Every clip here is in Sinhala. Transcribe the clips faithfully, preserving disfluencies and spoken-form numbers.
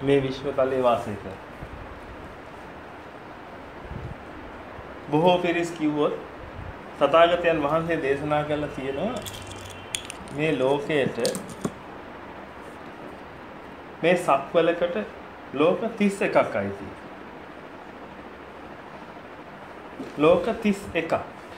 මේ විශ්වතලයේ වාසය කරන. බොහෝ පිරිස් කිව්වොත් තථාගතයන් වහන්සේ දේශනා කළා තියෙනවා මේ ලෝකයට මේ සක්වලකට ලෝක තිස් එකක් අයිති. ලෝක තිස් එකක්.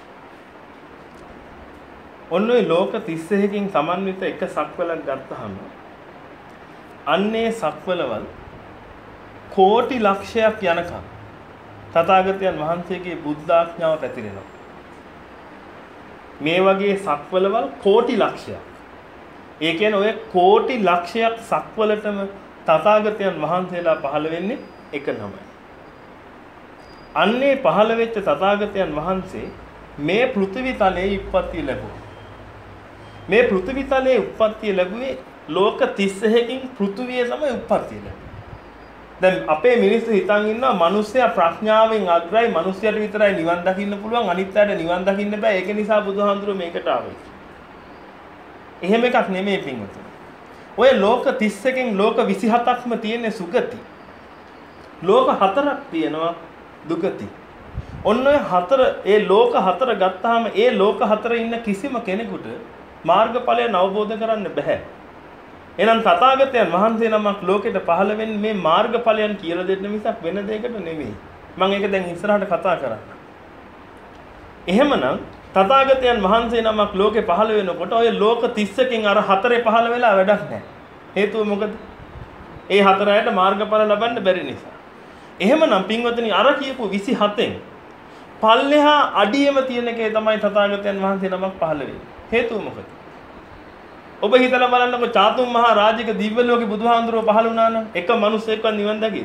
ඔන්න ඔය ලෝක තිස් එකකින් සමන්විත එක සක්වලක් ගත්තාම අන්නේ සක්වලවල් කෝටි ලක්ෂයක් යනකම් තථාගතයන් වහන්සේගේ බුද්ධාඥාව පැතිරෙනවා. මේ වගේ සක්වලවල් කෝටි ලක්ෂයක්. ඒ කියන්නේ ඔය කෝටි ලක්ෂයක් සක්වලටම තථාගතයන් වහන්සේලා පහළ වෙන්නේ එක නමයි. අන්නේ පහළ වෙච්ච තථාගතයන් වහන්සේ මේ පෘථිවි තලයේ උප්පත්තිය ලැබුවා. මේ පෘථිවි තලයේ උප්පත්තිය ලැබුවේ ලෝක තිස් එකකින් පෘථිවියේ තමයි උප්පත්තිය ලැබුවේ. දැන් අපේ මිනිස්සු හිතන් ඉන්නවා මිනිස්සයා ප්‍රඥාවෙන් අග්‍රයි, මිනිස්සයාට විතරයි නිවන් දකින්න පුළුවන්, අනිත් අයට නිවන් දකින්න බෑ. ඒක නිසා බුදුහාමුදුරුවෝ මේකට ආවේ. එහෙම එකක් නෙමෙයි පින්වතුනි. ඔය ලෝක තිස් එකෙන් ලෝක විසි හතක්ම තියෙන සුගති. ලෝක හතරක් තියෙනවා දුගති. ඔන්න ඔය හතර, ඒ ලෝක හතර ගත්තාම ඒ ලෝක හතර ඉන්න කිසිම කෙනෙකුට මාර්ගඵලය අවබෝධ කරන්න බෑ. එහෙනම් තථාගතයන් වහන්සේ නමක් ලෝකෙට පහළ වෙන්නේ මේ මාර්ගඵලයන් කියලා දෙන්න මිසක් වෙන දෙයකට නෙමෙයි. මම ඒක දැන් ඉස්සරහට කතා කරන්න. එහෙමනම් තථාගතයන් වහන්සේ නමක් ලෝකෙ පහළ වෙනකොට ඔය ලෝක තිස් එකකින් අර හතරේ පහළ වෙලා වැඩක් නැහැ. හේතුව මොකද? ඒ හතර අයට මාර්ගඵල ලබන්න බැරි නිසා. එහෙමනම් පින්වතුනි අර කියපු විසි හතෙන් පල්ලෙහා අඩියම තියෙන එකේ තමයි තථාගතයන් වහන්සේ නමක් පහළ වෙන්නේ. හේතුව මොකද? ඔබ හිතලා බලන්නකො චාතුම් මහා රාජික දිව්‍ය ලෝකේ බුදුහාඳුරෝ පහළ වුණා නම් එක මිනිස්සෙක්වත් නිවන් දකි.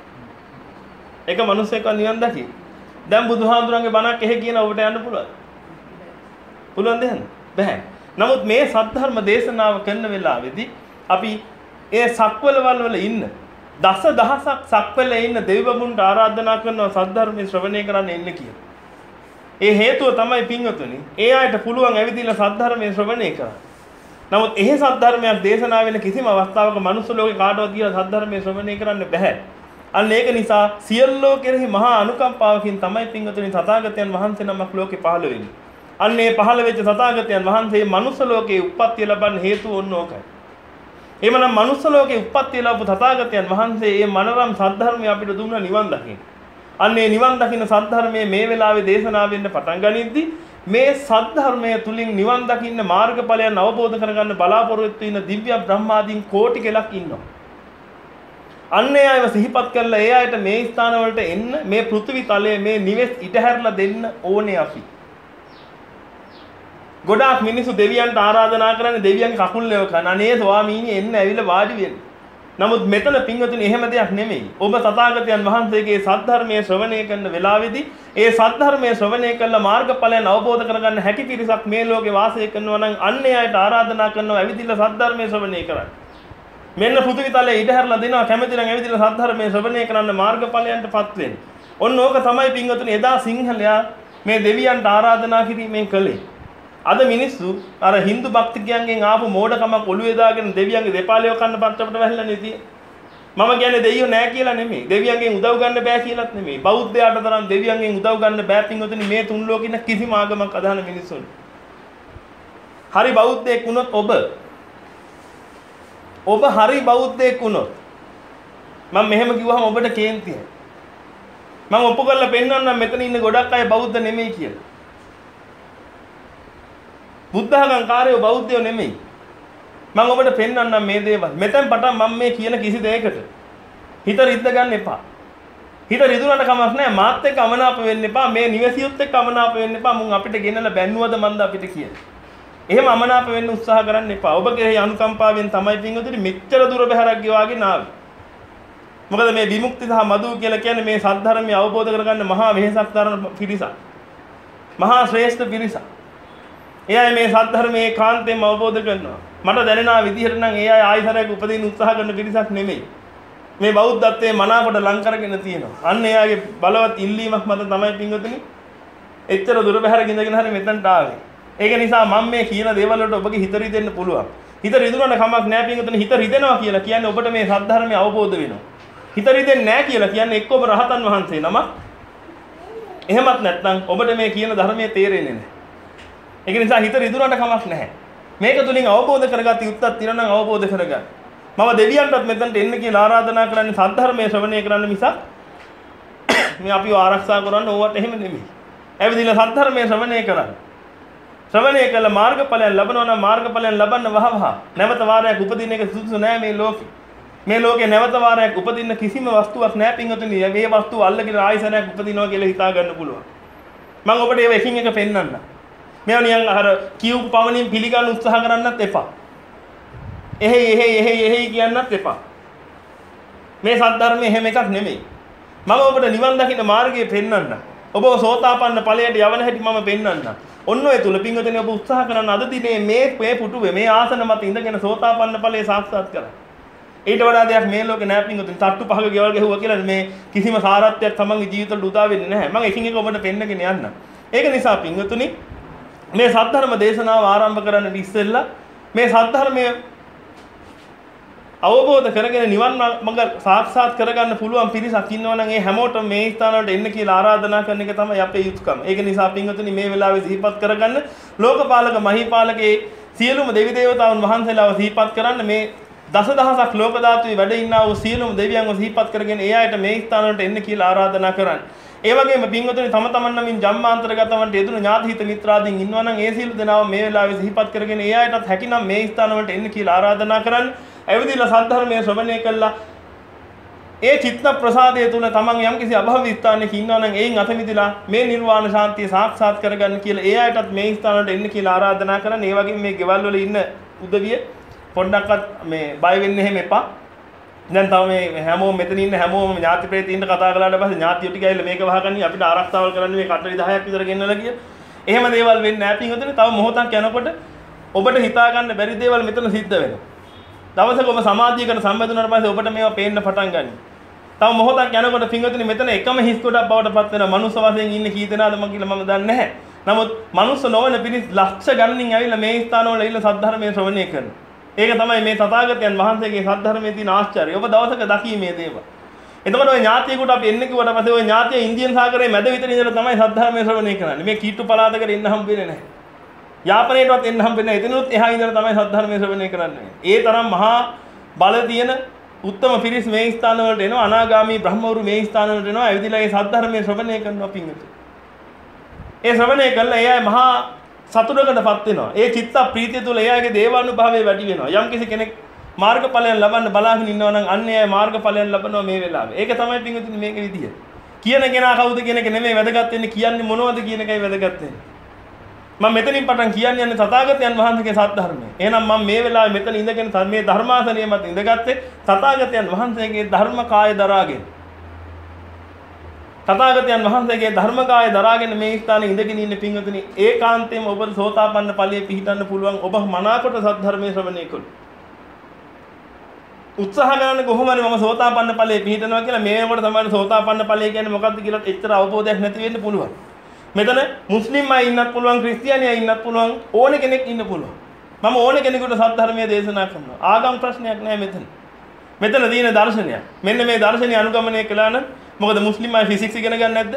එක මිනිස්සෙක්වත් නිවන් දකි. දැන් බුදුහාඳුරන්ගේ බණක් එහෙ කියන ඔබට යන්න පුළුවන්. පුළුවන් දෙන්න බෑ. නමුත් මේ සද්ධර්ම දේශනාව කරන වෙලාවේදී අපි ඒ සක්වලවල වල ඉන්න දස දහසක් සක්වලේ ඉන්න දෙවිවරුන්ට ආරාධනා කරනවා සද්ධර්මයේ ශ්‍රවණය කරන්න එන්න කියලා. ඒ හේතුව තමයි පින්වතුනි ඒ අයට පුළුවන් ඇවිදින්න සද්ධර්මයේ ශ්‍රවණය කරන්න. නමුත් එහෙ සද්ධර්මයක් දේශනා වෙන කිසිම අවස්ථාවක මනුස්ස ලෝකේ කාටවත් කියලා සද්ධර්මයේ ශ්‍රවණය කරන්න බෑ. අන්න ඒක නිසා සියල්ලෝ කෙරෙහි මහා අනුකම්පාවකින් තමයි පින්වතුනි තථාගතයන් වහන්සේ නමක් ලෝකේ පහළ වෙන්නේ. අන්න ඒ පහළ වෙච්ච තථාගතයන් වහන්සේ මනුස්ස ලෝකේ උප්පත්තිය ලබන්න හේතුව ඕන ඕකයි. එහෙමනම් මනුස්ස ලෝකේ උප්පත්තිය ලැබු තථාගතයන් වහන්සේ මේ මනරම් සද්ධර්මය අපිට දුන්න නිවන් දකින්න. අන්න ඒ නිවන් දකින්න සද්ධර්මයේ මේ වෙලාවේ දේශනා වෙන්න පටන් ගනිද්දී මේ සද්ධර්මය තුලින් නිවන් දකින්න මාර්ගඵලයන් අවබෝධ කරගන්න බලාපොරොත්තු වෙන දිව්‍ය බ්‍රහ්මාදීන් කෝටි කෙලක් ඉන්නවා. අන්න ඒ අයව සිහිපත් කරලා ඒ අයට මේ ස්ථාන වලට එන්න මේ පෘථිවි තලයේ මේ නිවෙස් ඉඩහැරලා දෙන්න ඕනේ අපි. ගොඩාක් මිනිස්සු දෙවියන්ට ආරාධනා කරන්නේ දෙවියන්ගේ කකුල් ලෙව කරන. අනේ ස්වාමීනි එන්න ඇවිල්ලා වාඩි වෙන්න. නමුත් මෙතන පින්වතුනි එහෙම දෙයක් නෙමෙයි. ඔබ තථාගතයන් වහන්සේගේ සද්ධර්මයේ ශ්‍රවණය කරන වෙලාවේදී ඒ සද්ධර්මයේ ශ්‍රවණය කළ මාර්ගඵලයන් අවබෝධ කරගන්න හැකි පිරිසක් මේ ලෝකේ වාසය කරනවා නම් අන්නේ අයට ආරාධනා කරනවා ඇවිදින්න සද්ධර්මයේ ශ්‍රවණය කරන්න. මෙන්න පෘථිවි තලයේ ඉඩහැරලා දෙනවා කැමති නම් ඇවිදින්න සද්ධර්මයේ ශ්‍රවණය කරන්න මාර්ගඵලයන්ටපත් වෙන්න. ඔන්න ඕක තමයි පින්වතුනි එදා සිංහලයා මේ දෙවියන්ට ආරාධනා කිරීමෙන් කළේ. අද මිනිස්සු අර Hindu භක්තිකයන්ගෙන් ආපු මෝඩකමක් ඔළුවේ දාගෙන දෙවියන්ගේ දෙපාලේව කන්න පත්තට වැහිලා නෙතියි. මම කියන්නේ දෙයියෝ නෑ කියලා නෙමෙයි. දෙවියන්ගෙන් උදව් ගන්න බෑ කියලාත් නෙමෙයි. බෞද්ධයාට තරම් දෙවියන්ගෙන් උදව් ගන්න බෑ පින්වතුනි මේ තුන් ලෝකෙින කිසිම ආගමක් අදහන මිනිස්සුන්. හරි බෞද්ධයෙක් වුණොත් ඔබ ඔබ හරි බෞද්ධයෙක් වුණොත් මම මෙහෙම කිව්වහම ඔබට කේන්තියි. මම ඔප්පු කරලා පෙන්නන්නම් මෙතන ඉන්න ගොඩක් අය බෞද්ධ නෙමෙයි කියලා. බුද්ධඝම් කාර්යෝ බෞද්ධයෝ නෙමෙයි. මම ඔබට පෙන්වන්නම් මේ දේවල්. මෙතෙන් පටන් මම මේ කියන කිසි දෙයකට හිත රිද්ද ගන්න එපා. හිත රිදුනට කමක් නැහැ. මාත් එක්ක අමනාප වෙන්න එපා. මේ නිවසියොත් එක්ක අමනාප වෙන්න එපා. මුන් අපිට ගෙනලා බැන්නුවද මන්ද අපිට කියන්නේ. එහෙම අමනාප වෙන්න උත්සාහ කරන්න එපා. ඔබ කෙරෙහි අනුකම්පාවෙන් තමයි පින්වතුනි මෙච්චර දුර බැහැරක් ගෙවාගෙන ආවේ. මොකද මේ විමුක්ති සහ මధు කියලා කියන්නේ මේ සද්ධර්මය අවබෝධ කරගන්න මහා වෙහෙසක් දරන පිරිසක්. මහා ශ්‍රේෂ්ඨ පිරිසක්. ඒ අය මේ සද්ධර්මයේ කාන්තෙන් අවබෝධ කරනවා. මට දැනෙනා විදිහට නම් ඒ අය ආයිසරයක් උපදින්න උත්සාහ කරන පිරිසක් නෙමෙයි. මේ බෞද්ධත්වයේ මනාකොට ලං කරගෙන තියෙනවා. අන්න ඒ අයගේ බලවත් ඉල්ලීමක් මත තමයි පින්වතුනි එච්චර දුර බැහැර ගින්දගෙන හරි මෙතනට ආවේ. ඒක නිසා මම මේ කියන දේවල් වලට ඔබගේ හිත රිදෙන්න පුළුවන්. හිත රිදුනට කමක් නැහැ පින්වතුනි. හිත රිදෙනවා කියලා කියන්නේ ඔබට මේ සද්ධර්මය අවබෝධ වෙනවා. හිත රිදෙන්නේ නැහැ කියලා කියන්නේ එක්ක ඔබ රහතන් වහන්සේ නමක්. එහෙමත් නැත්නම් ඔබට මේ කියන ධර්මයේ තේරෙන්නේ නැහැ. ඒක නිසා හිත රිදුනට කමක් නැහැ. මේක තුලින් අවබෝධ කරගත් යුත්තක් තියෙනවා නම් අවබෝධ කරගන්න. මම දෙවියන්ටත් මෙතනට එන්න කියලා ආරාධනා කරන්නේ සද්ධර්මයේ ශ්‍රවණය කරන්න මිසක් මේ අපිව ආරක්ෂා කරන්න ඕවට එහෙම නෙමෙයි. ඇවිදින සද්ධර්මයේ ශ්‍රවණය කරන්න. ශ්‍රවණය කළ මාර්ගඵලයන් ලබනවා නම් මාර්ගඵලයන් ලබන්න වහවහ. නැවත වාරයක් උපදින එක සුදුසු නෑ මේ ලෝකේ. මේ ලෝකේ නැවත වාරයක් උපදින්න කිසිම වස්තුවක් නෑ පින්වතුනි. මේ වස්තුව අල්ලගෙන ආයසනයක් උපදිනවා කියලා හිතා ගන්න පුළුවන්. මම ඔබට ඒව එකින් එක පෙන්නන්න. මේව නියන් අර කියූප පමණින් පිළිගන්න උත්සාහ කරන්නත් එපා. එහෙයි එහෙයි එහෙයි එහෙයි කියන්නත් එපා. මේ සද්ධර්මයේ එහෙම එකක් නෙමෙයි. මම ඔබට නිවන් දකින්න මාර්ගය පෙන්වන්න. ඔබ සෝතාපන්න ඵලයට යවන හැටි මම පෙන්වන්න. ඔන්න ඔය තුල පින්වතුනි ඔබ උත්සාහ කරන අද දිනේ මේ මේ පුටුවේ මේ ආසන මත ඉඳගෙන සෝතාපන්න ඵලයේ සාක්ෂාත් කරගන්න. ඊට වඩා දෙයක් මේ ලෝකේ නැහැ පින්වතුනි. තට්ටු පහක ගෙවල් ගැහුවා කියලා මේ කිසිම සාරත්වයක් තමන්ගේ ජීවිතවලට උදා වෙන්නේ නැහැ. මම එකින් එක ඔබට පෙන්නගෙන යන්න. ඒක නිසා පින්වතුනි මේ සද්ධර්ම දේශනාව ආරම්භ කරන්න ඉස්සෙල්ලා මේ සද්ධර්මයේ අවබෝධ කරගෙන නිවන් මඟ සාක්ෂාත් කරගන්න පුළුවන් පිරිසක් ඉන්නවා නම් ඒ හැමෝටම මේ ස්ථාන වලට එන්න කියලා ආරාධනා කරන එක තමයි අපේ යුතුයකම. ඒක නිසා පින්වතුනි මේ වෙලාවේ සිහිපත් කරගන්න ලෝකපාලක මහීපාලකේ සියලුම දෙවි දේවතාවුන් වහන්සේලාව සිහිපත් කරන්න මේ දසදහසක් ලෝක ධාතුවේ වැඩ ඉන්නා වූ සියලුම දෙවියන්ව සිහිපත් කරගෙන ඒ අයට මේ ස්ථාන වලට එන්න කියලා ආරාධනා කරන්න. ඒ වගේම පින්වතුනි තම තමන් නමින් ජම්මාන්තරගතවන්ට යෙදුණු ඥාති හිත මිත්‍රාදීන් ඉන්නවා නම් ඒ සියලු දෙනාව මේ වෙලාවේ සිහිපත් කරගෙන ඒ අයටත් හැකිනම් මේ ස්ථාන වලට එන්න කියලා ආරාධනා කරන්න. ඇවිදලා සද්ධර්මයේ ශ්‍රවණය කළා ඒ චිත්ත ප්‍රසාදය තුල තමන් යම්කිසි අභව ස්ථානයක ඉන්නවා නම් එයින් අත මිදලා මේ නිර්වාණ ශාන්තිය සාක්ෂාත් කරගන්න කියලා ඒ අයටත් මේ ස්ථාන වලට එන්න කියලා ආරාධනා කරන්න. ඒ වගේම මේ ගෙවල් වල ඉන්න උදවිය පොඩ්ඩක්වත් මේ බය වෙන්න එහෙම එපා. දැන් තව මේ හැමෝම මෙතන ඉන්න හැමෝම ඥාති ප්‍රේතීන්ට කතා කළාට පස්සේ ඥාතියෝ ටික ඇවිල්ලා මේක වහගන්නේ අපිට ආරක්ෂාවල් කරන්න මේ කට්ටලි දහයක් විතර ගෙන්නලා ගිය. එහෙම දේවල් වෙන්නේ නැහැ පින්වතුනි. තව මොහොතක් යනකොට ඔබට හිතා ගන්න බැරි දේවල් මෙතන සිද්ධ වෙනවා. දවසක ඔබ සමාධියකට සම්බන්ධ වුණාට පස්සේ ඔබට මේවා පේන්න පටන් ගන්නවා. තව මොහොතක් යනකොට පින්වතුනි මෙතන එකම හිස් කොටක් බවට පත් වෙන මනුස්ස වශයෙන් ඉන්න කී දෙනාද මම කියලා මම දන්නේ නැහැ. නමුත් මනුස්ස නොවන පිරිස් ලක්ෂ ගණනින් ඇවිල්ලා මේ ස්ථානවල ඉන්න සද්ධර්මයේ ශ්‍රවණය කරනවා. ඒක තමයි මේ තථාගතයන් වහන්සේගේ සද්ධර්මයේ තියෙන ආශ්චර්යය. ඔබ දවසක දකීමේ දේව. එතකොට ඔය ඥාතියෙකුට අපි එන්න කිව්වට පස්සේ ඔය ඥාතිය ඉන්දියන් සාගරයේ මැද විතර ඉඳලා තමයි සද්ධර්මයේ ශ්‍රවණය කරන්නේ. මේ කීට්ටු පළාතකට එන්න හම්බ වෙන්නේ නැහැ. යාපනයේටවත් එන්න හම්බ වෙන්නේ නැහැ. එතනොත් එහා ඉඳලා තමයි සද්ධර්මයේ ශ්‍රවණය කරන්නේ. ඒ තරම් මහා බල තියෙන උත්තම පිරිස් මේ ස්ථාන වලට එනවා. අනාගාමී බ්‍රහ්මවරු මේ ස්ථාන වලට එනවා. ඇවිදලා ඒ සද්ධර්මයේ ශ්‍රවණය කරනවා පිංගුතු. ඒ ශ්‍රවණය කළා ඒ අය මහා සතුටකටපත් වෙනවා. ඒ චිත්ත ප්‍රීතිය තුළ එයාගේ දේවානුභාවය වැඩි වෙනවා. යම් කිසි කෙනෙක් මාර්ගඵලයන් ලබන්න බලාගෙන ඉන්නවා නම් අන්න එයා මාර්ගඵලයන් ලබනවා මේ වෙලාවේ. ඒක තමයි පිංගුතුනි මේකේ විදිය. කියන කෙනා කවුද කියන එක නෙමෙයි වැදගත් වෙන්නේ, කියන්නේ මොනවද කියන එකයි වැදගත් වෙන්නේ. මම මෙතනින් පටන් කියන්න යන්නේ තථාගතයන් වහන්සේගේ සත්‍ය-ධර්මය. එහෙනම් මම මේ වෙලාවේ මෙතන ඉඳගෙන මේ ධර්මාසනය මත ඉඳගත්තේ තථාගතයන් වහන්සේගේ ධර්මකාය දරාගෙන. තථාගතයන් වහන්සේගේ ධර්මකාය දරාගෙන මේ ස්ථානයේ ඉඳගෙන ඉන්න පින්වතුනි ඒකාන්තයෙන්ම ඔබට සෝතාපන්න ඵලයේ පිහිටන්න පුළුවන්. ඔබ මනාකොට සද්ධර්මයේ ශ්‍රවණය කළොත්. උත්සාහ කරන්නේ කොහොම හරි මම සෝතාපන්න ඵලයේ පිහිටනවා කියලා. මේකට තමයි සෝතාපන්න ඵලය කියන්නේ මොකක්ද කියලා එච්චර අවබෝධයක් නැති වෙන්න පුළුවන්. මෙතන මුස්ලිම් අය ඉන්නත් පුළුවන්, ක්‍රිස්තියානි අය ඉන්නත් පුළුවන්, ඕන කෙනෙක් ඉන්න පුළුවන්. මම ඕන කෙනෙකුට සද්ධර්මයේ දේශනා කරනවා. ආගම් ප්‍රශ්නයක් නෑ මෙතන. මෙතන තියෙන දර්ශනයක්. මෙන්න මේ දර්ශනය අනුගමනය කළා නම් මොකද මුස්ලිම් අය ෆිසික්ස් ඉගෙන ගන්න නැද්ද?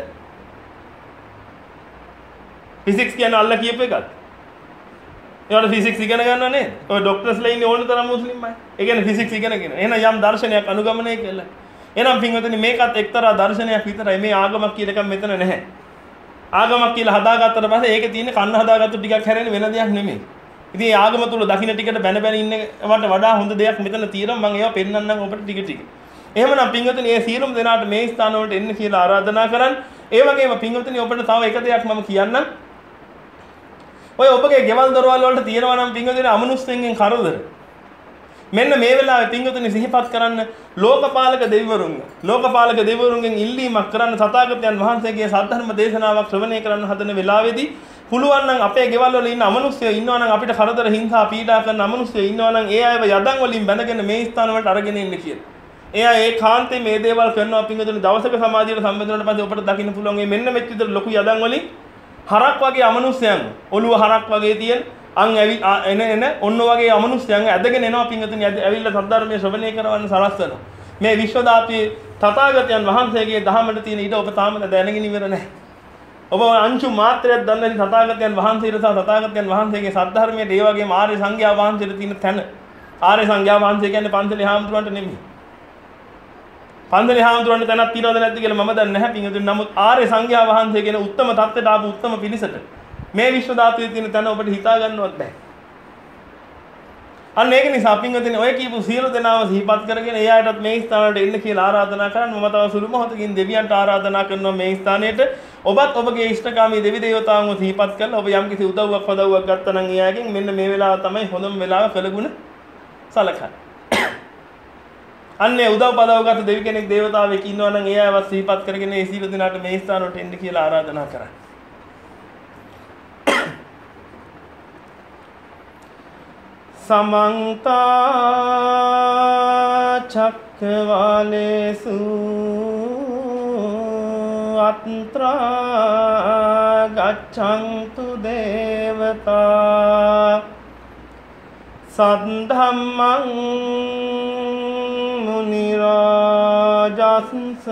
ෆිසික්ස් කියන්නේ අල්ලා කියපු එකක්. ඒවට ෆිසික්ස් ඉගෙන ගන්නව නේද? ඔය ડોක්ටර්ස්ලා ඉන්නේ ඕන තරම් මුස්ලිම් අය. ඒ කියන්නේ ෆිසික්ස් ඉගෙනගෙන. එහෙනම් යම් දර්ශනයක් අනුගමනය කළා. එහෙනම් පින්වතුනි මේකත් එක්තරා දර්ශනයක් විතරයි. මේ ආගමක් කියන එකක් මෙතන නැහැ. ආගමක් කියලා හදාගත්තට පස්සේ ඒකේ තියෙන කන්න හදාගත්තු ටිකක් හැරෙන වෙන දෙයක් නෙමෙයි. ඉතින් මේ ආගම තුල දකින්න ටිකට බැන බැන ඉන්නවට වඩා හොඳ දෙයක් මෙතන තියෙනවා. මම ඒවා පෙන්වන්නම් ඔබට ටික ටික. එහෙමනම් පින්වතුනි මේ සියලුම දෙනාට මේ ස්ථාන වලට එන්න කියලා ආරාධනා කරන්. ඒ වගේම පින්වතුනි ඔබට තව එක දෙයක් මම කියන්නම්. ඔය ඔබගේ ගෙවල් දොරවල් වලට තියෙනවා නම් පින්වතුනි අමනුෂ්‍යයෙන් කරදර. මෙන්න මේ වෙලාවේ පින්වතුනි සිහිපත් කරන්න ලෝකපාලක දෙවිවරුන්ගේ ලෝකපාලක දෙවිවරුන්ගෙන් ඉල්ලීමක් කරන්න තථාගතයන් වහන්සේගේ සද්ධර්ම දේශනාවක් ශ්‍රවණය කරන්න හදන වෙලාවේදී පුළුවන් නම් අපේ ගෙවල් වල ඉන්න අමනුෂ්‍යයෝ ඉන්නවා නම් අපිට කරදර හිංසා පීඩා කරන අමනුෂ්‍යයෝ ඉන්නවා නම් ඒ අයව යදන් වලින් බැඳගෙන මේ ස්ථාන වලට අරගෙන ඉන්න කියලා. එයා ඒ කාන්තේ මේ දේවල් කරනවා පින්වතුනි දවසක සමාධියට සම්බන්ධ වුණාට පස්සේ ඔබට දකින්න පුළුවන් මේ මෙන්න මෙච්ච විතර ලොකු යදන් වලින් හරක් වගේ අමනුෂ්‍යයන් ඔළුව හරක් වගේ තියෙන අන් ඇවි එන එන ඔන්න වගේ අමනුෂ්‍යයන් ඇදගෙන එනවා පින්වතුනි ඇවිල්ලා සද්ධර්මයේ ශ්‍රවණය කරවන්න සලස්වනවා. මේ විශ්ව ධාතුවේ තථාගතයන් වහන්සේගේ දහමට තියෙන ඊට ඔබ තාම දැනගෙන ඉවර නැහැ. ඔබ අංශු මාත්‍රයක් දන්නේ තථාගතයන් වහන්සේට සහ තථාගතයන් වහන්සේගේ සද්ධර්මයේ ඒ වගේම ආර්ය සංඝයා වහන්සේට තියෙන තැන. ආර්ය සංඝයා වහන්සේ කියන්නේ පන්සලේ හාමුදුරන්ට නෙමෙයි. පන්සලේ හාමුදුරන්ට තැනක් තියනවද නැද්ද කියලා මම දන්නේ නැහැ පින්වතුනි. නමුත් ආර්ය සංඝයා වහන්සේ කියන උත්තම தත්ත්වයට ආපු උත්තම පිළිසට මේ විශ්ව ධාතුවේ තියෙන තැන ඔබට හිතා ගන්නවත් බැහැ. අන්න ඒක නිසා පින්වතුනි ඔය කියපු සියලු දෙනාම සිහිපත් කරගෙන ඒ අයටත් මේ ස්ථානවලට එන්න කියලා ආරාධනා කරන්න මම තව සුළු මොහොතකින් දෙවියන්ට ආරාධනා කරනවා මේ ස්ථානයට ඔබත් ඔබගේ ඉෂ්ඨකාමී දෙවි දේවතාවුන්ව සිහිපත් කරලා ඔබ යම්කිසි උදව්වක් පදව්වක් ගත්තා නම් ඒ අයගෙන් මෙන්න මේ වෙලාව තමයි හොඳම වෙලාව කළගුණ සලකන්න. අන්නේ උදව් පදව් ගත දෙවි කෙනෙක් දේවතාවෙක් ඉන්නවා නම් ඒ අයවත් සිහිපත් කරගෙන ඒ සීල දිනාට මේ ස්ථානවලට එන්න කියලා ආරාධනා කරන්න. समन्ता चक्रवालेषु अत्रा गच्छन्तु देवता सद्धम्मं मुनिराजंस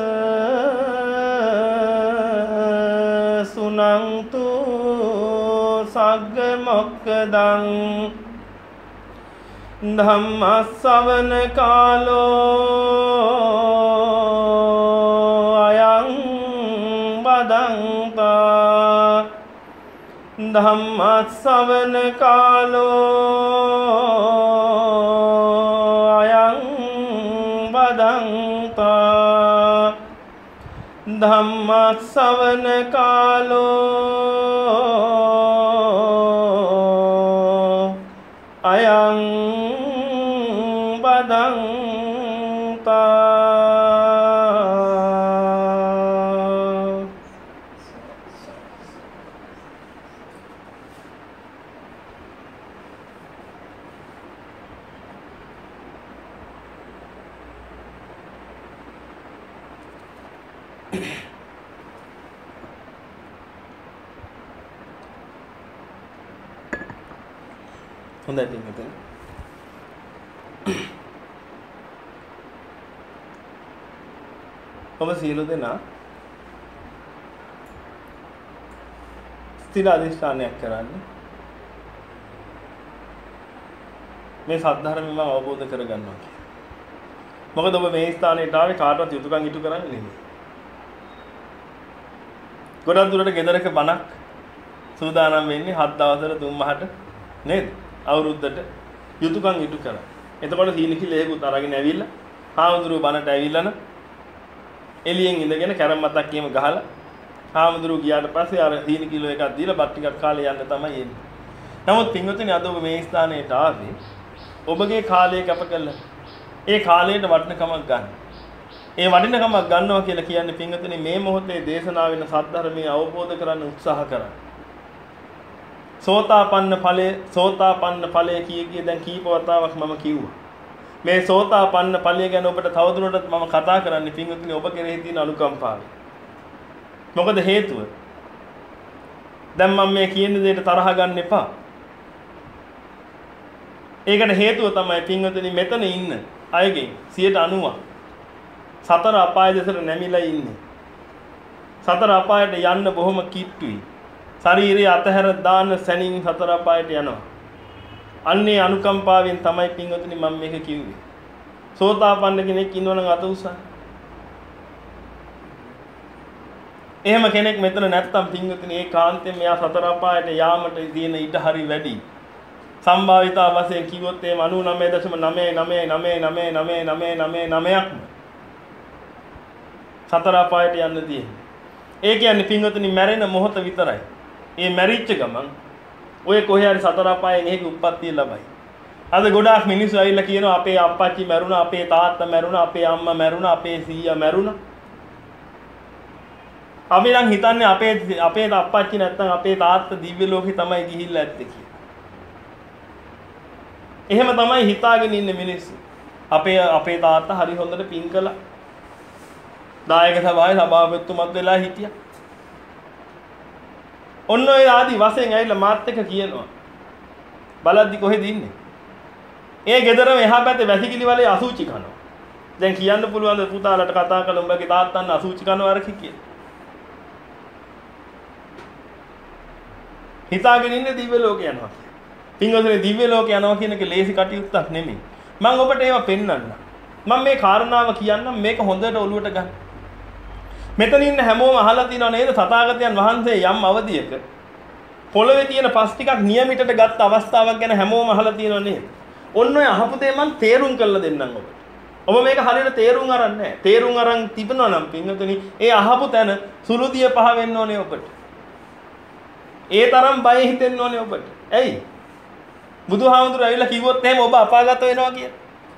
सुनन्तु सग्गमोक्खदं धम्म सवन कालो अयं बदंता धम्म सवन कालो अयं बदंता धम्म सवन कालो अयं बदंता හොඳයි පින්වතුනි ඔබ සියලු දෙනා ස්ථිර අධිෂ්ඨානයක් කරන්න මේ සද්ධර්මය මම අවබෝධ කරගන්නවා කියලා. මොකද ඔබ මේ ස්ථානයට ආවේ කාටවත් යුතුයකම් ඉටු කරන්නේ නෙමෙයි. ගොඩක් දුරට ගෙදරක බණක් සූදානම් වෙන්නේ හත් දවසට තුන් මහට නේද? අවුරුද්දට යුතුයකම් ඉටු කරා. එතකොට සීල කිලේකුත් අරගෙන ඇවිල්ලා හාමුදුරුවෝ බණට ඇවිල්ලා න එළියෙන් ඉඳගෙන කැරම් මතක් කියම ගහලා හාමුදුරුවෝ ගියාට පස්සේ අර සීල කිලෝ එකක් දීලා බත් ටිකක් කාලේ යන්න තමයි එන්නේ. නමුත් පින්වතුනි අද ඔබ මේ ස්ථානයට ආවේ ඔබගේ කාලය කැප කළා. ඒ කාලයට වටිනකමක් ගන්න. ඒ වටිනකමක් ගන්නවා කියලා කියන්නේ පින්වතුනි මේ මොහොතේ දේශනා වෙන සද්ධර්මයේ අවබෝධ කරගන්න උත්සාහ කරන්න. සෝතාපන්න ඵලය සෝතාපන්න ඵලය කිය කිය දැන් කීප වතාවක් මම කිව්වා. මේ සෝතාපන්න ඵලය ගැන ඔබට තවදුරටත් මම කතා කරන්නේ පින්වතුනි ඔබ කෙරෙහි තියෙන අනුකම්පාව. මොකද හේතුව? දැන් මම මේ කියන දෙයට තරහ ගන්න එපා. ඒකට හේතුව තමයි පින්වතුනි මෙතන ඉන්න අයගෙන් සියයට අනූවක් සතර අපාය දෙසට නැමිලා ඉන්නේ. සතර අපායට යන්න බොහොම කිට්ටුයි. ශරීරය අතහැර දාන සැනින් සතර අපායට යනවා. අන්නේ අනුකම්පාවෙන් තමයි පින්වතුනි මම මේක කිව්වේ. සෝතාපන්න කෙනෙක් ඉන්නවනම් අත උස්සන්න. එහෙම කෙනෙක් මෙතන නැත්තම් පින්වතුනි ඒ කාන්තෙන් මෙයා සතර අපායට යාමට තියෙන ඉඩ හරි වැඩි. සම්භාවිතා වශයෙන් කිව්වොත් එහෙම අනූනවය දශම නවය නවය නවය නවය නවය නවය නවය නවයක්ම සතර අපායට යන්න තියෙන්නේ. ඒ කියන්නේ පින්වතුනි මැරෙන මොහොත විතරයි. ඒ මැරිච්ච ගමන් ඔය කොහේ හරි සතර අපායෙන් එහෙක උප්පත්තිය ලබයි. අද ගොඩාක් මිනිස්සු ඇවිල්ලා කියනවා අපේ අප්පච්චි මැරුණා, අපේ තාත්තා මැරුණා, අපේ අම්මා මැරුණා, අපේ සීයා මැරුණා. අපි නම් හිතන්නේ අපේ අපේ අප්පච්චි නැත්තම් අපේ තාත්තා දිව්‍ය ලෝකේ තමයි ගිහිල්ලා ඇත්තේ කියලා. එහෙම තමයි හිතාගෙන ඉන්නේ මිනිස්සු. අපේ අපේ තාත්තා හරි හොඳට පින් කළා. දායක සභාවේ සභාපතිතුමත් වෙලා හිටියා. ඔන්න ඔය ආදි වශයෙන් ඇවිල්ලා මාත් එක්ක කියනවා. බලද්දි කොහෙද ඉන්නේ? ඒ ගෙදරම එහා පැත්තේ වැසිකිලි වලේ අසුචි කනවා. දැන් කියන්න පුළුවන් ද පුතාලට කතා කරලා උඹගේ තාත්තන් අසුචි කනවා අරකි කියලා. හිතාගෙන ඉන්නේ දිව්‍ය ලෝක යනවා කියලා. පින්වතුනි දිව්‍ය ලෝක යනවා කියන එක ලේසි කටයුත්තක් නෙමෙයි. මම ඔබට ඒවා පෙන්වන්නම්. මම මේ කාරණාව කියන්නම් මේක හොඳට ඔලුවට ගන්න. මෙතන ඉන්න හැමෝම අහලා තියෙනව නේද තථාගතයන් වහන්සේ යම් අවධියක පොළවේ තියෙන පස් ටිකක් නියමිතට ගත්ත අවස්ථාවක් ගැන හැමෝම අහලා තියෙනව නේද? ඔන්න ඔය අහපු දේ මම තේරුම් කරලා දෙන්නම් ඔබට. ඔබ මේක හරියට තේරුම් අරන් නැහැ. තේරුම් අරන් තිබුණා නම් පින්වතුනි ඒ අහපු තැන සුළුදිය පහ වෙන්න ඕනේ ඔබට. ඒ තරම් බය හිතෙන්න ඕනේ ඔබට. ඇයි? බුදුහාමුදුරුවෝ ඇවිල්ලා කිව්වොත් එහෙම ඔබ අපාගත වෙනවා කියලා.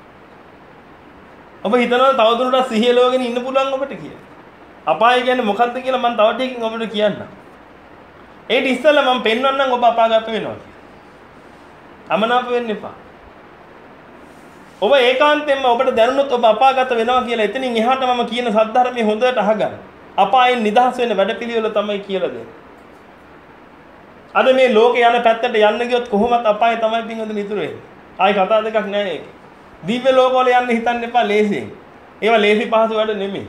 ඔබ හිතනවා තවදුරටත් සිහිය ලෝගෙන ඉන්න පුළුවන් ඔබට කියලා. අපාය කියන්නේ මොකක්ද කියලා මම තව ටිකකින් ඔබට කියන්නම්. ඒත් ඉස්සෙල්ලා මම පෙන්වන්නම් ඔබ අපාගත වෙනවා කියලා. අමනාප වෙන්න එපා. ඔබ ඒකාන්තයෙන්ම ඔබට දැනුනොත් ඔබ අපාගත වෙනවා කියලා එතනින් එහාට මම කියන සද්ධර්මයේ හොඳට අහගන්න. අපායෙන් නිදහස් වෙන්න වැඩපිළිවෙල තමයි කියලා දෙන්නේ. අද මේ ලෝකේ යන පැත්තට යන්න ගියොත් කොහොමත් අපාය තමයි පින්වතුනි ඉතුරු වෙන්නේ. ආයි කතා දෙකක් නැහැ ඒක. දිව්‍ය ලෝකවල යන්න හිතන්න එපා ලේසියෙන්. ඒවා ලේසි පහසු වැඩ නෙමෙයි.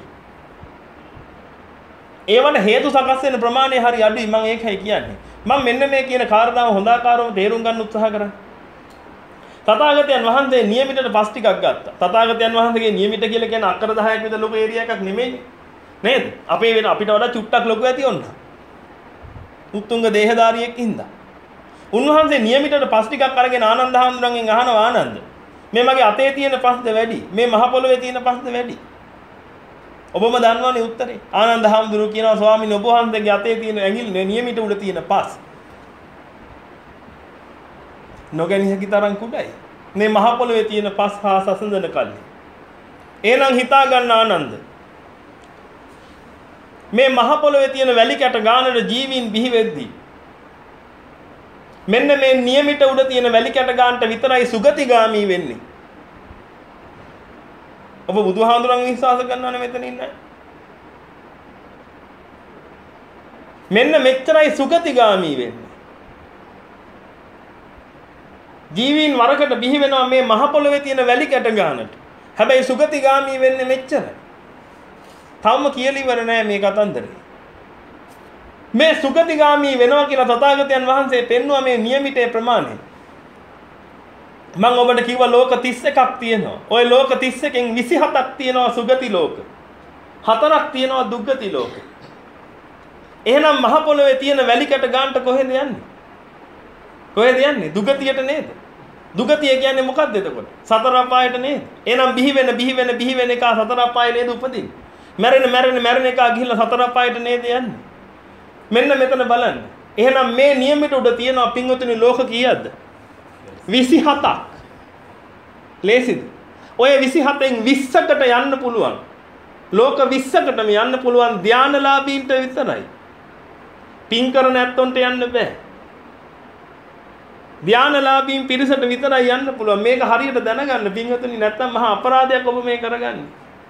ඒවට හේතු සකස් වෙන ප්‍රමාණය හරි අඩුයි මම ඒකයි කියන්නේ. මම මෙන්න මේ කියන කාරණාව හොඳාකාරව තේරුම් ගන්න උත්සාහ කරා. තථාගතයන් වහන්සේ නියමිතට පස් ටිකක් ගත්තා. තථාගතයන් වහන්සේගේ නියමිත කියලා කියන්නේ අක්කර දහයක් විතර ලොකු ඒරියා එකක් නෙමෙයි. නේද? අපේ වෙන අපිට වඩා චුට්ටක් ලොකු ඇති ඔන්න. උත්තුංග දේහධාරියෙක් ඉඳා. උන්වහන්සේ නියමිතට පස් ටිකක් අරගෙන ආනන්ද හාමුදුරන්ගෙන් අහනවා ආනන්ද මේ මගේ අතේ තියෙන පස්ද වැඩි? මේ මහ පොළොවේ තියෙන පස්ද වැඩි? ඔබම දන්නවනේ උත්තරේ. ආනන්ද හාමුදුරුවෝ කියනවා ස්වාමීනි ඔබ වහන්සේගේ අතේ තියෙන ඇඟිලි නියමිත උඩ තියෙන පස් නොගැනී හැකි තරම් කුඩයි. මේ මහ පොළොවේ තියෙන පස් හා සසඳන කල්ලි. එහෙනම් හිතා ගන්න ආනන්ද. මේ මහ පොළොවේ තියෙන වැලි කැට ගානට ජීවීන් බිහි වෙද්දී මෙන්න මේ නියමිත උඩ තියෙන වැලි කැට ගානට විතරයි සුගතිගාමි වෙන්නේ. ඔබ බුදුහාඳුරන් විශ්වාස කරනවනේ මෙතන ඉන්න. මෙන්න මෙච්චරයි සුගතිගාමි වෙන්නේ. ජීවීන් වරකට බිහි වෙනවා මේ මහ පොළොවේ තියෙන වැලි කැට ගානට. හැබැයි සුගතිගාමි වෙන්නේ මෙච්චරයි. තවම කියලා ඉවර නෑ මේ කතන්දරේ. මේ සුගතිගාමි වෙනවා කියලා තථාගතයන් වහන්සේ පෙන්වුවා මේ නියමිතේ ප්‍රමාණය. මම ඔබට කිව්වා ලෝක තිස් එකක් තියෙනවා. ওই ලෝක තිස් එකෙන් විසි හතක් තියෙනවා සුගති ලෝක. හතරක් තියෙනවා දුග්ගති ලෝක. එහෙනම් මහ පොළොවේ තියෙන වැලි කැට ගන්නට කොහෙද යන්නේ? කොහෙද යන්නේ? දුගතියට නේද? දුගතිය කියන්නේ මොකක්ද එතකොට? සතර අපායට නේද? එහෙනම් බිහි වෙන බිහි වෙන බිහි වෙන එක සතර අපායේ නේද උපදින්නේ? මැරෙන මැරෙන මැරෙන එක ගිහිල්ලා සතර අපායට නේද යන්නේ? මෙන්න මෙතන බලන්න. එහෙනම් මේ නියමිත උඩ තියෙනවා පින්වතුනි ලෝක කීයක්ද? විසි හතක්. ලේසිද? ඔය විසි හතෙන් විස්සකට යන්න පුළුවන්. ලෝක විස්සකටම යන්න පුළුවන් ධානලාභීන්ට විතරයි. පින් කරන ඇත්තොන්ට යන්න බෑ. ධානලාභීන් පිරිසට විතරයි යන්න පුළුවන්. මේක හරියට දැනගන්න පින්වතුනි නැත්තම් මහා අපරාධයක් ඔබ මේ කරගන්නේ.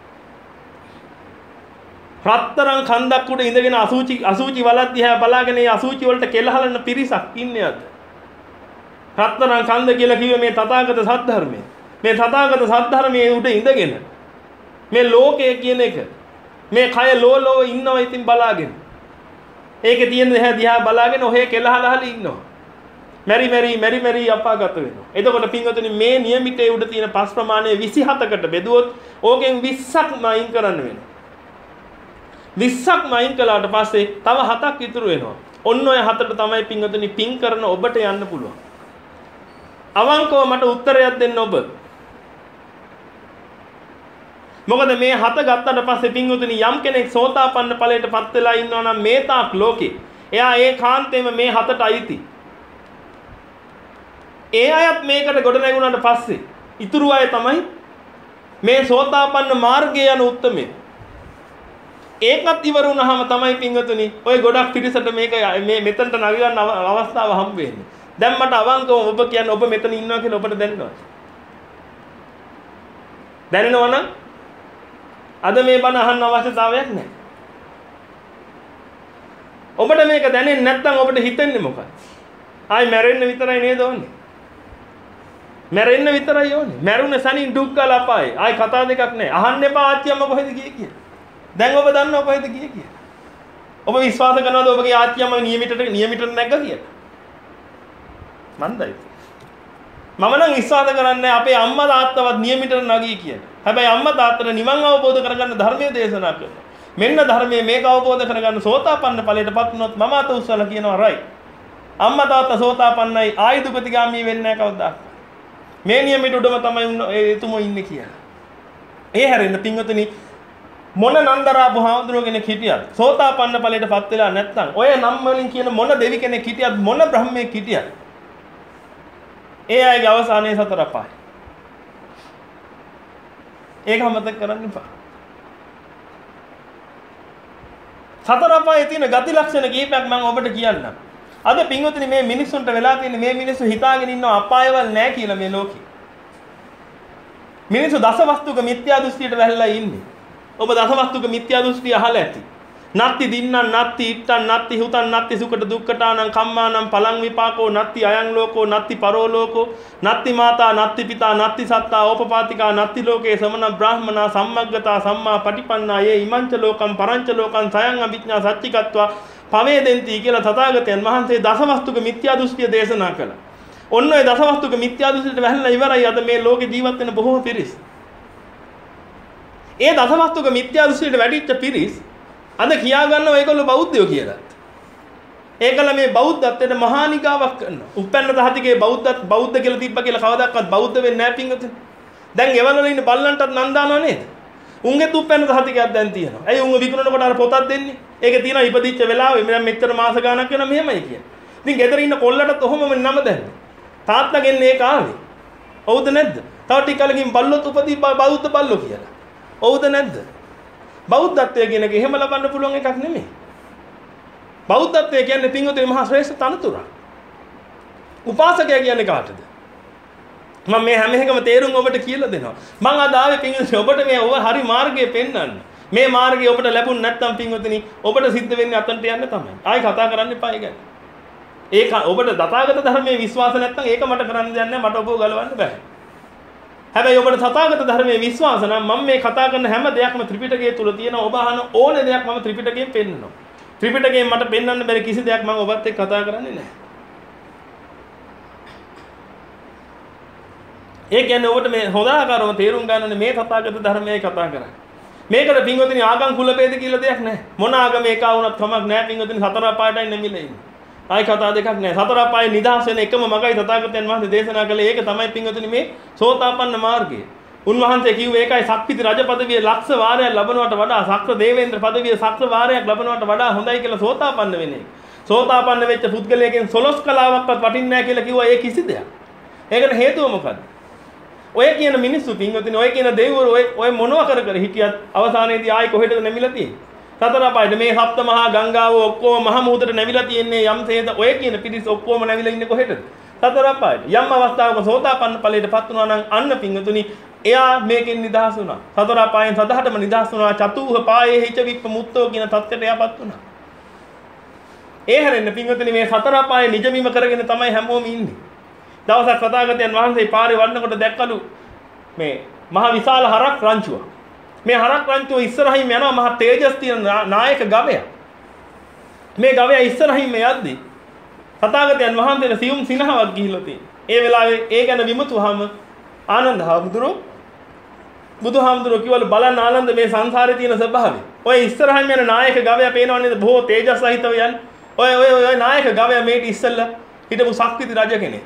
රත්තරන් කන්දක් උඩ ඉඳගෙන අසූචි අසූචි වලක් දිහා බලාගෙන ඒ අසූචි වලට කෙලහලන පිරිසක් ඉන්නේ අද. රත්තරන් කන්ද කියලා කිව්වේ මේ තථාගත සද්ධර්මයේ. මේ තථාගත සද්ධර්මයේ උඩ ඉඳගෙන මේ ලෝකය කියන එක මේ කය ලෝලෝ ඉන්නවා ඉතින් බලාගෙන. ඒකේ තියෙන දේ දිහා බලාගෙන ඔහේ කෙලහලහල ඉන්නවා. මෙරි මෙරි මෙරි මෙරි අපාගත වෙනවා. එතකොට පින්වතුනි මේ නියමිතයේ උඩ තියෙන පස් ප්‍රමාණය විසි හතකට බෙදුවොත් ඕකෙන් විස්සක්ම අයින් කරන්න වෙනවා. විස්සක්ම අයින් කළාට පස්සේ තව හතක් ඉතුරු වෙනවා. ඔන්න ඔය හතට තමයි පින්වතුනි පින් කරන ඔබට යන්න පුළුවන්. අවංකව මට උත්තරයක් දෙන්න ඔබ. මොකද මේ හත ගත්තට පස්සේ පින්වතුනි යම් කෙනෙක් සෝතාපන්න ඵලයට පත් වෙලා ඉන්නවා නම් මේ තාක් ලෝකේ එයා ඒකාන්තයෙන්ම මේ හතට අයිති. ඒ අයත් මේකට ගොඩ නැගුණාට පස්සේ ඉතුරු අය තමයි මේ සෝතාපන්න මාර්ගයේ යන උත්මය. ඒකත් ඉවර වුණාම තමයි පින්වතුනි ඔය ගොඩක් පිරිසට මේක මේ මෙතනට නගින්න අවස්ථාව හම්බ වෙන්නේ. දැන් මට අවංකව ඔබ කියන්නේ ඔබ මෙතන ඉන්නවා කියලා ඔබට දැනෙනවා. දැනෙනවනම් අද මේ බණ අහන්න අවශ්‍යතාවයක් නැහැ. ඔබට මේක දැනෙන්නේ නැත්නම් ඔබට හිතෙන්නේ මොකක්ද? ආයි මැරෙන්න විතරයි නේද ඕනේ. මැරෙන්න විතරයි ඕනේ. මැරුණ සනින් දුක් ගාලා අපායේ. ආයි කතා දෙකක් නැහැ. අහන්න එපා ආච්චියම්ම කොහෙද ගියේ කියලා. දැන් ඔබ දන්නව කොහෙද ගියේ කියලා. ඔබ විශ්වාස කරනවද ඔබගේ ආච්චියම්ම නියමිතට නියමිතට නැග්ගා කියලා? මන්දයි. මම නම් විශ්වාස කරන්නේ අපේ අම්මා තාත්තවත් නියමිතට නැගී කියලා. හැබැයි අම්මා තාත්තට නිවන් අවබෝධ කරගන්න ධර්මයේ දේශනා කරනවා. මෙන්න ධර්මයේ මේක අවබෝධ කරගන්න සෝතාපන්න ඵලයටපත් වුණොත් මම අත උස්සලා කියනවා රයි. අම්මා තාත්තා සෝතාපන්නයි ආයි දුගතිගාමී වෙන්නේ නැහැ කවදාවත්. මේ නියමිත උඩම තමයි ඒ එතුමෝ ඉන්නේ කියලා. ඒ හැරෙන්න පින්වතුනි මොන නන්දරා බුහාමුදුරුවෝ කෙනෙක් හිටියත් සෝතාපන්න ඵලයටපත් වෙලා නැත්නම් ඔය නම් වලින් කියන මොන දෙවි කෙනෙක් හිටියත් මොන බ්‍රහ්මයෙක් හිටියත් ඒ අයගේ අවසානයේ සතර අපාය. ඒක අමතක කරන්න එපා. සතර අපායේ තියෙන ගති ලක්ෂණ කීපයක් මම ඔබට කියන්නම්. අද පින්වතුනි මේ මිනිස්සුන්ට වෙලා තියෙන මේ මිනිස්සු හිතාගෙන ඉන්නවා අපායවල නැහැ කියලා මේ ලෝකේ. මිනිස්සු දසවස්තුක මිත්‍යා දෘෂ්ටියට වැහැලා ඉන්නේ. ඔබ දසවස්තුක මිත්‍යා දෘෂ්ටිය අහලා ඇති. නත්ති දින්නං නත්ති ඉත්තං නත්ති හුතං නත්ති සුකට දුක්ඛටානං කම්මානං පලං විපාකෝ නත්ති අයං ලෝකෝ නත්ති පරෝ ලෝකෝ නත්ති මාතා නත්ති පිතා නත්ති සත්තා ඕපපාතිකා නත්ති ලෝකේ සමන බ්‍රාහ්මනා සම්මග්ගතා සම්මා පටිපන්නා යේ ඉමංච ලෝකම් පරංච ලෝකං සයං අභිඥා සච්චිකත්වා පවේදෙන්ති කියලා තථාගතයන් වහන්සේ දසවස්තුක මිත්‍යා දෘෂ්ටිය දේශනා කළා. ඔන්න ඔය දසවස්තුක මිත්‍යා දෘෂ්ටියට වැහැලා ඉවරයි අද මේ ලෝකේ ජීවත් වෙන බොහෝ පිරිස්. ඒ දසවස්තුක මිත්‍යා දෘෂ්ටියට වැටිච්ච පිරිස් අද කියා ගන්නවා ඒගොල්ලෝ බෞද්ධයෝ කියලා. ඒකල මේ බෞද්ධත්වයට මහා නිගාවක් කරනවා. උපැන්න දහතිකේ බෞද්ධත් බෞද්ධ කියලා තිබ්බ කියලා කවදාවත් බෞද්ධ වෙන්නේ නැහැ පින්වතුනි. දැන් එවල වල ඉන්න බල්ලන්ටත් නම් දානව නේද? උන්ගෙත් උපැන්න දහතිකයක් දැන් තියෙනවා. ඇයි උන්ව විකුණනකොට අර පොතක් දෙන්නේ? ඒක තියෙනවා ඉපදිච්ච වෙලාවේ මම මෙච්චර මාස ගාණක් වෙනවා මෙහෙමයි කියන්නේ. ඉතින් ගෙදර ඉන්න කොල්ලටත් ඔහොමම නම දැන්නේ. තාත්තගෙන් මේක ආවේ. හවුද නැද්ද? තව ටික කලකින් බල්ලොත් උපදී බෞද්ධ බල්ලෝ කියලා. හවුද නැද්ද? බෞද්ධත්වය කියන එක එහෙම ලබන්න පුළුවන් එකක් නෙමෙයි. බෞද්ධත්වය කියන්නේ පින්වතුනි මහා ශ්‍රේෂ්ඨ තනතුරක්. උපාසකයා කියන්නේ කාටද? මම මේ හැම එකම තේරුම් ඔබට කියලා දෙනවා. මම අද ආවේ පින්වතුනි ඔබට මේ ඔබ හරි මාර්ගය පෙන්වන්න. මේ මාර්ගය ඔබට ලැබුණ නැත්නම් පින්වතුනි ඔබට සිද්ධ වෙන්නේ අතන්ට යන්න තමයි. ආයි කතා කරන්න එපා ඒ ගැන. ඒක ඔබට තථාගත ධර්මයේ විශ්වාස නැත්නම් ඒක මට කරන්න දෙයක් නැහැ. මට ඔබව ගලවන්න බෑ. හැබැයි ඔබට තථාගත ධර්මයේ විශ්වාස නම් මම මේ කතා කරන හැම දෙයක්ම ත්‍රිපිටකයේ තුල තියෙන ඔබ අහන ඕනේ දෙයක් මම ත්‍රිපිටකයෙන් පෙන්නනවා. ත්‍රිපිටකයෙන් මට පෙන්වන්න බැරි කිසි දෙයක් මම ඔබත් එක්ක කතා කරන්නේ නැහැ. ඒ කියන්නේ ඔබට මේ හොඳ ආකාරව තේරුම් ගන්න ඕනේ මේ තථාගත ධර්මයයි කතා කරන්නේ. මේකට පින්වතුනි ආගම් කුල ભેද කියලා දෙයක් නැහැ. මොන ආගම එකා වුණත් කමක් නැහැ පින්වතුනි සතර අපායටයි නැමිලා ඉන්නේ. ආයි කතා දෙකක් නැහැ. සතර අපායේ නිදහස් වෙන එකම මගයි තථාගතයන් වහන්සේ දේශනා කළේ. ඒක තමයි පින්වතුනි මේ සෝතාපන්න මාර්ගය. උන්වහන්සේ කිව්වේ ඒකයි සක්විති රජ පදවිය ලක්ෂ වාරයක් ලබනවට වඩා සක්‍ර දේවේන්ද්‍ර පදවිය සක්‍ර වාරයක් ලබනවට වඩා හොඳයි කියලා සෝතාපන්න වෙන්නේ. සෝතාපන්න වෙච්ච පුද්ගලයාගෙන් සොළොස් කලාවක්වත් වටින්නේ නැහැ කියලා කිව්වා. ඒ කිසි දෙයක්. ඒකට හේතුව මොකද්ද? ඔය කියන මිනිස්සු පින්වතුනි ඔය කියන දෙවිවරු ඔය ඔය මොනවා කර කර හිටියත් අවසානයේදී ආයි කොහෙටද නැමිලා තියෙන්නේ? සතර අපායට මේ සප්ත මහා ගංගාව ඔක්කොම මහ මුහුදට නැවිලා තියෙන්නේ යම්සේද ඔය කියන පිරිස ඔක්කොම නැවිලා ඉන්නේ කොහෙටද? සතර අපායට. යම් අවස්ථාවක සෝතාපන්න ඵලයටපත් වුණා නම් අන්න පින්වතුනි එයා මේකෙන් නිදහස් වුණා. සතර අපායෙන් සදහටම නිදහස් වුණා. චතුහ පායේ හිච විප්ප මුත්තෝ කියන තත්ත්වයට එයාපත් වුණා. ඒ හැරෙන්න පින්වතුනි මේ සතර අපායේ නිජමීම කරගෙන තමයි හැමෝම ඉන්නේ. දවසක් තථාගතයන් වහන්සේ පාරේ වඩනකොට දැක්කලු මේ මහ විශාල හරක් රංචුව. මේ හරක් රංචුව ඉස්සරහින් යනවා මහ තේජස් තියෙන නායක ගවයා. මේ ගවයා ඉස්සරහින් යද්දී තථාගතයන් වහන්සේට සියුම් සිනහවක් ගිහිල්ලා තියෙනවා. ඒ වෙලාවේ ඒ ගැන විමතුවාම ආනන්ද හාමුදුරුවෝ බුදුහාමුදුරුවෝ කිව්වලු බලන්න ආනන්ද මේ සංසාරේ තියෙන ස්වභාවය. ඔය ඉස්සරහින් යන නායක ගවයා පේනව නේද බොහෝ තේජස් සහිතව යන්නේ. ඔය ඔය ඔය නායක ගවයා මේටි ඉස්සෙල්ලා හිටපු සක්විති රජ කෙනෙක්.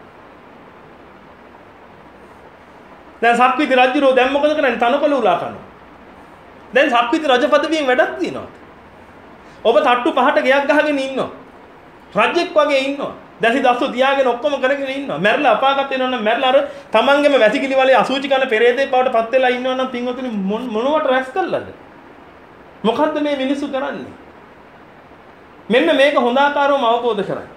දැන් සක්විති රජුරෝ දැන් මොකද කරන්නේ? තනකොළ උලා කරනවා. දැන් සක්විති රජ පදවියෙන් වැඩක් තියනවා. ඔබ තට්ටු පහට ගයක් ගහගෙන ඉන්නවා. රජෙක් වගේ ඉන්නවා. දැසි දස්සු තියාගෙන ඔක්කොම කරගෙන ඉන්නවා. මැරලා අපාගත වෙනවා නම් මැරලා අර තමන්ගේම වැසිකිලි වලේ අසුචි කරන පෙරේතේ බවට පත් වෙලා ඉන්නවා නම් පින්වතුනි මොනවට රැස් කළාද? මොකද්ද මේ මිනිස්සු කරන්නේ? මෙන්න මේක හොඳ ආකාරවම අවබෝධ කරගන්න.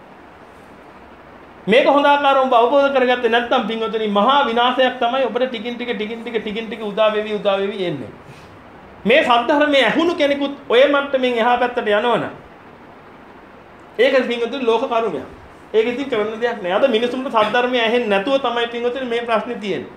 මේක හොඳ ආකාරවම අවබෝධ කරගත්තේ නැත්නම් පින්වතුනි මහා විනාශයක් තමයි ඔබට ටිකින් ටික ටිකින් ටික ටිකින් ටික උදා වෙවි උදා වෙවි එන්නේ. මේ සද්ධර්මයේ ඇහුණු කෙනෙකුත් ඔය මට්ටමින් එහා පැත්තට යනවනම් ඒක පින්වතුනි ලෝක කර්මයක්. ඒක ඉතින් කරන්න දෙයක් නෑ. අද මිනිසුන්ට සද්ධර්මය ඇහෙන්නේ නැතුව තමයි පින්වතුනි මේ ප්‍රශ්නේ තියෙන්නේ.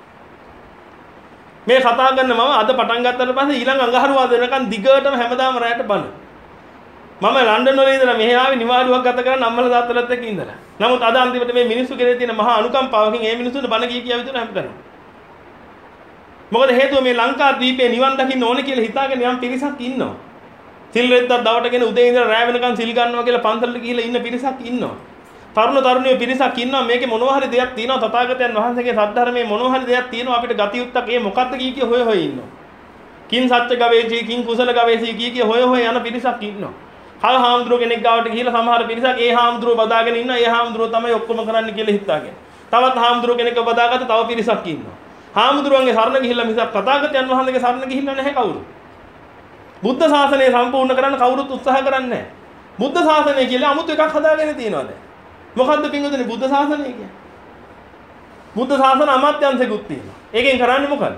මේ කතා කරන මම අද පටන් ගත්තට පස්සේ ඊළඟ අඟහරුවාද වෙනකන් දිගටම හැමදාම රැයට බන. මම ලන්ඩන් වල ඉඳලා මෙහෙ ආවේ නිවාඩුවක් ගත කරන් අම්මලා තාත්තලාත් එක්ක ඉඳලා. නමුත් අද අන්තිමට මේ මිනිස්සු කෙරේ තියෙන මහා අනුකම්පාවකින් මේ මිනිස්සුන්ට බන කී කියා විතර හැමතැනම. මොකද හේතුව මේ ලංකාද්වීපයේ නිවන් දකින්න ඕනේ කියලා හිතාගෙන යම් පිරිසක් ඉන්නවා. සිල් රෙද්දක් දවටගෙන උදේ ඉඳලා රැ වෙනකන් සිල් ගන්නවා කියලා පන්සලට ගිහිල්ලා ඉන්න පිරිසක් ඉන්නවා. තරුණ තරුණියෝ පිරිසක් ඉන්නවා මේකේ මොනවා හරි දෙයක් තියෙනවා තථාගතයන් වහන්සේගේ සද්ධර්මයේ මොනවා හරි දෙයක් තියෙනවා අපිට ගතියුත්තක් ඒ මොකක්ද කී කිය හොය හොය ඉන්නවා. කින් සත්‍ය ගවේෂී කින් කුසල ගවේෂී කී කිය හොය හොය යන පිරිසක් ඉන්නවා. කල් හාමුදුරුවෝ කෙනෙක් ගාවට ගිහිල්ලා සමහර පිරිසක් ඒ හාමුදුරුවෝ බදාගෙන ඉන්නවා ඒ හාමුදුරුවෝ තමයි ඔක්කොම කරන්න කියලා හිතාගෙන. තවත් හාමුදුරුවෝ කෙනෙක්ව බදාගත්ත තව පිරිසක් ඉන්නවා. හාමුදුරුවන්ගේ සරණ ගිහිල්ලා මිසක් තථාගතයන් වහන්සේගේ සරණ ගිහිල්ලා නැහැ කවුරු. බුද්ධ ශාසනය සම්පූර්ණ කරන්න කවුරුත් උත්සාහ කරන්නේ නැහැ. බුද්ධ ශාසනය කියලා 아무ත් එකක් හදාගෙන තියනවා දැන්. මොකද්ද පින්වතුනි බුද්ධ ශාසනය කියන්නේ? බුද්ධ ශාසන අමාත්‍යංශෙකුත් තියෙනවා. ඒකෙන් කරන්නේ මොකද්ද?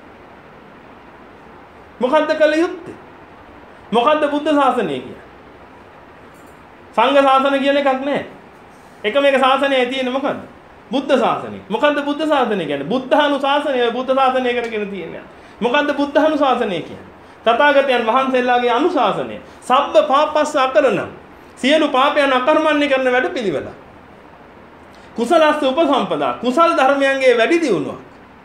මොකද්ද කළ යුත්තේ? මොකද්ද බුද්ධ ශාසනය කියන්නේ? සංඝ ශාසන කියන එකක් නැහැ. එකම එක ශාසනයේ තියෙන්නේ මොකද්ද? බුද්ධ ශාසනය. මොකද්ද බුද්ධ ශාසනය කියන්නේ? බුද්ධානුශාසනය බුද්ධ ශාසනය කරගෙන තියෙනවා. මොකද්ද බුද්ධානුශාසනය කියන්නේ? තථාගතයන් වහන්සේලාගේ අනුශාසනය. සබ්බ පාපස්ස අකරණ. සියලු පාපයන් අකර්මණ්‍ය කරන වැඩ පිළිවෙල. කුසලස්ස උපසම්පදා. කුසල් ධර්මයන්ගේ වැඩි දියුණුවක්.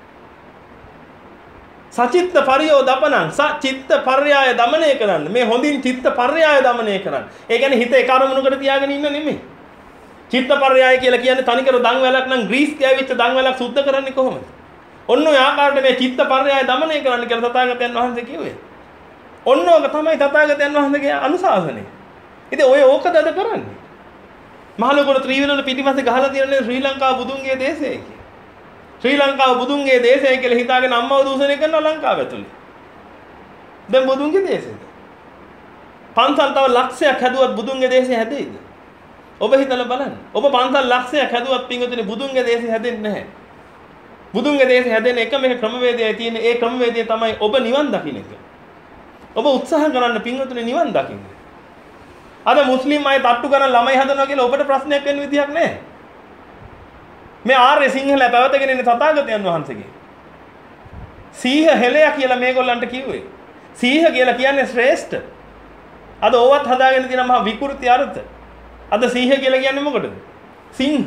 සචිත්ත පරියෝදපනං සචිත්ත පර්යාය දමනය කරන්න. මේ හොඳින් චිත්ත පර්යාය දමනය කරන්න. ඒ කියන්නේ හිත ඒ කර්මණුකට තියාගෙන ඉන්න නෙමෙයි. චිත්ත පර්යාය කියලා කියන්නේ තනිකර දන් වැලක් නම් ග්‍රීස් තියාවිච්ච දන් වැලක් සුද්ධ කරන්නේ කොහොමද? ඔන්න ඔය ආකාරයට මේ චිත්ත පර්යාය දමනය කරන්න කියලා තථාගතයන් වහන්සේ කිව්වේ. ඔන්න ඕක තමයි තථාගතයන් වහන්සේගේ අනුශාසනය. ඉතින් ඔය ඕකද අද කරන්නේ. මහලොකුට ත්‍රිවිධවල පිටිපස්සේ ගහලා තියෙන්නේ ශ්‍රී ලංකාව බුදුන්ගේ දේශය කියලා. ශ්‍රී ලංකාව බුදුන්ගේ දේශය කියලා හිතාගෙන අම්මව දූෂණය කරනවා ලංකාව ඇතුලේ. දැන් බුදුන්ගේ දේශයද? පන්සල් තව ලක්ෂයක් හැදුවත් බුදුන්ගේ දේශය හැදෙයිද? ඔබ හිතලා බලන්න. ඔබ පන්සල් ලක්ෂයක් හැදුවත් පින්වතුනි බුදුන්ගේ දේශය හැදෙන්නේ නැහැ. බුදුන්ගේ දේශය හැදෙන එකම එක ක්‍රමවේදයයි තියෙන. ඒ ක්‍රමවේදය තමයි ඔබ නිවන් දකින්න එක. ඔබ උත්සාහ කරන්න පින්වතුනි නිවන් දකින්න. අද මුස්ලිම් අය තට්ටු කරන ළමයි හදනවා කියලා ඔබට ප්‍රශ්නයක් වෙන්න විදියක් නැහැ. මේ ආර්ය සිංහල පැවතගෙන ඉන්න තථාගතයන් වහන්සේගේ සීහ හෙලය කියලා මේගොල්ලන්ට කිව්වේ. සීහ කියලා කියන්නේ ශ්‍රේෂ්ඨ. අද ඕවත් හදාගෙන තියෙන මහා විකෘති අර්ථ. අද සීහ කියලා කියන්නේ මොකටද? සිංහ.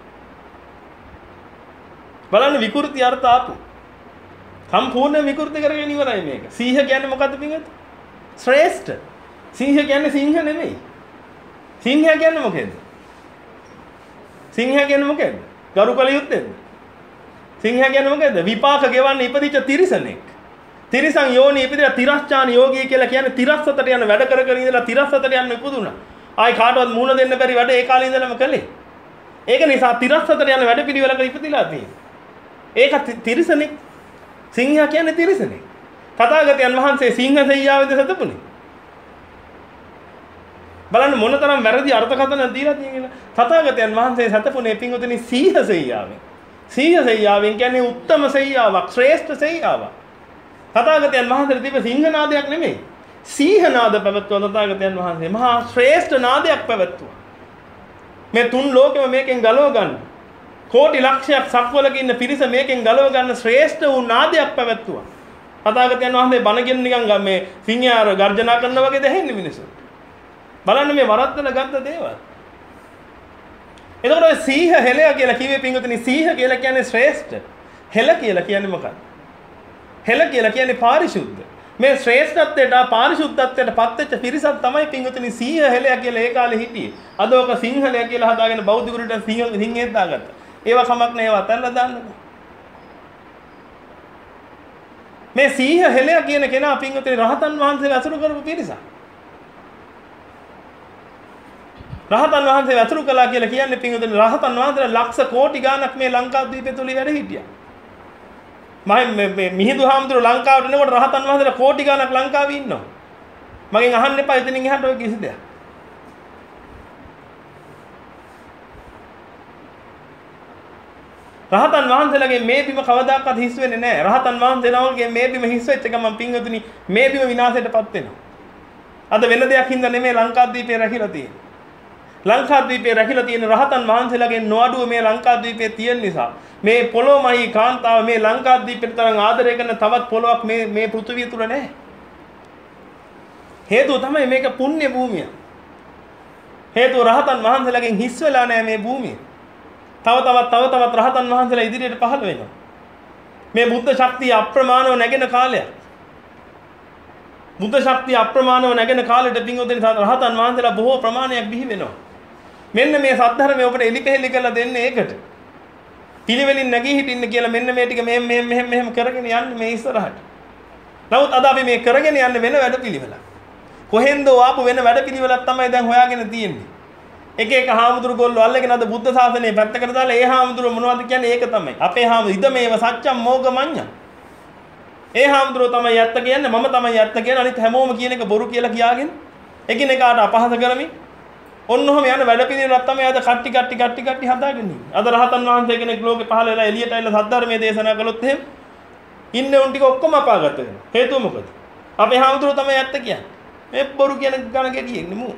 බලන්න විකෘති අර්ථ ආපු. සම්පූර්ණ විකෘති කරගෙන ඉවරයි මේක. සීහ කියන්නේ මොකද්ද පින්වත්? ශ්‍රේෂ්ඨ. සිංහ කියන්නේ සිංහ නෙමෙයි. සිංහයා කියන්නේ මොකේද? සිංහයා කියන්නේ මොකේද? ගරු කළ යුත්තේද? සිංහයා කියන්නේ මොකේද? විපාක ගෙවන්න ඉපදිච්ච තිරිසනෙක්. තිරිසන් යෝනි ඉපදිලා තිරස්චාන යෝගී කියලා කියන්නේ තිරස්සතට යන වැඩ කර කර ඉඳලා තිරස්සතට යන්න ඉපදුණා. ආයි කාටවත් මූණ දෙන්න බැරි වැඩ ඒ කාලේ ඉඳලම කළේ. ඒක නිසා තිරස්සතට යන වැඩ පිළිවෙලක ඉපදිලා තියෙනවා. ඒක තිරිසනෙක්. සිංහයා කියන්නේ තිරිසනෙක්. තථාගතයන් වහන්සේ සිංහ සෙයියාවේද සතපුනේ. බලන්න මොනතරම් වැරදි අර්ථකථන දීලා තියෙනවද? තථාගතයන් වහන්සේ සතපුනේ පින්වතුනි සීහ සෙයියාවෙන්. සීහ සෙයියාවෙන් කියන්නේ උත්තම සෙයියාවක්, ශ්‍රේෂ්ඨ සෙයියාවක්. තථාගතයන් වහන්සේට තිබෙ සිංහ නාදයක් නෙමෙයි. සීහ නාද පැවැත්වුවා තථාගතයන් වහන්සේ. මහා ශ්‍රේෂ්ඨ නාදයක් පැවැත්වුවා. මේ තුන් ලෝකෙම මේකෙන් ගලව ගන්න. කෝටි ලක්ෂයක් සක්වලක ඉන්න පිරිස මේකෙන් ගලව ගන්න ශ්‍රේෂ්ඨ වූ නාදයක් පැවැත්වුවා. තථාගතයන් වහන්සේ බණගෙන නිකන් මේ සිංහයාර ගර්ජනා කරනවා වගේ දැනෙන්නේ මිනිස්සු. බලන්න මේ වරද්දල ගත්ත දේවල්. එතකොට සීහ හෙලය කියලා කිව්වේ පින්වතුනි සීහ කියලා කියන්නේ ශ්‍රේෂ්ඨ. හෙල කියලා කියන්නේ මොකක්ද? හෙල කියලා කියන්නේ පාරිශුද්ධ. මේ ශ්‍රේෂ්ඨත්වයට පාරිශුද්ධත්වයට පත් වෙච්ච පිරිසක් තමයි පින්වතුනි සීහ හෙලය කියලා ඒ කාලේ හිටියේ. අද ඔක සිංහලය කියලා හදාගෙන බෞද්ධ ගුරුට සිංහ සිංහෙත් දාගත්තා. ඒවා කමක් නෑ ඒවා අතල්ලා දාන්න. මේ සීහ හෙලය කියන කෙනා පින්වතුනි රහතන් වහන්සේලා අසුරු කරපු පිරිසක්. රහතන් වහන්සේ වැතුරු කළා කියලා කියන්නේ පින්වතුනි රහතන් වහන්සේලා ලක්ෂ කෝටි ගාණක් මේ ලංකාද්වීපය තුල වැඩ හිටියා. මම මේ මිහිඳු හාමුදුරුවෝ ලංකාවට එනකොට රහතන් වහන්සේලා කෝටි ගාණක් ලංකාවේ ඉන්නවා. මගෙන් අහන්න එපා එතනින් එහාට ඔය කිසි දෙයක්. රහතන් වහන්සේලාගේ මේ බිම කවදාකවත් හිස් වෙන්නේ නැහැ. රහතන් වහන්සේලාගේ මේ බිම හිස් වෙච්ච ගමන් පින්වතුනි මේ බිම විනාශයටපත් වෙනවා. අද වෙන දෙයක් හින්දා නෙමෙයි ලංකාද්වීපය රැකිලා තියෙන්නේ. ලංකාද්වීපයේ රැකිලා තියෙන රහතන් වහන්සේලාගේ නොඅඩුව මේ ලංකාද්වීපයේ තියෙන නිසා මේ පොළොමහි කාන්තාව මේ ලංකාද්වීපයට තරම් ආදරය කරන තවත් පොළොවක් මේ මේ පෘථිවිය තුල නැහැ. හේතුව තමයි මේක පුණ්‍ය භූමිය. හේතුව රහතන් වහන්සේලාගෙන් හිස් වෙලා නැහැ මේ භූමිය. තව තවත් තව තවත් රහතන් වහන්සේලා ඉදිරියට පහළ වෙනවා. මේ බුද්ධ ශක්තිය අප්‍රමාණව නැගෙන කාලයක්. බුද්ධ ශක්තිය අප්‍රමාණව නැගෙන කාලෙට පින්වතුනි රහතන් වහන්සේලා බොහෝ ප්‍රමාණයක් බිහි වෙනවා. මෙන්න මේ සද්ධර්මය ඔබට එලිපෙහෙලි කරලා දෙන්නේ ඒකට. පිළිවෙලින් නැගී හිටින්න කියලා මෙන්න මේ ටික මෙහෙම මෙහෙම මෙහෙම මෙහෙම කරගෙන යන්න මේ ඉස්සරහට. නමුත් අද අපි මේ කරගෙන යන්න වෙන වැඩපිළිවෙලක්. කොහෙන්ද ආපු වෙන වැඩපිළිවෙලක් තමයි දැන් හොයාගෙන තියෙන්නේ. එක එක හාමුදුරු ගොල්ලෝ අල්ලගෙන අද බුද්ධ ශාසනය පැත්තකට දාලා ඒ හාමුදුරු මොනවද කියන්නේ ඒක තමයි. අපේ හාමුදුරු ඉද මේව සත්‍යම් මෝගමඤ්ඤ. ඒ හාමුදුරුව තමයි යත්ත කියන්නේ මම තමයි යත්ත කියන්නේ අනිත් හැමෝම කියන එක බොරු කියලා කියාගෙන එකිනෙකාට අපහාස කරමින් ඔන්නෝම යන වැඩපිළිවෙලක් තමයි අද කට්ටි කට්ටි කට්ටි කට්ටි හදාගෙන ඉන්නේ. අද රහතන් වහන්සේ කෙනෙක් ලෝකේ පහළ වෙලා එළියට ඇවිල්ලා සද්ධර්මයේ දේශනා කළොත් එහෙම ඉන්නේ උන් ටික ඔක්කොම අපාගත වෙනවා. හේතුව මොකද? අපේ හාමුදුරුව තමයි යත්ත කියන්නේ. මේ බොරු කියන ගණ ගෙඩියෙන්නේ මූ.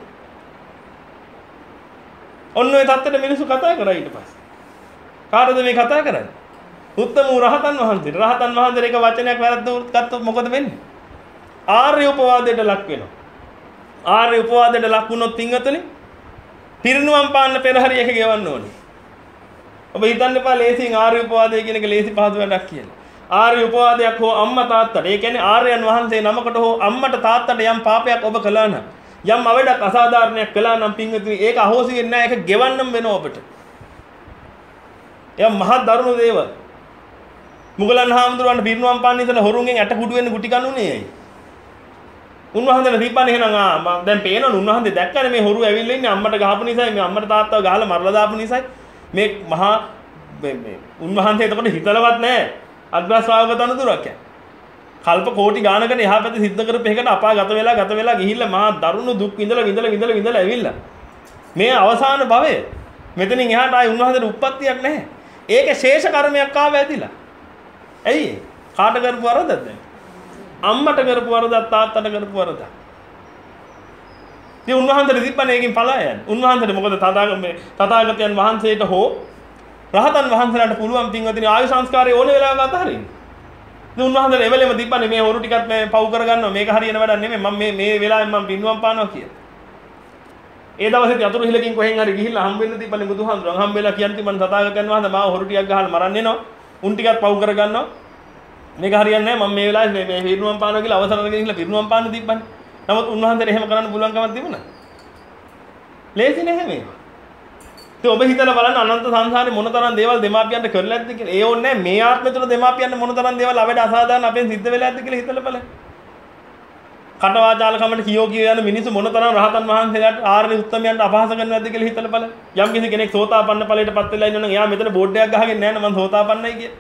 ඔන්න ඔය தත්තට මිනිස්සු කතා කරා ඊට පස්සේ. කාටද මේ කතා කරන්නේ? උත්තම රහතන් වහන්සේ. රහතන් වහන්සේ එක වචනයක් වැරද්දුවොත් ගත්තොත් මොකද වෙන්නේ? ආර්ය උපවාදයට ලක් වෙනවා. ආර්ය උපවාදයට ලක් වුණොත් පින්වතුනි පිරිනුවම් පාන්න පෙර හරි එක ගෙවන්න ඕනේ. ඔබ හිතන්න එපා ලේසියෙන් ආර්ය උපවාදය කියන එක ලේසි පහසු වැඩක් කියලා. ආර්ය උපවාදයක් හෝ අම්මා තාත්තට, ඒ කියන්නේ ආර්යයන් වහන්සේ නමකට හෝ අම්මට තාත්තට යම් පාපයක් ඔබ කළා නම්, යම් අවඩක් අසාධාරණයක් කළා නම් පින්වතුනි ඒක අහෝසි වෙන්නේ නැහැ. ඒක ගෙවන්නම වෙනවා ඔබට. එයා මහත් දරුණු දේවල්. මුගලන් හාමුදුරුවන්ට පිරිනුවම් පාන්න ඉතල හොරුන්ගෙන් ඇට කුඩු වෙන්න ගුටි කනුනේ ඇයි? උන්වහන්සේලා දීපන්නේ එහෙනම් ආ මම දැන් පේනවනේ උන්වහන්සේ දැක්කනේ මේ හොරු ඇවිල්ලා ඉන්නේ අම්මට ගහපු නිසායි මේ අම්මට තාත්තව ගහලා මරලා දාපු නිසායි මේ මහා මේ උන්වහන්සේ එතකොට හිතලවත් නැහැ අග්‍රශ්‍රාවක තනතුරක් යන. කල්ප කෝටි ගානකට එහා පැත්තේ සිද්ධ කරපු එකකට අපාගත වෙලා ගත වෙලා ගිහිල්ලා මහා දරුණු දුක් විඳලා විඳලා විඳලා විඳලා ඇවිල්ලා මේ අවසාන භවය මෙතනින් එහාට ආයි උන්වහන්සේට උප්පත්තියක් නැහැ. ඒකේ ශේෂ කර්මයක් ආව ඇදිලා. ඇයි ඒ? කාට කරපු වරදද? අම්මට කරපු වරදක් තාත්තට කරපු වරදක්. ඉතින් උන්වහන්සේට දීපන්නේ එකකින් පලා යන්නේ. උන්වහන්සේට මොකද තථාගතයන් වහන්සේට හෝ රහතන් වහන්සේලාට පුළුවන් පින්වදින ආයු සංස්කාරය ඕන වෙලාවක අතහරින්න. ඉතින් උන්වහන්සේට එවෙලෙම දීපන්නේ මේ හොරු ටිකත් මේ පව් කරගන්නවා මේක හරියන වැඩක් නෙමෙයි මම මේ මේ වෙලාවෙන් මම පින්නුවම් පානවා කියලා. ඒ දවසේ යතුරු හිලකින් කොහෙන් හරි ගිහිල්ලා හම් වෙන්න දීපන්නේ බුදුහාමුදුරන් හම් වෙලා කියන්නේ මම තථාගතයන් වහන්සේ මාව හොරු ටිකක් ගහලා මරන්න එනවා. උන් ටිකක් පව් කරගන්නවා. මේක හරියන්නේ නැහැ මම මේ වෙලාවේ මේ පිරිනුවම් පානවා කියලා අවසර අරගෙන ගිහලා පිරිනුවම් පාන්න තිබ්බනේ. නමුත් උන්වහන්සේට එහෙම කරන්න පුළුවන් කමක් තිබුණා. ලේසි නැහැ මේක. ඉතින් ඔබ හිතලා බලන්න අනන්ත සංසාරේ මොනතරම් දේවල් දෙමාපියන්ට කරලා ඇද්ද කියලා. ඒ ඕනේ මේ ආත්මය තුළ දෙමාපියන්ට මොනතරම් දේවල් අවඩ අසාධාරණ අපෙන් සිද්ධ වෙලා ඇද්ද කියලා හිතලා බලන්න. කටවාචාල කමට කියෝ කියෝ යන මිනිස්සු මොනතරම් රහතන් වහන්සේලාට ආර්ය උත්තමයන්ට අපහාස කරනවද කියලා හිතලා බලන්න. යම් කිසි කෙනෙක් සෝතාපන්න ඵලයටපත් වෙලා ඉන්නවනම් එයා මෙතන බෝඩ් එකක් ගහගෙන නැහැ නේද මම සෝතාපන්නයි කියලා.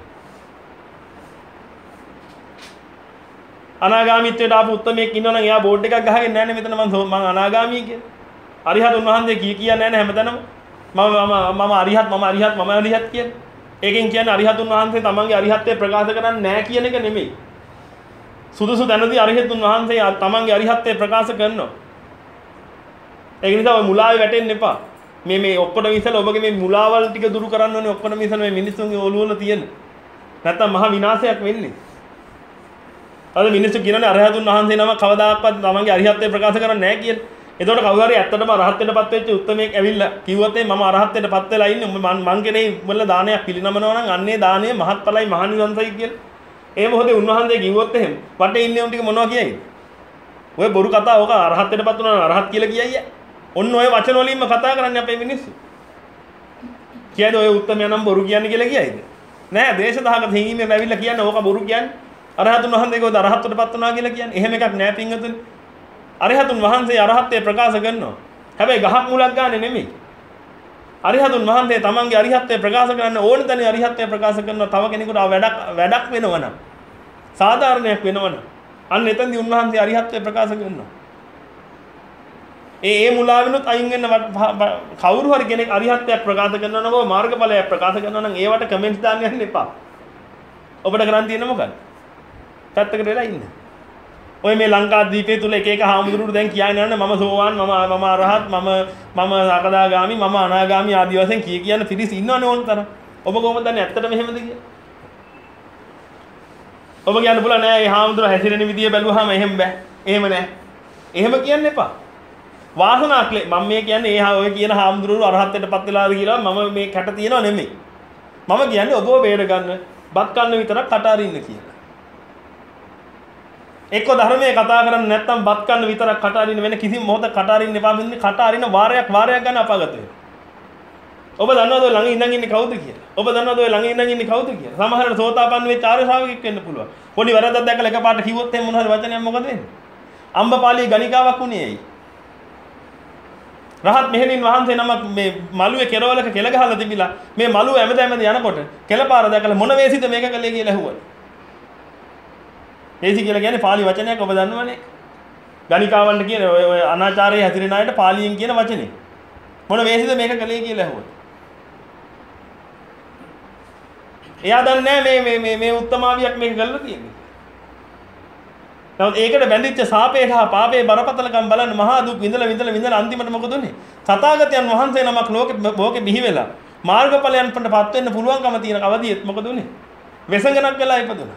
අනාගාමීත්වයට ආපු උත්තමයෙක් ඉන්නවනම් එයා බෝඩ් එකක් ගහගෙන නැහැ නේ මෙතන මම මම අනාගාමී කියලා. අරිහත් උන්වහන්සේ කී කියා නැහැ නේ හැමතැනම. මම මම මම අරිහත් මම අරිහත් මම අරිහත් කියන්නේ. ඒකෙන් කියන්නේ අරිහත් උන්වහන්සේ තමන්ගේ අරිහත්ත්වය ප්‍රකාශ කරන්නේ නැහැ කියන එක නෙමෙයි. සුදුසු තැනදී අරිහත් උන්වහන්සේ තමන්ගේ අරිහත්ත්වය ප්‍රකාශ කරනවා. ඒක නිසා ඔය මුලාවේ වැටෙන්න එපා. මේ මේ ඔක්කොම ඉස්සෙල්ලා ඔබගේ මේ මුලාවල් ටික දුරු කරන්න ඕනේ ඔක්කොම ඉස්සෙල්ලා මේ මිනිස්සුන්ගේ ඔළුව වල තියෙන. නැත්තම් මහා විනාශයක් වෙන්නේ. අද මිනිස්සු කියනනේ අරහතුන් වහන්සේ නම කවදාකවත් තමන්ගේ අරිහත්ත්වය ප්‍රකාශ කරන්නේ නැහැ කියලා. එතකොට කවුරු හරි ඇත්තටම අරහත් වෙන්නපත් වෙච්ච උත්මයෙක් ඇවිල්ලා කිව්වොත් මම අරහත් වෙන්නපත් වෙලා ඉන්නේ මම මං කෙනේ උඹලා දානයක් පිළිනමනවා නම් අන්නේ දානය මහත්ඵලයි මහනිවන්සයි කියලා. ඒ මොහොතේ උන්වහන්සේ කිව්වොත් එහෙම වටේ ඉන්නේ උන් ටික මොනවා කියයිද? ඔය බොරු කතා ඕක අරහත් වෙන්නපත් වුණා නම් අරහත් කියලා කියයි. ඔන්න ඔය වචන වලින්ම කතා කරන්නේ අපේ මිනිස්සු. කියයිද ඔය උත්මයා නම් බොරු කියන්නේ කියලා කියයිද? නෑ දේශදහක තෙහිීමෙන් ඇවිල්ලා කියන්නේ ඕක බොරු කියන්නේ. අරහතුන් වහන්සේ කවද අරහත්වටපත් වුණා කියලා කියන්නේ. එහෙම එකක් නෑ පින්වතුනි. අරහතුන් වහන්සේ අරහත්ත්වය ප්‍රකාශ කරනවා. හැබැයි ගහක් මුලක් ගන්න නෙමෙයි. අරහතුන් වහන්සේ තමන්ගේ අරහත්ත්වය ප්‍රකාශ කරන්න ඕන තැන අරහත්ත්වය ප්‍රකාශ කරනවා. තව කෙනෙකුට වැඩක් වැඩක් වෙනවනම් සාධාරණයක් වෙනවනම් අන්න එතෙන්දී උන්වහන්සේ අරහත්ත්වය ප්‍රකාශ කරනවා. ඒ ඒ මුලාවිනුත් අයින් වෙන්න කවුරු හරි කෙනෙක් අරහත්ත්වයක් ප්‍රකාශ කරනවා නම් ඔබ මාර්ගඵලයක් ප්‍රකාශ කරනවා නම් ඒවට කමෙන්ට්ස් දාන්න යන්න එපා. ඔබට කරන් තියෙන්නේ මොකක්ද? පැත්තකට වෙලා ඉන්න. ඔය මේ ලංකාද්වීපයේ තුල එක එක හාමුදුරුවෝ දැන් කියන්නේ නැහැ මම සෝවාන් මම මම අරහත් මම මම සකදාගාමි මම අනාගාමි ආදී වශයෙන් කී කියන පිරිස ඉන්නවනේ ඕන තරම්. ඔබ කොහොමද දන්නේ ඇත්තටම එහෙමද කියලා? ඔබ කියන්න පුළුවන් නෑ මේ හාමුදුරුවෝ හැසිරෙන විදිය බැලුවාම එහෙම බෑ. එහෙම නෑ. එහෙම කියන්න එපා. වාසනාවක් මම මේ කියන්නේ ඒ ඔය කියන හාමුදුරුවෝ අරහත්ත්වයටපත් වෙලාද කියලා මම මේ කැට තියනව නෙමෙයි. මම කියන්නේ ඔබව බේර ගන්න බත් කන්න විතරක් කට අරින්න කියලා. එක්ක ධර්මයේ කතා කරන්නේ නැත්නම් බත් කන්න විතරක් කට අරින්න වෙන කිසිම මොහොතක කට අරින්න එපා. මෙන්න කට අරින්න වාරයක් වාරයක් ගන්න අපාගත වෙනවා. ඔබ දන්නවද ඔය ළඟ ඉඳන් ඉන්නේ කවුද කියලා? ඔබ දන්නවද ඔය ළඟ ඉඳන් ඉන්නේ කවුද කියලා? සමහරවිට සෝතාපන්න වෙච්ච ආර්ය ශ්‍රාවකෙක් වෙන්න පුළුවන්. පොඩි වරදක් දැකලා එකපාරට කිව්වොත් එහෙම මොන හරි වචනයක් මොකද වෙන්නේ? අම්බපාලියේ ගණිකාවක් උනේ ඇයි? රහත් මෙහෙණින් වහන්සේ නමක් මේ මළුවේ කෙරවලක කෙල ගහලා තිබිලා මේ මළුව ඇමද ඇමද යනකොට කෙලපාර දැකලා මොන වේසිත මේක කළේ කියලා ඇහුවා. වේසි කියලා කියන්නේ පාලි වචනයක් ඔබ දන්නවනේ. ගණිකාවන්ට කියන ඔය ඔය අනාචාරයේ හැසිරෙන අයට පාලියෙන් කියන වචනේ. මොන වේසිත මේක කළේ කියලා ඇහුවා. එයා දන්නේ මේ මේ මේ මේ උත්තමාවියක් මේක කරලා තියෙන්නේ. නමුත් ඒකට බැඳිච්ච සාපේට හා පාපේ බරපතලකම් බලන්න මහා දුක් විඳලා විඳලා විඳලා අන්තිමට මොකද උනේ? තථාගතයන් වහන්සේ නමක් ලෝකෙ භෝගේ බිහි වෙලා මාර්ගඵලයන්ටපත් වෙන්න පුළුවන්කම තියෙන අවදියෙත් මොකද උනේ? වෙසඟනක් වෙලා ඉපදුණා.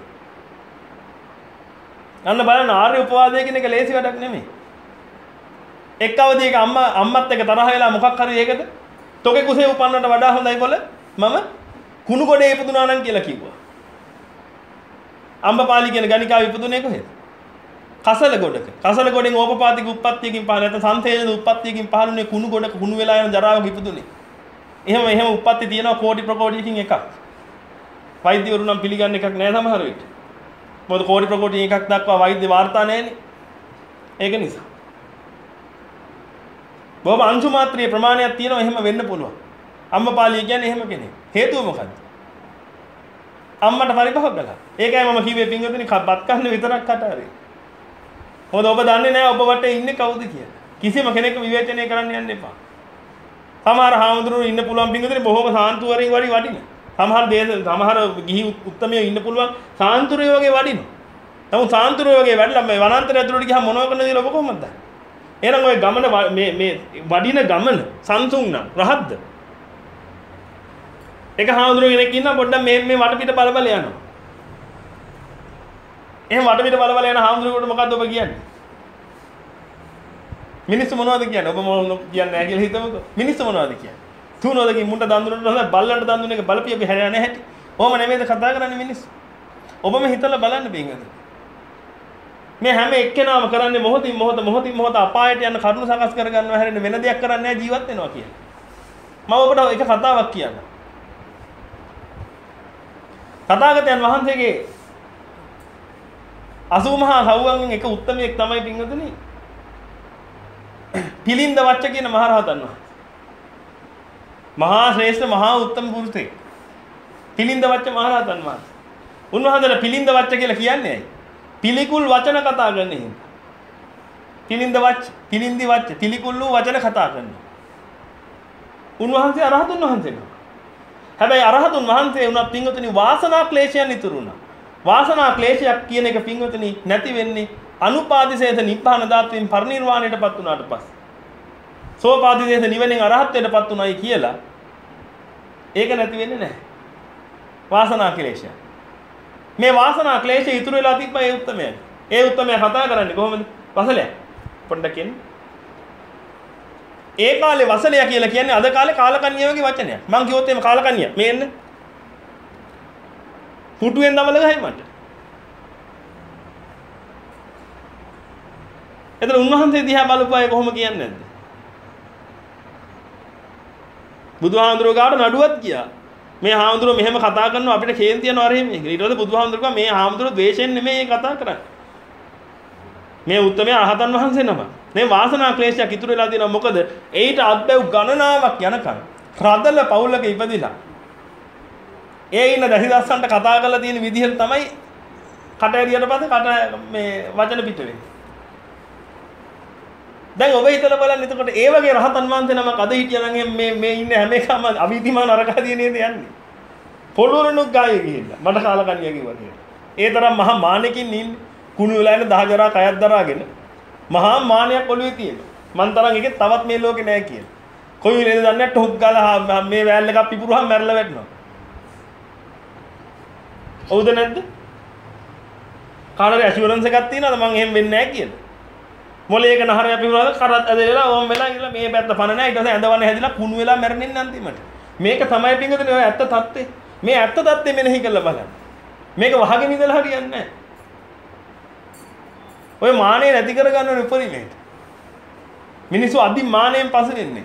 අන්න බලන්න ආර්ය උපවාදය කියන එක ලේසි වැඩක් නෙමෙයි. එක් අවදියක අම්මා අම්මත් එක්ක තරහ වෙලා මොකක් හරි ඒකද? තොගේ කුසේ උපන්නට වඩා හොඳයි බල මම කුණු ගොඩේ ඉපදුනා නම් කියලා කිව්වා. අම්බපාලි කියන ගණිකාව ඉපදුනේ කොහෙද? කසල ගොඩක. කසල ගොඩෙන් ඕපපාතික උප්පත්තියකින් පහළ නැත්නම් සංතේජන උප්පත්තියකින් පහළුනේ කුණු ගොඩක කුණු වෙලා යන ජරාවක ඉපදුනේ. එහෙම එහෙම උප්පත්ති තියෙනවා කෝටි ප්‍රකෝටියකින් එකක්. වෛද්‍යවරු නම් පිළිගන්න එකක් නෑ සමහර විට. මොකද කෝටි ප්‍රකෝටි එකක් දක්වා වෛද්‍ය වාර්තා නැහැනේ. ඒක නිසා. බොහොම අංශු මාත්‍රිය ප්‍රමාණයක් තියෙනවා එහෙම වෙන්න පුළුවන්. අම්මපාලිය කියන්නේ එහෙම කෙනෙක්. හේතුව මොකද්ද? අම්මට පරිභව කළා. ඒකයි මම කිව්වේ පින්වතුනි බත් කන්න විතරක් කතාරේ. මොකද ඔබ දන්නේ නැහැ ඔබ වටේ ඉන්නේ කවුද කියලා. කිසිම කෙනෙක් විවේචනය කරන්න යන්න එපා. සමහර හාමුදුරුවෝ ඉන්න පුළුවන් පින්වතුනි බොහොම සාන්තුවරින් වරි වඩින. සමහර දේශ සමහර ගිහි උත්තමයෝ ඉන්න පුළුවන් සාන්තුරයෝ වගේ වඩින. නමුත් සාන්තුරයෝ වගේ වැඩලා මේ වනාන්තරය ඇතුළට ගියාම මොනව කරන්නද කියලා ඔබ කොහොමද දන්නේ? එහෙනම් ඔය ගමන මේ මේ වඩින ගමන සංසුන් නම් රහත්ද? එක හාමුදුරුවෝ කෙනෙක් ඉන්නවා පොඩ්ඩක් මේ මේ වටපිට බල බල යනවා. එහෙනම් වටපිට බල බල යන හාමුදුරුවෝට මොකද්ද ඔබ කියන්නේ? මිනිස්සු මොනවද කියන්නේ? ඔබ මොනවද කියන්නේ නැහැ කියලා හිතමුකෝ. මිනිස්සු මොනවද කියන්නේ? තුනෝදකින් මුන්ට දන් දුන්නොත් හොඳයි බල්ලන්ට දන් දුන්න එක බලපියපි හැරෙන්නේ නැහැ හැටි. ඔහොම නෙමෙයිද කතා කරන්නේ මිනිස්සු? ඔබම හිතලා බලන්න බින්ගද. මේ හැම එක්කෙනාම කරන්නේ මොහොතින් මොහොත මොහොතින් මොහොත අපායට යන කරුණු සකස් කර ගන්නවා හැරෙන්නේ වෙන දෙයක් කරන්නේ නැහැ ජීවත් වෙනවා කියලා. මම ඔබට එක කතාවක් කියන්නම්. තථාගතයන් වහන්සේගේ අසූ මහා සව්වන්ගෙන් එක උත්තමයෙක් තමයි පින්වතුනි පිලින්ද වච්ච කියන මහරහතන් වහන්සේ. මහා ශ්‍රේෂ්ඨ මහා උත්තම පුරුෂයෙක්. පිලින්ද වච්ච මහරහතන් වහන්සේ. උන්වහන්සේලා පිලින්ද වච්ච කියලා කියන්නේ ඇයි? පිළිකුල් වචන කතා කරන හින්දා. පිලින්ද වච්ච, පිලින්දි වච්ච, පිළිකුල් වූ වචන කතා කරනවා. උන්වහන්සේ අරහතුන් වහන්සේ නම. හැබැයි අරහතුන් වහන්සේ වුණත් පින්වතුනි වාසනා ක්ලේශයන් ඉතුරු වුණා. වාසනා ක්ලේශයක් කියන එක පින්වතුනි නැති වෙන්නේ අනුපාදිශේෂ නිබ්බාන ධාතුවෙන් පරිනිර්වාණයටපත් වුණාට පස්සේ. සෝපාදිශේෂ නිවනෙන් අරහත්ත්වයටපත් උනායි කියලා ඒක නැති වෙන්නේ නැහැ. වාසනා ක්ලේශය. මේ වාසනා ක්ලේශය ඉතුරු වෙලා තිබ්බා ඒ උත්තමයන්. ඒ උත්තමයා කතා කරන්නේ කොහොමද? වසලයක්. පොඩ්ඩක් එන්න. ඒ කාලේ වසලය කියලා කියන්නේ අද කාලේ කාලකන්ණිය වගේ වචනයක්. මං කිව්වොත් එහෙම කාලකන්ණිය. මේ එන්න. පුටුවෙන් දමල ගහයි මට. එතන උන්වහන්සේ දිහා බලපුවාය කොහොම කියන්නේ නැද්ද? බුදුහාමුදුරුවෝ ගාට නඩුවක් ගියා. මේ හාමුදුරුවෝ මෙහෙම කතා කරනවා අපිට කේන්ති යනවා අරහෙම. ඊට පස්සේ බුදුහාමුදුරුවෝ මේ හාමුදුරුවෝ ද්වේෂයෙන් නෙමෙයි කතා කරන්නේ. මේ උත්තමයා අරහතන් වහන්සේ නම. මේ වාසනා ක්ලේශයක් ඉතුරු වෙලා තියෙනවා. මොකද ඒිට අත්බැව් ගණනාවක් යනකම් රදල පවුලක ඉපදිලා. ඒ ඉන්න දසිදස්සන්ට කතා කරලා තියෙන විදිහට තමයි කට ඇරියට පස්සේ කට මේ වචන පිට වෙන්නේ. දැන් ඔබ හිතලා බලන්න එතකොට ඒ වගේ රහතන් වහන්සේ නමක් අද හිටියනම් මේ මේ ඉන්න හැම එකම අවිධිමාන අරකදී නේද යන්නේ. පොළොරණුක් ගායේ ගිහිල්ලා මට කාලකන්ණිය කිව්වා කියලා. ඒ තරම් මහා මානෙකින් ඉන්නේ. කුණු වෙලා ඉන්න දහ ජරා කයක් දරාගෙන මහා මානයක් ඔළුවේ තියෙනවා. මන් තරම් එකේ තවත් මේ ලෝකේ නැහැ කියලා. කොයි වෙලේද දන්නේ නැහැ ටොක් ගාලා මේ වෑල් එකක් පිපුරුවාම මැරලා වැටෙනවා. හවුද නැද්ද? කාටද ඇෂුරන්ස් එකක් තියෙනවද මං එහෙම වෙන්නේ නැහැ කියලා. මොලේක නහරය පිපුරලා කරත් ඇදලා ඕම් වෙලා ඉන්න මේ පැත්ත පන නැහැ ඊට පස්සේ ඇඳවන්න හැදිලා කුණු වෙලා මැරෙන්නේ අන්තිමට. මේක තමයි පිංගුතුනි ඔය ඇත්ත தත්ත්වේ. මේ ඇත්ත தත්ත්වේ මෙනෙහි කරලා බලන්න. මේක වහගෙන ඉඳලා හරියන්නේ නැහැ. ඔය මානෙ නැති කරගන්න ඕනේ උපරිමයට. මිනිස්සු අදි මානෙන් පස්සේ වෙන්නේ.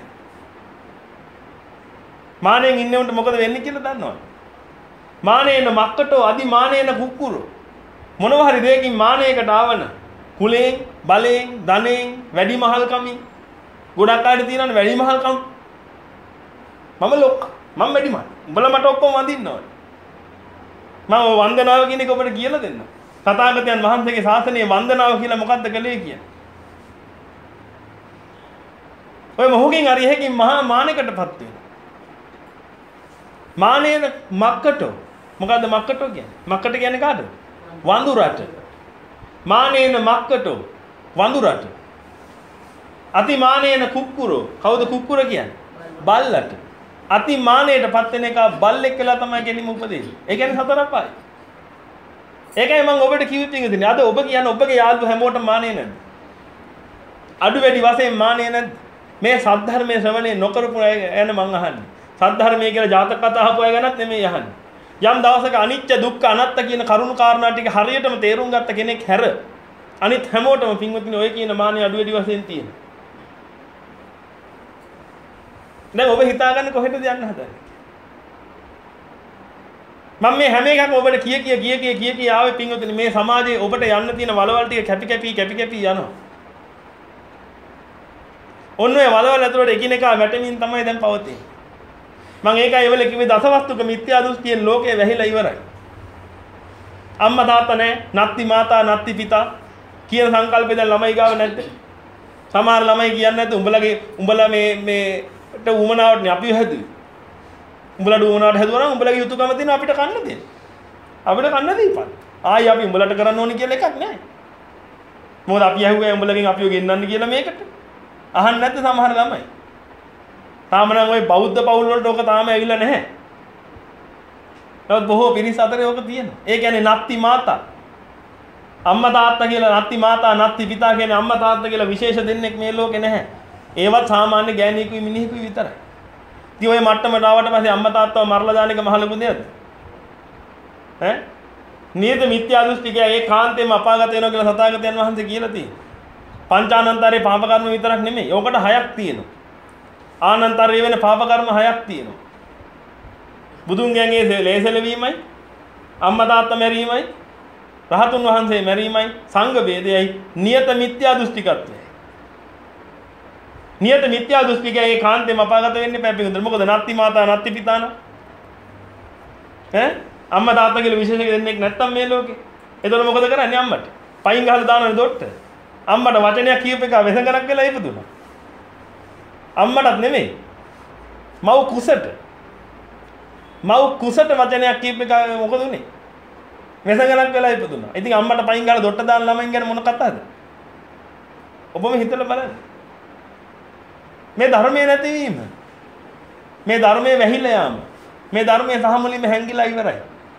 මානෙන් ඉන්නේ උන්ට මොකද වෙන්නේ කියලා දන්නවද? මානේන මක්කටෝ අදි මානේන කුක්කුරු. මොනවා හරි දෙයකින් මානයකට ආවන කුලයෙන්, බලයෙන්, ධනෙන්, වැඩිමහල්කමින් ගොඩක් අය තියෙනවනේ වැඩිමහල්කම්. මම ලොක් මම වැඩිමහල්. උඹලා මට ඔක්කොම වඳින්න ඕනේ. මම වන්දනාව කියන එක ඔබට කියලා දෙන්න. තථාගතයන් වහන්සේගේ ශාසනයේ වන්දනාව කියලා මොකක්ද කළේ කියන්නේ? ඔය මොහොකින් හරි එකකින් මහා මානයකටපත් වෙනවා. මානේන මක්කටෝ. මොකද්ද මක්කටෝ කියන්නේ? මක්කට කියන්නේ කාටද? වඳුරට. මානේන මක්කටෝ වඳුරට. අති මානේන කුක්කුරෝ. කවුද කුක්කුර කියන්නේ? බල්ලට. අති මානයටපත් වෙන එක බල්ලෙක් කියලා තමයි කෙලිම උපදෙන්නේ. ඒ කියන්නේ සතර අපායි. ඒකයි මම ඔබට කිව්වේ පිටින් අද ඔබ කියන්නේ ඔබගේ යාළුවෝ හැමෝටම මානේ නැද්ද? අඩු වැඩි වශයෙන් මානේ නැද්ද? මේ සද්ධර්මයේ ශ්‍රවණය නොකරපු අය ගැන මං අහන්නේ. සද්ධර්මයේ කියලා ජාතක කතා අහපු අය ගැනත් නෙමෙයි අහන්නේ. යම් දවසක අනිච්ච දුක්ඛ අනාත්ත කියන කරුණු කාරණා ටික හරියටම තේරුම් ගත්ත කෙනෙක් හැර අනිත් හැමෝටම පින්වත්නි ඔය කියන මානේ අඩු වැඩි වශයෙන් තියෙනවා. දැන් ඔබ හිතාගන්නේ කොහෙටද යන්න හදන්නේ? මම මේ හැම එකක්ම ඔබට කිය කිය කිය කිය කිය කිය ආවේ පින්වත්නි මේ සමාජයේ ඔබට යන්න තියෙන වලවල් ටික කැපි කැපි කැපි කැපි යනවා. ඔන්න ඔය වලවල් ඇතුළට එකිනෙකා වැටෙමින් තමයි දැන් පවතින්නේ. මම ඒකයි එවල කිව්වේ දසවස්තුක මිත්‍යා දෘෂ්ටියෙන් ලෝකේ වැහිලා ඉවරයි. අම්මා තාත්තා නැහැ, නත්ති මාතා, නත්ති පිතා කියන සංකල්පය දැන් ළමයි ගාව නැද්ද? සමහර ළමයි කියන්නේ නැද්ද උඹලගේ උඹලා මේ මේට උමනාවට නේ අපි හැදුවේ. උඹලට උමනාවට හැදුවා නම් උඹලගේ යුතුයකම තියෙන අපිට කන්න දෙන්න. අපිට කන්න දීපන්. ආයි අපි උඹලට කරන්න ඕනි කියලා එකක් නැහැ. මොකද අපි ඇහුවේ උඹලගෙන් අපිව ගෙන්නන්න කියලා මේකට. අහන්න නැද්ද සමහර ළමයි? තාම නම් ওই බෞද්ධ පවුල් වලට ඕක තාම ඇවිල්ලා නැහැ. නමුත් බොහෝ පිරිස අතරේ ඕක තියෙනවා. ඒ කියන්නේ නත්ති මාතා. අම්මා තාත්තා කියලා නත්ති මාතා නත්ති පිතා කියන්නේ අම්මා තාත්තා කියලා විශේෂ දෙන්නෙක් මේ ලෝකේ නැහැ. ඒවත් සාමාන්‍ය ගෑණියෙකුයි මිනිහෙකුයි විතරයි. ඉතින් ওই මට්ටමට ආවට පස්සේ අම්මා තාත්තව මරලා දාන එක මහ ලොකු දෙයක්ද? ඈ? නියත මිත්‍යා දෘෂ්ටිකයා ඒ කාන්තේම අපාගත වෙනවා කියලා සතාගතයන් වහන්සේ කියලා තියෙනවා. පංචානන්තරේ පාප කර්ම විතරක් නෙමෙයි. ඕකට හයක් තියෙනවා. ආනන්තරේ වෙන පාප කර්ම හයක් තියෙනවා. බුදුන්ගෙන් ඒ ලේසල වීමයි, අම්මා තාත්තා මැරීමයි, රහතුන් වහන්සේ මැරීමයි, සංඝ ભેදයයි, නියත මිත්‍යා දෘෂ්ටිකත්වයයි. නියත මිත්‍යා දෘෂ්ටිකයා ඒ කාන්තේම අපාගත වෙන්නේ පැපින්ද. මොකද නත්ති මාතා නත්ති පිතාන. ඈ අම්මා තාත්තා කියලා විශේෂ දෙන්නෙක් නැත්තම් මේ ලෝකේ. එතකොට මොකද කරන්නේ අම්මට? පයින් ගහලා දානනේ දොට්ට. අම්මට වචනයක් කියප එක වෙසඟනක් වෙලා ඉපදුණා. අම්මටත් නෙමෙයි. මව් කුසට. මව් කුසට වචනයක් කියප එක මොකද උනේ? වෙසඟනක් වෙලා ඉපදුණා. ඉතින් අම්මට පයින් ගහලා දොට්ට දාන ළමයින් ගැන මොන කතාවද? ඔබම හිතලා බලන්න. මේ ධර්මයේ නැතිවීම. මේ ධර්මයේ වැහිලා යාම. මේ ධර්මයේ සහමුලින්ම හැංගිලා ඉවරයි.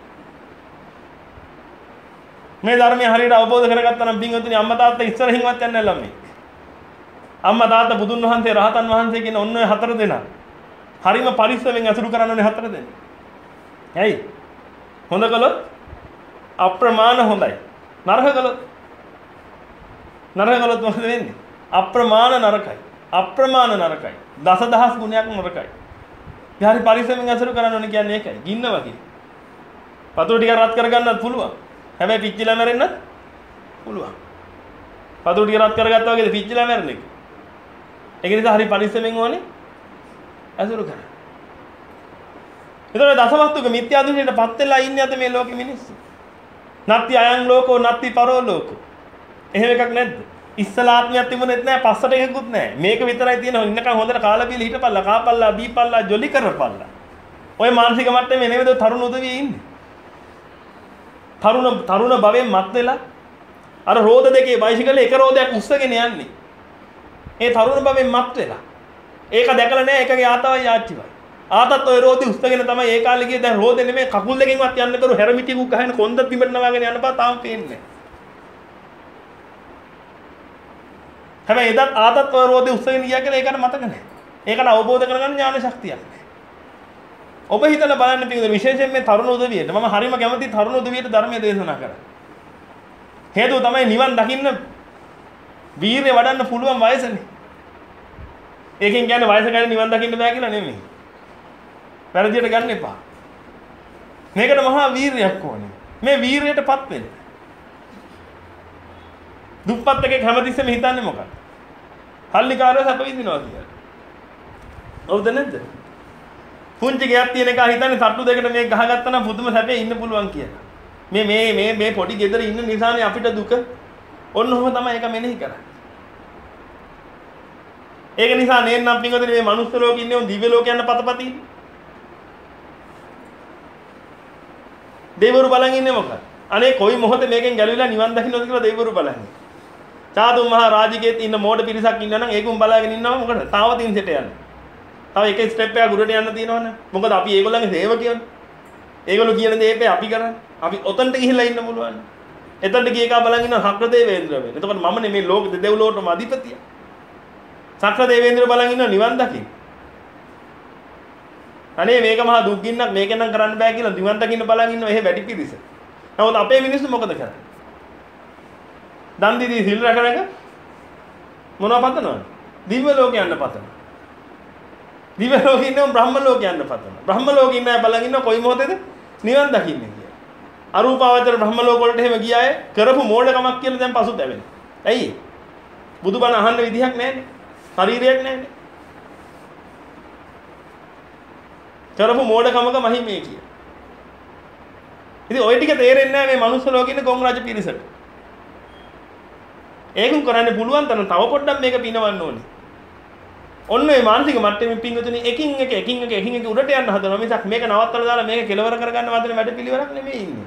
මේ ධර්මයේ හරියට අවබෝධ කරගත්තා නම් පින්වතුනි අම්මා තාත්තා ඉස්සරහින්වත් යන්නේ නැහැ ළමයි. අම්මා තාත්තා බුදුන් වහන්සේ රහතන් වහන්සේ කියන ඔන්න ඔය හතර දෙනා. හරිම පරිස්සමෙන් අසුරු කරන්න ඕනේ හතර දෙනා. ඇයි? හොඳ කළොත් අප්‍රමාණ හොඳයි. නරක කළොත් නරක කළොත් මොකද වෙන්නේ? අප්‍රමාණ නරකයි. අප්‍රමාණ නරකයි. දසදහස් ගුණයක් නරකයි. ඊහරි පරිස්සමෙන් අසුරු කරන්න ඕනේ කියන්නේ ඒකයි. ගින්න වගේ. වතුර ටික රත් කරගන්නත් පුළුවන්. හැබැයි පිච්චිලා මැරෙන්නත් පුළුවන්. වතුර ටික රත් කරගත්තා වගේද පිච්චිලා මැරෙන එක. ඒක නිසා හරි පරිස්සමෙන් ඕනේ අසුරු කරන්න. ඒතර දසවස්තුක මිත්‍යා දෘෂ්ටියටපත් වෙලා ඉන්නේ අද මේ ලෝකෙ මිනිස්සු. නත්ති අයං ලෝකෝ නත්ති පරෝ ලෝකෝ. එහෙම එකක් නැද්ද? ඉස්සලාත්මියක් තිබුණෙත් නැහැ, පස්සට එකකුත් නැහැ. මේක විතරයි තියෙනවා. ඉන්නකම් හොඳට කාලා බීලා හිටපල්ලා, කාපල්ලා, බීපල්ලා, ජොලි කරපල්ලා. ඔය මානසික මට්ටමේ නෙවෙයිද තරුණ උදවියේ ඉන්නේ. තරුණ තරුණ භවයෙන් මත් වෙලා අර රෝද දෙකේ බයිසිකල් එක රෝදයක් උස්සගෙන යන්නේ. ඒ තරුණ බබෙන් මත් වෙලා. ඒක දැකලා නෑ එකගේ ආතවයි ආච්චිවයි. ආතත් ඔය රෝදි උස්සගෙන තමයි ඒ කාලේ ගියේ. දැන් රෝදේ නෙමෙයි කකුල් දෙකෙන්වත් යන්න කරු හැරමිටිකුක් ගහගෙන කොන්ද බිමට නවාගෙන යන්න බා තාම පේන්නේ. හැබැයි එදත් ආතත් ඔය රෝදේ උස්සගෙන ගියා කියලා ඒකට මතක නෑ. ඒකට අවබෝධ කරගන්න ඥාන ශක්තියක් නෑ. ඔබ හිතලා බලන්න පිටින් විශේෂයෙන් මේ තරුණ උදවියට මම හරිම කැමතියි තරුණ උදවියට ධර්මයේ දේශනා කරන්න. හේතුව තමයි නිවන් දකින්න වීරිය වඩන්න පුළුවන් වයසනේ. ඒකෙන් කියන්නේ වයස ගැන නිවන් දකින්න බෑ කියලා නෙමෙයි. වැරදියට ගන්න එපා. මේකට මහා වීරියක් ඕනේ. මේ වීරියටපත් වෙන්න. දුප්පත් එකෙක් හැමතිස්සෙම හිතන්නේ මොකක්ද? හල්ලිකාරයෝ සැප විඳිනවා කියලා. හවුද නැද්ද? පුංචි ගයක් තියෙන එක හිතන්නේ තට්ටු දෙකට මේක ගහගත්තා නම් පුදුම සැපේ ඉන්න පුළුවන් කියලා. මේ මේ මේ මේ පොඩි ගෙදර ඉන්න නිසානේ අපිට දුක. ඔන්න ඔහොම තමයි ඒක මෙනෙහි කරන්නේ. ඒක නිසා නේන්නම් පින්වතුනි මේ මනුස්ස ලෝකෙ ඉන්නේ උන් දිව්‍ය ලෝක යන පතපති. දෙවිවරු බලන් ඉන්නේ මොකක්ද? අනේ කොයි මොහොතේ මේකෙන් ගැලවිලා නිවන් දකින්නද කියලා දෙවිවරු බලන්නේ. චාතුම් මහා රාජිකේත් ඉන්න මෝඩ පිරිසක් ඉන්නවා නම් ඒකුම් බලාගෙන ඉන්නවා මොකද? තාම තින් සෙට යන්නේ. තව එක ස්ටෙප් එකක් උඩට යන්න තියෙනවනේ. මොකද අපි ඒගොල්ලන්ගේ සේවකයෝනේ. ඒගොල්ලෝ කියන දේ එපේ අපි කරන්නේ. අපි ඔතනට ගිහිල්ලා ඉන්න පුළුවන්. එතනට ගිය එක බලන් ඉන්න සක්‍ර දේවේන්ද්‍ර වෙන. එතකොට මම නෙමේ ලෝක දෙව් ලෝකෙම අධිපතිය. සක්‍ර දේවේන්ද්‍ර බලන් ඉන්න නිවන් දකින්න. අනේ මේක මහා දුක් ගින්නක් මේකෙන් නම් කරන්න බෑ කියලා නිවන් දකින්න බලන් ඉන්න එහෙ වැඩි පිරිස. නමුත් අපේ මිනිස්සු මොකද කරන්නේ? දන් දීදී සිල් රැකගෙන මොනව පතනවද? දිව්‍ය ලෝකේ යන්න පතනවා. දිව්‍ය ලෝකේ ඉන්නව බ්‍රහ්ම ලෝකේ යන්න පතනවා. බ්‍රහ්ම ලෝකේ ඉන්න අය බලන් ඉන්න කොයි මොහොතේද නිවන් දකින්නේ කියලා. අරූපාවචර බ්‍රහ්ම ලෝක වලට එහෙම ගිය අය කරපු මෝඩකමක් කියලා දැන් පසුතැවෙනවා. ඇයි? බුදුබණ අහන්න විදිහක් නැහැනේ. ශරීරයක් නැහැනේ. කරපු මෝඩකමක මහිමේ කිය. ඉතින් ওই ටික තේරෙන්නේ නැහැ මේ මනුස්ස ලෝකේ ඉන්න ගොන් රජ පිරිසට. ඒකුන් කරන්න පුළුවන් තරම් තව පොඩ්ඩක් මේක පිනවන්න ඕනේ. ඔන්න ඒ මානසික මට්ටමින් පින්වතුනි එකින් එක එකින් එක එකින් එක උඩට යන්න හදනවා මිසක් මේක නවත්තලා දාලා මේක කෙලවර කරගන්න වදන වැඩ පිළිවෙලක් නෙමෙයි ඉන්නේ.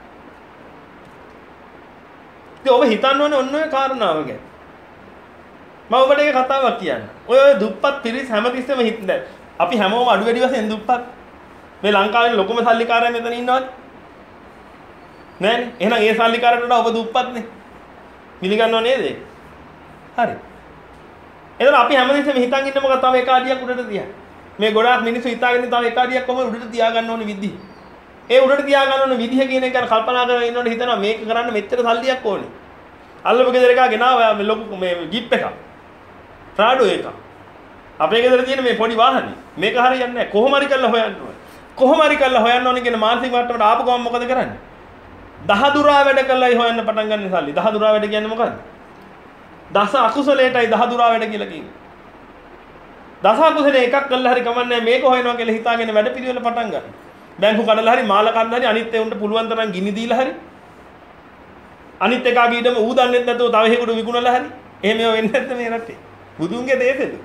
ඉතින් ඔබ හිතන්න ඕනේ ඔන්න ඔය කාරණාව ගැන. මම ඔබට ඒක කතාවක් කියන්න. ඔය ඔය දුප්පත් පිරිස් හැමතිස්සෙම හිතන්නේ. අපි හැමෝම අඩු වැඩි වශයෙන් දුප්පත්. මේ ලංකාවේ ලොකුම සල්ලිකාරයා මෙතන ඉන්නවද? නෑනේ. එහෙනම් ඒ සල්ලිකාරයට වඩා ඔබ දුප්පත්නේ. පිළිගන්නව නේද? හරි. එතන අපි හැමදෙස්සෙම හිතන් ඉන්න මොකද තව එක අඩියක් උඩට තියන්න. මේ ගොඩාක් මිනිස්සු හිතාගෙන තව එක අඩියක් කොහොමද උඩට තියාගන්න ඕනේ විදිහ. ඒ උඩට තියාගන්න ඕනේ විදිහ කියන එක ගැන කල්පනා කරගෙන ඉන්නකොට හිතනවා මේක කරන්න මෙච්චර සල්ලියක් ඕනේ. අල්ලපු ගෙදර එකා ගෙනාවා මේ ලොකු මේ ජීප් එකක්. ප්‍රාඩෝ එකක්. අපේ ගෙදර තියෙන මේ පොඩි වාහනේ. මේක හරියන්නේ නැහැ. කොහොම හරි කරලා හොයන්න ඕනේ. කොහොම හරි කරලා හොයන්න ඕනේ කියන මානසික මට්ටමට ආපු ගමන් මොකද කරන්නේ? දහදුරා වැඩ කළායි හොයන්න පටන් ගන්න සල්ලි. දහදුරා වැඩ කියන්නේ මොකද්ද? දස අකුසලයටයි දහදුරා වැඩ කියලා කියන්නේ. දස අකුසලේ එකක් කළා හරි කමන්නේ මේක හොයනවා කියලා හිතාගෙන වැඩ පිළිවෙල පටන් ගන්න. බැංකු කඩලා හරි මාල කඩලා හරි අනිත් ඒුන්ට පුළුවන් තරම් ගිනි දීලා හරි අනිත් එකාගේ ඊටම ඌ දන්නේ නැතුව තව එකෙකුට විකුණලා හරි එහෙම ඒවා වෙන්නේ නැද්ද මේ රටේ? බුදුන්ගේ දේශෙද?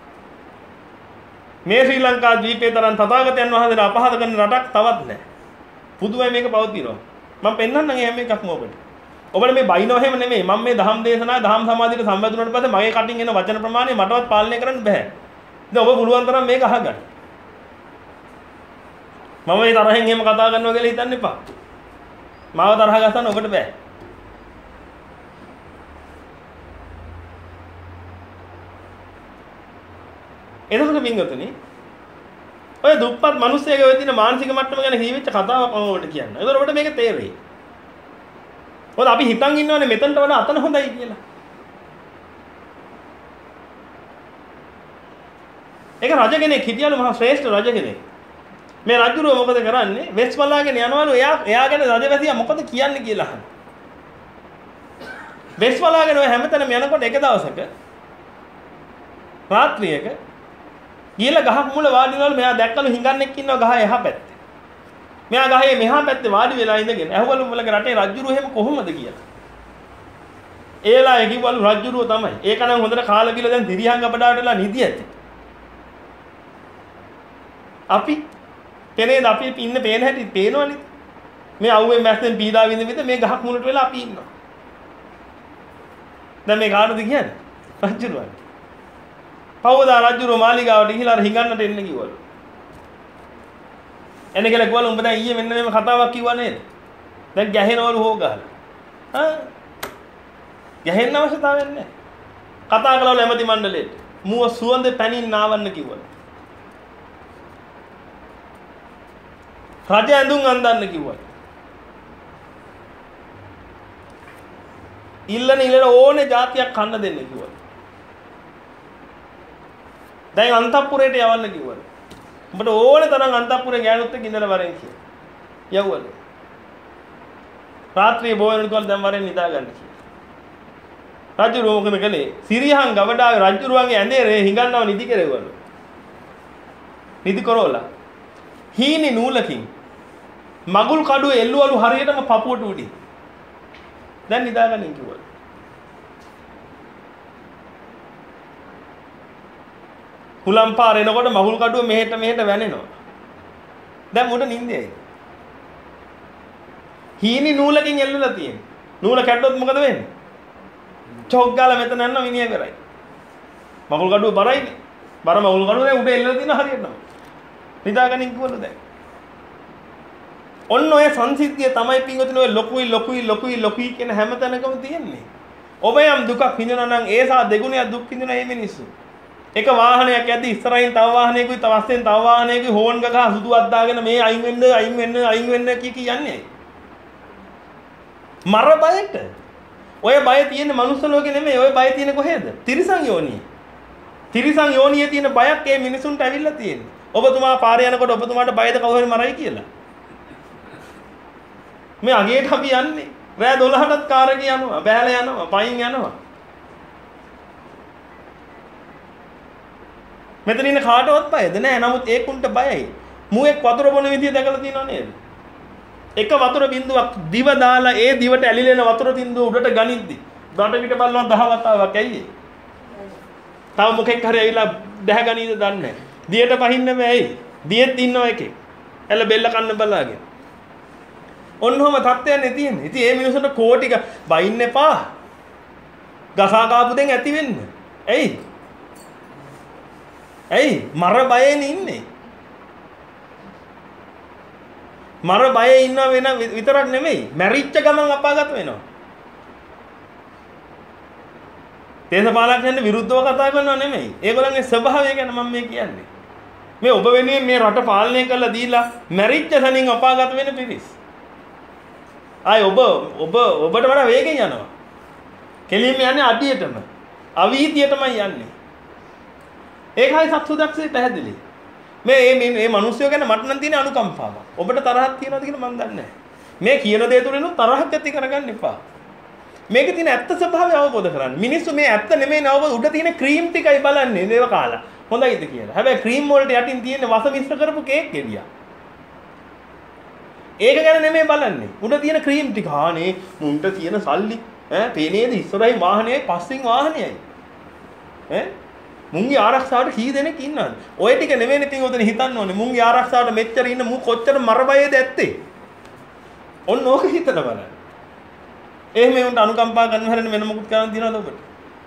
මේ ශ්‍රී ලංකා ද්වීපේ තරම් තථාගතයන් වහන්සේලා අපහාස කරන රටක් තවත් නැහැ. පුදුමයි මේක පවතිනවා. මම පෙන්නන්නම් එහෙම එකක්ම ඔබට. ඔබට මේ බයිනෝ එහෙම නෙමෙයි. මම මේ දහම් දේශනාවේ දහම් සමාධියට සම්බන්ධ වුණාට පස්සේ මගේ කටින් එන වචන ප්‍රමාණය මටවත් පාලනය කරන්න බෑ. ඉතින් ඔබ පුළුවන් තරම් මේක අහගන්න. මම මේ තරහෙන් එහෙම කතා කරනවා කියලා හිතන්න එපා. මාව තරහ ගස්සන්න ඔබට බෑ. එතකොට පින්වතුනි ඔය දුප්පත් මිනිස්සෙගේ ඔය තියෙන මානසික මට්ටම ගැන හිවිච්ච කතාවක් මම ඔබට කියන්න. ඒතකොට ඔබට මේක තේරෙයි. මොකද අපි හිතන් ඉන්නවනේ මෙතනට වඩා අතන හොඳයි කියලා. ඒක රජ කෙනෙක් හිටියලු මහා ශ්‍රේෂ්ඨ රජ කෙනෙක්. මේ රජුරෝ මොකද කරන්නේ? වෙස් බලාගෙන යනවලු එයා එයා ගැන රජවැසියා මොකද කියන්නේ කියලා අහන. වෙස් බලාගෙන ඔය හැමතැනම යනකොට එක දවසක රාත්‍රියක ගිහලා ගහක් මුල වාඩි වෙනවලු මෙයා දැක්කලු හිඟන්නෙක් ඉන්නවා ගහ එහා පැත්තේ. මෙයා ගහේ මෙහා පැත්තේ වාඩි වෙලා ඉඳගෙන ඇහුවලු මුලගේ රටේ රජුරු එහෙම කොහොමද කියලා. ඒලා කිව්වලු රජුරුව තමයි. ඒක නම් හොඳට කාලා බිලා දැන් දිරිහංග අපඩාවට වෙලා නිදි ඇති. අපි පෙනේද අපි ඉන්න පේන හැටි පේනවනේ. මේ අවුවේ මැස්සෙන් පීඩා විඳ විඳ මේ ගහක් මුලට වෙලා අපි ඉන්නවා. දැන් මේ කාටද කියන්නේ? රජුරුවන්. පවදා රජුරු මාලිගාවට ගිහිලා හිඟන්නට එන්න කිව්වලු. එන්නේ කියලා කිව්වලු උඹ දැන් ඊයේ මෙන්න මේම කතාවක් කිව්වා නේද? දැන් ගැහෙනවලු හො ගහලා. ආ ගැහෙන්න අවශ්‍යතාවයක් නැහැ. කතා කළවලු එමෙති මණ්ඩලයට. මුව සුවඳ පැනින් නාවන්න කිව්වලු. රජ ඇඳුම් අඳින්න කිව්වලු. ඉල්ලන ඉල්ලන ඕනේ જાතියක් කන්න දෙන්න කිව්වලු. දැන් අන්තපුරයට යවන්න කිව්වලු. උඹට ඕනේ තරම් අන්තපුරේ ගෑනුත් එක්ක ඉඳලා වරෙන් කියලා. යවුවලු. රාත්‍රියේ බොයනකොට කල් දැන් වරෙන් නිදා ගන්න කියලා. රජු රෝමකන කලේ සිරියහන් ගවඩාවේ රජුරුවන්ගේ ඇඳේ හිඟන්නව නිදි කෙරෙවලු. නිදි කරෝලා. හීනි නූලකින් මගුල් කඩුවේ එල්ලුවලු හරියටම පපුවට උඩින්. දැන් නිදා ගන්න කිව්වලු. හුලම් පාර එනකොට මගුල් කඩුව මෙහෙට මෙහෙට වැනෙනවා. දැන් උඩ නිින්දේයි. හීනි නූලකින් එල්ලලා තියෙන්නේ. නූල කැඩුවොත් මොකද වෙන්නේ? චොක් ගාලා මෙතන යනවා මිනිහ කරයි. මගුල් කඩුව බරයිනේ. බර මගුල් කඩුව දැන් උඩ එල්ලලා තියෙන හරියටම. නිදා ගන්න කිව්වලු දැන්. ඔන්න ඔය සංසිද්ධිය තමයි පින්වතුනි ඔය ලොකුයි ලොකුයි ලොකුයි ලොකුයි කියන හැම තැනකම තියෙන්නේ. ඔබ යම් දුකක් විඳිනවා නම් ඒ සා දෙගුණයක් දුක් විඳින මේ මිනිස්සු. එක වාහනයක් යද්දි ඉස්සරහින් තව වාහනයකුයි තව අස්සෙන් තව වාහනයකුයි හෝන් ගගහ සුදු අද්දාගෙන මේ අයින් වෙන්න අයින් වෙන්න අයින් වෙන්න කී කී යන්නේ. මර බයට. ඔය බය තියෙන මනුස්ස ලෝකේ නෙමෙයි. ඔය බය තියෙන කොහෙද? තිරිසන් යෝනියේ. තිරිසන් යෝනියේ තියෙන බයක් ඒ මිනිසුන්ට ඇවිල්ලා තියෙන්නේ. ඔබතුමා පාරේ යනකොට ඔබතුමාට බයද කවුරු හරි මරයි කියලා. මේ අගේට අපි යන්නේ. රෑ දොළහටත් කාර් එකේ යනවා. බෑලා යනවා. පයින් යනවා. මෙතන ඉන්න කාටවත් බයද නැහැ. නමුත් ඒකුන්ට බයයි. මුවෙක් වතුර බොන විදිය දැකලා තියෙනව නේද? එක වතුර බින්දුවක් දිව දාලා ඒ දිවට ඇලිලෙන වතුර බින්දුව උඩට ගනිද්දි දඩ පිට බලනවා දහ වතාවක් ඇයි? තව මොකෙක් හරි ඇවිල්ලා දැහ ගනීද දන්නේ නැහැ. දියට පහින්න බෑයි. දියෙත් ඉන්නවා එකෙක්. එළ බෙල්ල කන්න බලාගෙන. ඔන්නෝම තත්ත්වයන්නේ තියෙන්නේ. ඉතින් මේ මිනිස්සුන්ට කෝටි බයින්න එපා. ගසා කාපු දෙන් ඇති වෙන්න. ඇයි? ඇයි? මර බයෙන් ඉන්නේ. මර බයේ ඉන්න වෙන විතරක් නෙමෙයි. මැරිච්ච ගමන් අපාගත වෙනවා. දේශපාලකයන්ට විරුද්ධව කතා කරනවා නෙමෙයි. ඒගොල්ලන්ගේ ස්වභාවය ගැන මම මේ කියන්නේ. මේ ඔබ වෙනුවෙන් මේ රට පාලනය කරලා දීලා මැරිච්ච තනින් අපාගත වෙන පිරිස්. ආයි ඔබ ඔබ ඔබට වඩා වේගෙන් යනවා. කෙලින්ම යන්නේ අඩියටම. අවීතියටමයි යන්නේ. ඒකයි සත්සුදක්ෂේ පැහැදිලි. මේ මේ මේ මිනිස්සුયો ගැන මට නම් තියෙන අනුකම්පාව. ඔබට තරහක් තියනවද කියලා මම දන්නේ නැහැ. මේ කියන දේ තුලින් තරහක් ඇති කරගන්න එපා. මේකේ තියෙන ඇත්ත ස්වභාවය අවබෝධ කරගන්න. මිනිස්සු මේ ඇත්ත නෙමෙයි නවබෝධ උඩ තියෙන ක්‍රීම් ටිකයි බලන්නේ නේව කාලා. හොඳයිද කියලා. හැබැයි ක්‍රීම් වලට යටින් තියෙන වස මිශ්‍ර කරපු කේක් ගෙඩියක්. ඒක ගැන නෙමෙයි බලන්නේ. උඩ තියෙන ක්‍රීම් ටික. ආනේ මුන්ට තියෙන සල්ලි ඈ පේනේද ඉස්සරහින් වාහනයයි පස්සෙන් වාහනයයි. ඈ මුන්ගේ ආරක්ෂාවට කී දෙනෙක් ඉන්නවද? ඔය ටික නෙමෙයිනේ පින්වතුනි හිතන්න ඕනේ. මුන්ගේ ආරක්ෂාවට මෙච්චර ඉන්න මු කොච්චර මරබයේද ඇත්තේ? ඔන්න ඕක හිතලා බලන්න. එහෙම උන්ට අනුකම්පා කරන්න හැරෙන්න වෙන මොකුත් කරන්න තියනවද ඔබට?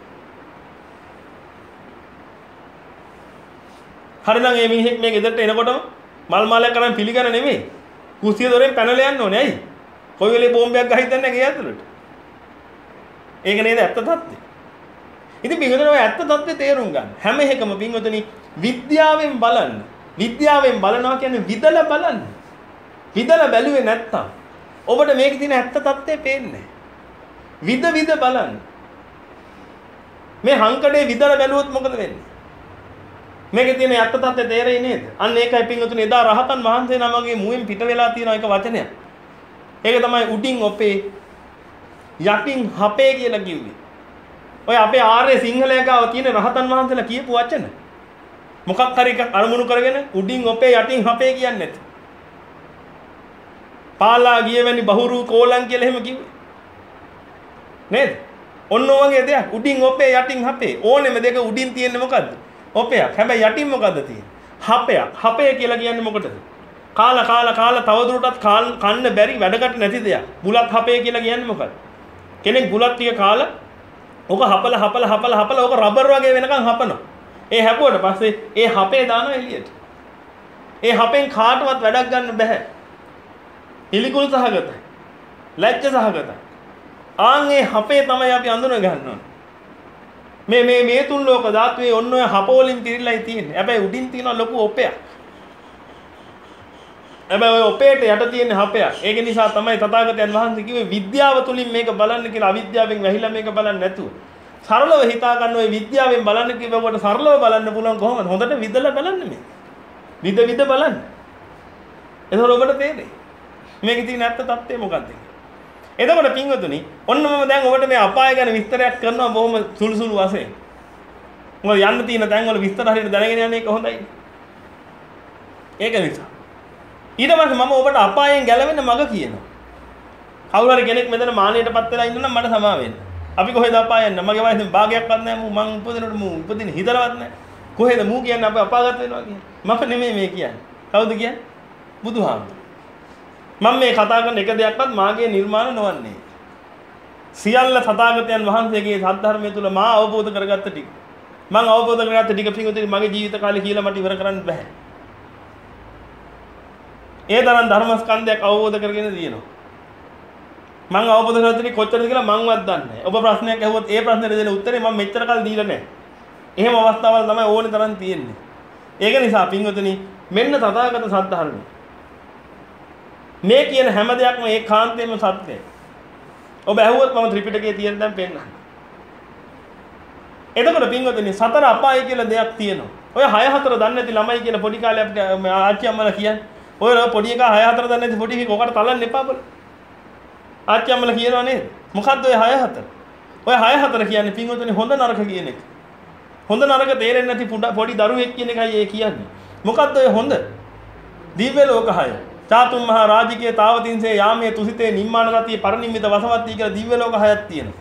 හරිනම් මේ මිනිහෙක් මේ ගෙදරට එනකොටම මල් මාලයක් කරන් පිළිගන්න නෙමෙයි. කුස්සිය දොරෙන් පැනලා යන්න ඕනේ. ඇයි? කොයි වෙලේ බෝම්බයක් ගහින්න නැහැ ගේ ඇතුළට. ඒක නේද ඇත්ත තත්ත්වය? ඉතින් පින්වතුනි ඔය ඇත්ත තත්ත්වය තේරුම් ගන්න. හැම එකම පින්වතුනි විද්‍යාවෙන් බලන්න. විද්‍යාවෙන් බලනවා කියන්නේ විදලා බලන්න. විදලා බැලුවේ නැත්තම් ඔබට මේකේ තියෙන ඇත්ත තත්ත්වය පේන්නේ නැහැ. විද විද බලන්න. මේ හංකඩේ විදලා බැලුවොත් මොකද වෙන්නේ? මේකේ තියෙන ඇත්ත තත්ත්වය තේරෙයි නේද? අන්න ඒකයි පින්වතුනි එදා රහතන් වහන්සේ නමගේ මුවෙන් පිට වෙලා තියෙන එක වචනයක්. ඒක තමයි උඩින් ඔපේ යටින් හපේ කියලා කිව්වේ. ඔය අපේ ආර්ය සිංහලයා ගාව තියෙන රහතන් වහන්සේලා කියපු වචන. මොකක් හරි එකක් අරමුණු කරගෙන උඩින් ඔපේ යටින් හපේ කියන්නේ නැති. පාලා ගියවැනි බහුරු කෝලං කියලා එහෙම කිව්වේ. නේද? ඔන්න ඔයගේ දෙයක් උඩින් ඔපේ යටින් හපේ. ඕනෙම දෙක උඩින් තියෙන්නේ මොකද්ද? ඔපයක්. හැබැයි යටින් මොකද්ද තියෙන්නේ? හපයක්. හපේ කියලා කියන්නේ මොකටද? කාලා කාලා කාලා තවදුරටත් කන්න බැරි වැඩකට නැති දෙයක්. බුලත් හපේ කියලා කියන්නේ මොකද්ද? කෙනෙක් බුලත් ටික කාලා ඕක හපල හපල හපල හපල ඕක රබර් වගේ වෙනකන් හපනවා. ඒ හැපුවට පස්සේ ඒ හපේ දානවා එළියට. ඒ හපෙන් කාටවත් වැඩක් ගන්න බෑ. පිළිකුල් සහගතයි. ලැජ්ජ සහගතයි. ආන් ඒ හපේ තමයි අපි අඳුන ගන්න ඕනේ. මේ මේ මේ තුන් ලෝක ධාතුවේ ඔන්න ඔය හප වලින් පිරීලායි තියෙන්නේ. හැබැයි උඩින් තියෙන ලොකු ඔපයක්. හැබැයි ඔය ඔපේට යට තියෙන හපයක්. ඒක නිසා තමයි තථාගතයන් වහන්සේ කිව්වේ විද්‍යාව තුලින් මේක බලන්න කියලා. අවිද්‍යාවෙන් වැහිලා මේක බලන්නේ නැතුව. සරලව හිතා ගන්න ඔය විද්‍යාවෙන් බලන්න කිව්වකොට සරලව බලන්න පුළුවන් කොහොමද? හොඳට විදලා බලන්න මේ. විද විද බලන්න. එතකොට ඔබට තේරෙයි. මේකේ තියෙන ඇත්ත தත්ත්වය මොකක්ද කියලා. එතකොට පින්වතුනි, ඔන්න මම දැන් ඔබට මේ අපාය ගැන විස්තරයක් කරනවා බොහොම සුළු සුළු වශයෙන්. මොකද යන්න තියෙන තැන් වල විස්තර හරියට දැනගෙන යන්නේ කොහොඳයි. ඒක නිසා. ඊට පස්සේ මම ඔබට අපායෙන් ගැලවෙන්න මඟ කියනවා. කවුරු හරි කෙනෙක් මෙතන මානෙටපත් වෙලා ඉන්න නම් මට සමා වෙන්න. අපි කොහෙද අපාය යන්නේ? මගේ වයසෙන් භාගයක්වත් නැහැ. මම උපදිනකොට මම උපදින හිතලවත් නැහැ. කොහෙද මූ කියන්නේ අපි අපාගත වෙනවා කියන්නේ? මම නෙමෙයි මේ කියන්නේ. කවුද කියන්නේ? බුදුහාමුදුරුවෝ. මම මේ කතා කරන එක දෙයක්වත් මාගේ නිර්මාණ නොවන්නේ. සියල්ල තථාගතයන් වහන්සේගේ සද්ධර්මය තුල මා අවබෝධ කරගත්ත ටික. මම අවබෝධ කරගත්ත ටික පිටුතුනි මගේ ජීවිත කාලේ කියලා මට ඉවර කරන්න බෑ. ඒ තරම් ධර්මස්කන්ධයක් අවබෝධ කරගෙන තියෙනවා. මම අවබෝධ කරගත්තේ කොච්චරද කියලා මංවත් දන්නේ නැහැ. ඔබ ප්‍රශ්නයක් අහුවොත් ඒ ප්‍රශ්නෙට දෙන උත්තරේ මම මෙච්චර කල් දීලා නැහැ. එහෙම අවස්ථාවල් තමයි ඕනේ තරම් තියෙන්නේ. ඒක නිසා පින්වතුනි මෙන්න තථාගත සද්ධර්මය. මේ කියන හැම දෙයක්ම ඒකාන්තයෙන්ම සත්‍යයි. ඔබ ඇහුවොත් මම ත්‍රිපිටකයේ තියෙන දැන් පෙන්නන්න. එතකොට පින්වතුනි සතර අපාය කියලා දෙයක් තියෙනවා. ඔය හය හතර දන්නේ නැති ළමයි කියන පොඩි කාලේ අපිට ආච්චි අම්මලා කියන්නේ. ඔය පොඩි එකා හය හතර දන්නේ නැති පොඩි එකේ කොකට තලන්න එපා බල. ආච්චි අම්මලා කියනවා නේද? මොකද්ද ඔය හය හතර? ඔය හය හතර කියන්නේ පින්වතුනි හොඳ නරක කියන එක. හොඳ නරක තේරෙන්නේ නැති පොඩි දරුවෙක් කියන එකයි ඒ කියන්නේ. මොකද්ද ඔය හොඳ? දිව්‍ය ලෝක හය. චාතුම් මහා රාජිකේ තාවතින්සේ යාමයේ තුසිතේ නිම්මාන රතිය පරිනිම්මිත වසවත්ති කියලා දිව්‍ය ලෝක හයක් තියෙනවා.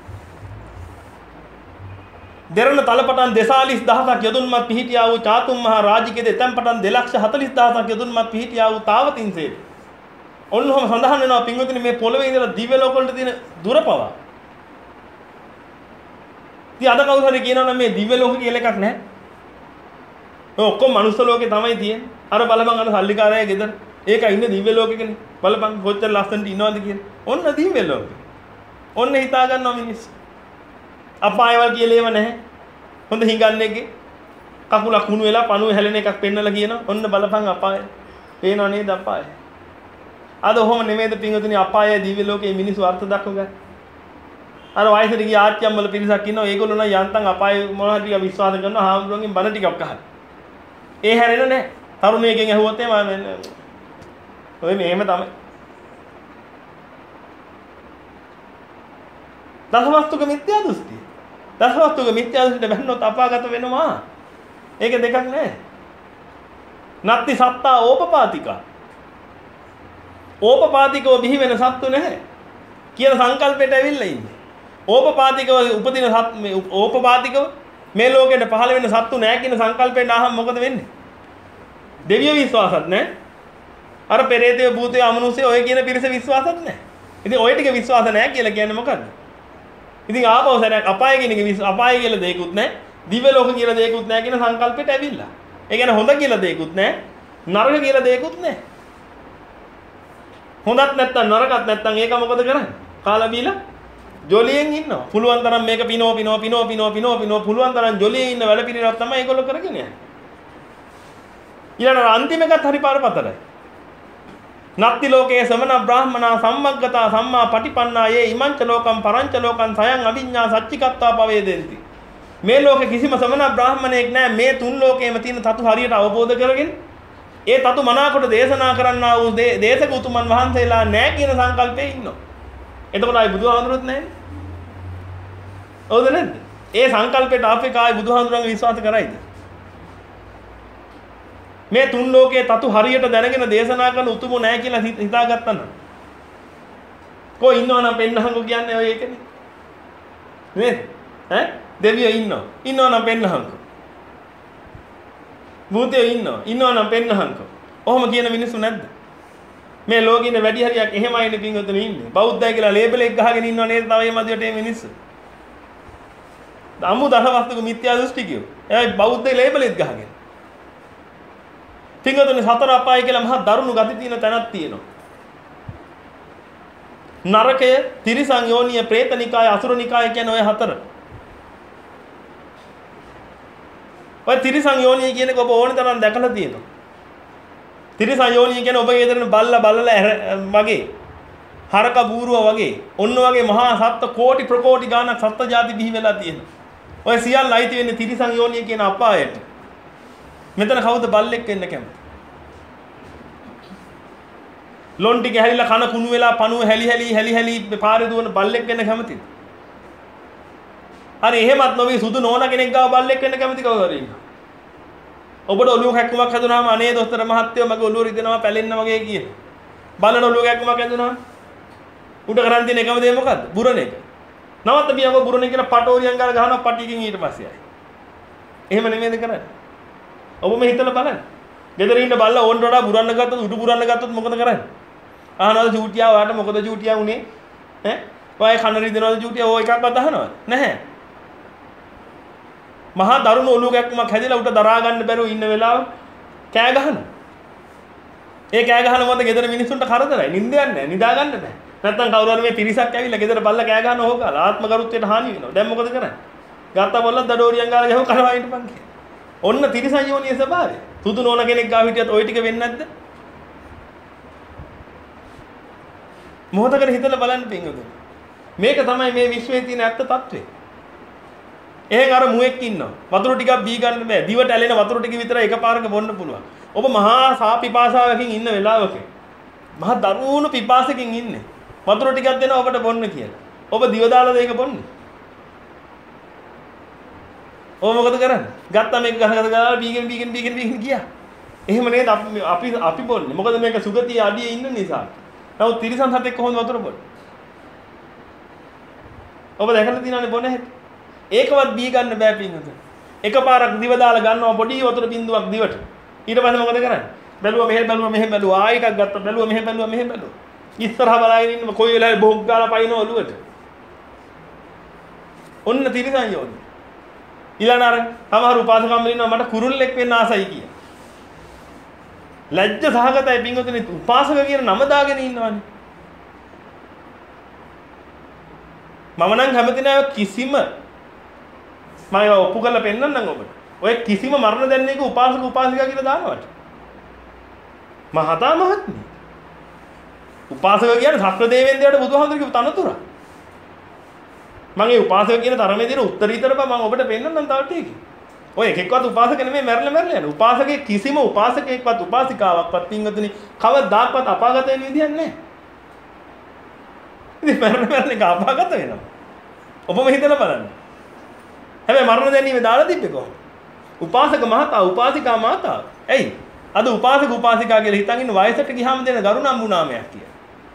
දෙරණ තලපටන් දෙසාලිස් දහසක් යදුන්මත් පිහිටියා වූ චාතුම් මහා රාජිකේ දෙතෙන් පටන් දෙලක්ෂ හතලිස් දහසක් යදුන්මත් පිහිටියා වූ තාවතින්සේ. ඔන්නෝම සඳහන් වෙනවා පින්වතුනි මේ පොළවේ ඉඳලා දිව්‍ය ලෝක වලට තියෙන දුර පවා. ඉතින් අද කවුරු හරි කියනවා නම් මේ දිව්‍ය ලෝක කියලා එකක් නැහැ. ඔය ඔක්කොම මනුස්ස ලෝකේ තමයි තියෙන්නේ. අර බලපන් අර සල්ලිකාරයා ගෙදර ඒක ඉන්නේ දිව්‍ය ලෝකෙකනේ. බලපන් කොච්චර ලස්සනට ඉනවද කියලා. ඔන්න දිව්‍ය ලෝකෙ. ඔන්න හිතා ගන්නවා මිනිස්සු. අපායවල කියලා ඒව නැහැ. හොඳ හිඟන්නේගේ කකුලක් කුණු වෙලා පණුවේ හැලෙන එකක් පෙන්නලා කියනවා. ඔන්න බලපන් අපාය. පේනව නේද අපාය? අද ඔහොම නෙමෙයිද පින්වතුනි අපායයි දිව්‍ය ලෝකේ මිනිස්සු අර්ථ දක්වගන්නේ. අර වයසට ගිය ආච්චිම්මල පිරිසක් ඉන්නවා. ඒගොල්ලෝ නම් යන්තම් අපාය මොනවද ටික විශ්වාස කරනවා. හාමුදුරුවන්ගෙන් බණ ටිකක් අහලා. ඒ හැරෙන්නේ නැහැ. තරුණයෙක්ගෙන් ඇහුවොත් එහම ඔය මේම තමයි. දසවස්තුක මිත්‍යා දෘෂ්ටි. දසවස්තුක මිත්‍යා දෘෂ්ටියට බැන්නොත් අපාගත වෙනවා. ඒක දෙකක් නෑ. නත්ති සත්තා ඕපපාතිකා. ඕපපාතිකව බිහි වෙන සත්තු නැහැ. කියන සංකල්පයට ඇවිල්ලා ඉන්නේ. ඕපපාතිකව උපදින සත් මේ ඕපපාතිකව මේ ලෝකෙට පහළ වෙන සත්තු නැහැ කියන සංකල්පයෙන් ආවම මොකද වෙන්නේ? දෙවියෝ විශ්වාසත් නැහැ. අර පෙරේතය භූතය අමනුෂ්‍ය ඔය කියන පිරිස විශ්වාසත් නැහැ. ඉතින් ඔය ටික විශ්වාස නැහැ කියලා කියන්නේ මොකද්ද? ඉතින් ආපහු සරයක් අපාය කියන එක අපාය කියලා දෙයක්වත් නැහැ. දිව්‍ය ලෝක කියලා දෙයක්වත් නැහැ කියන සංකල්පයට ඇවිල්ලා. ඒ කියන්නේ හොඳ කියලා දෙයක්වත් නැහැ. නරක කියලා දෙයක්වත් නැහැ. හොඳත් නැත්තම් නරකත් නැත්තම් ඒක මොකද කරන්නේ? කාලා බීලා ජොලියෙන් ඉන්නවා. පුළුවන් තරම් මේක පිනෝ පිනෝ පිනෝ පිනෝ පිනෝ පිනෝ පුළුවන් තරම් ජොලියෙන් ඉන්න වැඩ පිළිවෙලක් තමයි ඒගොල්ලෝ කරගෙන යන්නේ. ඊළඟ අන්තිම එකත් හරි පාරපතරයි. නත්ති ලෝකේ සමන බ්‍රාහ්මනා සම්මග්ගතා සම්මා පටිපන්නා යේ ඉමංච ලෝකම් පරංච ලෝකං සයං අවිඤ්ඤා සච්චිකත්වා පවේදෙන්ති. මේ ලෝකේ කිසිම සමන බ්‍රාහ්මණයෙක් නැහැ. මේ තුන් ලෝකේම තියෙන තතු හරියට අවබෝධ කරගෙන ඒ තතු මනාකොට දේශනා කරන්නා වූ දේශක උතුමන් වහන්සේලා නැහැ කියන සංකල්පයේ ඉන්නවා. එතකොට ආයි බුදුහාමුදුරුවොත් නැහැ. හවුද නැද්ද? ඒ සංකල්පයට අපේ කායි බුදුහාමුදුරන්ගේ විශ්වාස කරයිද? මේ තුන් ලෝකයේ තතු හරියට දැනගෙන දේශනා කරන උතුමෝ නැහැ කියලා හිතාගත්තා නම් කො ඉන්නවනම් පෙන්නහංගෝ කියන්නේ ඔය ඒකනේ නේද? ඈ දෙවියෝ ඉන්නවා ඉන්නවනම් පෙන්නහංගෝ භූතයෝ ඉන්නවා ඉන්නවනම් පෙන්නහංගෝ ඔහොම කියන මිනිස්සු නැද්ද? මේ ලෝකේ ඉන්න වැඩි හරියක් එහෙමයිනේ පින්වතුනි ඉන්නේ. බෞද්ධය කියලා ලේබල් එක ගහගෙන ඉන්නව නේද? තව මේ මදියට මේ මිනිස්සු. අමු දහවස්තුක මිත්‍යා දෘෂ්ටිකයෝ. එයායි බෞද්ධ ලේබලෙත් ගහගෙන. පින්වතුනි සතර අපාය කියලා මහා දරුණු ගති තියෙන තැනක් තියෙනවා. නරකය, තිරිසන් යෝනිය, പ്രേතනිකාය, අසුරනිකාය කියන ඔය හතර. ඔය තිරිසන් යෝනිය කියන එක ඔබ ඕන තරම් දැකලා තියෙනවා. තිරිසන් යෝනිය කියන්නේ ඔබගේ ගෙදරන බල්ලා බල්ලා වගේ, හරක බූරුව වගේ, ඔන්න වගේ මහා සත්ත්ව කෝටි ප්‍රකෝටි ගාණක් සත්ත්ව జాති බිහි වෙලා තියෙනවා. ඔය සියල්ල අයිති වෙන්නේ තිරිසන් යෝනිය කියන අපායට. මෙතන කවුද බල්ලෙක් වෙන්න කැමති? ලොන් ටික හැලිලා කන කුණු වෙලා පණුව හැලි හැලි හැලි හැලි පාරේ දුවන බල්ලෙක් වෙන්න කැමතිද? හරි එහෙමත් නොවි සුදු නෝනා කෙනෙක් ගාව බල්ලෙක් වෙන්න කැමති කවුරු හරි ඉන්නවා. ඔබට ඔළුව කැක්කුමක් හැදුනාම අනේ දොස්තර මහත්තයෝ මගේ ඔළුව රිදෙනවා පැලෙන්න වගේ කියන. බලන ඔළුව කැක්කුමක් හැදුනාම උඩ කරන් තියෙන එකම දේ මොකද්ද? බුරණ එක. නවත්ත බියව බුරණ කියලා පටෝරියන් ගාලා ගහනවා පටියකින් ඊට පස්සේ ආයි. එහෙම නෙමෙයිද කරන්නේ? ඔබ මේ හිතලා බලන්න. ගෙදර ඉන්න බල්ලා ඕන් වඩා බුරන්න ගත්තොත් උඩු බුරන්න ගත්තොත් මොකද කරන්නේ? අහනවාද චූටියා ඔයාට මොකද චූටියා උනේ? ඈ? ඔය කන රිදෙනවද චූටියා? ඔය එකක්වත් අහනවද? නැහැ. මහා දරුණු ඔලුව කැක්කමක් හැදිලා උට දරා ගන්න බැරුව ඉන්න වෙලාව කෑ ගහනවා. ඒ කෑ ගහන මොකද ගෙදර මිනිස්සුන්ට කරදරයි. නිින්ද යන්නේ නැහැ. නිදා ගන්න බෑ. නැත්තම් කවුරු හරි මේ පිරිසක් ඇවිල්ලා ගෙදර බල්ලා කෑ ගහනවා හොකාලා ආත්ම ගරුත්වයට හානි වෙනවා. දැන් මොකද කරන්නේ? ගත්තා බොල්ලක් දඩෝරියන් ගාලා ගහුව කරවා හිටපන් කියලා. ඔන්න තිරිසන් යෝනියේ ස්වභාවය. සුදු නෝන කෙනෙක් ගාව හිටියත් ওই ටික වෙන්නේ නැද්ද? මොහොතකට හිතලා බලන්න පින්වතුනි. මේක තමයි මේ විශ්වයේ තියෙන ඇත්ත తත්වේ. එහෙන් අර මුවෙක් ඉන්නවා. වතුර ටිකක් බී ගන්න බෑ. දිවට ඇලෙන වතුර ටික විතරයි එකපාරක බොන්න පුළුවන්. ඔබ මහා සාපිපාසාවකින් ඉන්න වෙලාවක මහා දරුණු පිපාසකින් ඉන්නේ. වතුර ටිකක් දෙනවා ඔබට බොන්න කියලා. ඔබ දිව දාලාද ඒක බොන්නේ? ඔබ මොකද කරන්නේ? ගත්තා මේක ගහ ගහ ගාලා බීගෙන බීගෙන බීගෙන බීගෙන ගියා. එහෙම නේද අපි අපි අපි බොන්නේ. මොකද මේක සුගතිය අඩියේ ඉන්න නිසා. නමුත් තිරිසන් සතෙක් කොහොමද වතුර බොන්නේ? ඔබ දැකලා තියෙනවනේ බොන හැටි. ඒකවත් බී ගන්න බෑ පින්වතුනි. එකපාරක් දිව දාලා ගන්නවා පොඩි වතුර බින්දුවක් දිවට. ඊට පස්සේ මොකද කරන්නේ? බැලුවා මෙහෙ බැලුවා මෙහෙ බැලුවා ආයෙ එකක් ගත්තා බැලුවා මෙහෙ බැලුවා මෙහෙ බැලුවා. ඉස්සරහා බලාගෙන ඉන්න කොයි වෙලාවෙ බොක් ගාලා පයින්න ඔළුවට. ඔන්න තිරිසන් යෝනි. ඊළඟ අර සමහර උපාසකම්ම ඉන්නවා මට කුරුල්ලෙක් වෙන්න ආසයි කිය. ලැජ්ජ සහගතයි පින්වතුනි උපාසක කියන නම දාගෙන ඉන්නවනේ. මම නම් කැමති නෑ කිසිම මම ඔප්පු කරලා පෙන්නන්නම් ඔබට. ඔය කිසිම මරණ දැන්නේ එක උපාසක උපාසිකා කියලා දානවට. මහතා මහත්මිය. උපාසක කියන්නේ ශක්‍ර දේවේන්ද්‍රයාට බුදුහාමුදුරුවෝ තනතුර. මම ඒ උපාසක කියන තරමේ දින උත්තරීතර බව මම ඔබට පෙන්නන්නම් තව ටිකකින්. ඔය එකෙක්වත් උපාසක නෙමෙයි මැරලා මැරලා යන. උපාසකේ කිසිම උපාසකෙක්වත් උපාසිකාවක්වත් පින්වතුනි කවදාවත් අපාගත වෙන විදියක් නැහැ. ඉතින් මැරලා මැරලා එක අපාගත වෙනවා. ඔබම හිතලා බලන්න. හැබැයි මරණ දැනීමේ දාලා තිබ්බේ කොහොමද? උපාසක මහතා උපාසිකා මාතා. එයි අද උපාසක උපාසිකා කියලා හිතන් ඉන්න වයසට ගියාම දෙන ගරු නම් වුණාමයක් කියලා.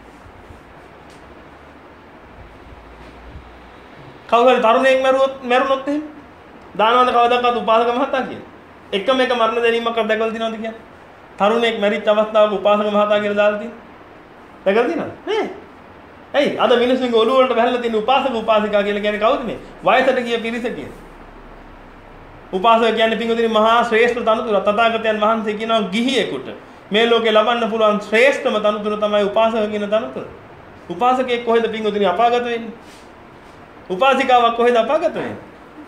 කවුරු හරි තරුණයෙක් මැරුවොත් මැරුණොත් එහෙම දානවද කවදාවත් උපාසක මහතා කියලා. එකම එක මරණ දැනීමක් දැකලා තියෙනවද කියන්නේ? තරුණයෙක් මැරිච්ච අවස්ථාවක උපාසක මහතා කියලා දාලා තියෙනවා. දැකලා තියෙනවද? නෑ. එයි අද මිනිස්සුන්ගේ ඔළුව වලට බහැලා තියෙන උපාසක උපාසිකා කියලා කියන්නේ කවුද මේ? වයසට ගිය පිරිස කියන්නේ. උපාසක කියන්නේ පින්වතුනි මහා ශ්‍රේෂ්ඨ තනතුර. තථාගතයන් වහන්සේ කියනවා ගිහියෙකුට මේ ලෝකේ ලබන්න පුළුවන් ශ්‍රේෂ්ඨම තනතුර තමයි උපාසක කියන තනතුර. උපාසකයෙක් කොහෙද පින්වතුනි අපාගත වෙන්නේ? උපාසිකාවක් කොහෙද අපාගත වෙන්නේ?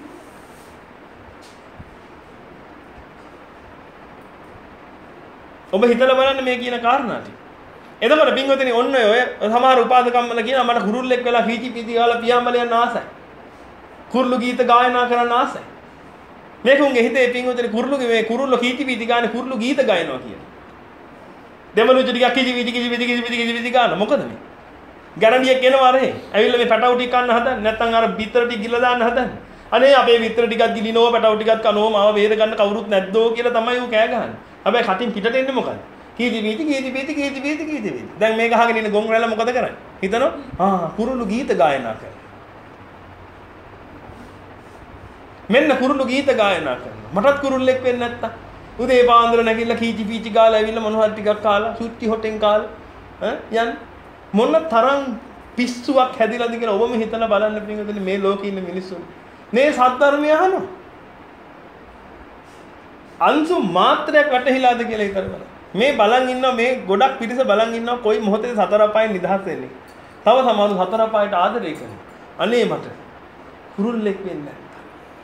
ඔබ හිතලා බලන්න මේ කියන කාරණා ටික. එතකොට පින්වතුනි ඔන්න ඔය සමහර උපාසකම්මල කියනවා මට කුරුල්ලෙක් වෙලා කීචි පීති ගාලා පියාඹල යන්න ආසයි. කුරුළු ගීත ගායනා කරන්න ආසයි. මේකුන්ගේ හිතේ පින්වතුනි කුරුළුගේ මේ කුරුල්ල කීචි පීති ගානේ කුරුළු ගීත ගායනවා කියලා. දෙමළුචු ටිකක් කීචි පීති කීචි පීති කීචි පීති කීචි පීති ගාන මොකද මේ? ගැරන්ඩියක් එනවා අරේ. ඇවිල්ලා මේ පැටවු ටික කන්න හදන්නේ. නැත්නම් අර බිත්තර ටික ගිල්ල දාන්න හදන්නේ. අනේ අපේ බිත්තර ටිකක් ගිලිනෝ පැටවු ටිකක් කනෝ මාව වේද ගන්න කවුරුත් නැද්දෝ කියලා තමයි ඌ කෑ ගහන්නේ. හැබැයි කටින් පිටට එන්නේ මොකද? කීති පීති කීති පීති කීති පීති කීති පීති. දැන් මේක අහගෙන ඉන්න ගොන් රැල්ල මොකද කරන්නේ? හිතනවා ආ කුරුළු ගීත ගායනා කරනවා. මෙන්න කුරුළු ගීත ගායනා කරනවා. මටත් කුරුල්ලෙක් වෙන්න නැත්තම් උදේ පාන්දර නැගිටලා කීචි පීචි ගාලා ඇවිල්ලා මොනවා ටිකක් කාලා සුට්ටි හොටෙන් කාලා ඈ යන් මොන තරම් පිස්සුවක් හැදිලාද කියලා ඔබම හිතලා බලන්න පිටින් මේ ලෝකේ ඉන්න මිනිස්සු මේ සද්ධර්මය අහනවා. අංශු මාත්‍රයක් වැටහිලාද කියලා හිතන්න බලන්න. මේ බලන් ඉන්නවා මේ ගොඩක් පිටිස බලන් ඉන්නවා කොයි මොහොතේ සතර අපායෙන් නිදහස් වෙන්නේ. තව සමහරව සතර අපායට ආදරය කරනවා. අනේ මට කුරුල්ලෙක් වෙන්න නැත්තා.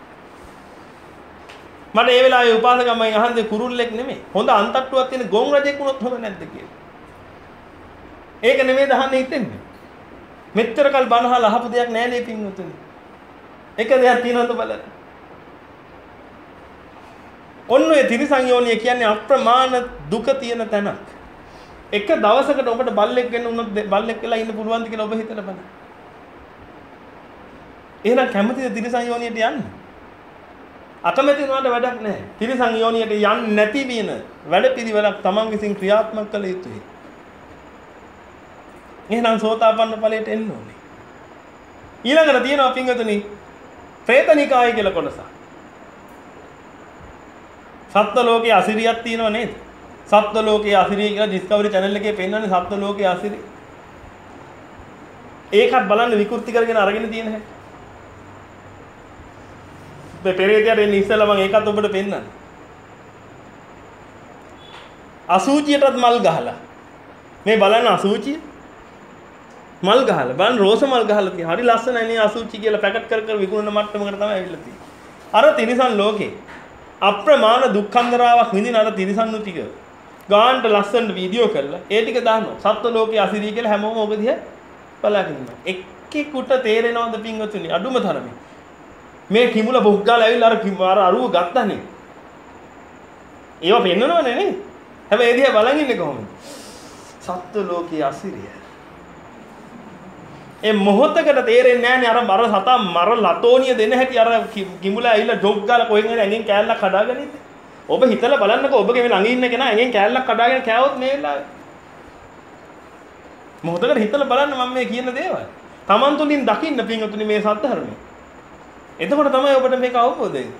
මට ඒ වෙලාවේ උපාසකමෙන් අහන්නේ කුරුල්ලෙක් නෙමෙයි. හොඳ අන්තට්ටුවක් තියෙන ගොන් රජෙක් වුණොත් හොඳ නැද්ද කියලා. ඒක නෙමෙයි දහන්නේ හිතෙන්නේ. මෙච්චර කල් බණහල අහපු දෙයක් නෑ නේ පින්වතුනි. එක දෙයක් තියෙනවද බලන්න. ඔන්න ඔය තිරිසන් යෝනිය කියන්නේ අප්‍රමාණ දුක තියෙන තැනක්. එක දවසකට ඔබට බල්ලෙක් වෙන්න උනොත් බල්ලෙක් වෙලා ඉන්න පුළුවන්ද කියලා ඔබ හිතලා බලන්න. එහෙනම් කැමතිද තිරිසන් යෝනියට යන්න? අකමැති වුණාට වැඩක් නැහැ. තිරිසන් යෝනියට යන්නේ නැති වෙන වැඩපිළිවෙලක් තමන් විසින් ක්‍රියාත්මක කළ යුතුයි. එහෙනම් සෝතාපන්න ඵලයට එන්න ඕනේ. ඊළඟට තියෙනවා පින්වතුනි ප්‍රේතනිකාය කියලා කොටසක්. සත්ත්ව ලෝකයේ අසිරියක් තියෙනව නේද? සත්ත්ව ලෝකයේ අසිරිය කියලා ඩිස්කවරි channel එකේ පෙන්නන්නේ සත්ත්ව ලෝකයේ අසිරිය. ඒකත් බලන්න විකෘති කරගෙන අරගෙන තියෙන හැටි. මේ පෙරේතයට එන්න ඉස්සෙල්ලා මම ඒකත් ඔබට පෙන්නන්න. අසූචියටත් මල් ගහලා. මේ බලන්න අසූචිය මල් ගහලා බලන්න රෝස මල් ගහලා තියෙන. හරි ලස්සනයි නේ අසූචි කියලා පැකට් කර කර විකුණන මට්ටමකට තමයි ඇවිල්ලා තියෙන්නේ. අර තිරිසන් ලෝකේ අප්‍රමාණ දුක්ඛන්දරාවක් විඳින අර තිරිසන්නු ටික ගානට ලස්සනට වීඩියෝ කරලා ඒ ටික දානවා. සත්ත්ව ලෝකයේ අසිරිය කියලා හැමෝම ඔබ දිහා බලාගෙන ඉන්නවා. එක්කෙකුට තේරෙනවද පින්වතුනි අඩුම තරමේ මේ කිමුල බුක් ගාලා ඇවිල්ලා අර අර අරුව ගත්තනේ. ඒව පෙන්නනවනේ නේ. හැබැයි ඒ දිහා බලන් ඉන්නේ කොහොමද? සත්ත්ව ලෝකයේ අසිරිය. ඒ මොහොතකට තේරෙන්නේ නැහැ නේ අර මර සතා මර ලතෝනිය දෙන හැටි අර කිමුල ඇවිල්ලා ඩොග් ගාලා කොහෙන් හරි ඇඟෙන් කෑල්ලක් කඩාගෙන ඉන්නේ. ඔබ හිතලා බලන්නකෝ ඔබගේ මේ ළඟ ඉන්න කෙනා ඇඟෙන් කෑල්ලක් කඩාගෙන කෑවොත් මේ වෙලාවේ. මොහොතකට හිතලා බලන්න මම මේ කියන දේවල්. Taman තුලින් දකින්න පින්වතුනි මේ සත්‍ය ධර්මය. එතකොට තමයි ඔබට මේක අවබෝධ වෙන්නේ.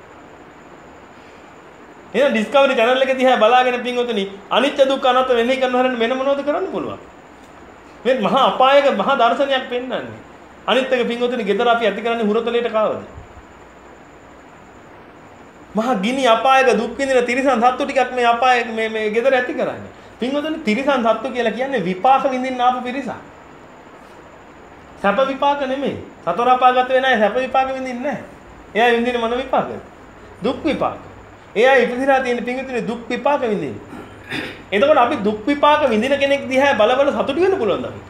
එහෙනම් ඩිස්කවරි channel එක දිහා බලාගෙන පින්වතුනි අනිත්‍ය දුක්ඛ අනාත්ම වෙන්නේ කරන හැරෙන්න වෙන මොනවද කරන්න පුළුවන්? මේ මහා අපායක මහා දර්ශනයක් පෙන්වන්නේ. අනිත් එක පින්වතුනි ගෙදර අපි ඇති කරන්නේ හුරතලයට කාවද? මහා ගිනි අපායක දුක් විඳින තිරිසන් සත්තු ටිකක් මේ අපායක මේ මේ ගෙදර ඇති කරන්නේ. පින්වතුනි තිරිසන් සත්තු කියලා කියන්නේ විපාක විඳින්න ආපු පිරිසක්. සැප විපාක නෙමෙයි. සතර අපාගත වෙන අය සැප විපාක විඳින්නේ නැහැ. එයා විඳින්නේ මොන විපාකද? දුක් විපාක. එයා ඉපදිලා තියෙන පින්වතුනි දුක් විපාක විඳින්නේ. එතකොට අපි දුක් විපාක විඳින කෙනෙක් දිහා බල බල සතුටු වෙන්න පුළුවන්ද අපිට?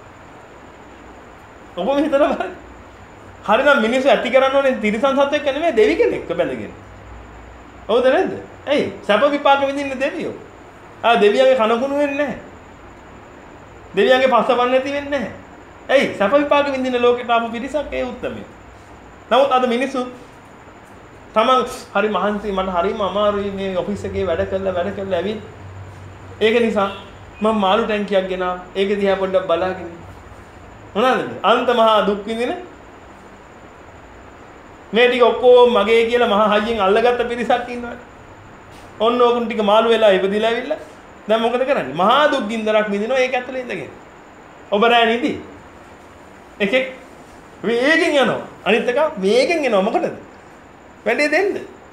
ඔබම හිතලා බලන්න. හරිනම් මිනිස්සු ඇති කරන්න ඕනේ තිරිසන් සත්වෙක් නෙමෙයි දෙවි කෙනෙක්ව බැඳගෙන. හවුද නැද්ද? ඇයි? සැප විපාක විඳින්න දෙවියෝ. ආ දෙවියන්ගේ කනකුණු වෙන්නේ නැහැ. දෙවියන්ගේ පස්සපන් නැති වෙන්නේ නැහැ. ඇයි? සැප විපාක විඳින්න ලෝකෙට ආපු පිරිසක් ඒ උත්තරමයි. නමුත් අද මිනිස්සු තමන් හරි මහන්සි මට හරිම අමාරුයි මේ ඔෆිස් එකේ වැඩ කරලා වැඩ කරලා ඇවිත් ඒක නිසා මම මාළු ටැංකියක් ගෙනාවා. ඒක දිහා පොඩ්ඩක් බලාගෙන. මොනවාද? අන්ත මහා දුක් විඳින මේ ටික ඔක්කොම මගේ කියලා මහා හයියෙන් අල්ලගත්ත පිරිසක් ඉන්නවා. ඔන්න ඕකුන් ටික මාළු වෙලා ඉපදිලා ඇවිල්ලා දැන් මොකද කරන්නේ? මහා දුක් ගින්දරක් විඳිනවා ඒක ඇතුලේ ඉඳගෙන. ඔබ රෑ නිදි. එකෙක් වේගෙන් යනවා. අනිත් එක වේගෙන් එනවා මොකටද? වැඩේ දෙන්න.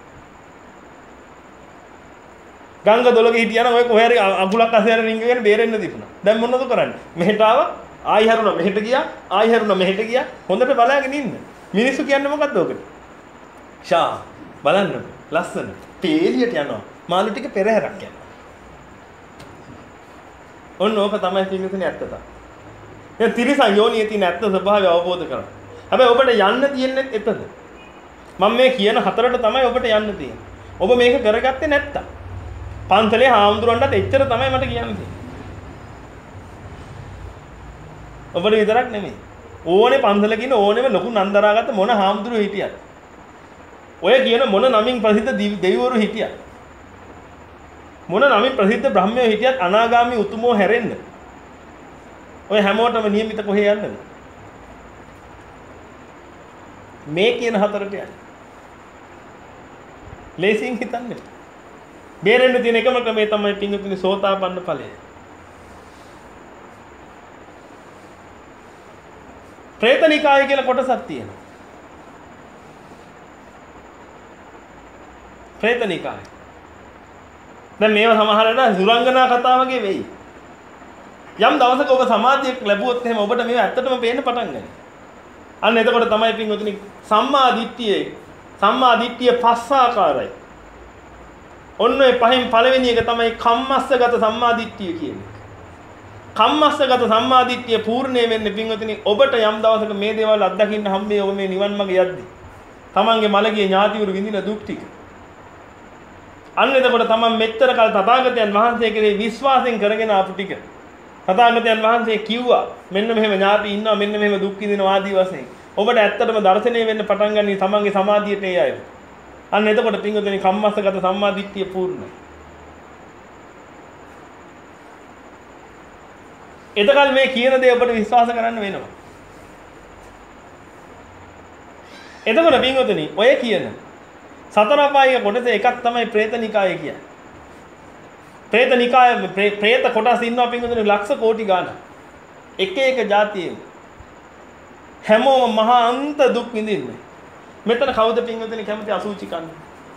ගංගා දොලක හිටියනම් ඔය කොහේ හරි අඟුලක් අසයර රින්ගගෙන බේරෙන්න තිබුණා. දැන් මොනවද කරන්නේ? මෙහෙට ආවා, ආයි හැරුණා මෙහෙට ගියා, ආයි හැරුණා මෙහෙට ගියා. හොඳට බලාගෙන ඉන්න. මිනිස්සු කියන්නේ මොකද්ද ඔකට? ෂා බලන්න ලස්සන. පේලියට යනවා. මාළු ටික පෙරහැරක් යනවා. ඔන්න ඕක තමයි පින්විතනේ ඇත්ත තමයි. දැන් තිරිසන් යෝනියේ තියෙන ඇත්ත ස්වභාවය අවබෝධ කරගන්න. හැබැයි ඔබට යන්න තියෙන්නේ එතන. මම මේ කියන හතරට තමයි ඔබට යන්න තියෙන්නේ. ඔබ මේක කරගත්තේ නැත්තම් පන්සලේ හාමුදුරන්ටත් එච්චර තමයි මට කියන්න තියෙන්නේ. ඔබට විතරක් නෙමෙයි. ඕනේ පන්සලක ඉන්න ඕනෙම ලොකු නන්දරාගත්ත මොන හාමුදුරුවෝ හිටියත්. ඔය කියන මොන නමින් ප්‍රසිද්ධ දෙවිවරු හිටියත්. මොන නමින් ප්‍රසිද්ධ බ්‍රහ්මයෝ හිටියත් අනාගාමී උතුමෝ හැරෙන්න. ඔය හැමෝටම නියමිත කොහේ යන්නද? මේ කියන හතරට යන්න. ලේසියෙන් හිතන්නේ. බේරෙන්න තියෙන එකම ක්‍රමය තමයි පින්වතුනි සෝතාපන්න ඵලය. ප්‍රේතනිකාය කියලා කොටසක් තියෙනවා. ප්‍රේතනිකාය. දැන් මේවා සමහරවිට සුරංගනා කතා වගේ වෙයි. යම් දවසක ඔබ සමාධියක් ලැබුවොත් එහෙම ඔබට මේවා ඇත්තටම පේන්න පටන් ගන්නවා. අන්න එතකොට තමයි පින්වතුනි සම්මා දිට්ඨියේ සම්මා දිට්ඨිය පස් ආකාරයි. ඔන්න ඔය පහෙන් පළවෙනි එක තමයි කම්මස්සගත සම්මා දිට්ඨිය කියන්නේ. කම්මස්සගත සම්මා දිට්ඨිය පූර්ණේ වෙන්නේ පින්වතුනි ඔබට යම් දවසක මේ දේවල් අත්දකින්න හම්බෙයි ඔබ මේ නිවන් මාර්ගය යද්දී. තමන්ගේ මළගිය ඥාතිවරු විඳින දුක් ටික. අන්න එතකොට තමන් මෙච්චර කල් තථාගතයන් වහන්සේ කෙරෙහි විශ්වාසයෙන් කරගෙන ආපු ටික තථාගතයන් වහන්සේ කිව්වා මෙන්න මෙහෙම ඥාති ඉන්නවා මෙන්න මෙහෙම දුක් විඳිනවා ආදී වශයෙන්. ඔබට ඇත්තටම දර්ශනය වෙන්න පටන් ගන්නේ තමන්ගේ සමාධියට ඒ අය. අන්න එතකොට පින්වතුනි කම්මස්සගත සම්මා දිට්ඨිය පූර්ණයි. එතකල් මේ කියන දේ ඔබට විශ්වාස කරන්න වෙනවා. එතකොට පින්වතුනි ඔය කියන සතර අපායික කොටස එකක් තමයි ප්‍රේතනිකාය කියන්නේ. ප්‍රේතනිකාය ප්‍රේත කොටස් ඉන්නවා පින්වතුනි ලක්ෂ කෝටි ගාණක්. එක එක જાතියේ හැමෝම මහා අන්ත දුක් විඳින්නේ. මෙතන කවුද පින්වතුනි කැමති අසුචි කන්නේ?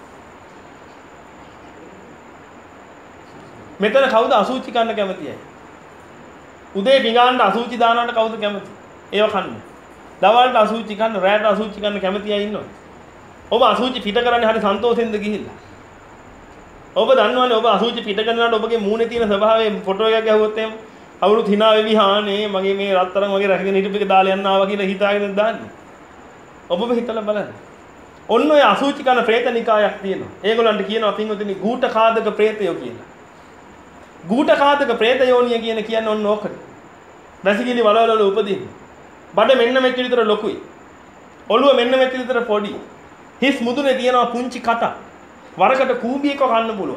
මෙතන කවුද අසුචි කන්න කැමති අය? උදේ පිඟානට අසුචි දානවට කවුද කැමති? ඒව කන්න. දවල්ට අසුචි කන්න, රැට අසුචි කන්න කැමති අය ඉන්නවද? ඔබ අසුචි පිට කරන්නේ හරි සන්තෝෂෙන්ද ගිහිල්ලා? ඔබ දන්නවනේ ඔබ අසුචි පිට කරනකොට ඔබගේ මූණේ තියෙන ස්වභාවය ෆොටෝ එකක් ගැහුවොත් එහෙම අවුරුත් hina වෙවි හානේ මගේ මේ රත්තරන් වගේ රැකගෙන හිටපු එක දාලා යන්න ආවා කියලා හිතාගෙන දාන්නේ. ඔබම හිතලා බලන්න. ඔන්න ඔය අසුචි කන ප්‍රේතනිකායක් තියෙනවා. ඒගොල්ලන්ට කියනවා පින්වතුනි ගූඨකාදක ප්‍රේතයෝ කියලා. ගූඨකාදක ප්‍රේතයෝනිය කියන කියන්නේ ඔන්න ඕකට. වැසිකිලි වලවල උපදින්නේ. බඩ මෙන්න මෙච්චර විතර ලොකුයි. ඔළුව මෙන්න මෙච්චර විතර පොඩි. හිස් මුදුනේ තියෙනවා පුංචි කට. වරකට කූඹියක කන්න පුළුවන්.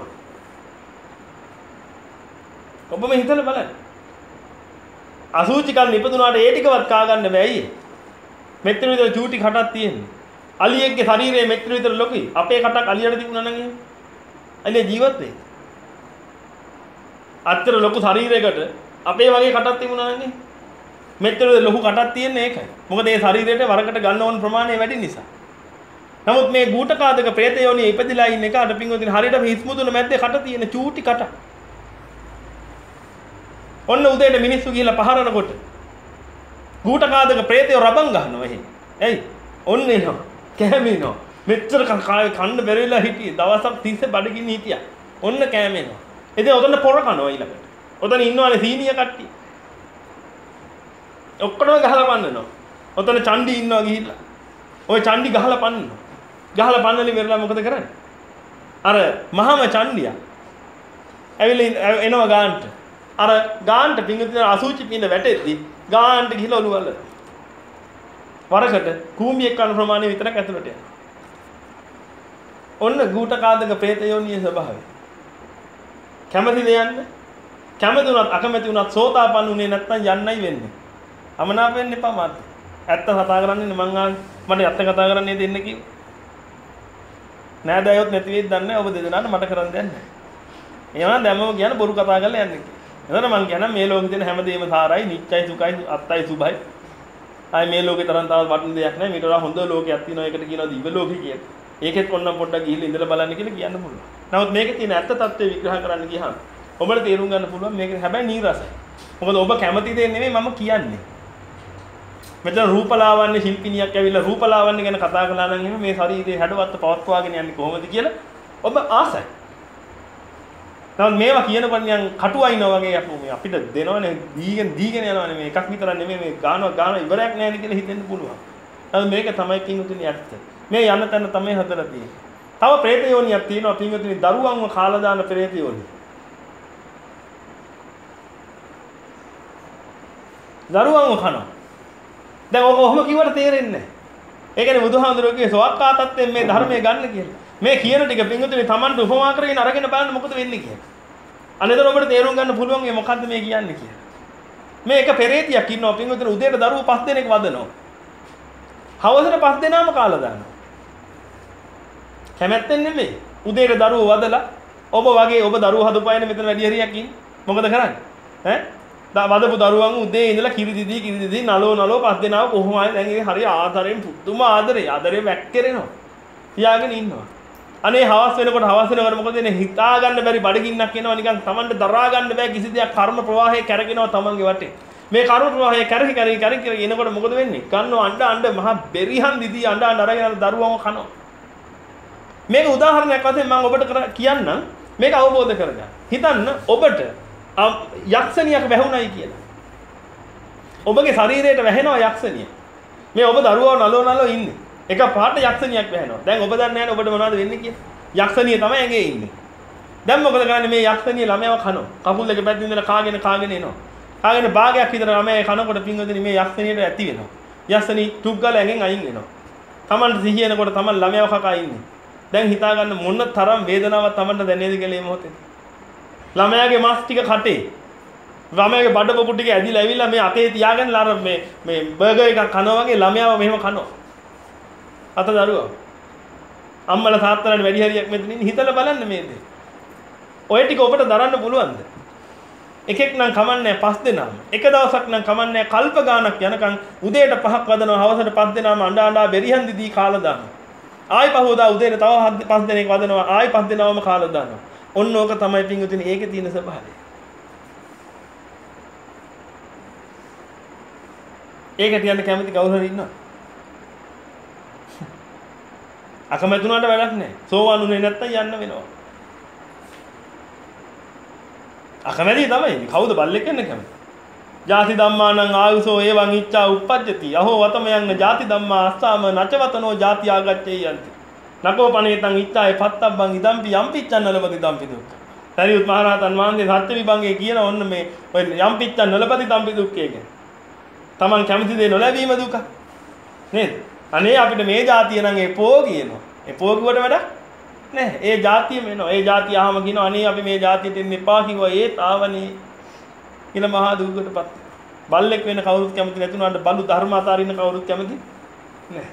ඔබම හිතලා බලන්න. අසුචි කන්න ඉපදුනාට ඒ ටිකවත් කා ගන්න බෑයි. මෙච්චර විතර චූටි කටක් තියෙන්නේ. අලියෙක්ගේ ශරීරය මෙච්චර විතර ලොකුයි. අපේ කටක් අලියට තිබුණා නම් එහෙම. අලිය ජීවත් වෙයි. අතර ලොකු ශරීරයකට අපේ වගේ කටක් තිබුණා නම් මෙච්චර ලොකු කටක් තියෙන්නේ ඒකයි. මොකද ඒ ශරීරයට වරකට ගන්න ඕන ප්‍රමාණය වැඩි නිසා. නමුත් මේ ගූඨකාදක ප්‍රේතයෝනිය ඉපදිලා ඉන්න එක අර පින්වතුනි හරියට හිස් මුදුන මැද්දේ කට තියෙන චූටි කට. ඔන්න උදේට මිනිස්සු ගිහිල්ලා පහරනකොට ගූඨකාදක ප්‍රේතයෝ රබන් ගන්නවා එහෙ. ඇයි? ඔන්න එනවා. කෑමිනවා. මෙච්චර කන්න බැරි වෙලා හිටියේ. දවසක් තිස්සේ බඩගින්න හිටියා. ඔන්න කෑමෙනවා. ඉතින් ඔතන පොර කනවා ඊළඟට. ඔතන ඉන්නවනේ සීනිය කට්ටිය. ඔක්කොම ගහලා පන්නනවා. ඔතන චණ්ඩි ඉන්නවා ගිහිල්ලා. ওই චණ්ඩි ගහලා පන්නනවා. ගහලා පන්නලි වෙරලා මොකද කරන්නේ? අර මහම චණ්ඩියා ඇවිල්ලා එනවා ගාන්ට. අර ගාන්ට පිංගුතුන අසුචි පින්න වැටෙද්දි ගාන්ට ගිහලා ඔලුව අල්ලනවා. වරකට කූඹියක් කන ප්‍රමාණය විතරක් ඇතුළට යනවා. ඔන්න ගූඨකාදක ප්‍රේතයෝනිය ස්වභාවය. කැමතිද යන්න? කැමති වුණත් අකමැති වුණත් සෝතාපන්න උනේ නැත්නම් යන්නයි වෙන්නේ. අමනාප වෙන්න එපා මාත්. ඇත්ත කතා කරන්නේ මං ආන්නේ මට ඇත්ත කතා කරන්නේ දෙන්න කිව්වා. නෑදෑයොත් නැති වෙයිද දන්නේ නැහැ. ඔබ දෙදෙනාට මට කරන්න දෙයක් නැහැ. එහෙනම් දැම්මම කියන බොරු කතා කරලා යන්නේ කියලා. එතන මං කියන මේ ලෝකේ තියෙන හැමදේම සාරයි, නිච්චයි, සුඛයි, අත්තයි, සුභයි. ආයි මේ ලෝකේ තරම් තවත් වටින දෙයක් නැහැ. මේට වඩා හොඳ ලෝකයක් තියෙනවා. ඒකට කියනවා දිව්‍ය ලෝකේ කියලා. ඒකෙත් කොන්නම් පොඩ්ඩක් ගිහිල්ලා ඉඳලා බලන්න කියලා කියන්න පුළුවන්. නමුත් මේකේ තියෙන ඇත්ත తත්ත්වය විග්‍රහ කරන්න ගියහම ඔබට තේරුම් ගන්න පුළුවන් මේක හැබැයි නීරසයි. මොකද ඔබ කැමති දේ නෙමෙයි මම කියන්නේ. මෙතන රූපලාවන්‍ය ශිල්පිනියක් ඇවිල්ලා රූපලාවන්‍ය ගැන කතා කළා නම් එහෙම මේ ශරීරයේ හැඩවත් පවත්වාගෙන යන්නේ කොහොමද කියලා ඔබ ආසයි. නමුත් මේවා කියනකොට නිකන් කටුවයින්නා වගේ අපි අපිට දෙනවනේ දීගෙන දීගෙන යනවනේ මේ එකක් විතර නෙමෙයි මේ ගානවා ගානවා ඉවරයක් නැහැ නේ කියලා හිතෙන්න පුළුවන්. නමුත් මේක තමයි පින්වතුනි ඇත්ත. මේ යන තැන තමයි හදලා තියෙන්නේ. තව പ്രേත යෝනියක් තියෙනවා පින්වතුනි දරුවන්ව කාලා දාන പ്രേත යෝනිය. දරුවන්ව කනවා. දැන් ඔක ඔහොම කිව්වට තේරෙන්නේ නැහැ. ඒ කියන්නේ බුදුහාමුදුරුවෝ කියේ සෝක්කාතත්වයෙන් මේ ධර්මය ගන්න කියලා. මේ කියන ටික පින්වතුනි Tamanට උපමා කරගෙන අරගෙන බලන්න මොකද වෙන්නේ කියලා. අනේතර ඔබට තේරුම් ගන්න පුළුවන් මේ මොකද්ද මේ කියන්නේ කියලා. මේ එක පෙරේතියක් ඉන්නවා පින්වතුනි උදේට දරුවෝ පස් දෙනෙක් වදනවා. හවසට පස් දෙනාම කාලා දානවා. කැමැත්තෙන් නෙමෙයි. උදේට දරුවෝ වදලා ඔබ වගේ ඔබ දරුවෝ හදපයින මෙතන වැඩි හරියක් ඉන්නේ. මොකද කරන්නේ? ඈ? වදපු දරුවන් උදේ ඉඳලා කිරි දිදී කිරි දිදී නලෝ නලෝ පස් දෙනාව කොහොමයි දැන් ඒ හරි ආදරෙන් පුදුම ආදරේ ආදරේ වැක්කිරෙනවා. තියාගෙන ඉන්නවා. අනේ හවස් වෙනකොට හවස් වෙනකොට මොකද වෙන්නේ? හිතා ගන්න බැරි බඩගින්නක් එනවා නිකන් Tamanට දරා ගන්න බෑ කිසි දෙයක් කර්ම ප්‍රවාහයේ කැරගෙනවා Tamanගේ වටේ. මේ කර්ම ප්‍රවාහයේ කැරකි කැරකි කැරකි කැරකි එනකොට මොකද වෙන්නේ? ගන්නව අඬ අඬ මහා බෙරිහන් දිදී අඬ අඬ අරගෙන දරුවම කනවා. මේක උදාහරණයක් වශයෙන් මම ඔබට කියන්නම්. මේක අවබෝධ කරගන්න. හිතන්න ඔබට යක්ෂණියක් වැහුණයි කියලා. ඔබගේ ශරීරයට වැහෙනවා යක්ෂණිය. මේ ඔබ දරුවව නලෝ නලෝ ඉන්නේ. එක පාට යක්ෂණියක් වැහෙනවා. දැන් ඔබ දන්නේ නැහැ ඔබට මොනවද වෙන්නේ කියලා. යක්ෂණිය තමයි ඇඟේ ඉන්නේ. දැන් මොකද කරන්නේ මේ යක්ෂණිය ළමයාව කනවා. කකුල් දෙක පැත්තෙන් ඉඳලා කාගෙන කාගෙන එනවා. කාගෙන භාගයක් විතර ළමයා කනකොට පින්වදින මේ යක්ෂණියට ඇති වෙනවා. යක්ෂණී ටුක් ගාලා ඇඟෙන් අයින් වෙනවා. Tamanට සිහිය එනකොට Taman ළමයාව කකා ඉන්නේ. දැන් හිතා ගන්න මොන තරම් වේදනාවක් Tamanට දැනේද කියලා මේ මොහොතේ. ළමයාගේ මස් ටික කටේ. ළමයාගේ බඩ පොකු ටික ඇදිලා ඇවිල්ලා මේ අතේ තියාගෙන අර මේ මේ බර්ගර් එකක් කනවා වගේ ළමයාව මෙහෙම කනවා. අත දරුවා. අම්මලා තාත්තලාට වැඩි හරියක් මෙතන ඉන්නේ හිතලා බලන්න මේ දේ. ඔය ටික ඔබට දරන්න පුළුවන්ද? එකෙක් නම් කමන්නේ පස් දෙනාම. එක දවසක් නම් කමන්නේ කල්ප ගානක් යනකම් උදේට පහක් වදනවා හවසට පස් දෙනාම අඬ අඬා බෙරිහන් දිදී කාලා දානවා. ආයි පහෝදා උදේට තව පස් දෙනෙක් වදනවා ආයි පස් දෙනාවම කාලා දානවා. ඔන්න ඕක තමයි පින්වතුනි ඒකේ තියෙන ස්වභාවය. ඒකට යන්න කැමති කවුරු හරි ඉන්නවද? අකමැති වුණාට වැඩක් නැහැ. සෝවාන් උනේ නැත්තම් යන්න වෙනවා. අකමැති තමයි. කවුද බල්ලෙක් වෙන්න කැමති? ජාති ධම්මානං ආයුසෝ එවං ඉච්ඡා උප්පජ්ජති. අහෝ වතමයන් ජාති ධම්මා අස්සාම නචවතනෝ ජාති ආගච්ඡේ යන්ති. නකෝ පණේතං ඉච්ඡාය පත්තබ්බං ඉදම්පි යම්පිච්ඡන් නලපති දම්පි දුක්ඛ. සරියුත් මහ රහතන් වහන්සේ සත්‍ය විභංගේ කියන ඔන්න මේ ඔය යම්පිච්ඡන් නලපති දම්පි දුක්ඛය කියන්නේ. Taman කැමති දේ නොලැබීම දුක. නේද? අනේ අපිට මේ જાතිය නම් එපෝ කියනවා. එපෝ කිව්වට වැඩක් නැහැ. ඒ જાතියම එනවා. ඒ જાතිය ආවම කියනවා අනේ අපි මේ જાතියට එන්න එපා කිව්වා ඒත් ආවනේ. කියලා මහා දුකකටපත්. බල්ලෙක් වෙන කවුරුත් කැමති නැතුණාට බලු ධර්ම අතාරින්න කවුරුත් කැමති නැහැ.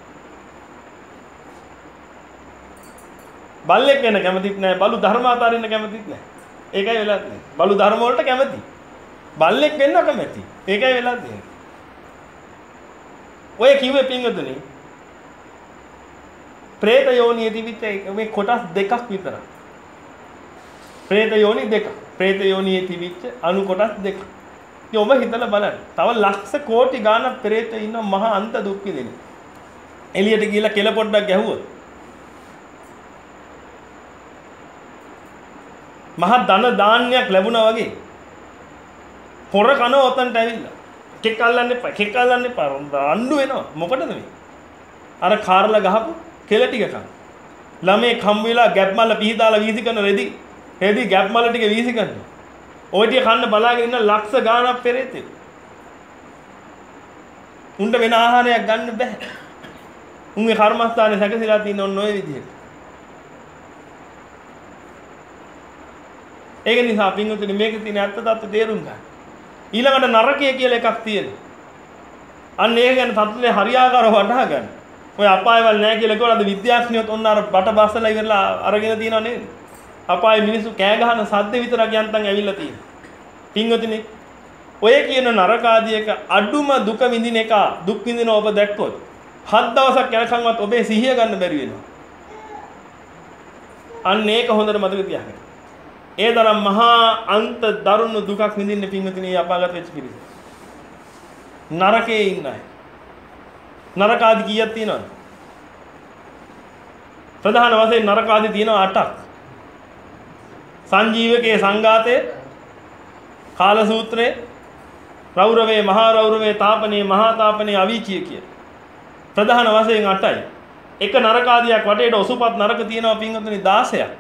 බල්ලෙක් වෙන කැමතිත් නැහැ. බලු ධර්ම අතාරින්න කැමතිත් නැහැ. ඒකයි වෙලා තියෙන්නේ. බලු ධර්ම වලට කැමති. බල්ලෙක් වෙන්න කැමති. ඒකයි වෙලා තියෙන්නේ. ඔය කිව්වේ පින්වතුනි പ്രേත යෝනියේ තිබිච්ච මේ කොටස් දෙකක් විතරයි. പ്രേත යෝනි දෙක. പ്രേත යෝනියේ තිබිච්ච අණු කොටස් දෙක. ඉතින් ඔබ හිතලා බලන්න. තව ලක්ෂ කෝටි ගාණක් പ്രേත ඉන්න මහා අන්ත දුක් විඳින. එළියට ගිහිල්ලා කෙල පොඩ්ඩක් ගැහුවොත් මහා ධන දාන්නයක් ලැබුණා වගේ පොර කන ඔතනට ඇවිල්ලා කෙක් අල්ලන්න එපා කෙක් අල්ලන්න එපා අඬු වෙනවා මොකටද මේ අර කාර්ලා ගහපු කෙල ටික කන ළමේ කම් වෙලා ගැප් මල්ල පිහිදාලා වීසි කරන රෙදි රෙදි ගැප් මල්ල ටික වීසි කරනවා ඔය ටික කන්න බලාගෙන ඉන්න ලක්ෂ ගාණක් පෙරේතේ උන්ට වෙන ආහාරයක් ගන්න බෑ උන්ගේ කර්මස්ථානේ සැකසීලා තියෙන ඔන්න ඔය විදිහට ඒක නිසා පින්වතුනි මේකේ තියෙන ඇත්ත තත්ත්ව තේරුම් ගන්න. ඊළඟට නරකය කියලා එකක් තියෙනවා. අන්න ඒක ගැන තත්ත්වයේ හරියාකාරව වටහා ගන්න. ඔය අපායවල නැහැ කියලා කිව්වොත් අද විද්‍යාඥයෝත් ඔන්න අර බට බස්සලා ඉවරලා අරගෙන තියනවා නේද? අපායේ මිනිස්සු කෑ ගහන සද්ද විතරක් යන්තම් ඇවිල්ලා තියෙනවා. පින්වතුනි ඔය කියන නරක ආදියක අඩුම දුක විඳින එක දුක් විඳින ඔබ දැක්කොත් හත් දවසක් යනකම්වත් ඔබේ සිහිය ගන්න බැරි වෙනවා. අන්න ඒක හොඳට මතක තියාගන්න. ඒ තරම් මහා අන්ත දරුණු දුකක් විඳින්න පින්වතුනි අපාගත වෙච්ච පිරිස. නරකයේ ඉන්න අය. නරක ආදි කීයක් තියෙනවද? ප්‍රධාන වශයෙන් නරක ආදි තියෙනවා අටක්. සංජීවකයේ සංඝාතයේ කාල සූත්‍රයේ රෞරවේ මහා රෞරවේ තාපනේ මහා තාපනේ අවීචිය කිය. ප්‍රධාන වශයෙන් අටයි. එක නරක ආදියක් වටේට ඔසුපත් නරක තියෙනවා පින්වතුනි දාසයක්.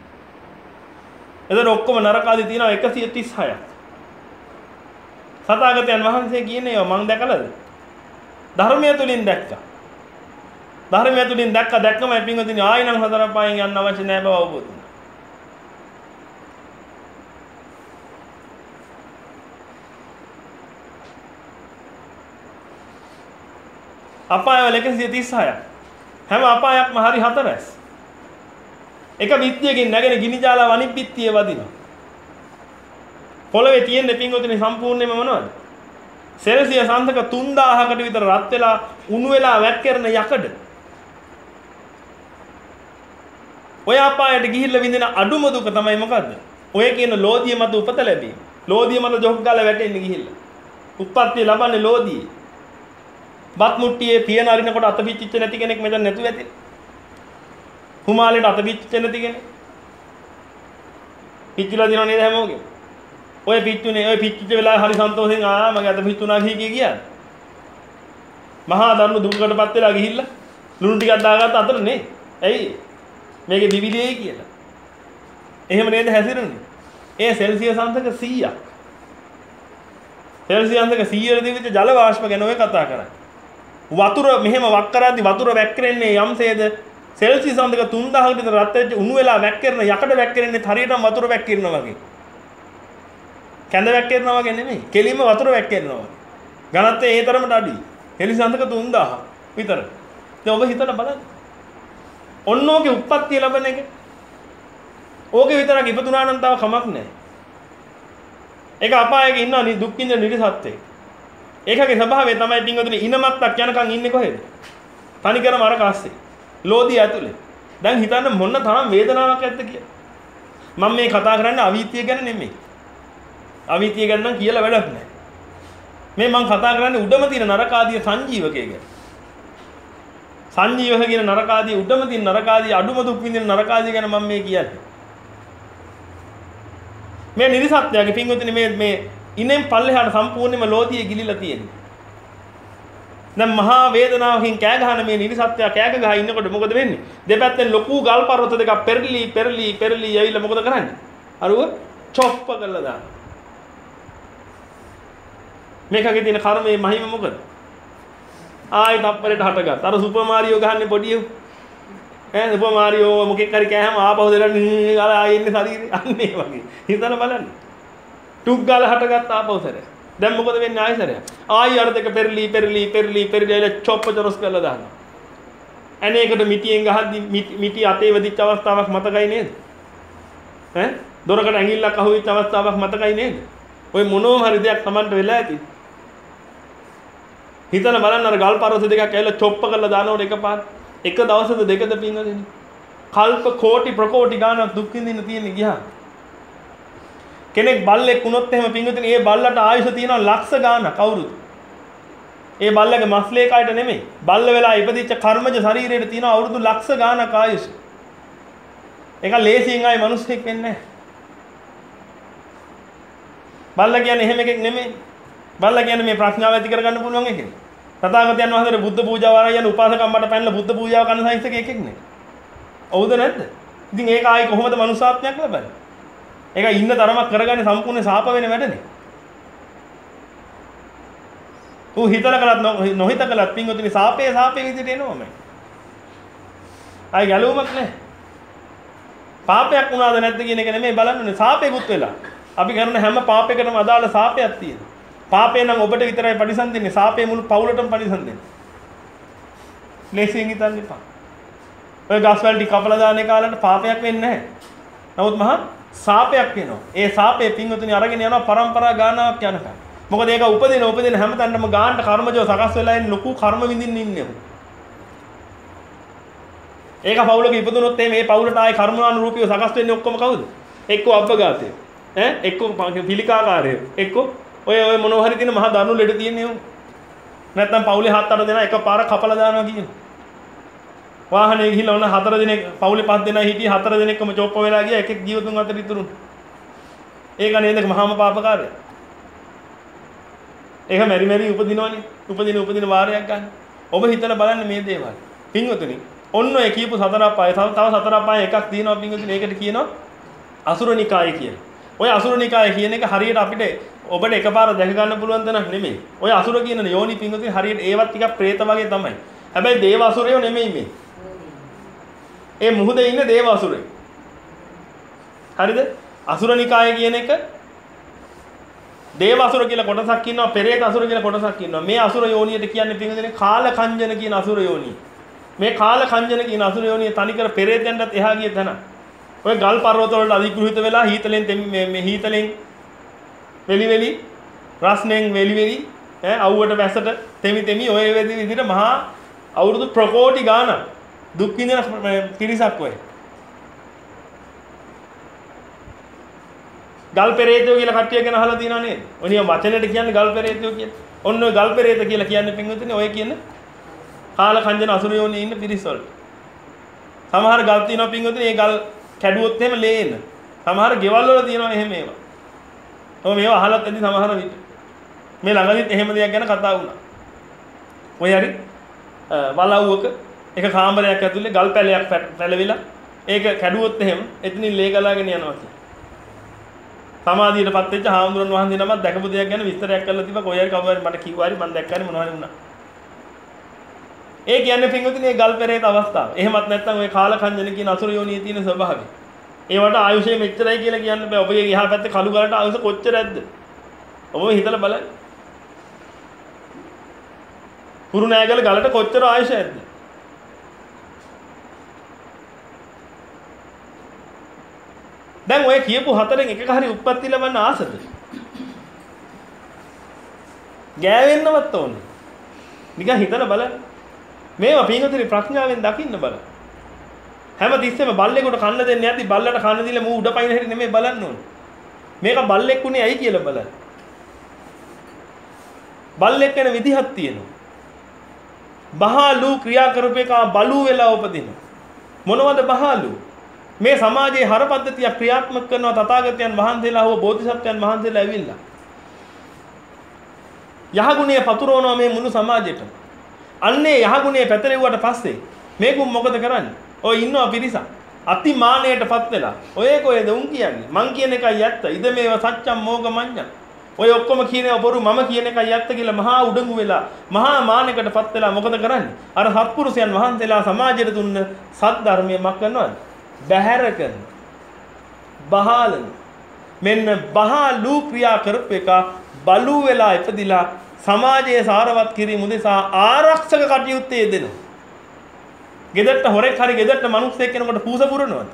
එතන ඔක්කොම නරක ආදී තියෙනවා එකසිය තිස් හයක්. සතාගතයන් වහන්සේ කියන්නේ මම දැකලාද? ධර්මය තුලින් දැක්කා. ධර්මය තුලින් දැක්ක දැක්කම පින්වතුනි ආයි නම් හතර පහෙන් යන්න අවශ්‍ය නැහැ බව අවබෝධ වුණා. අපායවල එකසිය තිස් හයක්. හැම අපායක්ම හරි හතරස්. එක බිත්තියකින් නැගෙන ගිනි ජාලා අනිත් බිත්තිය වදිනවා. පොළවේ තියෙන පින්වතුනි සම්පූර්ණයෙන්ම මොනවද? සෙල්සියස් අංශක තුන් දාහකට විතර රත් වෙලා උණු වෙලා වැක් කරන යකඩ. ඔය අපායට ගිහිල්ලා විඳින අඩුම දුක තමයි මොකද්ද? ඔය කියන ලෝධිය මත උපත ලැබීම. ලෝධිය මත ජොක් ගාලා වැටෙන්නේ ගිහිල්ලා. උප්පත්තිය ලබන්නේ ලෝධියේ. බත් මුට්ටියේ පියන අරිනකොට අත පිච්චිච්ච නැති කෙනෙක් මෙතන නැතුව ඇති. හුමාලේට අත පිච්චිච්ච නැති කෙනෙක්. පිච්චිලා දිනව නේද හැමෝගෙම? ඔය පිච්චුනේ ඔය පිච්චිච්ච වෙලාවේ හරි සන්තෝෂෙන් ආ මගේ අත පිච්චුණා කී කී ගියා. මහා දරුණු දුකකටපත් වෙලා ගිහිල්ලා ලුණු ටිකක් දාගත්ත අතට නේ. ඇයි? මේකේ බිබිලියයි කියලා. එහෙම නේද හැසිරෙන්නේ? ඒ සෙල්සියස් අංශක සීයක්. සෙල්සියස් අංශක සීයට දිවිච්ච ජල වාෂ්ප ගැන ඔය කතා කරන්නේ. වතුර මෙහෙම වක් කරද්දි වතුර වැක්කෙන්නේ යම්සේද සෙල්සියස් අංශක තුන් දහසකට විතර රත් වෙච්ච උණු වෙලා වැක්කෙන යකඩ වැක්කෙන්නේ හරියටම වතුර වැක්කිරනවා වගේ. කැඳ වැක්කිරනවා වගේ නෙමෙයි. කෙලින්ම වතුර වැක්කිරනවා වගේ. ඝනත්වය ඒ තරමට අඩුයි. සෙල්සියස් අංශක තුන් දහස් විතර. දැන් ඔබ හිතලා බලන්න. ඔන්න ඕකේ උප්පත්තිය ලැබෙන එක. ඕකේ විතරක් ඉපදුනා නම් තව කමක් නැහැ. ඒක අපායක ඉන්නවා නි දුක් විඳින නිර්සත්ත්වේ. ඒකගේ ස්වභාවය තමයි පින්වතුනි ඉනමත්තක් යනකම් ඉන්නේ කොහෙද? තනිකරම අර කාස්සේ. ලෝධිය ඇතුලේ. දැන් හිතන්න මොන තරම් වේදනාවක් ඇද්ද කියලා. මම මේ කතා කරන්නේ අවීතිය ගැන නෙමෙයි. අවීතිය ගැන නම් කියලා වැඩක් නැහැ. මේ මම කතා කරන්නේ උඩම තියෙන නරකාදී සංජීවකයේ ගැන. සංජීවක කියන නරකාදී උඩම තියෙන නරකාදී අඩුම දුක් විඳින නරකාදී ගැන මම මේ කියන්නේ. මේ නිර්සත්‍යයේ පින්වතුනි මේ මේ ඉනෙන් පල්ලෙහාට සම්පූර්ණයෙන්ම ලෝධිය ගිලිලා තියෙන්නේ. දැන් මහා වේදනාවකින් කෑ ගහන මේ නිර්සත්‍යය කෑක ගහ ඉන්නකොට මොකද වෙන්නේ? දෙපැත්තෙන් ලොකු ගල් පර්වත දෙකක් පෙරලි පෙරලි පෙරලි ඇවිල්ලා මොකද කරන්නේ? අරුව චොප්ප කරලා දාන. මේකගේ තියෙන කර්මයේ මහිම මොකද? ආයි තප්පරේට හටගත්. අර සුපර් මාරියෝ ගහන්නේ පොඩියෝ. ඈ සුපර් මාරියෝ මොකෙක් හරි කෑම ආපහු දෙලා ගාලා ආයි ඉන්නේ ශරීරේ. අන්න ඒ වගේ. හිතලා බලන්න. ටුක් ගාලා හටගත් ආපහු සැරේ. දැන් මොකද වෙන්නේ ආයි සැරේ? ආයි අර දෙක පෙරලි පෙරලි පෙරලි පෙරලි චොප්ප චොරස් කරලා දානවා. අනේකට මිටියෙන් ගහද්දි මිටි අතේ වදිච්ච අවස්ථාවක් මතකයි නේද? ඈ දොරකට ඇඟිල්ලක් අහුවෙච්ච අවස්ථාවක් මතකයි නේද? ඔය මොනෝම හරි දෙයක් Tamanට වෙලා ඇති. හිතන බලන්න අර ගල් පර්වත දෙකක් ඇවිල්ලා චොප්ප කරලා දානකොට එකපාර එක දවසද දෙකද පින්වදින කල්ප කෝටි ප්‍රකෝටි ගාණක් දුක් විඳින්න තියෙන ගියා කෙනෙක් බල්ලෙක් වුණොත් එහෙම පින්වදින ඒ බල්ලට ආයුෂ තියෙනවා ලක්ෂ ගාණක් අවුරුදු ඒ බල්ලගේ මස්ලේ කයට නෙමෙයි බල්ල වෙලා ඉපදිච්ච කර්මජ ශරීරයට තියෙනවා අවුරුදු ලක්ෂ ගාණක් ආයුෂ ඒක ලේසියෙන් ආයි මිනිස්සෙක් වෙන්නේ නැහැ බල්ල කියන්නේ එහෙම එකෙක් නෙමෙයි බල්ලා කියන්නේ මේ ප්‍රඥාව ඇති කරගන්න පුළුවන් එකනේ. තථාගතයන් වහන්සේ බුද්ධ පූජාව ආරය යන උපාසකම්මට පැනලා බුද්ධ පූජාව කරන සයිස් එකේ එකෙක් නේ. ඔව්ද නැද්ද? ඉතින් ඒක ආයි කොහොමද මනුස්සාත්මයක් ලබන්නේ? ඒක ඉන්න තරමක් කරගන්නේ සම්පූර්ණ සාප වෙන වැඩනේ. ඌ හිතලා කළත් නොහිත කළත් පින්වතුනි සාපේ සාපේ විදිහට එනවම. ආයි ගැලුමක් නැහැ. පාපයක් වුණාද නැද්ද කියන එක නෙමෙයි බලන්නේ සාපේකුත් වෙලා. අපි කරන හැම පාපයකටම අදාළ සාපයක් තියෙනවා. පාපේ නම් ඔබට විතරයි පරිසම් දෙන්නේ සාපේ මුළු පවුලටම පරිසම් දෙන්නේ. ලේසියෙන් හිතන්න එපා. ඔය ගස් වල ටික කපලා දාන කාලේට පාපයක් වෙන්නේ නැහැ. නමුත් මහා සාපයක් වෙනවා. ඒ සාපේ පින්වතුනි අරගෙන යනවා පරම්පරා ගානාවක් යනකම්. මොකද ඒක උපදින උපදින හැමතැනම ගානට කර්මජව සකස් වෙලා ඉන්න ලොකු කර්ම විඳින්න ඉන්නේ. ඒක පවුලක ඉපදුනොත් මේ පවුලට ආයේ කර්මානුරූපීව සකස් වෙන්නේ ඔක්කොම කවුද? එක්ක අබ්බගාතය. ඈ එක්ක පිළිකාකාරය. එක්ක ඔය ඔය මොනවා හරි තියෙන මහා දරුණු ලෙඩ තියෙන්නේ උන්. නැත්තම් පවුලේ හත් අට දෙනා එකපාරක් කපලා දානවා කියන. වාහනේ ගිහිල්ලා ඔන්න හතර දිනක් පවුලේ පහ දෙනා හිටියේ හතර දිනෙකම චොප්ප වෙලා ගියා එකෙක් ජීවතුන් අතර ඉතුරුන. ඒක නේද මහාම පාපකාරය. ඒක මෙරි මෙරි උපදිනවනේ. උපදින උපදින වාරයක් ගන්න. ඔබ හිතලා බලන්න මේ දේවල්. පින්වතුනි ඔන්න ඔය කියපු සතර අපාය තව තව සතර අපාය එකක් තියෙනවා පින්වතුනි ඒකට කියනවා අසුරනිකාය කියලා. ඔය අසුරනිකාය කියන එක හරියට අපිට ඔබට එකපාර දැක ගන්න පුළුවන් තැනක් නෙමෙයි. ඔය අසුර කියන යෝනි පිංගුතුනි හරියට ඒවත් ටිකක් പ്രേත වගේ තමයි. හැබැයි දේව අසුරයෝ නෙමෙයි මේ. ඒ මුහුදේ ඉන්න දේව අසුරයෝ. හරිද? අසුරනිකාය කියන එක දේව අසුර කියලා කොටසක් ඉන්නවා, පෙරේත අසුර කියලා කොටසක් ඉන්නවා. මේ අසුර යෝනියට කියන්නේ පිංගුතුනි කාලකංජන කියන අසුර යෝනිය. මේ කාලකංජන කියන අසුර යෝනිය තනිකර පෙරේතයන්ටත් එහා ගිය තැන. ඔය ගල් පර්වත වලට අධිග්‍රහිත වෙලා හීතලෙන් මේ මේ හීතලෙන් වෙලි වෙලි රස්නෙන් වෙලි වෙලි ඈ අවුවට වැසට තෙමි තෙමි ඔය විදිහට මහා අවුරුදු ප්‍රකෝටි ගාන දුක් විඳින පිරිසක් ඔය. ගල් පෙරේතයෝ කියලා කට්ටිය ගැන අහලා තියෙනව නේද? ඔනිය වචනෙට කියන්නේ ගල් පෙරේතයෝ කියලා. ඔන්න ඔය ගල් පෙරේත කියලා කියන්නේ පින්වතුනි ඔය කියන කාල කංජන අසුරයෝනේ ඉන්න පිරිස් වලට. සමහර ගල් තියෙනවා පින්වතුනි ඒ ගල් කැඩුවොත් එහෙම ලේන. සමහර ගෙවල් වල තියෙනවා එහෙම ඒවා. ඔය මේවා අහලත් ඇති සමහර විට. මේ ළඟදිත් එහෙම දෙයක් ගැන කතා වුණා. ඔය හරි වලව්වක එක කාමරයක් ඇතුලේ ගල් පැලයක් පැලවිලා ඒක කැඩුවොත් එහෙම එතනින් ලේ ගලාගෙන යනවා කියලා. සමාධියටපත් වෙච්ච හාමුදුරන් වහන්සේ නමක් දැකපු දෙයක් ගැන විස්තරයක් කරලා තිබ්බා. කොහේ හරි කවුරු හරි මට කිව්වා හරි මම දැක්කා හරි මොනවා හරි වුණා. ඒ කියන්නේ පින්වතුනි මේ ගල් පෙරේත අවස්ථාව. එහෙමත් නැත්නම් ওই කාලකන්ජන කියන අසුර යෝනියේ තියෙන ස්වභාවය. ඒවට ආයුෂය මෙච්චරයි කියලා කියන්න බෑ. ඔබගේ එහා පැත්තේ කළු ගලට ආයුෂ කොච්චරද? ඔබ හිතලා බලන්න. කුරුණෑගල ගලට කොච්චර ආයුෂයක්ද? දැන් ඔය කියපු හතරෙන් එකක හරි උප්පත්ති ලබන්න ආසද? ගෑවෙන්නවත් ඕනේ. නිකන් හිතලා බලන්න. මේවා පින්වතුනි ප්‍රඥාවෙන් දකින්න බලන්න. හැම තිස්සෙම බල්ලෙකුට කන්න දෙන්නේ නැති බල්ලට කන්න දීලා මූ උඩ පයින් හැටි නෙමෙයි බලන්න ඕනේ. මේක බල්ලෙක් උනේ ඇයි කියලා බලන්න. බල්ලෙක් වෙන විදිහක් තියෙනවා. බහලු ක්‍රියා කරපේකා බලු වෙලා උපදිනවා. මොනවද බහලු? මේ සමාජයේ හර පද්ධතිය ක්‍රියාත්මක කරනවා තථාගතයන් වහන්සේලා හෝ බෝධිසත්වයන් වහන්සේලා ඇවිල්ලා. යහගුණය පතුරවනවා මේ මුළු සමාජෙටම. අන්නේ යහගුණය පැතලෙව්වට පස්සේ මේකුම් මොකද කරන්නේ? ඔය ඉන්නවා පිරිසක්. අතිමානයටපත් වෙලා. ඔය කොහෙද උන් කියන්නේ? මං කියන එකයි ඇත්ත. ඉද මේව සත්‍යම් මෝගමඤ්ඤ. ඔය ඔක්කොම කියනවා බොරු මම කියන එකයි ඇත්ත කියලා මහා උඩඟු වෙලා මහා මානයකටපත් වෙලා මොකද කරන්නේ? අර සත්පුරුෂයන් වහන්සේලා සමාජයට දුන්න සත් ධර්මය මක් කරනවද? බැහැර කරන. බහාලන. මෙන්න බහලු ක්‍රියා කරපු එක බලු වෙලා ඉපදිලා සමාජයේ සාරවත් කිරීම උදෙසා ආරක්ෂක කටයුත්තේ යෙදෙනවා. ගෙදරට හොරෙක් හරි ගෙදරට මිනිස්සෙක් කෙනෙකුට පූස පුරනවද?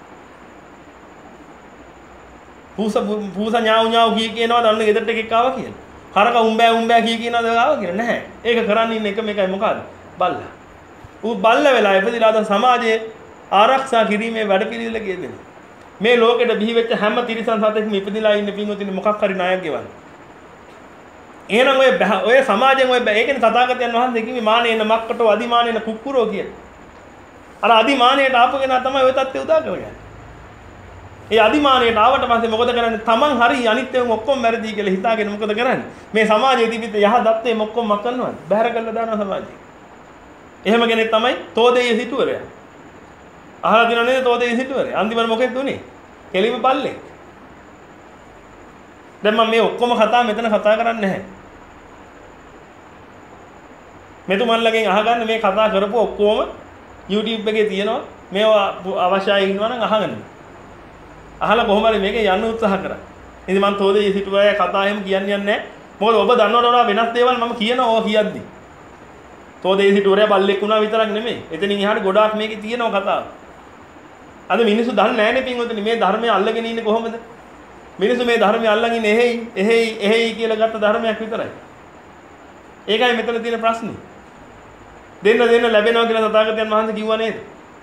පූස පූස ඥාව් ඥාව් කී කියනවාද? අන්න ගෙදරට එකෙක් ආවා කියලා. හරක උම්බෑ උම්බෑ කී කියනවාද ආවා කියලා? නැහැ. ඒක කරන්නේ ඉන්න එක මේකයි මොකද්ද? බල්ලා. ඌ බල්ල වෙලා ඉපදිලා දැන් සමාජයේ ආරක්ෂා කිරීමේ වැඩපිළිවෙල ගෙදෙනවා. මේ ලෝකෙට බිහි වෙච්ච හැම තිරිසන් සතෙක්ම ඉපදිලා ඉන්න පින්වතුනි මොකක් හරි ණයක් ගෙවන්න. එහෙනම් ඔය ඔය සමාජයෙන් ඔය ඒකනේ තථාගතයන් වහන්සේ කිව්වේ මානේන මක්කටෝ අදිමානේන කුක්කුරෝ කියලා. අර අදිමානයට ආපු කෙනා තමයි ওই தත්ත්වය උදා කරගන්නේ. ඒ අදිමානයට ආවට පස්සේ මොකද කරන්නේ? Taman හරි අනිත් ඒවා ඔක්කොම වැරදි කියලා හිතාගෙන මොකද කරන්නේ? මේ සමාජයේ තිබිච්ච යහ දත්තේ ඔක්කොම මක් කරනවද? බැහැර කරලා දානවා සමාජයේ. එහෙම කෙනෙක් තමයි තෝදේය සිටුවරයා. අහලා දිනන නේද තෝදේය සිටුවරයා? අන්තිමට මොකෙක්ද උනේ? කෙලිම බල්ලෙක්. දැන් මම මේ ඔක්කොම කතා මෙතන කතා කරන්නේ නැහැ. මෙතුමන්ලගෙන් අහගන්න මේ කතා කරපුව ඔක්කොම YouTube එකේ තියෙනවා. මේවා අවශ්‍යයි ඉන්නවා නම් අහගන්න. අහලා කොහොම හරි මේකේ යන්න උත්සාහ කරා. ඉතින් මම තෝදේ සිටුවරයා කතා එහෙම කියන්නේ නැහැ. මොකද ඔබ දන්නවට වඩා වෙනස් දේවල් මම කියනවා ඕවා කියද්දි. තෝදේ සිටුවරයා බල්ලෙක් වුණා විතරක් නෙමෙයි. එතනින් එහාට ගොඩාක් මේකේ තියෙනවා කතාව. අද මිනිස්සු දන්නේ නැහැ නේ පින්වතුනි මේ ධර්මය අල්ලගෙන ඉන්නේ කොහොමද? මිනිස්සු මේ ධර්මය අල්ලගෙන ඉන්නේ එහෙයි එහෙයි එහෙයි කියලා ගත්ත ධර්මයක් විතරයි. ඒකයි මෙතන තියෙන ප්‍රශ්නේ. දෙන්න දෙන්න ලැබෙනවා කියලා තථාගතයන් වහන්සේ කිව්වා නේද?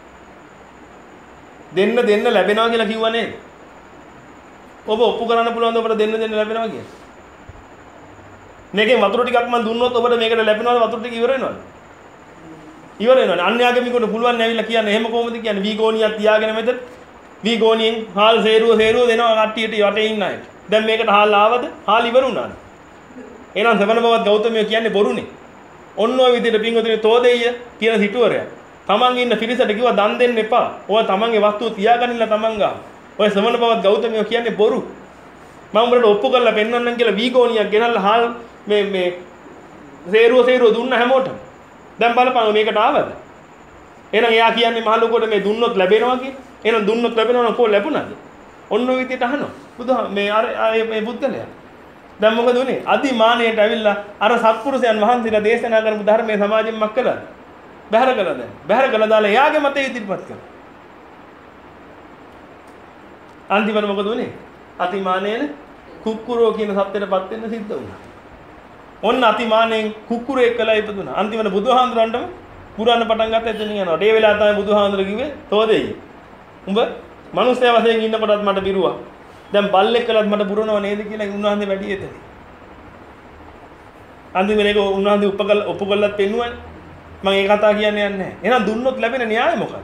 දෙන්න දෙන්න ලැබෙනවා කියලා කිව්වා නේද? ඔබ ඔප්පු කරන්න පුළුවන්ද ඔබට දෙන්න දෙන්න ලැබෙනවා කියලා? මේකෙන් වතුර ටිකක් මම දුන්නොත් ඔබට මේකට ලැබෙනවද වතුර ටික ඉවර වෙනවද? ඉවර වෙනවනේ. අන්‍යාගමිකවට පුළුවන් නැවිලා කියන්නේ එහෙම කොහොමද කියන්නේ? වී ගෝණියක් තියාගෙන මෙතන වී ගෝණියෙන් හාල් සේරුව සේරුව දෙනවා කට්ටියට වටේ ඉන්න අයට. දැන් මේකට හාල් ආවද? හාල් ඉවර වුණාද? එහෙනම් සවන බවත් ගෞතමයෝ කියන්නේ බොරුනේ. ඔන්න ඔය විදිහට පින්වතුනි තෝදෙය කියන සිටුවරයා තමන් ඉන්න පිරිසට කිව්වා දන් දෙන්න එපා. ඔය තමන්ගේ වස්තුව තියාගන්නilla තමන් ගා. ඔය සවන බවත් ගෞතමයෝ කියන්නේ බොරු. මම උඹට ඔප්පු කරලා පෙන්නන්නම් කියලා වී ගෝණියක් ගෙනල්ලා හාල් මේ මේ සේරුව සේරුව දුන්න හැමෝටම. දැන් බලපන් මේකට ආවද? එහෙනම් එයා කියන්නේ මහලුකොට මේ දුන්නොත් ලැබෙනවා කියලා. එහෙනම් දුන්නොත් ලැබෙනවා නම් කොහොම ලැබුණාද? ඔන්න ඔය විදිහට අහනවා. බුදුහා මේ අර මේ බුද්ධලයා. දැන් මොකද උනේ? අදිමානයට ඇවිල්ලා අර සත්පුරුෂයන් වහන්සේලා දේශනා කරපු ධර්මයේ සමාජයෙන් මක් කළාද? බැහැර කළා දැන්. බැහැර කළා දාලා එයාගේ මතය ඉදිරිපත් කළා. අන්තිමට මොකද උනේ? අතිමානයෙන් කුක්කුරෝ කියන සත්‍යයටපත් වෙන්න සිද්ධ වුණා. ඔන්න අතිමානයෙන් කුක්කුරේ කළා ඉපදුනා. අන්තිමට බුදුහාඳුරන්ටම පුරාණ පටන් ගත්ත එතනින් යනවා. ඒ වෙලාව තමයි බුදුහාඳුර කිව්වේ තෝදෙයි. උඹ මිනිස්සයා වශයෙන් ඉන්නකොටත් මට බිරුවා. දැන් බල්ලෙක් කළත් මට පුරනව නේද කියලා උන්වහන්සේ වැඩි එතන. අන්තිමට ඒක උන්වහන්සේ උපකල උපකලත් පෙන්නුවනේ. මම ඒ කතා කියන්නේ නැහැ. එහෙනම් දුන්නොත් ලැබෙන න්‍යාය මොකක්ද?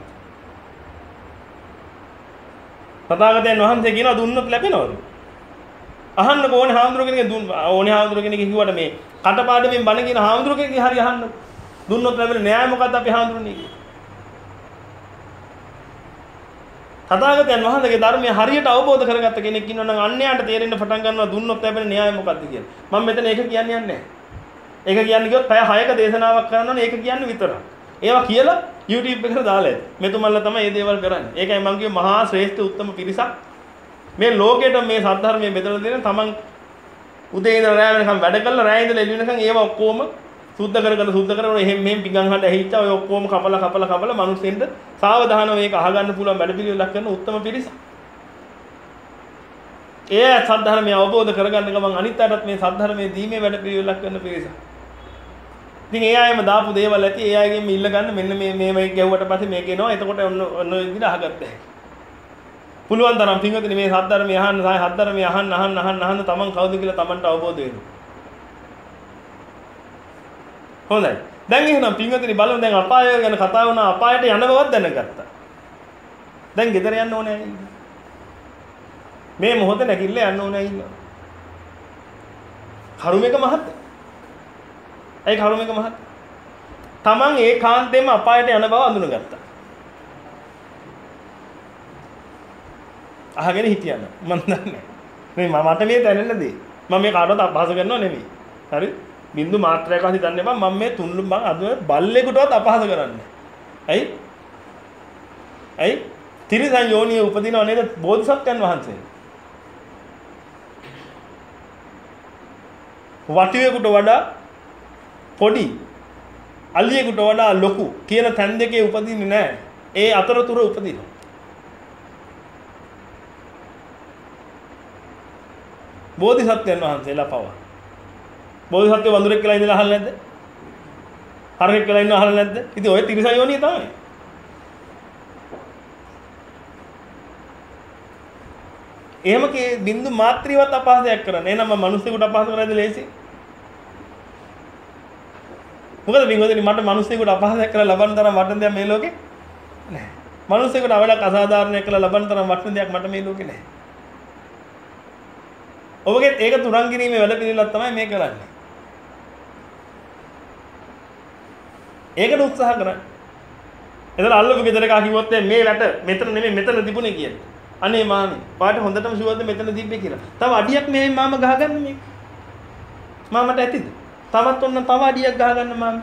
තථාගතයන් වහන්සේ කියනවා දුන්නොත් ලැබෙනවද? අහන්න ඕනේ හාමුදුරු කෙනෙක්ගෙන් දුන්න ඕනේ හාමුදුරු කෙනෙක් කිව්වට මේ කටපාඩමින් බණ කියන හාමුදුරු කෙනෙක්ගෙන් හරි අහන්න. දුන්නොත් ලැබෙන න්‍යාය මොකක්ද අපි හාමුදුරුනේ කියන්නේ? තථාගතයන් වහන්සේගේ ධර්මය හරියට අවබෝධ කරගත්ත කෙනෙක් ඉන්නවා නම් අන්‍යයන්ට තේරෙන්න පටන් ගන්නවා දුන්නොත් ලැබෙන න්‍යාය මොකක්ද කියලා. මම මෙතන ඒක කියන්නේ නැහැ. ඒක කියන්නේ කිව්වොත් පැය හයක දේශනාවක් කරනවනේ ඒක කියන්නේ විතරක්. ඒවා කියලා YouTube එකට දාලා ඇති. මෙතුමන්ලා තමයි මේ දේවල් කරන්නේ. ඒකයි මම කිව්වේ මහා ශ්‍රේෂ්ඨ උත්තම පිරිසක් මේ ලෝකෙට මේ සද්ධර්මයේ බෙදලා දෙන තමන් උදේ ඉඳලා රැය වෙනකම් වැඩ කළා රැය ඉඳලා එළි වෙනකම් ඒවා ඔක්කොම සුද්ධ කරගෙන සුද්ධ කරගෙන එහෙම මෙහෙම පිඟන් හඳ ඇහිච්චා ඔය ඔක්කොම කපලා කපලා කපලා මිනිස්සුන්ට සාවධානව මේක අහගන්න පුළුවන් වැඩ පිළිවෙලක් කරන උත්තම පිරිසක්. ඒ සද්ධර්මය අවබෝධ කරගන්න ගමන් අනිත් අයටත් මේ සද්ධර්මයේ දීමේ වැඩ පිළිවෙලක් කරන පිරිසක්. ඉතින් ඒ අයම දාපු දේවල් ඇති ඒ අයගෙන් ඉල්ල ගන්න මෙන්න මේ මේ මේක ගැහුවට පස්සේ මේක එනවා එතකොට ඔන්න ඔන්න විදිහට අහගත්ත හැකි. පුළුවන් තරම් පින්වතුනි මේ සද්ධර්මය අහන්න සාය සද්ධර්මය අහන්න අහන්න අහන්න අහන්න තමන් කවුද කියලා තමන්ට අවබෝධ වෙනවා. හොඳයි. දැන් එහෙනම් පින්වතුනි බලමු දැන් අපාය ගැන කතා වුණා අපායට යන බවක් දැනගත්තා. දැන් ගෙදර යන්න ඕනේ නැහැ. මේ මොහොත නැගිල්ල යන්න ඕනේ නැහැ. කරුමේක මහත් ඒ කරුමේක මහත් තමන් ඒකාන්තයෙන්ම අපායට යන බව අඳුනගත්තා. අහගෙන හිටියන මම දන්නේ මේ මට මේ දැනෙන්න දේ මම මේ කාටවත් අපහාස කරනව නෙමෙයි හරි බින්දු මාත්‍රයක් හරි දන්නේ බං මම මේ තුන්ලු මං අද බල්ලෙකුටවත් අපහාස කරන්නේ ඇයි ඇයි තිරිසන් යෝනියේ උපදිනව නේද බෝධිසත්වයන් වහන්සේ වටියෙකුට වඩා පොඩි අලියෙකුට වඩා ලොකු කියන තැන් දෙකේ උපදින්නේ නැහැ ඒ අතරතුර උපදිනවා බෝධිසත්වයන් වහන්සේලා පවා බෝධිසත්ව වඳුරෙක් කියලා ඉඳලා අහලා නැද්ද? හරකෙක් කියලා ඉන්න අහලා නැද්ද? ඉතින් ඔය තිරිසන් යෝනිය තමයි. එහෙම කී බින්දු මාත්‍රියවත් අපහාසයක් කරන්නේ. එහෙනම් මම මිනිස්සුන්ට අපහාස කරයිද ලේසි? මොකද බින්ගොදනි මට මිනිස්සුන්ට අපහාසයක් කරලා ලබන තරම් වටින දෙයක් මේ ලෝකේ නැහැ. මිනිස්සුන්ට අවලක් අසාධාරණයක් කරලා ලබන තරම් වටින දෙයක් මට මේ ලෝකේ නැහැ. ඔබගේ ඒක තුරන් කිරීමේ වැඩ පිළිවෙලක් තමයි මේ කරන්නේ. ඒකට උත්සාහ කරන්න. එතන අල්ලපු ගෙදර එකා කිව්වොත් මේ වැට මෙතන නෙමෙයි මෙතන තිබුණේ කියලා. අනේ මාමි, පාට හොඳටම ෂුවර්ද මෙතන තිබ්බේ කියලා. තව අඩියක් මෙහෙම මාම ගහගන්න මේක. මාමට ඇතිද? තවත් ඔන්න තව අඩියක් ගහගන්න මාමි.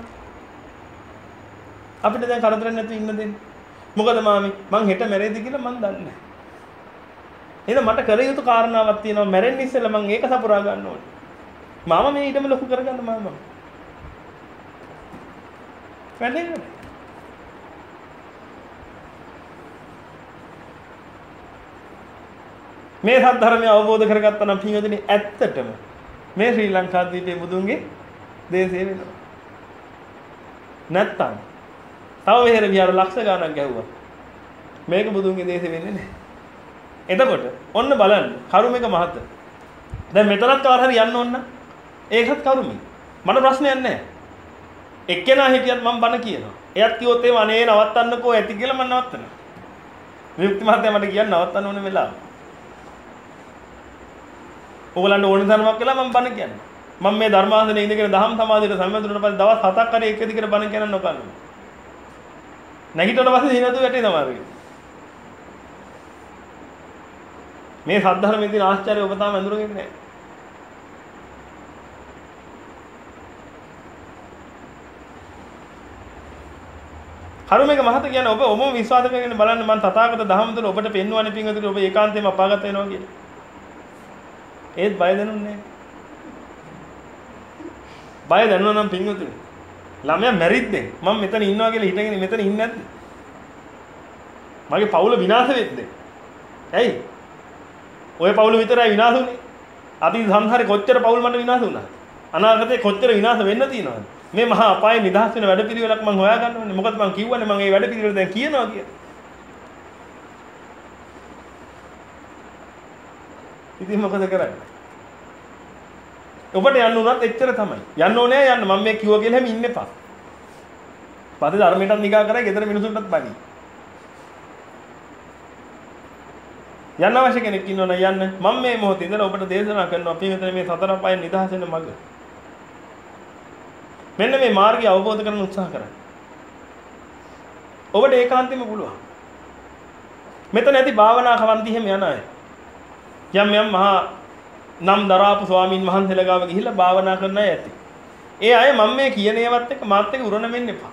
අපිට දැන් කරදරයක් නැතුව ඉන්න දෙන්න. මොකද මාමි මං හෙට මැරෙයිද කියලා මං දන්නේ නැහැ. එහෙනම් මට කර යුතු කාරණාවක් තියෙනවා මැරෙන්න ඉස්සෙල්ලා මම ඒක සපුරා ගන්න ඕනේ. මාම මේ ඊටම ලොකු කරගන්න මාම. වැඩේ. මේ සත්‍ය අවබෝධ කරගත්තා නම් පින්වතුනි ඇත්තටම මේ ශ්‍රී ලංකා දීපේ බුදුන්ගේ දේශේ වෙනවා. නැත්තම් තව වෙහෙර විහාර ලක්ෂ ගණනක් ගැහුවා. මේක බුදුන්ගේ දේශේ වෙන්නේ නැහැ. එතකොට ඔන්න බලන්න කරුමේක මහත. දැන් මෙතනත් කවර හරි යන්න ඕන. ඒකත් කරුමේ. මට ප්‍රශ්නයක් නැහැ. එක්කෙනා හිටියත් මම බන කියනවා. එයත් කිව්වොත් ඒ අනේ නවත්තන්නකෝ ඇති කියලා මම නවත්තනවා. විමුක්ති මහත්තයා මට කියන්න නවත්තන්න ඕනේ වෙලාව. ඕගලන්ට ඕන ධර්මයක් කියලා මම බන කියන්නේ. මම මේ ධර්මාසනේ ඉඳගෙන දහම් සමාධියට සම්බන්ධ වුණාට පස්සේ දවස් හතක් හරි එක දිගට බන කියන්න නොකන්නේ. නැගිටින පස්සේ දිනතු වැටේ තමයි. මේ සද්ධර්මයේ තියෙන ආශ්චර්ය ඔබ තාම අඳුරගෙන නැහැ. කරුමේක මහත කියන්නේ ඔබ ඔබම විශ්වාස කරගෙන බලන්න මම තථාගත දහම තුළ ඔබට පෙන්වන්නේ පින්වතුනි ඔබ ඒකාන්තයෙන්ම අපාගත වෙනවා කියලා. ඒත් බය දැනුන්නේ නැහැ. බය දැනුණා නම් පින්වතුනි ළමයා මැරිද්ද මම මෙතන ඉන්නවා කියලා හිතගෙන මෙතන ඉන්නේ නැද්ද? මගේ පවුල විනාශ වෙද්ද? ඇයි? ඔය පවුල විතරයි විනාශ වුනේ. අතීත සංසාරේ කොච්චර පවුල් මට විනාශ වුණාද? අනාගතේ කොච්චර විනාශ වෙන්න තියෙනවද? මේ මහා අපායේ නිදහස් වෙන වැඩ පිළිවෙලක් මම හොයා ගන්න ඕනේ. මොකද මම කිව්වනේ මම මේ වැඩ පිළිවෙල දැන් කියනවා කියලා. ඉතින් මොකද කරන්නේ? ඔබට යන්න උනත් එච්චර තමයි. යන්න ඕනේ යන්න. මම මේ කිව්වා කියලා හැම ඉන්න එපා. පස්සේ ධර්මයටත් නිගා කරා ගෙදර මිනිසුන්ටත් බණි. යන්න අවශ්‍ය කෙනෙක් ඉන්නවනම් යන්න. මම මේ මොහොතේ ඉඳලා ඔබට දේශනා කරනවා අපි මෙතන මේ සතර පහෙන් නිදහස් වෙන මඟ. මෙන්න මේ මාර්ගය අවබෝධ කරගන්න උත්සාහ කරන්න. ඔබට ඒකාන්තයෙන්ම පුළුවන්. මෙතන ඇති භාවනා කවන්ති හැම යන අය. යම් යම් මහා නම් දරාපු ස්වාමීන් වහන්සේලා ගාව ගිහිල්ලා භාවනා කරන අය ඇති. ඒ අය මම මේ කියන ඒවත් එක්ක මාත් එක්ක උරණ වෙන්න එපා.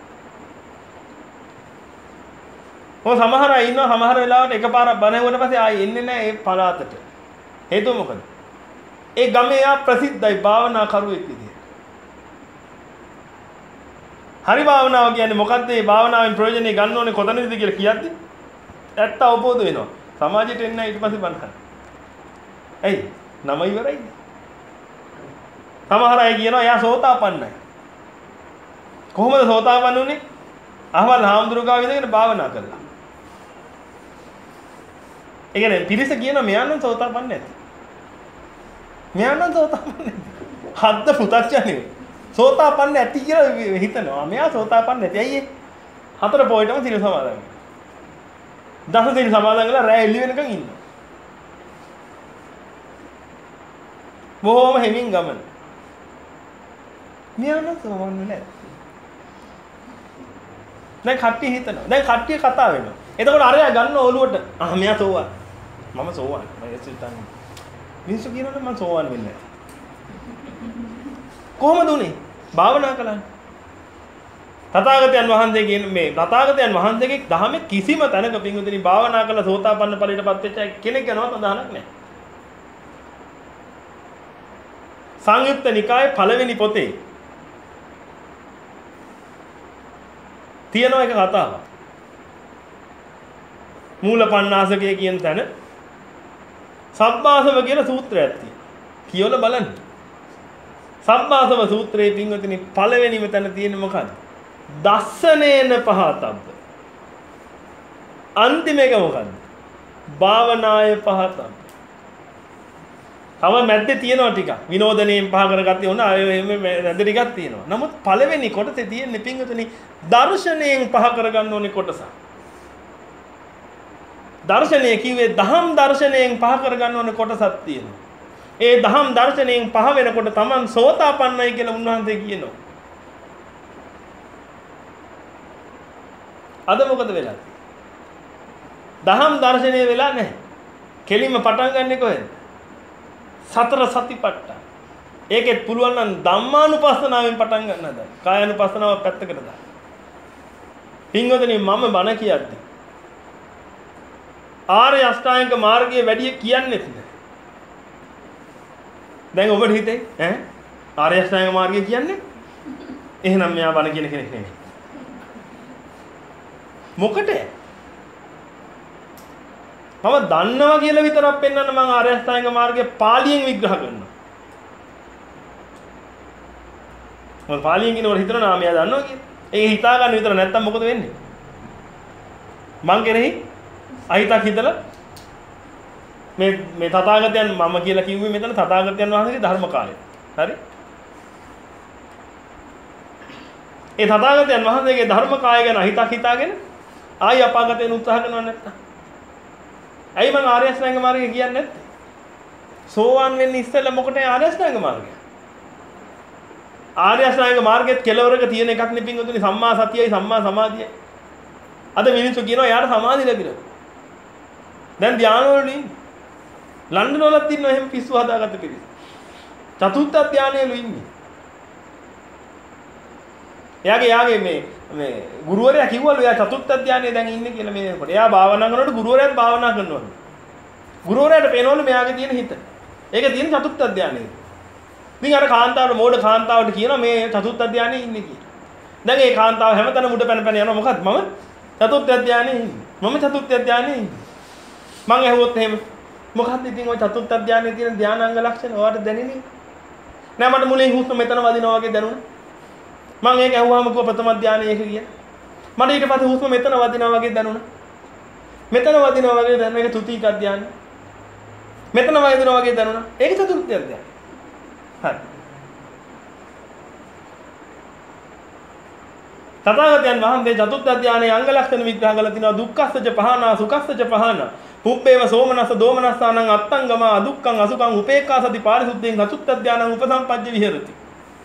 ඔය සමහර අය ඉන්නවා සමහර වෙලාවට එකපාරක් බණ ඇහුවට පස්සේ ආයෙ එන්නේ නැහැ ඒ පළාතට. හේතුව මොකද? ඒ ගමේ යා ප්‍රසිද්ධයි භාවනා කරුවෙක් විදියට. හරි භාවනාව කියන්නේ මොකද්ද? මේ භාවනාවෙන් ප්‍රයෝජනෙ ගන්න ඕනේ කොතනද කියලා කියද්දි ඇත්ත අවබෝධ වෙනවා. සමාජයට එන්න ඊට පස්සේ බණ කරන්න. ඇයි? නම ඉවරයිද? සමහර අය කියනවා එයා සෝතාපන්නයි. කොහොමද සෝතාපන්න උනේ? අහවල් හාමුදුරුවෝ ගාව ඉඳගෙන භාවනා කළා. ඒ කියන්නේ පිරිස කියනවා මෙයා නම් සෝතාපන්න නැති. මෙයා නම් සෝතාපන්න නැති. හද්ද පුතච්චනේ. සෝතාපන්න ඇති කියලා හිතනවා. මෙයා සෝතාපන්න නැති. ඇයි ඒ? හතර පොයිටම සිල් සමාදන්. දස සිල් සමාදන් කරලා රැය එළි වෙනකන් ඉන්නවා. බොහොම හැමින් ගමන. මෙයා නම් සෝවන් නැහැ. දැන් කට්ටිය හිතනවා. දැන් කට්ටිය කතා වෙනවා. එතකොට අරයා ගන්න ඔළුවට ආ මෙයා සෝවන්. මම සෝවන්. මම එසිතන්. මිනිස්සු කියනවනේ මම සෝවන් වෙන්නේ නැහැ. කොහොමද උනේ? භාවනා කළානේ. තථාගතයන් වහන්සේ කියන මේ තථාගතයන් වහන්සේගේ ධහමේ කිසිම තැනක පින්වතුනි භාවනා කළ සෝතාපන්න ඵලයටපත් වෙච්ච කෙනෙක් ගැනවත් අදහනක් නැහැ. සංයුක්ත නිකායේ පළවෙනි පොතේ තියෙනවා එක කතාවක්. මූලපණ්ණාසකයේ කියන තැන සබ්බාසව කියලා සූත්‍රයක් තියෙනවා. කියවල බලන්න. සබ්බාසව සූත්‍රයේ පින්වතුනි පළවෙනිම තැන තියෙන්නේ මොකද්ද? දස්සනේන පහතබ්බ. අන්තිම එක මොකද්ද? භාවනාය පහතබ්බ. තව මැද්දේ තියෙනවා ටිකක්. විනෝදණයෙන් පහ කරගත්තේ ඕන අය මේ මැද ටිකක් තියෙනවා. නමුත් පළවෙනි කොටසේ තියෙන්නේ පින්වතුනි දර්ශනයෙන් පහ කරගන්න ඕනේ කොටස. දර්ශනය කිව්වේ දහම් දර්ශනයෙන් පහ කරගන්න ඕනේ කොටසක් තියෙනවා. ඒ දහම් දර්ශනයෙන් පහ වෙනකොට Taman සෝතාපන්නයි කියලා උන්වහන්සේ කියනවා. අද මොකද වෙලා තියෙන්නේ? දහම් දර්ශනය වෙලා නැහැ. කෙලින්ම පටන් ගන්නෙ කොහෙද? සතර සතිපට්ඨාන. ඒකෙත් පුළුවන් නම් ධම්මානුපස්සනාවෙන් පටන් ගන්න හදන්න. කායानुපස්සනාව පැත්තකට දාන්න. පින්වතුනි මම බණ කියද්දි ආර්ය අෂ්ටාංගික මාර්ගයේ වැඩි කියන්නේත් නෑ. දැන් ඔබට හිතේ ඈ ආර්ය අෂ්ටාංගික මාර්ගය කියන්නේ එහෙනම් මෙයා බණ කියන කෙනෙක් නෙමෙයි. මොකටද? මම දන්නවා කියලා විතරක් පෙන්වන්න මම ආර්ය අෂ්ටාංගික මාර්ගය පාලියෙන් විග්‍රහ කරනවා. මම පාලියෙන් කියනකොට හිතනවා මෙයා දන්නවා කියලා. ඒක හිතා ගන්න විතර නැත්තම් මොකද වෙන්නේ? මං කෙරෙහි අහිතක් හිතලා මේ මේ තථාගතයන් මම කියලා කිව්වේ මෙතන තථාගතයන් වහන්සේගේ ධර්ම කාලය. හරි? ඒ තථාගතයන් වහන්සේගේ ධර්ම කාය ගැන අහිතක් හිතාගෙන ආයි අපාගතේන උත්සාහ කරනව නැත්තම්. ඇයි මං ආර්ය අෂ්ටාංග මාර්ගය කියන්නේ නැත්තේ? සෝවාන් වෙන්න ඉස්සෙල්ලා මොකටද ආර්ය අෂ්ටාංග මාර්ගය? ආර්ය අෂ්ටාංග මාර්ගයේ කෙලවරක තියෙන එකක් නේ පින්වතුනි සම්මා සතියයි සම්මා සමාධියයි. අද මිනිස්සු කියනවා යාට සමාධිය ලැබිලා. දැන් ධානය වල ඉන්නේ. ලන්ඩන් වලත් ඉන්නවා එහෙම පිස්සු හදාගත්ත පිරිස. චතුර්ථ ධානයලු ඉන්නේ. එයාගේ යාගේ මේ මේ ගුරුවරයා කිව්වලු එයා චතුර්ථ ධානයේ දැන් ඉන්නේ කියලා මේකට. එයා භාවනා කරනකොට ගුරුවරයාත් භාවනා කරනවලු. ගුරුවරයාට පේනවලු මෙයාගේ තියෙන හිත. ඒක තියෙන චතුර්ථ ධානයේ. ඉතින් අර කාන්තාවට මෝඩ කාන්තාවට කියනවා මේ චතුර්ථ ධානයේ ඉන්නේ කියලා. දැන් ඒ කාන්තාව හැමතැනම මුඩ පැන පැන යනවා මොකද්ද මම චතුර්ථ ධානයේ ඉන්නේ. මම චතුර්ථ ධානයේ ඉන්නේ. මං ඇහුවොත් එහෙම මොකද්ද ඉතින් ওই චතුර්ථ ධානයේ තියෙන ධානාංග ලක්ෂණ ඔයාලට දැනෙන්නේ? නෑ මට මුලින් හුස්ම මෙතන වදිනවා වගේ දැනුණා. මං ඒක ඇහුවාම කිව්ව ප්‍රථම ධානය ඒක කියලා. මට ඊට පස්සේ හුස්ම මෙතන වදිනවා වගේ දැනුණා. මෙතන වදිනවා වගේ දැනුන එක තුතික ධානය. මෙතන වයදුනා වගේ දැනුණා. ඒක චතුර්ථ ධානය. හරි. තථාගතයන් වහන්සේ චතුර්ථ ධානයේ අංග ලක්ෂණ විග්‍රහ කරලා තිනවා දුක්ඛස්සජ පහනා සුඛස්සජ පහනා පුබ්බේව සෝමනස්ස දෝමනස්සානං අත්තංගම අදුක්ඛං අසුඛං උපේක්ඛා සති පාරිසුද්ධියෙන් චතුත්ථ ධානං උපසම්පජ්ජ විහෙරති.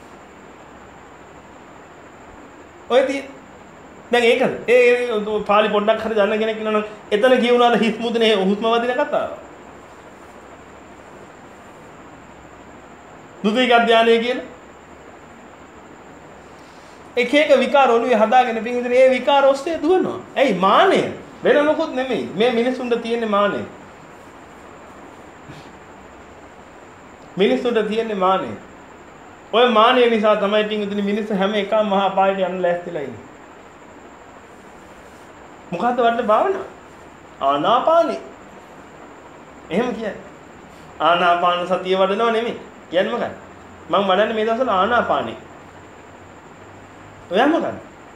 ඔයදී දැන් ඒකද? ඒ පාලි පොඩ්ඩක් හරි දන්න කෙනෙක් ඉන්නවනම් එතන කියුණාද හිස් මුදනේ හුස්ම වදින කතාව. දුතික ධානය කියන එක එක විකාර ඔළුවේ හදාගෙන පිටින් ඒ විකාර ඔස්සේ දුවනවා. ඇයි මානෙ? වෙන මොකුත් නෙමෙයි. මේ මිනිසුන්ට තියෙන මානෙ. මිනිසුන්ට තියෙන මානෙ. ඔය මානෙ නිසා තමයි පිටින් මිනිස්සු හැම එකම මහා පායට යන්න ලෑස්තිලා ඉන්නේ. මොකද්ද වඩන භාවනාව? ආනාපානෙ. එහෙම කියන්නේ. ආනාපාන සතිය වඩනව නෙමෙයි. කියන්නේ මොකක්ද? මම වඩන්නේ මේ දවස්වල ආනාපානෙ. ඔයා මොකද?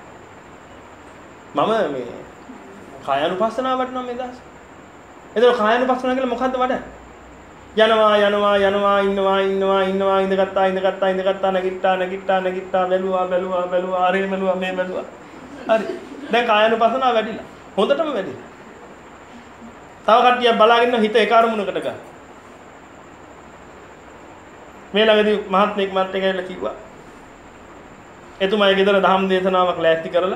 මම මේ කායानुපස්සනාව වඩනවා මේ දවස්. එතකොට කායानुපස්සනාව කියලා මොකද්ද වඩන්නේ? යනවා යනවා යනවා ඉන්නවා ඉන්නවා ඉන්නවා ඉඳගත්තා ඉඳගත්තා ඉඳගත්තා නැගිට්ටා නැගිට්ටා නැගිට්ටා බැලුවා බැලුවා බැලුවා ආරේ බැලුවා මේ බැලුවා. හරි. දැන් කායानुපස්සනාව වැඩිලා. හොඳටම වැඩිලා. තව කට්ටියක් බලාගෙන හිත ඒ කාර්මුණකට ගන්න. මේ ළඟදී මහත්මෙක් මත් එක්කලා කිව්වා. එතුමාගේ ගෙදර දහම් දේශනාවක් ලෑස්ති කරලා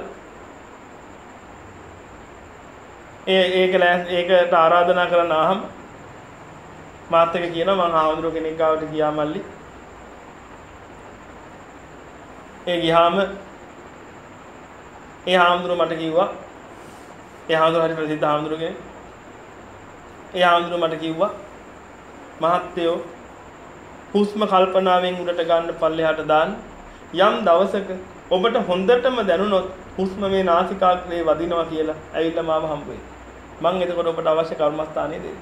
ඒ ඒක ඒකට ආරාධනා කරන ආහම මාත් එක්ක කියනවා මම ආවඳුර කෙනෙක් ගාවට ගියා මල්ලි. ඒ ගියාම ඒ ආවඳුර මට කිව්වා ඒ ආවඳුර හරි ප්‍රසිද්ධ ආවඳුර කෙනෙක්. ඒ ආවඳුර මට කිව්වා මහත්තයෝ හුස්ම කල්පනාවෙන් උඩට ගන්න පල්ලෙහාට දාන්න යම් දවසක ඔබට හොඳටම දැනුණොත් හුස්ම මේ නාසිකාග්‍රේ වදිනවා කියලා ඇවිල්ලා මාව හම්බ වෙයි. මම එතකොට ඔබට අවශ්‍ය කර්මස්ථානෙ දෙන්න.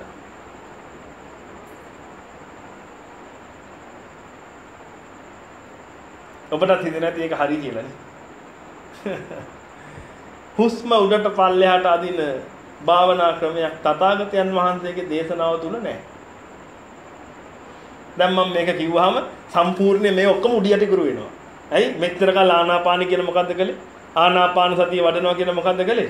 ඔබටත් හිතෙන්නේ නැති ඒක හරි කියලානේ. හුස්ම උඩට පල්ලෙහාට අදින භාවනා ක්‍රමයක් තථාගතයන් වහන්සේගේ දේශනාව තුල නැහැ. දැන් මම මේක කිව්වහම සම්පූර්ණ මේ ඔක්කොම උඩියට ඉතුරු වෙනවා. ඇයි මෙච්චර කාල ආනාපාන කියලා මොකද්ද කළේ? ආනාපාන සතිය වඩනවා කියලා මොකද්ද කළේ?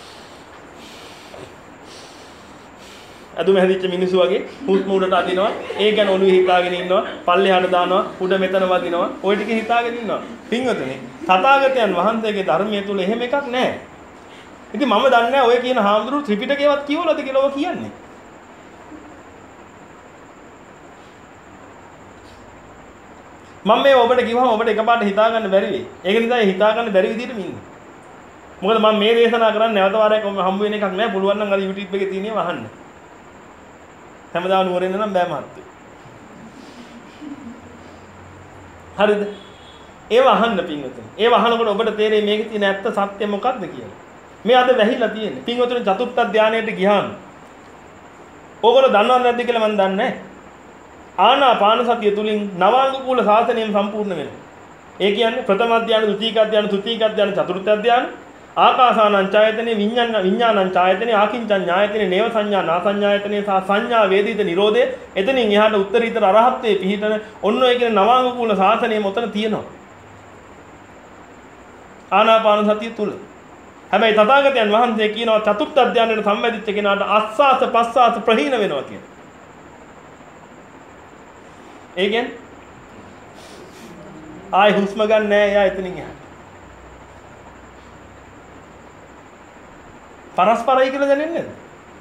අදුම හැදිච්ච මිනිස්සු වගේ හුස්ම උඩට අදිනවා. ඒ ගැන ඔළුවේ හිතාගෙන ඉන්නවා. පල්ලෙහාට දානවා. උඩ මෙතන වදිනවා. ওই ටික හිතාගෙන ඉන්නවා. පින්වතුනි, තථාගතයන් වහන්සේගේ ධර්මයේ තුල එහෙම එකක් නැහැ. ඉතින් මම දන්නේ නැහැ ඔය කියන හාමුදුරුවෝ ත්‍රිපිටකයවත් කියවලද කියලා ඔය කියන්නේ. මම මේ ඔබට කිව්වම ඔබට එකපාරට හිතා ගන්න බැරි වෙයි. ඒක නිසා ඒ හිතා ගන්න බැරි විදිහට මින්න. මොකද මම මේ දේශනා කරන්නේ නැවත වාරයක් හම්බ වෙන එකක් නෑ. පුළුවන් නම් අර YouTube එකේ තියෙනව අහන්න. හැමදාම නුවරින් නම් බෑ මහත්තයෝ. හරිද? ඒව අහන්න පින්වතුනි. ඒව අහනකොට ඔබට තේරෙයි මේකේ තියෙන ඇත්ත සත්‍ය මොකක්ද කියලා. මේ අද වැහිලා තියෙන්නේ. පින්වතුනි චතුර්ථ ධානයට ගියාම ඕගොල්ලෝ දන්නවද නැද්ද කියලා මම දන්නේ නැහැ. ආනාපාන සතිය තුලින් නවාංගුකූල සාසනයම සම්පූර්ණ වෙනවා. ඒ කියන්නේ ප්‍රථම ධානය, ද්විතීක ධානය, තෘතීක ධානය, චතුර්ථ ධානය, ආකාසානං ඡායතනේ, විඤ්ඤාණ විඤ්ඤාණං ඡායතනේ, ආකින්චං ඥායතනේ, නේව සංඥා නාසඤ්ඤායතනේ සහ සංඥා වේදිත නිරෝධය. එතනින් එහාට උත්තරීතර අරහත්ත්වයේ පිහිටන ඔන්න ඔය කියන නවාංගුකූල සාසනයම ඔතන තියෙනවා. ආනාපාන සතිය තුල. හැබැයි තථාගතයන් වහන්සේ කියනවා චතුර්ථ ධානයට සම්බන්ධිච්ච කෙනාට අස්වාස පස්වාස ප්‍රහීන වෙනවා කියන. ඒ කියන්නේ ආයි හුස්ම ගන්න නෑ එයා එතනින් එහාට. පරස්පරයි කියලා දැනෙන්නේ නැද්ද?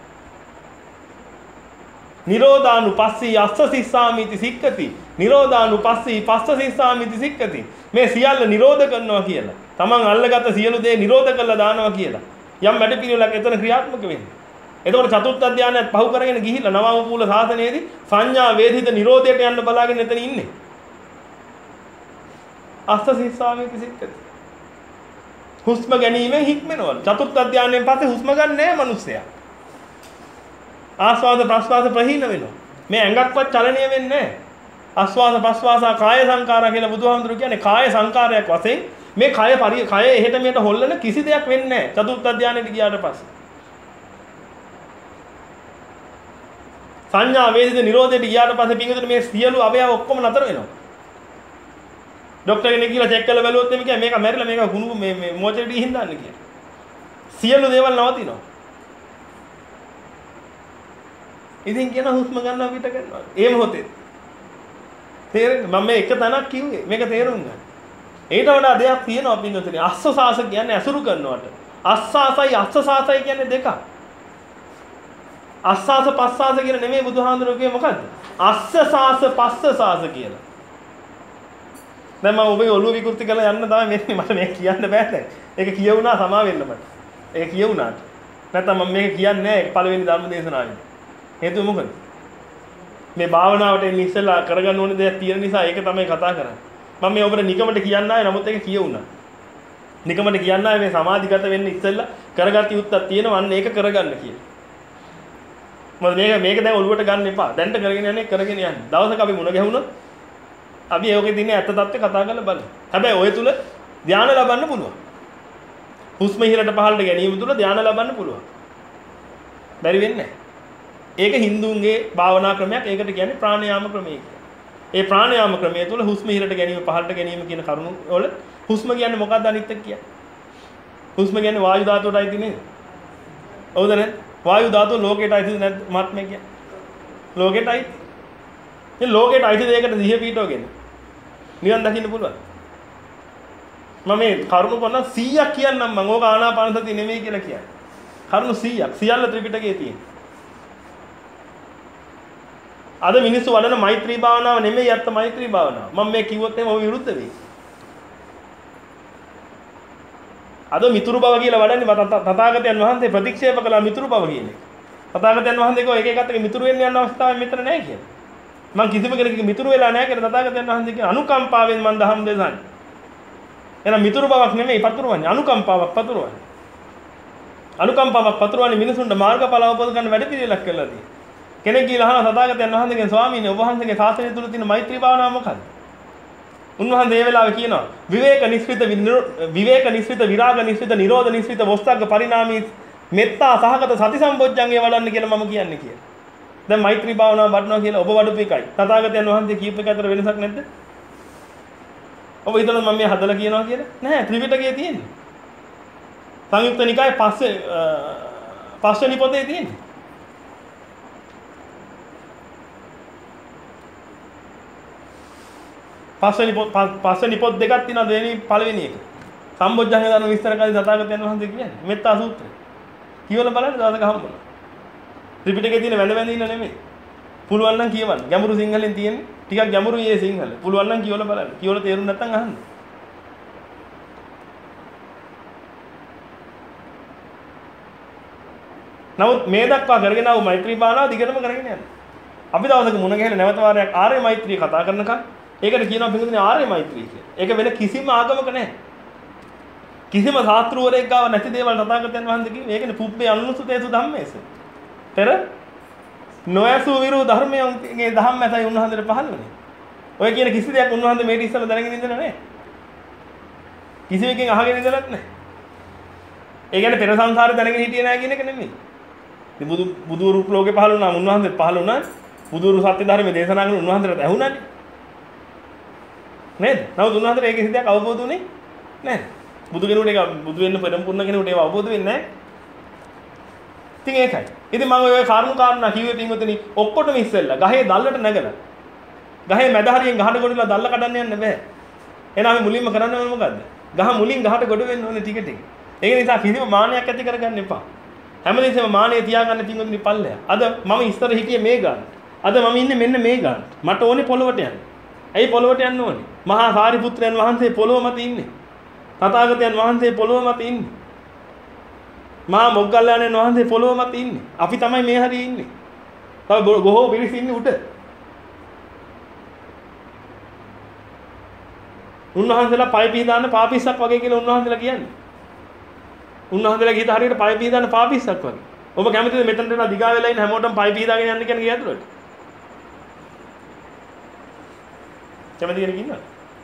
නිරෝධානුපස්සී අස්ස සිස්සාමිති සික්කති. නිරෝධානුපස්සී පස්ස සිස්සාමිති සික්කති. මේ සියල්ල නිරෝධ කරනවා කියලා. Taman අල්ලගත්ත සියලු දේ නිරෝධ කරලා දානවා කියලා. යම් වැඩ පිළිවෙලක් එතන ක්‍රියාත්මක වෙන්නේ. එතකොට චතුර්ථ ධානයත් පහු කරගෙන ගිහිල්ලා නවමූල සාසනයේදී සංඥා වේදිත නිරෝධයට යන්න බලාගෙන එතන ඉන්නේ. අස්ස සිස්සාමිති සික්කති. හුස්ම ගැනීමෙන් හික්මනවලු. චතුර්ථ ධානයෙන් පස්සේ හුස්ම ගන්න නෑ මිනිස්සයා. ආස්වාද ප්‍රස්වාද ප්‍රහීන වෙනවා. මේ ඇඟක්වත් චලනීය වෙන්නේ නෑ. ආස්වාද ප්‍රස්වාස කාය සංකාරය කියලා බුදුහාමුදුරු කියන්නේ කාය සංකාරයක් වශයෙන් මේ කය පරි කය එහෙට මෙහෙට හොල්ලන කිසි දෙයක් වෙන්නේ නෑ. චතුර්ථ ධානයට ගියාට පස්සේ. සංඥා වේදිත නිරෝධයට ගියාට පස්සේ පින්විතනේ මේ සියලු අවයව ඔක්කොම නතර වෙනවා. ડોක්ටර් කෙනෙක් කියලා චෙක් කරලා බැලුවොත් එimhe මේක මැරිලා මේක කුණු මේ මේ මොචරේ ගිහින් දාන්න කියලා. සියලු දේවල් නවතිනවා. ඉතින් කියන හුස්ම ගන්නවා පිට කරනවා. ඒ මොහොතේ තේරෙන්නේ මම මේ එක තැනක් කිව්වේ. මේක තේරුම් ගන්න. ඊට වඩා දෙයක් තියෙනවා පින්වතුනි. අස්සසාස කියන්නේ අසුරු කරනවට. අස්සාසයි අස්සසාසයි කියන්නේ දෙකක්. අස්සාස පස්සාස කියන නෙමෙයි බුදුහාඳුනෝ කියේ මොකද්ද? අස්සසාස පස්සසාස කියලා. දැන් මම ඔබේ ඔළුව විකෘති කරලා යන්න තමයි මේ මට මේක කියන්න බෑ දැන්. ඒක කියවුණා සමා වෙන්න මට. ඒක කියවුණාට. නැත්නම් මම මේක කියන්නේ නැහැ පළවෙනි ධර්ම දේශනාවේ. හේතුව මොකද? මේ භාවනාවට එන්නේ ඉස්සෙල්ලා කරගන්න ඕනේ දෙයක් තියෙන නිසා ඒක තමයි කතා කරන්නේ. මම මේ ඔබට නිකමට කියන්න ආවේ නමුත් ඒක කියවුණා. නිකමට කියන්න ආවේ මේ සමාධිගත වෙන්න ඉස්සෙල්ලා කරගත් යුත්තක් තියෙනවා අන්න ඒක කරගන්න කියලා. මොකද මේක මේක දැන් ඔළුවට ගන්න එපා. දැන්ට කරගෙන යන්නේ කරගෙන යන්න. දවසක අපි මුණ ගැහුණොත් අපි ඒකේ දිනේ ඇත්ත தත්ත්වය කතා කරලා බලමු. හැබැයි ඔය තුල ධානය ලබන්න පුළුවන්. හුස්ම ඉහළට පහළට ගැනීම තුල ධානය ලබන්න පුළුවන්. බැරි වෙන්නේ නැහැ. ඒක හින්දුන්ගේ භාවනා ක්‍රමයක්. ඒකට කියන්නේ ප්‍රාණයාම ක්‍රමය කියලා. ඒ ප්‍රාණයාම ක්‍රමය තුල හුස්ම ඉහළට ගැනීම පහළට ගැනීම කියන කරුණු වල හුස්ම කියන්නේ මොකක්ද අනිත් එක කියන්නේ? හුස්ම කියන්නේ වායු ධාතුවටයි අයිති නේද? හවුද නැද්ද? වායු ධාතුව ලෝකයට අයිතිද නැද්ද මහත්මයා කියන්නේ? ලෝකයට අයිති. ඒ ලෝකයට අයිති දෙයකට සිහිය පිටවගෙන නිවන් දකින්න පුළුවන්. මම මේ කරුණු කොන්න සීයක් කියන්නම් මම ඕක ආනාපාන සතිය නෙමෙයි කියලා කියන්නේ. කරුණු සීයක් සියල්ල ත්‍රිපිටකයේ තියෙන. අද මිනිස්සු වඩන මෛත්‍රී භාවනාව නෙමෙයි අත්ත මෛත්‍රී භාවනාව. මම මේ කිව්වොත් එහෙම ඔය විරුද්ධ වෙයි. අද මිතුරු බව කියලා වඩන්නේ තථාගතයන් වහන්සේ ප්‍රතික්ෂේප කළා මිතුරු බව කියන්නේ. තථාගතයන් වහන්සේ කෝ එක එකත් එක මිතුරු වෙන්න යන අවස්ථාවක් මෙතන නැහැ කියලා. මම කිසිම කෙනෙකුගේ මිතුරු වෙලා නැහැ කියලා තථාගතයන් වහන්සේ කියන අනුකම්පාවෙන් මම දහම් දෙසන්නේ. එහෙනම් මිතුරු බවක් නෙමෙයි පතුරවන්නේ අනුකම්පාවක් පතුරවන්නේ. අනුකම්පාවක් පතුරවන්නේ මිනිසුන්ට මාර්ගඵල අවබෝධ කරගන්න වැඩ පිළිවෙලක් කරලා තියෙනවා. කෙනෙක් ගිහලා අහන තථාගතයන් වහන්සේගෙන් ස්වාමීනි ඔබ වහන්සේගේ ශාසනය තුල තියෙන මෛත්‍රී භාවනාව මොකක්ද? උන්වහන්සේ මේ වෙලාවේ කියනවා විවේක නිස්සිත විවේක නිස්සිත විරාග නිස්සිත නිරෝධ නිස්සිත වොස්සග්ග පරිණාමී මෙත්තා සහගත සති සම්බොජ්ජංගේ වඩන්න කියලා මම කියන්නේ කියලා. දැන් මෛත්‍රී භාවනාව වඩනවා කියලා ඔබ වඩපු එකයි තථාගතයන් වහන්සේ කියපු එක අතර වෙනසක් නැද්ද? ඔබ හිතනවා මම මේ හදලා කියනවා කියලා? නැහැ ත්‍රිපිටකයේ තියෙන්නේ. සංයුක්ත නිකායේ පස්සේ පස්වෙනි පොතේ තියෙන්නේ. පස්වෙනි පොත් පස්වෙනි පොත් දෙකක් තියෙනවා දෙවෙනි පළවෙනි එක. සම්බොජ්ජංග ධර්ම විස්තර කරලා තථාගතයන් වහන්සේ කියන්නේ මෙත්තා සූත්‍රය. කියවලා බලන්න දවසක හම්බුණා. ත්‍රිපිටකයේ තියෙන වැඳ වැඳ ඉන්න නෙමෙයි. පුළුවන් නම් කියවන්න. ගැඹුරු සිංහලෙන් තියෙන්නේ. ටිකක් ගැඹුරුයි මේ සිංහල. පුළුවන් නම් කියවලා බලන්න. කියවලා තේරුම් නැත්නම් අහන්න. නමුත් මේ දක්වා කරගෙන ආව මෛත්‍රී භාවනාව දිගටම කරගෙන යන්න. අපි දවසක මුණ ගැහෙන නැවත වාරයක් ආර්ය මෛත්‍රිය කතා කරනකම් ඒකට කියනවා පිටුනේ ආර්ය මෛත්‍රිය කියලා. ඒක වෙන කිසිම ආගමක නැහැ. කිසිම ශාස්ත්‍රවරයෙක් ගාව නැති දේවල් තථාගතයන් වහන්සේ කිව්වේ. ඒකනේ පුබ්බේ අනුසුතේසු ධම්මේසු. පෙර නොයසු විරු ධර්මයේ ධම්මයයි උන්වහන්සේට පහළ වුණේ. ඔය කියන කිසි දෙයක් උන්වහන්සේ මේක ඉස්සෙල්ලා දැනගෙන ඉඳලා නැහැ. කිසිවෙකින් අහගෙන ඉඳලත් නැහැ. ඒ කියන්නේ පෙර සංසාරේ දැනගෙන හිටියේ නැහැ කියන එක නෙමෙයි. ඉතින් බුදු බුදුරු ලෝකේ පහළ වුණා උන්වහන්සේ පහළ වුණා. බුදුරු සත්‍ය ධර්මයේ දේශනා කරන උන්වහන්සේට ඇහුණානේ. නේද? නමුත් උන්වහන්සේට ඒක කිසි දෙයක් අවබෝධ වුණේ නැහැ. බුදු කෙනෙකුට ඒක බුදු වෙන්න පෙරම්පුර්ණ කෙනෙකුට ඒක අවබෝධ වෙන්නේ නැහැ. ඉතින් ඒකයි. ඉතින් මම ඔය කාරණු කාරණා කිව්වේ පින්වතුනි ඔක්කොටම ඉස්සෙල්ලා ගහේ දැල්ලට නැගලා ගහේ මැද හරියෙන් ගහට ගොඩලා දැල්ල කඩන්න යන්න බෑ. එහෙනම් අපි මුලින්ම කරන්න ඕනේ මොකද්ද? ගහ මුලින් ගහට ගොඩ වෙන්න ඕනේ ටික ටික. ඒක නිසා කිසිම මානයක් ඇති කරගන්න එපා. හැමදේම මානෙ තියාගන්න පින්වතුනි පල්ලෙය. අද මම ඉස්සර හිටියේ මේ ගාන. අද මම ඉන්නේ මෙන්න මේ ගාන. මට ඕනේ පොළොවට යන්න. ඇයි පොළොවට යන්න ඕනේ? මහා සාරිපුත්‍රයන් වහන්සේ පොළොව මත ඉන්නේ. තථාගතයන් වහන්සේ පොළොව මත ඉන්නේ. මහා මොග්ගල්ලාණන් වහන්සේ පොළොව මත ඉන්නේ. අපි තමයි මේ හරිය ඉන්නේ. තව බොහෝ පිරිස ඉන්නේ උඩ. උන්වහන්සේලා පය පීදාන්න පාපිස්සක් වගේ කියලා උන්වහන්සේලා කියන්නේ. උන්වහන්සේලා ගිහින් හරියට පය පීදාන්න පාපිස්සක් වගේ. ඔබ කැමතිද මෙතනට එන දිගා වෙලා ඉන්න හැමෝටම පය පීදාගෙන යන්න කියන ගේ ඇතුළට? කැමති කෙනෙක් ඉන්නවද?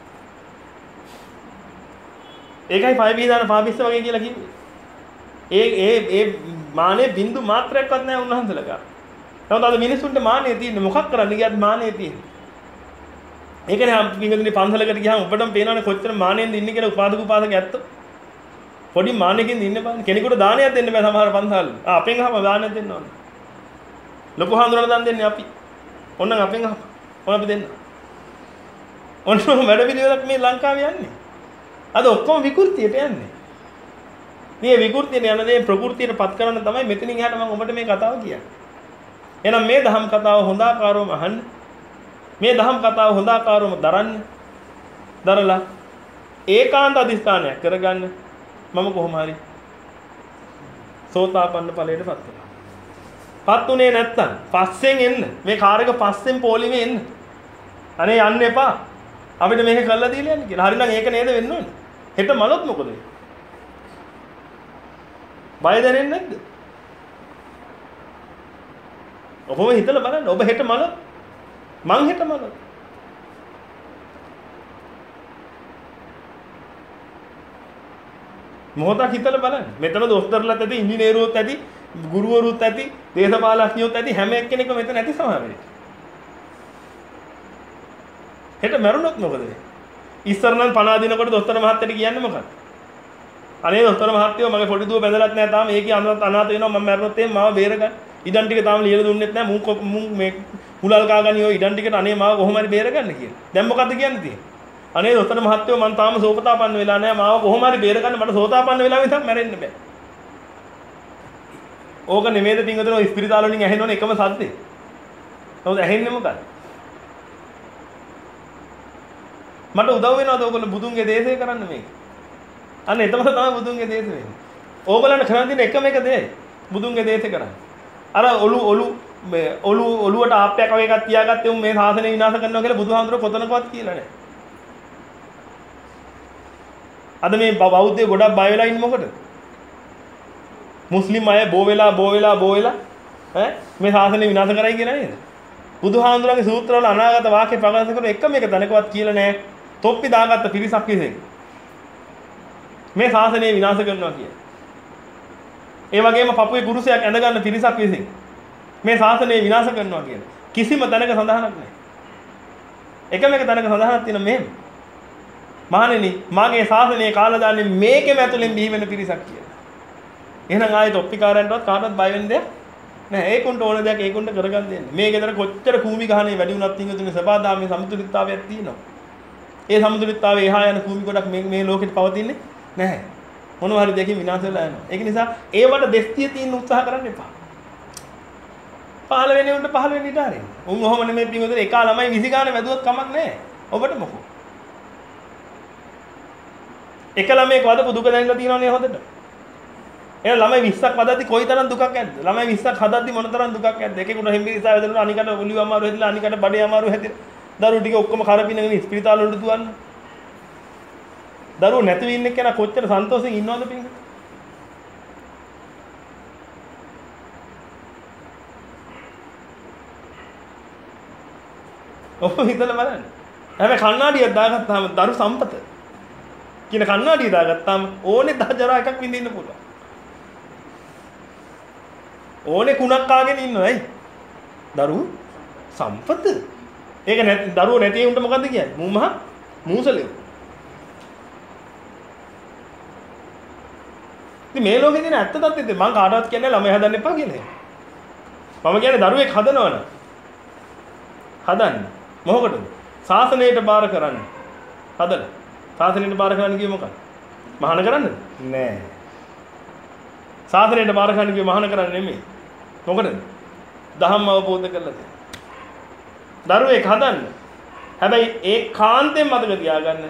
ඒකයි පය පීදාන්න පාපිස්ස වගේ කියලා කිව්වේ. ඒ ඒ ඒ මානේ බින්දු මාත්‍රයක්වත් නැහැ උන්වහන්සේලා ගා. නමුත් අද මිනිස්සුන්ට මානෙ තියෙන්නේ මොකක් කරන්න ගියත් මානෙ තියෙන්නේ. ඒකනේ අපි පින්වතුනි පන්සලකට ගියාම ඔබටම පේනවනේ කොච්චර මානෙන්ද ඉන්නේ කියලා උපාසක උපාසක ඇත්ත. පොඩි මානෙකින් ඉන්න බෑ. කෙනෙකුට දානයක් දෙන්න බෑ සමහර පන්සල්. ආ අපෙන් අහම දානයක් දෙන්න ඕනේ. ලොකු හාමුදුරන දන් දෙන්නේ අපි. ඕනනම් අපෙන් අහම. ඕන අපි දෙන්න. ඔන්න වැඩ පිළිවෙලක් මේ ලංකාවේ යන්නේ. අද ඔක්කොම විකෘතියට යන්නේ. මේ විකෘතියට යන දේ ප්‍රകൃතියට පත් කරන්න තමයි මෙතනින් එහාට මම ඔබට මේ කතාව කියන්නේ. එහෙනම් මේ දහම් කතාව හොඳාකාරවම අහන්න. මේ දහම් කතාව හොඳාකාරවම දරන්න. දරලා ඒකාන්ත අධිෂ්ඨානයක් කරගන්න. මම කොහොම හරි සෝතාපන්න ඵලයට පත් වෙනවා. පත් උනේ නැත්තම් පස්සෙන් එන්න. මේ කාර් එක පස්සෙන් පොලිමේ එන්න. අනේ යන්න එපා. අපිට මේක කරලා දීලා යන්න කියලා. හරිනම් ඒක නේද වෙන්න ඕනේ. හෙට මලොත් මොකද වෙන්නේ? බය දැනෙන්නේ නැද්ද? ඔබම හිතලා බලන්න. ඔබ හෙට මලොත් මං හෙට මලොත්. මොහොතක් හිතලා බලන්න. මෙතන දොස්තරලාත් ඇති, ඉංජිනේරුවොත් ඇති, ගුරුවරුත් ඇති, දේශපාලඥයොත් ඇති හැම එක්කෙනෙක්ම මෙතන ඇති සමහර වෙලේ. හෙට මැරුණොත් මොකද වෙන්නේ? ඉස්සර නම් පණ අදිනකොට දොස්තර මහත්තයට කියන්නේ මොකක්ද? අනේ දොස්තර මහත්තයෝ මගේ පොඩි දුව බැඳලත් නැහැ තාම ඒකේ අනාථ අනාථ වෙනවා මම මැරුණොත් එහෙම මාව බේරගන්න. ඉඩම් ටික තාම ලියලා දුන්නෙත් නැහැ මුන් මුන් මේ කුලල් කාගනි ඔය ඉඩම් ටිකට අනේ මාව කොහොම හරි බේරගන්න කියලා. දැන් මොකද්ද කියන්නේ තියෙන්නේ? අනේ දොස්තර මහත්තයෝ මම තාම සෝපතාපන්න වෙලා නැහැ මාව කොහොම හරි බේරගන්න මට සෝතාපන්න වෙලා විතරක් මැරෙන්න බෑ. ඕක නෙමෙයිද පින්වතුනි ඔය ස්පිරිතාල වලින් ඇහෙනවනේ එකම සද්දේ. නමුත් ඇහෙන්නේ මොකක්ද? මට උදව් වෙනවද ඕගොල්ලෝ බුදුන්ගේ දේශය කරන්න මේක? අන්න එතකොට තමයි බුදුන්ගේ දේශය වෙන්නේ. ඕගොල්ලන්ට කරන්න තියෙන එකම එක දේ බුදුන්ගේ දේශය කරන්න. අර ඔලු ඔලු මේ ඔලු ඔලුවට ආප්පයක් වගේ එකක් තියාගත්තේ උන් මේ සාසනය විනාශ කරනවා කියලා බුදුහාමුදුරුවෝ කොතනකවත් කියලා නැහැ. අද මේ බෞද්ධයෝ ගොඩක් බය වෙලා ඉන්නේ මොකටද? මුස්ලිම් අය බෝ වෙලා බෝ වෙලා බෝ වෙලා ඈ මේ සාසනය විනාශ කරයි කියලා නේද? බුදුහාමුදුරන්ගේ සූත්‍රවල අනාගත වාක්‍ය ප්‍රකාශ කරන එකම එක තැනකවත් කියලා නැහැ. තොප්පි දාගත්ත පිරිසක් විසින් මේ ශාසනය විනාශ කරනවා කිය. ඒ වගේම පපුවේ කුරුසයක් ඇඳ ගන්න පිරිසක් විසින් මේ ශාසනය විනාශ කරනවා කියන කිසිම තැනක සඳහනක් නැහැ. එකම එක තැනක සඳහනක් තියෙන මෙහෙම. මහණෙනි මාගේ ශාසනයේ කාලදාන්නේ මේකෙම ඇතුලෙන් බිහි වෙන පිරිසක් කියලා. එහෙනම් ආයේ තොප්පිකාරයන්ටවත් කාටවත් බය වෙන්න දෙයක් නැහැ. ඒකුන්ට ඕන දෙයක් ඒකුන්ට කරගන්න දෙන්න. මේ ගෙදර කොච්චර කූමි ගහනේ වැඩි වුණත් තින්ගතුනේ සබාදාමේ සමතුලිතතාවයක් තියෙනවා. ඒ සමතුලිතතාවය එහා යන කූමි ගොඩක් මේ මේ ලෝකෙට පවතින්නේ නැහැ. මොනවා හරි දෙකකින් විනාශ වෙලා යනවා. ඒක නිසා ඒවට දෙස්තිය තියෙන උත්සාහ කරන්න එපා. පහළ වෙන්නේ උන්ට පහළ වෙන්න ඉඩ හරින්න. උන් ඔහොම නෙමෙයි පින්වතුනි එක ළමයි විසි ගානේ වැදුවත් කමක් නැහැ. ඔබට මොකෝ? එක ළමයෙක් වදපු දුක දැනලා තියෙනවනේ හොඳට. ඒ ළමයි විස්සක් වදද්දි කොයිතරම් දුකක් ඇද්ද? ළමයි විස්සක් හදද්දි මොනතරම් දුකක් ඇද්ද? එකෙකුට හෙම්බිරිසා වැදෙනවා අනිකට ඔලිව අමාරු හැදිලා අනිකට බඩේ අමාරු හැදිලා දරුවෝ ටික ඔක්කොම කරපිනගෙන ස්පිරිතාල වලට දුවන්න. දරුවෝ නැතුව ඉන්න කෙනා කොච්චර සන්තෝෂෙන් ඉන්නවද පින්වතුනි? ඔව් හිතලා බලන්න. හැබැයි කණ්ණාඩියක් දාගත්තාම දරු සම්පත කියන කණ්ණාඩිය දාගත්තාම ඕනේ දහජරා එකක් විඳින්න පුළුවන්. ඕනේ කුණක් කාගෙන ඉන්නවා ඇයි? දරු සම්පත. ඒක නැති දරුවෝ නැති උන්ට මොකද්ද කියන්නේ? මූ මහ මූසලෙව. ඉතින් මේ ලෝකේ තියෙන ඇත්ත තත්ත්වෙත් මම කාටවත් කියන්නේ ළමයි හදන්න එපා කියලා. මම කියන්නේ දරුවෙක් හදනවනේ. හදන්න. මොකටද? ශාසනයට බාර කරන්න. හදලා. ශාසනයට බාර කරන්න කිව්ව මොකක්ද? මහාන කරන්නද? නෑ. ශාසනයට බාර කරන්න කිව්ව මහාන කරන්න නෙමෙයි. මොකටද? ධම්ම අවබෝධ කරලා දෙන්න. දරුවෙක් හදන්න. හැබැයි ඒ කාන්තෙන් මතක තියාගන්න.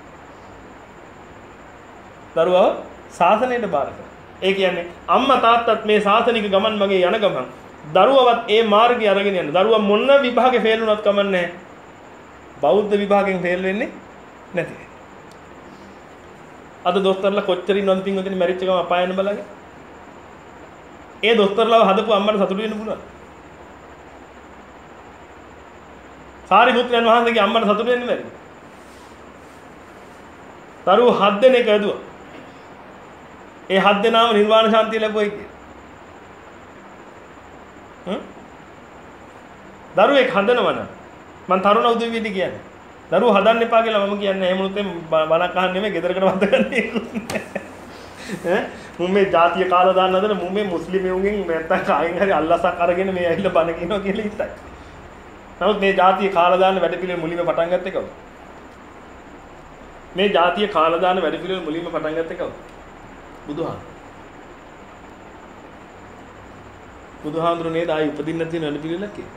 දරුවව ශාසනයට බාර කරන්න. ඒ කියන්නේ අම්මා තාත්තත් මේ ශාසනික ගමන් මගේ යන ගමන් දරුවවත් ඒ මාර්ගය අරගෙන යන. දරුවා මොන විභාගේ ෆේල් වුණත් කමන්නේ බෞද්ධ විභාගයෙන් ෆේල් වෙන්නේ නැති. අද දොස්තරලා කොච්චර ඉන්නවද පින්වතුනි මැරිච්ච ගම අපායන බලගේ. ඒ දොස්තරලාව හදපු අම්මට සතුටු වෙන්න පුළුවන්. සාරිපුත්‍රයන් වහන්සේගේ අම්මට සතුටු වෙන්න බැරි. දරුවෝ හත් දෙනෙක් ඇදුවා. ඒ හත් දෙනාම නිර්වාණ ශාන්තිය ලැබුවයි කිය. හ්ම්? දරුවෙක් හදනවනම් මං තරුණ උදවියදී කියන්නේ. දරුවෝ හදන්න එපා කියලා මම කියන්නේ. එහෙම වුණොත් බණක් අහන්න නෙමෙයි ගෙදරකට වදගන්නේ. ඈ මුම් මේ ජාතිය කාලා දාන්න හදන මුම් මේ මුස්ලිමුන්ගෙන් නැත්තම් කායින් හරි අල්ලසක් අරගෙන මේ ඇවිල්ලා බණ කියනවා කියලා හිතයි. නමුත් මේ ජාතිය කාලා දාන්න වැඩ පිළිවෙල මුලින්ම පටන් ගත්තේ කවුද? මේ ජාතිය කාලා දාන්න වැඩ පිළිවෙල මුලින්ම පටන් ගත්තේ කවුද? බුදුහාමුදුරුවෝ. බුදුහාමුදුරුවෝ නේද ආයි උපදින්න තියෙන වැඩ පිළිවෙලක් ඒ.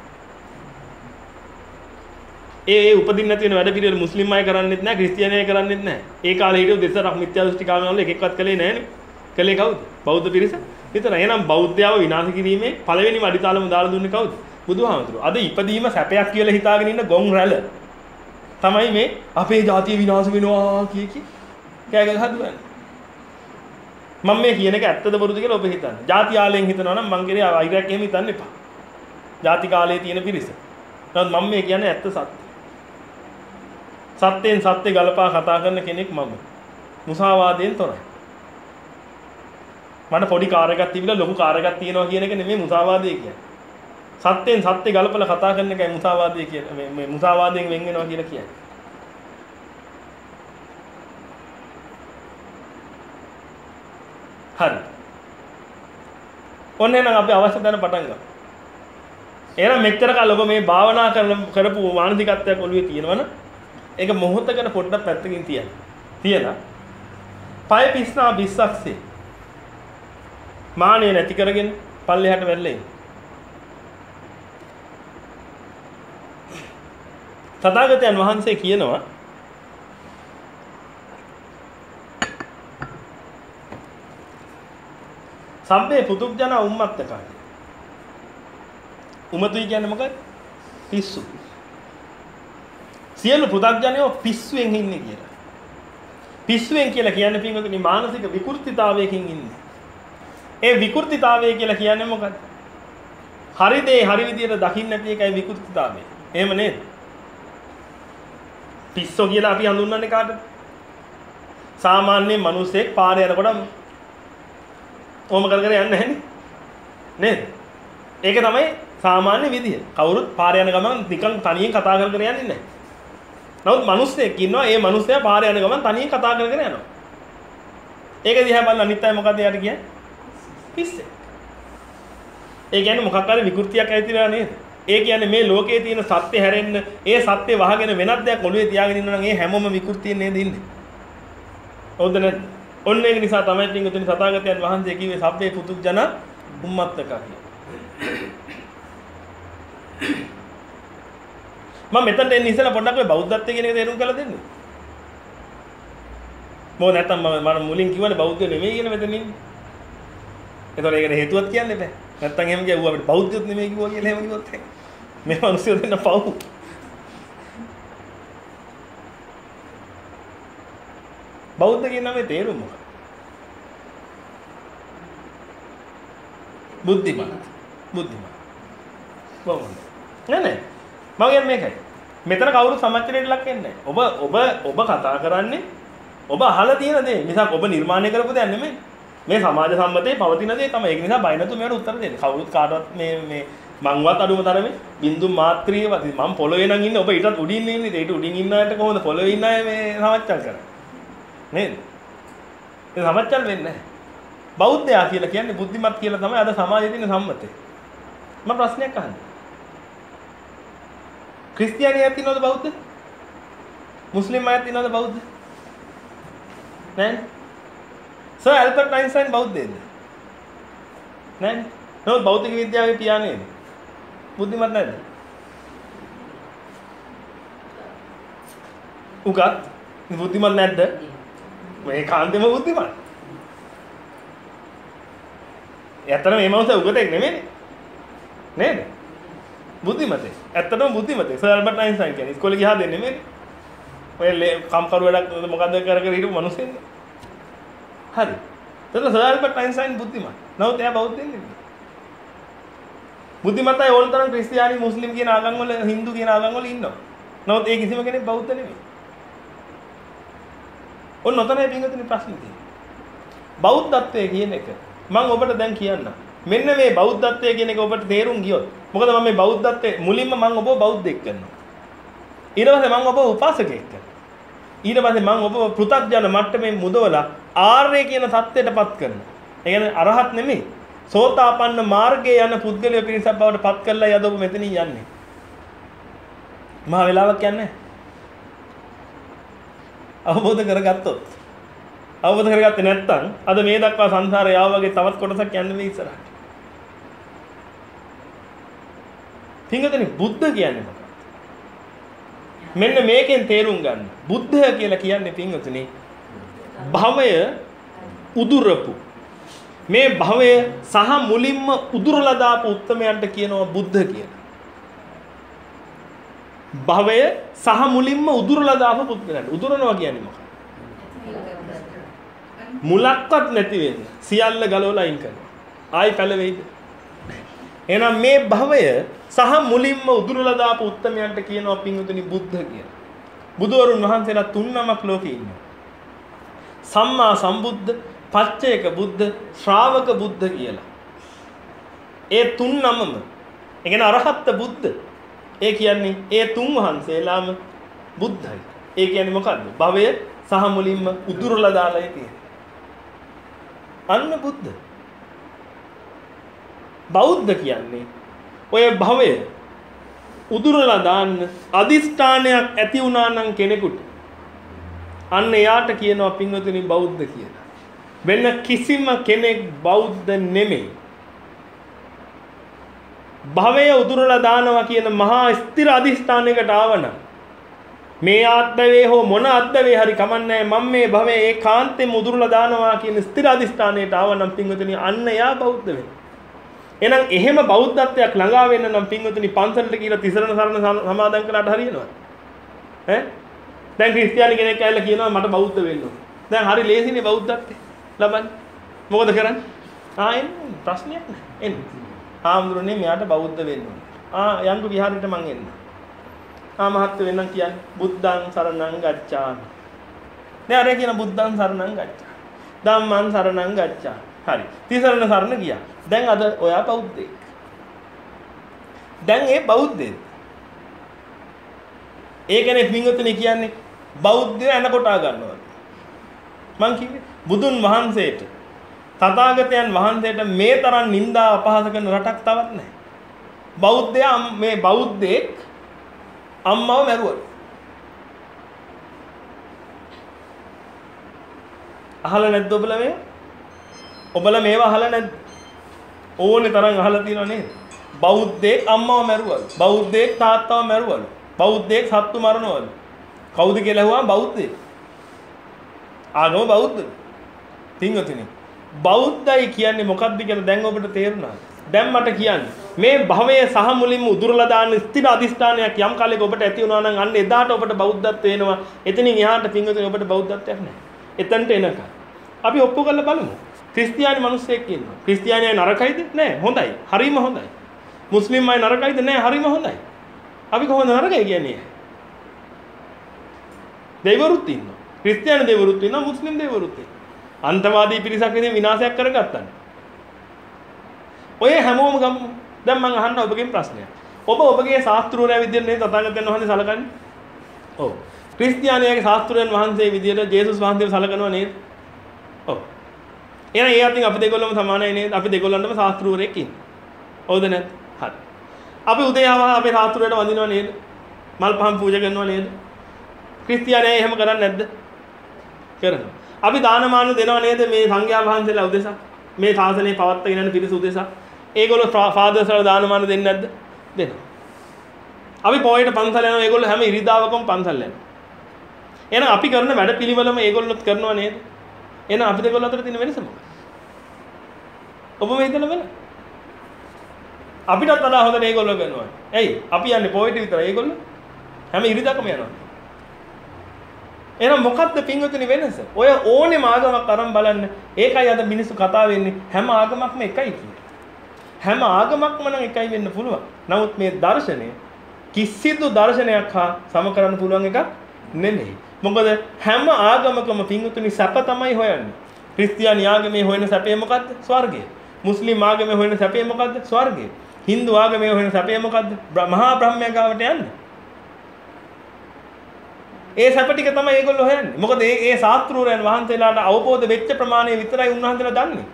ඒ ඒ උපදින්න තියෙන වැඩ පිළිවෙල මුස්ලිම් අය කරන්නේත් නැහැ ක්‍රිස්තියානි අය කරන්නේත් නැහැ. ඒ කාලේ හිටියු දෙසරක් මිත්‍යා දෘෂ්ටිකාමයන් වල එක එකවත් කළේ නැහැ නේ. කළේ කවුද? බෞද්ධ පිරිස. විතර එහෙනම් බෞද්ධයව විනාශ කිරීමේ පළවෙනිම අඩිතාලම දාලා දුන්නේ කවුද? බුදුහාමුදුරුවෝ. අද ඉපදීම සැපයක් කියලා හිතාගෙන ඉන්න ගොන් රැළ තමයි මේ අපේ ජාතිය විනාශ වෙනවා කිය කි කෑගල හදුවන්නේ. මම මේ කියන එක ඇත්තද බොරුද කියලා ඔබ හිතන්න. ජාති ආලයෙන් හිතනවා නම් මං කියන්නේ වෛරයක් එහෙම හිතන්න එපා. ජාති කාලයේ තියෙන පිරිස. නමුත් මම මේ කියන්නේ ඇත්ත සත්‍ය. සත්‍යයෙන් සත්‍ය ගලපා කතා කරන කෙනෙක් මම. මුසාවාදයෙන් තොරයි. මට පොඩි කාර් එකක් තිබිලා ලොකු කාර් එකක් තියෙනවා කියන එක නෙමෙයි මුසාවාදය කියන්නේ. සත්‍යයෙන් සත්‍ය ගලපලා කතා කරන එකයි මුසාවාදය කියන්නේ. මේ මේ මුසාවාදයෙන් වෙන් වෙනවා කියලා කියන්නේ. හරි. ඔන්න එහෙනම් අපි අවශ්‍ය තැන පටන් ගමු. එහෙනම් මෙච්චර කාල ඔබ මේ භාවනා කරන කරපු මානසිකත්වයක් ඔළුවේ තියෙනවනේ. ඒක මොහොතකට පොඩ්ඩක් පැත්තකින් තියන්න. තියලා පය පිස්නා බිස්සක්සේ මානෙ නැති කරගෙන පල්ලෙහාට වැල්ලේ. තථාගතයන් වහන්සේ කියනවා සම්පේ පුදුක්ජන උම්මත්තකයි. උමතුයි කියන්නේ මොකක්ද? පිස්සු. සියලු පුදුක්ජනයෝ පිස්සුවෙන් ඉන්නේ කියලා. පිස්සුවෙන් කියලා කියන්නේ පින්වතුනි මානසික විකෘතිතාවයකින් ඉන්නේ. ඒ විකෘතිතාවය කියලා කියන්නේ මොකක්ද? හරි දේ හරි විදියට දකින්න නැති එකයි විකෘතිතාවය. එහෙම නේද? පිස්සෝ කියලා අපි හඳුන්වන්නේ කාටද? සාමාන්‍ය මිනිස්සෙක් පාරේ යනකොට ඕම කර කර යන්නේ නැහැනේ. නේද? ඒක තමයි සාමාන්‍ය විදිය. කවුරුත් පාරේ යන ගමන් නිකන් තනියෙන් කතා කර කර යන්නේ නැහැ. නමුත් මිනිස්සෙක් ඉන්නවා ඒ මිනිස්සයා පාරේ යන ගමන් තනියෙන් කතා කර කර යනවා. ඒක දිහා බලලා අනිත් අය මොකද යාට කියන්නේ? පිස්සෙක්. ඒ කියන්නේ මොකක් හරි විකෘතියක් ඇතිලා නේද? ඒ කියන්නේ මේ ලෝකයේ තියෙන සත්‍ය හැරෙන්න ඒ සත්‍ය වහගෙන වෙනත් දෙයක් ඔළුවේ තියාගෙන ඉන්නවා නම් ඒ හැමෝම විකෘතියෙන් නේද ඉන්නේ? හොඳ නැද්ද? ඔන්න ඒක නිසා තමයි පින්වතුනි තථාගතයන් වහන්සේ කිව්වේ සබ්බේ පුදුක්ජන උම්මත්තකා කියලා. මම මෙතනට එන්න ඉස්සෙල්ලා පොඩ්ඩක් ඔය බෞද්ධත්වය කියන එක තේරුම් කරලා දෙන්න. මොකද නැත්තම් මම මම මුලින් කිව්වනේ බෞද්ධ නෙමෙයි කියලා මෙතන ඉන්නේ. ඒතකොට ඒකට හේතුවක් කියන්න බෑ. නැත්තම් එහෙම කියවුවා අපිට බෞද්ධයොත් නෙමෙයි කිව්වා කියලා එහෙම කිව්වොත් මේ මිනිස්සු දෙන්න පව්. බෞද්ධ කියන නමේ තේරුම මොකක්ද? බුද්ධිමත්. බුද්ධිමත්. බොහොමද? නෑ නෑ. මම කියන්නේ මේකයි. මෙතන කවුරු සමච්චලයට ලක් වෙන්නේ නැහැ. ඔබ ඔබ ඔබ කතා කරන්නේ ඔබ අහලා තියෙන දේ. මිසක් ඔබ නිර්මාණය කරපු දෙයක් නෙමෙයි. මේ සමාජ සම්මතයේ පවතින දේ තමයි. ඒක නිසා බය නැතුව මේකට උත්තර දෙන්න. කවුරුත් කාටවත් මේ මේ මංවත් අඩුම තරමේ බින්දු මාත්‍රියවත් මම පොළවේ නම් ඉන්නේ ඔබ ඊටත් උඩින් ඉන්නේ. ඊට උඩින් ඉන්න අයට කොහොමද පොළවේ ඉන්න අය මේ සමච්චල් කරන්නේ? නේද? ඒ සමච්චල් වෙන්නේ නැහැ. බෞද්ධයා කියලා කියන්නේ බුද්ධිමත් කියලා තමයි අද සමාජයේ තියෙන සම්මතය. මම ප්‍රශ්නයක් අහන්නේ. ක්‍රිස්තියානි අයත් ඉන්නවද බෞද්ධ? මුස්ලිම් අයත් ඉන්නවද බෞද්ධ? නෑ. සර් ඇල්බර්ට් අයින්ස්ටයින් බෞද්ධයේද? නෑ. නෝ භෞතික විද්‍යාවේ පියා නේද? බුද්ධිමත් නැද්ද? උගත් බුද්ධිමත් නැද්ද? මේ කාන්තේම බුද්ධිමත්. ඇත්තටම මේ මනුස්සයා උගතෙක් නෙමෙයිනේ. නේද? බුද්ධිමතේ. ඇත්තටම බුද්ධිමතේ. සර් ඇල්බර්ට් අයින්ස්ටයින් කියන්නේ ඉස්කෝලේ ගියා දෙන්නේ නෙමෙයි. ඔය කම්කරු වැඩක් මොකද්ද කර කර හිටපු මිනිස්සෙන්නේ. හරි. එතන සර් ඇල්බර්ට් අයින්ස්ටයින් බුද්ධිමත්. නමුත් එයා බෞද්ධයෙක් නෙමෙයි. බුද්ධිමත් අය ඕන තරම් ක්‍රිස්තියානි මුස්ලිම් කියන ආගම් වල හින්දු කියන ආගම් වල ඉන්නවා. නමුත් ඒ කිසිම කෙනෙක් බෞද්ධ නෙමෙයි. ඔන්න ඔතනයි පින්වතුනි ප්‍රශ්නේ තියෙන්නේ. බෞද්ධත්වයේ කියන එක මම ඔබට දැන් කියන්නම්. මෙන්න මේ බෞද්ධත්වය කියන එක ඔබට තේරුම් ගියොත් මොකද මම මේ බෞද්ධත්වයේ මුලින්ම මම ඔබව බෞද්ධයෙක් කරනවා. ඊට පස්සේ මම ඔබව උපාසකයෙක් කරනවා. ඊට පස්සේ මම ඔබව පෘථග්ජන මට්ටමේ මුදවලා ආර්ය කියන தත්ත්වයටපත් කරනවා. ඒ කියන්නේ අරහත් නෙමෙයි. සෝතාපන්න මාර්ගයේ යන පුද්ගලයා පිරිසක් බවට පත් කරලා යද ඔබ මෙතනින් යන්නේ. මහ වෙලාවක් යන්නේ. අවබෝධ කරගත්තොත්. අවබෝධ කරගත්තේ නැත්නම් අද මේ දක්වා සංසාරේ ආව වගේ තවත් කොටසක් යන්නේ මේ ඉස්සරහට. පින්වතුනි බුද්ධ කියන්නේ මොකක්ද? මෙන්න මේකෙන් තේරුම් ගන්න. බුද්ධ කියලා කියන්නේ පින්වතුනි භවය උදුරපු මේ භවය සහ මුලින්ම උදුරලා දාපු උත්තමයන්ට කියනවා බුද්ධ කියලා. භවය සහ මුලින්ම උදුරලා දාපු පුද්ගලයන්ට. උදුරනවා කියන්නේ මොකක්ද? මුලක්වත් නැති වෙන්න සියල්ල ගලවලා අයින් කරනවා. ආයි පැලවෙයිද? එහෙනම් මේ භවය සහ මුලින්ම උදුරලා දාපු උත්තමයන්ට කියනවා පින්වතුනි බුද්ධ කියලා. බුදුවරුන් වහන්සේලා තුන් නමක් ලෝකේ ඉන්නවා. සම්මා සම්බුද්ධ, පච්චේක බුද්ධ, ශ්‍රාවක බුද්ධ කියලා. ඒ තුන් නමම ඒ කියන්නේ අරහත් බුද්ධ. ඒ කියන්නේ ඒ තුන් වහන්සේලාම බුද්ධයි. ඒ කියන්නේ මොකද්ද? භවය සහ මුලින්ම උදුරලා දාලා තියෙන්නේ. අන්න බුද්ධ. බෞද්ධ කියන්නේ ඔය භවය උදුරලා දාන්න අදිෂ්ඨානයක් ඇති වුණා නම් කෙනෙකුට අන්න එයාට කියනවා පින්වතුනි බෞද්ධ කියලා. වෙන කිසිම කෙනෙක් බෞද්ධ නෙමෙයි. භවය උදුරලා දානවා කියන මහා ස්ථිර අදිෂ්ඨානයකට ආවනම් මේ ආත්මවේ හෝ මොන ආත්මවේ හරි කමන්නේ මම මේ භවයේ ඒකාන්තෙම උදුරලා දානවා කියන ස්ථිර අදිෂ්ඨානයට ආවනම් පින්වතුනි අන්න එයා බෞද්ධ වෙනවා. එහෙනම් එහෙම බෞද්ධත්වයක් ළඟා වෙන්න නම් පින්වතුනි පන්සලට කියලා තිසරණ සරණ සමාදන් කළාට හරියනවද? ඈ? දැන් ක්‍රිස්තියානි කෙනෙක් ඇවිල්ලා කියනවා මට බෞද්ධ වෙන්න ඕන. දැන් හරි ලේසිනේ බෞද්ධත්වය ලබන්න. මොකද කරන්නේ? ආ එන්නේ ප්‍රශ්නයක් නෑ. එන්න. ආම්ඳුරනේ මෙයාට බෞද්ධ වෙන්න ඕන. ආ යන්තු විහාරෙට මං එන්න. ආ මහත්තු වෙන්නම් කියන්නේ බුද්ධං සරණං ගච්ඡාමි. දැන් අර කියන බුද්ධං සරණං ගච්ඡා. ධම්මං සරණං ගච්ඡා. හරි. තිසරණ සරණ ගියා. දැන් අද ඔයා බෞද්ධයෙක්. දැන් ඒ බෞද්ධයෙක්. ඒ කියන්නේ පින්වතුනි කියන්නේ බෞද්ධය එන කොටා ගන්නවා. මං කිව්වේ බුදුන් වහන්සේට තථාගතයන් වහන්සේට මේ තරම් නිନ୍ଦා අපහාස කරන රටක් තවත් නැහැ. බෞද්ධයා මේ බෞද්ධයෙක් අම්මව මැරුවා. අහලා නැද්ද ඔබලා මේ? ඔබලා මේව අහලා නැද්ද? ඕනේ තරම් අහලා තියෙනව නේද? බෞද්ධයෙක් අම්මව මැරුවලු. බෞද්ධයෙක් තාත්තව මැරුවලු. බෞද්ධයෙක් සත්තු මරනවලු. කවුද කියලා ඇහුවා බෞද්ධයෙක්. ආනෝ බෞද්ධ. පින්වතුනි බෞද්ධයි කියන්නේ මොකක්ද කියලා දැන් ඔබට තේරුණාද? දැන් මට කියන්න මේ භවයේ සහ මුලින්ම උදුරලා දාන ස්ථිර අදිෂ්ඨානයක් යම් කාලයක ඔබට ඇති වුණා නම් අන්න එදාට ඔබට බෞද්ධත්වය වෙනවා. එතනින් එහාට පින්වතුනි ඔබට බෞද්ධත්වයක් නැහැ. එතනට එනකම් අපි ඔප්පු කරලා බලමු. ක්‍රිස්තියානි මිනිස්සෙක් ඉන්නවා. ක්‍රිස්තියානි අය නරකයිද? නෑ. හොඳයි. හරිම හොඳයි. මුස්ලිම් අය නරකයිද? නෑ. හරිම හොඳයි. අපි කොහොමද නරකයි කියන්නේ? දෙවිවරුත් ඉන්නවා. ක්‍රිස්තියානි දෙවිවරුත් ඉන්නවා. මුස්ලිම් දෙවිවරුත් ඉන්නවා. අන්තවාදී පිරිසක් විදිහට විනාශයක් කරගත්තා. ඔය හැමෝම ගමු. දැන් මම අහන්න ඔබගෙන් ප්‍රශ්නයක්. ඔබ ඔබගේ ශාස්ත්‍රූරයා විදිහට නේ තථාගතයන් වහන්සේ සලකන්නේ? ඔව්. ක්‍රිස්තියානියාගේ ශාස්ත්‍රයන් වහන්සේ විදිහට ජේසුස් වහන්සේව සලකනවා නේද? ඔව්. එහෙනම් ඒ අතින් අපි දෙගොල්ලම සමානයි නේද? අපි දෙගොල්ලන්ටම ශාස්ත්‍රූරයෙක් ඉන්නේ. හවුද නැද්ද? හරි. අපි උදේ ආවම අපේ ශාස්ත්‍රයට වඳිනවා නේද? මල් පහන් පූජා කරනවා නේද? ක්‍රිස්තියානියා එහෙම කරන්නේ නැද්ද? කරනවා. අපි දානමාන දෙනවා නේද මේ සංඝයා වහන්සේලා උදෙසා? මේ ශාසනය පවත්වාගෙන යන පිරිස උදෙසා. ඒගොල්ලෝ ෆාදර්ස්ලා දානමාන දෙන්නේ නැද්ද? දෙනවා. අපි පොයට පන්සල් යනවා ඒගොල්ලෝ හැම ඉරිදාවකම පන්සල් යනවා. එහෙනම් අපි කරන වැඩ පිළිවෙලම ඒගොල්ලොත් කරනවා නේද? එහෙනම් අපි දෙගොල්ලෝ අතර තියෙන වෙනස මොකක්ද? ඔබ මේ හිතන වෙන? අපිටත් වඩා හොඳ මේගොල්ලෝ කරනවා. ඇයි? අපි යන්නේ පොයට විතරයි. ඒගොල්ලෝ හැම ඉරිදාකම යනවා. එහෙනම් මොකක්ද පින්වතුනි වෙනස? ඔය ඕනෙම ආගමක් අරන් බලන්න. ඒකයි අද මිනිස්සු කතා වෙන්නේ හැම ආගමක්ම එකයි කියලා. හැම ආගමක්ම නම් එකයි වෙන්න පුළුවන්. නමුත් මේ දර්ශනය කිසිදු දර්ශනයක් හා සම කරන්න පුළුවන් එකක් නෙමෙයි. මොකද හැම ආගමකම පින්වතුනි සැප තමයි හොයන්නේ. ක්‍රිස්තියානි ආගමේ හොයන සැපේ මොකද්ද? ස්වර්ගය. මුස්ලිම් ආගමේ හොයන සැපේ මොකද්ද? ස්වර්ගය. හින්දු ආගමේ හොයන සැපේ මොකද්ද? මහා බ්‍රහ්මයා ගාවට යන්නේ. ඒ සැප ටික තමයි ඒගොල්ලෝ හොයන්නේ. මොකද මේ ඒ ශාස්ත්‍රූරයන් වහන්සේලාට අවබෝධ වෙච්ච ප්‍රමාණය විතරයි උන්වහන්සේලා දන්නේ.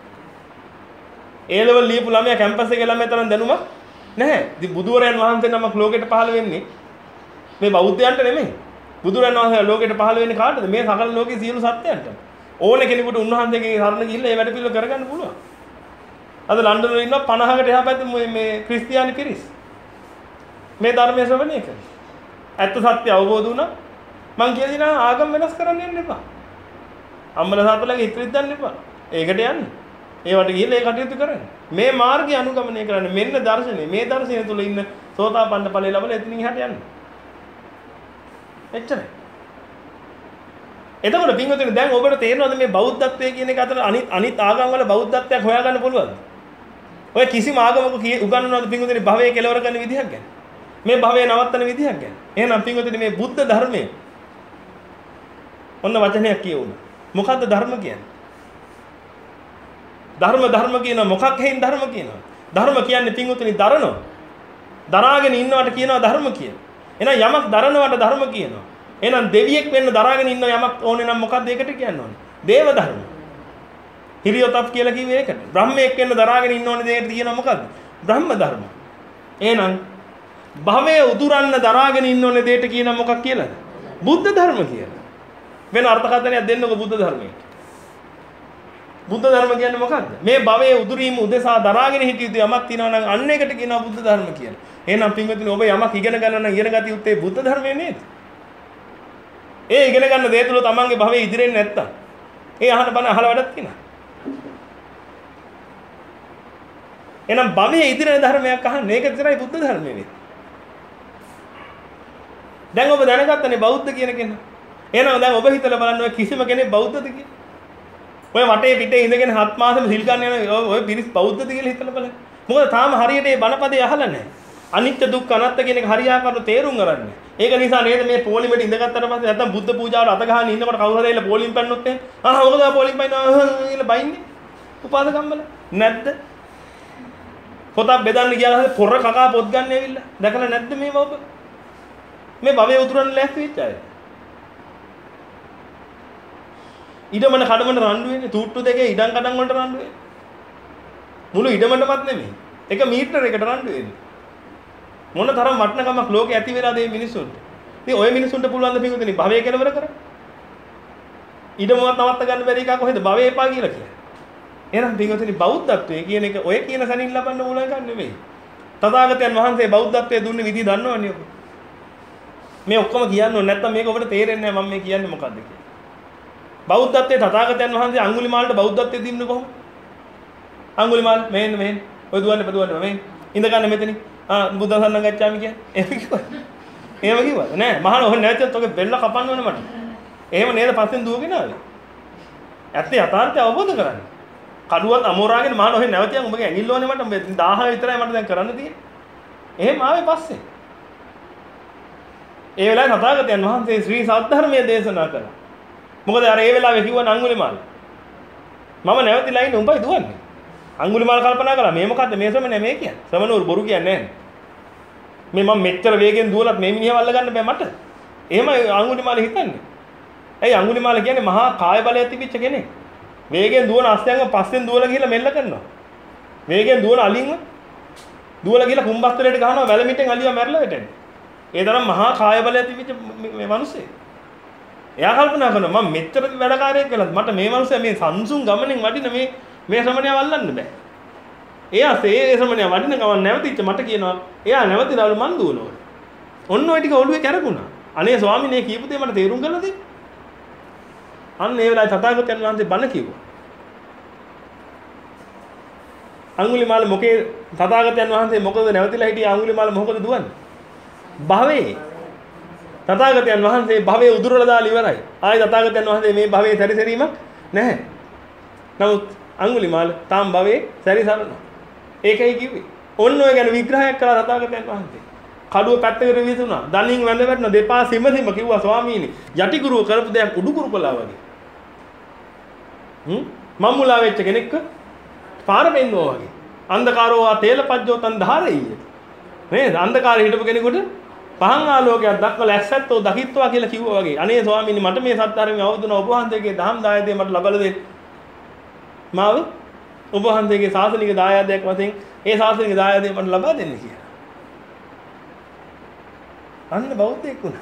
ඒ ලෙවල් ලියපු ළමයා කැම්පස් එකේ ළමයා තරම් දැනුමක් නැහැ. ඉතින් බුදුරයන් වහන්සේ නමක් ලෝකෙට පහළ වෙන්නේ මේ බෞද්ධයන්ට නෙමෙයි. බුදුරයන් වහන්සේ ලෝකෙට පහළ වෙන්නේ කාටද? මේ සකල ලෝකයේ සියලු සත්‍යයන්ට. ඕන කෙනෙකුට උන්වහන්සේගේ සරණ ගිහිල්ලා ඒ වැඩ පිළිවෙල කරගන්න පුළුවන්. අද ලන්ඩන් වල ඉන්නවා පනහකට එහා පැත්තේ මේ මේ ක්‍රිස්තියානි පිරිස්. මේ ධර්මයේ ශ්‍රවණය කරන. ඇත්ත සත්‍ය අවබෝධ වුණා. මං කියලා දිනා ආගම වෙනස් කරන්න යන්න එපා. අම්මලා තාත්තලාගේ හිතෙත් දාන්න එපා. ඒකට යන්න. ඒවට ගිහිල්ලා ඒ කටයුතු කරන්න. මේ මාර්ගය අනුගමනය කරන්න. මෙන්න දර්ශනේ. මේ දර්ශනය තුල ඉන්න සෝතාපන්න ඵලයේ ලබලා එතනින් එහාට යන්න. එච්චරයි. එතකොට පින්වතුනි දැන් ඔබට තේරෙනවද මේ බෞද්ධත්වයේ කියන එක අතර අනිත් අනිත් ආගම් වල බෞද්ධත්වයක් හොයාගන්න පුළුවන්ද? ඔය කිසිම ආගමක උගන්වනවද පින්වතුනි භවයේ කෙලවර කරන විදිහක් ගැන? මේ භවයේ නවත්තන විදිහක් ගැන? එහෙනම් පින්වතුනි මේ බුද්ධ ධර්මයේ ඔන්න වචනයක් කියවුණා. මොකද්ද ධර්ම කියන්නේ? ධර්ම ධර්ම කියන මොකක් හේයින් ධර්ම කියනවා? ධර්ම කියන්නේ පින්වතුනි දරනවා. දරාගෙන ඉන්නවට කියනවා ධර්ම කියලා. එහෙනම් යමක් දරනවට ධර්ම කියනවා. එහෙනම් දෙවියෙක් වෙන්න දරාගෙන ඉන්න යමක් ඕනේ නම් මොකක්ද ඒකට කියන්න ඕනේ? දේව ධර්ම. හිරියොතප් කියලා කිව්වේ ඒකට. බ්‍රහ්මයෙක් වෙන්න දරාගෙන ඉන්න ඕනේ දෙයකට කියනවා මොකද්ද? බ්‍රහ්ම ධර්ම. එහෙනම් භවයේ උදුරන්න දරාගෙන ඉන්න ඕනේ දෙයට කියනවා මොකක් කියලාද? බුද්ධ ධර්ම කියලා. වෙන අර්ථකථනයක් දෙන්නකො බුද්ධ ධර්මයට. බුද්ධ ධර්ම කියන්නේ මොකක්ද? මේ භවයේ උදුරීම උදෙසා දරාගෙන හිටිය යුතු යමක් තියෙනවා නම් අන්න ඒකට කියනවා බුද්ධ ධර්ම කියලා. එහෙනම් පින්වතුනි ඔබ යමක් ඉගෙන ගන්න නම් ඉගෙන ගත යුත්තේ බුද්ධ ධර්මයේ නේද? ඒ ඉගෙන ගන්න දේ තුල තමන්ගේ භවයේ ඉදිරියෙන් නැත්තම් ඒ අහන බණ අහලා වැඩක් තියෙනවා. එහෙනම් භවයේ ඉදිරියෙන් ධර්මයක් අහන්න ඒක විතරයි බුද්ධ ධර්මයේ වෙන්නේ. දැන් ඔබ දැනගත්තනේ බෞද්ධ කියන කෙනා. එහෙනම් දැන් ඔබ හිතලා බලන්න ඔය කිසිම කෙනෙක් බෞද්ධද කියලා. ඔය වටේ පිටේ ඉඳගෙන හත් මාසෙම සිල් ගන්න යන ඔය පිරිස් බෞද්ධද කියලා හිතලා බලන්න. මොකද තාම හරියට මේ බණපදේ අහලා නැහැ. අනිත්‍ය දුක්ඛ අනාත්ම කියන එක හරියාකාරව තේරුම් ගන්න. ඒක නිසා නේද මේ පොලිමෙට ඉඳගත්තට පස්සේ නැත්තම් බුද්ධ පූජාවට අත ගහන ඉන්නකොට කවුරු හරි එල පොලිම් පැන්නොත් එහෙනම් ආ මොකද පොලිම් පැන්නවා කියලා බයින්නේ. උපාසකම්මල නැද්ද? පොතක් බෙදන්න ගියාම පොර කකා පොත් ගන්න ඇවිල්ලා. දැකලා නැද්ද මේව ඔබ? මේ භවයේ උතුරන්න ලෑස්ති වෙච්ච අය. ඉඩමන කඩමන රණ්ඩු වෙන්නේ තූට්ටු දෙකේ ඉඩම් කඩම් වලට රණ්ඩු වෙන්නේ. මුළු ඉඩමටවත් නෙමෙයි. එක මීටර එකට රණ්ඩු වෙන්නේ. මොන තරම් වටිනකමක් ලෝකේ ඇති වෙලාද මේ මිනිස්සුන්ට. ඉතින් ඔය මිනිස්සුන්ට පුළුවන් ද පිටුදිනේ භවයේ කෙලවර කරන්න. ඉඩමවත් නවත්ත ගන්න බැරි එකක් කොහෙද භවයේ එපා කියලා කියන්නේ. එහෙනම් පිටුදිනේ බෞද්ධත්වයේ කියන එක ඔය කියන සැනින් ලබන්න ඕන එකක් නෙමෙයි. තථාගතයන් වහන්සේ බෞද්ධත්වයේ දුන්නේ විදිහ දන්නවනේ ඔබ. මේ ඔක්කොම කියන්නේ නැත්තම් මේක ඔබට තේරෙන්නේ නැහැ මම මේ කියන්නේ මොකද්ද කියලා. බෞද්ධත්වයේ තථාගතයන් වහන්සේ අඟුලිමාලට බෞද්ධත්වයේ දීන්නේ කොහොමද? අඟුලිමාල මෙහෙන් මෙහෙන් ඔය දුවන්නේ බදුවන්නේ මෙහෙන් ඉඳ ගන්න මෙතනින් ආ බුද්ධ සරණ ගච්ඡාමි කියන්නේ. එහෙම කිව්වද? එහෙම කිව්වද? නෑ මහාන ඔහෙ නැවතත් ඔගේ බෙල්ල කපන්න ඕනේ මට. එහෙම නේද පස්සෙන් දුවගෙන ආවේ. ඇත්තේ යථාර්ථය අවබෝධ කරගන්න. කඩුවත් අමෝරාගෙන මහාන ඔහෙ නැවතියන් උඹගේ ඇඟිල්ල ඕනේ මට දහය විතරයි මට දැන් කරන්න තියෙන්නේ. එහෙම ආවේ පස්සේ. ඒ වෙලාවේ තථාගතයන් වහන්සේ ශ්‍රී සද්ධර්මයේ දේශනා කළා. මොකද අර ඒ වෙලාවේ කිව්වන අඟුලිමාල. මම නැවතිලා ඉන්නේ උඹයි දුවන්නේ. අඟුලිමාල කල්පනා කළා මේ මොකද්ද මේ ශ්‍රමණය මේ කියන්නේ. ශ්‍රමණවරු බොරු කියන්නේ නැහැ. මේ මම මෙච්චර වේගෙන් දුවලත් මේ මිනිහව අල්ල ගන්න බෑ මට. එහෙමයි අඟුලිමාල හිතන්නේ. ඇයි අඟුලිමාල කියන්නේ මහා කාය බලය තිබිච්ච කෙනෙක්. වේගෙන් දුවන අස්යන්ව පස්සෙන් දුවලා ගිහලා මෙල්ල කරනවා. වේගෙන් දුවන අලින්ව දුවලා ගිහලා කුම්බස්තරයට ගහනවා වැලමිටෙන් අලියා මැරලා වැටෙනවා. ඒ තරම් මහා කාය බලය තිබිච්ච මේ මිනිස්සේ. එයා කල්පනා කරනවා මම මෙච්චර වැඩකාරයෙක් වෙලත් මට මේ මිනිස්සයා මේ සංසුන් ගමනෙන් වඩින මේ මේ ශ්‍රමණයා වල්ලන්න බෑ. එයා ඒ ශ්‍රමණයා වඩින ගමන් නැවතිච්ච මට කියනවා එයා නැවතිලාලු මන් දුවනවා. ඔන්න ඔය ටික ඔළුවේ කැරකුණා. අනේ ස්වාමිනේ කියපු දේ මට තේරුම් ගන්න දෙන්න. අන්න ඒ වෙලාවේ තථාගතයන් වහන්සේ බණ කිව්වා. අඟුලිමාල මොකේ තථාගතයන් වහන්සේ මොකද නැවතිලා හිටියේ අඟුලිමාල මොකද දුවන්නේ? භවයේ තථාගතයන් වහන්සේ භවයේ උදුරලා දාලා ඉවරයි. ආයි තථාගතයන් වහන්සේ මේ භවයේ සැරිසැරීමක් නැහැ. නමුත් අඟුලිමාල තාම භවයේ සැරිසරනවා. ඒකයි කිව්වේ. ඔන්න ඔය ගැන විග්‍රහයක් කළා තථාගතයන් වහන්සේ. කඩුව පැත්තකට විසුණා. දණින් වැඳ වැටෙන දෙපා සිම සිම කිව්වා ස්වාමීනි යටි ගුරුව කරපු දෙයක් උඩු ගුරු කළා වගේ. හ්ම් මම්මුලා වෙච්ච කෙනෙක්ව පාර පෙන්වුවා වගේ. අන්ධකාරෝ ආ තේලපජ්ජෝ තන් ධාරෙය්‍ය. නේද? අන්ධකාරේ හිටපු කෙනෙකුට පහන් ආලෝකයක් දක්වලා ඇස්සැත්තෝ දකිත්වා කියලා කිව්වා වගේ. අනේ ස්වාමීනි මට මේ සත්‍තරමේ අවුදුන ඔබ වහන්සේගේ දහම් දායදේ මට ලබලා දෙන්න. මාව ඔබ වහන්සේගේ ශාසනික දායාදයක් වශයෙන් ඒ ශාසනික දායාදේ මට ලබා දෙන්න කියලා. අන්න බෞද්ධයෙක් වුණා.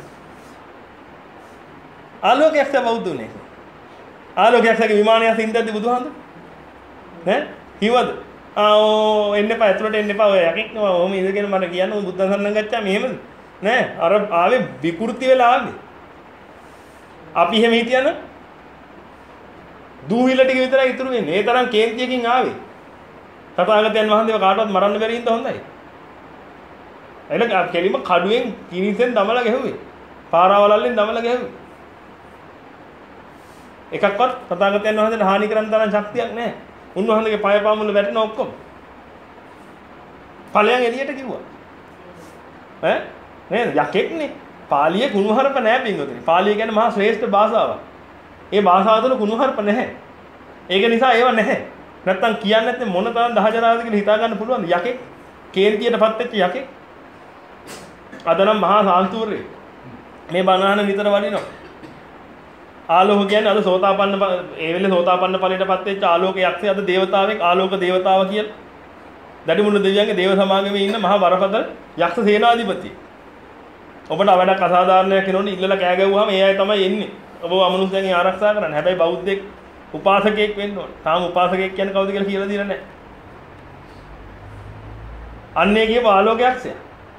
ආලෝකයක් ස බෞද්ධුනේ. ආලෝකයක් සගේ විමානයක් සින්දද්දි බුදුහාමුදුර ඈ කිව්වද? ආ ඕ එන්න එපා ඇතුළට එන්න එපා ඔය යකෙක් නේ ඔහොම ඉඳගෙන මට කියන්න උන් බුද්ධ සරණ ගත්තා මෙහෙමද? නෑ අර ආවේ විකෘති වෙලා ආවේ. අපි එහෙම හිටියන දූවිල ටික විතරයි ඉතුරු වෙන්නේ. ඒ තරම් කේන්තියකින් ආවේ. තථාගතයන් වහන්සේව කාටවත් මරන්න බැරි ඉඳ හොඳයි. එල කෙලිම කඩුවෙන් කිනිසෙන් දමලා ගැහුවේ. පාරාවලල්ලෙන් දමලා ගැහුවේ. එකක්වත් තථාගතයන් වහන්සේට හානි කරන්න තරම් ශක්තියක් නැහැ. උන්වහන්සේගේ පය පාමුල වැටෙන ඔක්කොම. ඵලයන් එළියට කිව්වා. ඈ නේද? යකෙක්නේ. පාලියේ කුණුහරුප නැහැ පින්වතුනි. පාලිය කියන්නේ මහා ශ්‍රේෂ්ඨ භාෂාවක්. ඒ භාෂාව තුළ කුණුහරුප නැහැ. ඒක නිසා ඒව නැහැ. නැත්තම් කියන්නේ නැත්නම් මොන තරම් දහජරාවද කියලා හිතා ගන්න පුළුවන්ද? යකෙක් කේන්තියටපත් වෙච්ච යකෙක්. අද නම් මහා සාන්තුර්යය. මේ බණහන නිතර වඩිනවා. ආලෝක කියන්නේ අද සෝතාපන්න ඒ වෙලේ සෝතාපන්න ඵලයටපත් වෙච්ච ආලෝක යක්ෂය අද දේවතාවෙක් ආලෝක දේවතාව කියලා. දඩිමුණු දෙවියන්ගේ දේව සමාගමේ ඉන්න මහා වරපතල යක්ෂ සේනාධිපති. ඔබට අවඩක් අසාධාරණයක් වෙනෝනේ ඉල්ලලා කෑ ගැව්වහම ඒ අය තමයි එන්නේ. ඔබ අමනුෂ්‍යයන්ගෙන් ආරක්ෂා කරන්න. හැබැයි බෞද්ධෙක් උපාසකයෙක් වෙන්න ඕනේ. තාම උපාසකයෙක් කියන්නේ කවුද කියලා කියලා දෙන්නේ නැහැ. අන්නේ කියපු ආලෝක යක්ෂය.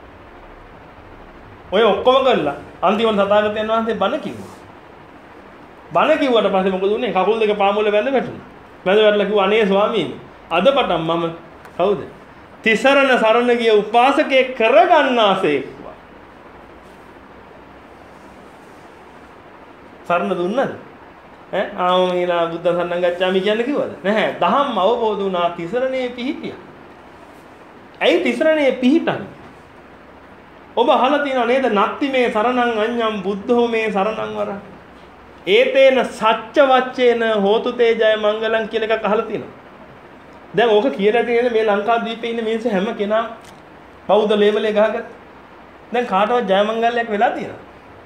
ඔය ඔක්කොම කරලා අන්තිමට තථාගතයන් වහන්සේ බණ කිව්වා. බණ කිව්වට පස්සේ මොකද උනේ? කකුල් දෙක පාමුල වැඳ වැටුණා. වැඳ වැටලා කිව්වා අනේ ස්වාමීනි අද පටන් මම කවුද? තිසරණ සරණ ගිය උපාසකයෙක් කරගන්නාසේක්. සරණ දුන්නද? ඈ ආමීලා බුද්ධ සරණ ගච්ඡාමි කියන්නේ කිව්වද? නැහැ. දහම් අවබෝධ වුණා තිසරණේ පිහිටියා. ඇයි තිසරණේ පිහිටන්නේ? ඔබ අහලා තියෙනව නේද? නත්ති මේ සරණං අඤ්ඤං බුද්ධෝ මේ සරණං වර. ඒතේන සච්ච වච්චේන හෝතු තේ ජය මංගලං කියලා එකක් අහලා තියෙනවා. දැන් ඕක කියලා තියෙන්නේ මේ ලංකාද්වීපේ ඉන්න මිනිස්සු හැම කෙනා බෞද්ධ ලේබල් එක ගහගත්තා. දැන් කාටවත් ජය මංගල්‍යයක් වෙලා තියෙනවා.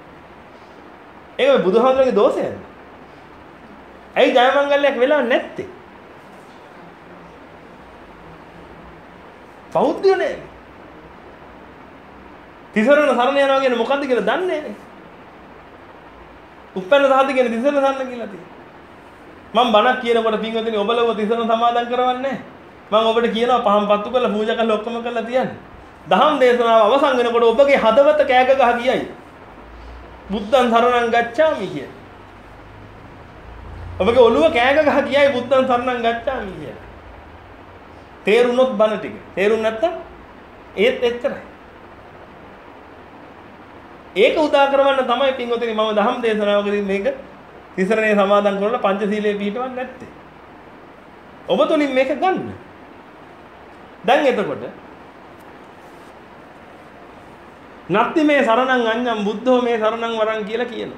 ඒක බුදුහාමුදුරගේ දෝෂයද? ඇයි ජය මංගල්‍යයක් වෙලා නැත්තේ? බෞද්ධයෝ නේ. තිසරණ සරණ යනවා කියන්නේ මොකද්ද කියලා දන්නේ නැහැ. උපැන්න සාධි කියන්නේ තිසරණ සරණ කියලා තියෙනවා. මම බණක් කියනකොට පින්වතුනි ඔබලව තිසරණ සමාදන් කරවන්නේ නැහැ. මම ඔබට කියනවා පහන් පත්තු කරලා පූජා කරලා ඔක්කොම කරලා තියන්න. දහම් දේශනාව අවසන් වෙනකොට ඔබගේ හදවත කෑග ගහ ගියයි. බුද්ධං සරණං ගච්ඡාමි කිය. ඔබගේ ඔළුව කෑග ගහ ගියයි බුද්ධං සරණං ගච්ඡාමි කිය. තේරුණොත් බණ ටික. තේරුම් නැත්තම් ඒත් එච්චරයි. ඒක උදා කරවන්න තමයි පින්වතුනි මම දහම් දේශනාවකදී මේක තිසරණේ සමාදන් කරලා පංචශීලයේ පිළිපදවන්නේ නැත්තේ. ඔබ තුලින් මේක ගන්න. දැන් එතකොට නත්ති මේ සරණං අඤ්ඤං බුද්ධෝ මේ සරණං වරං කියලා කියනවා.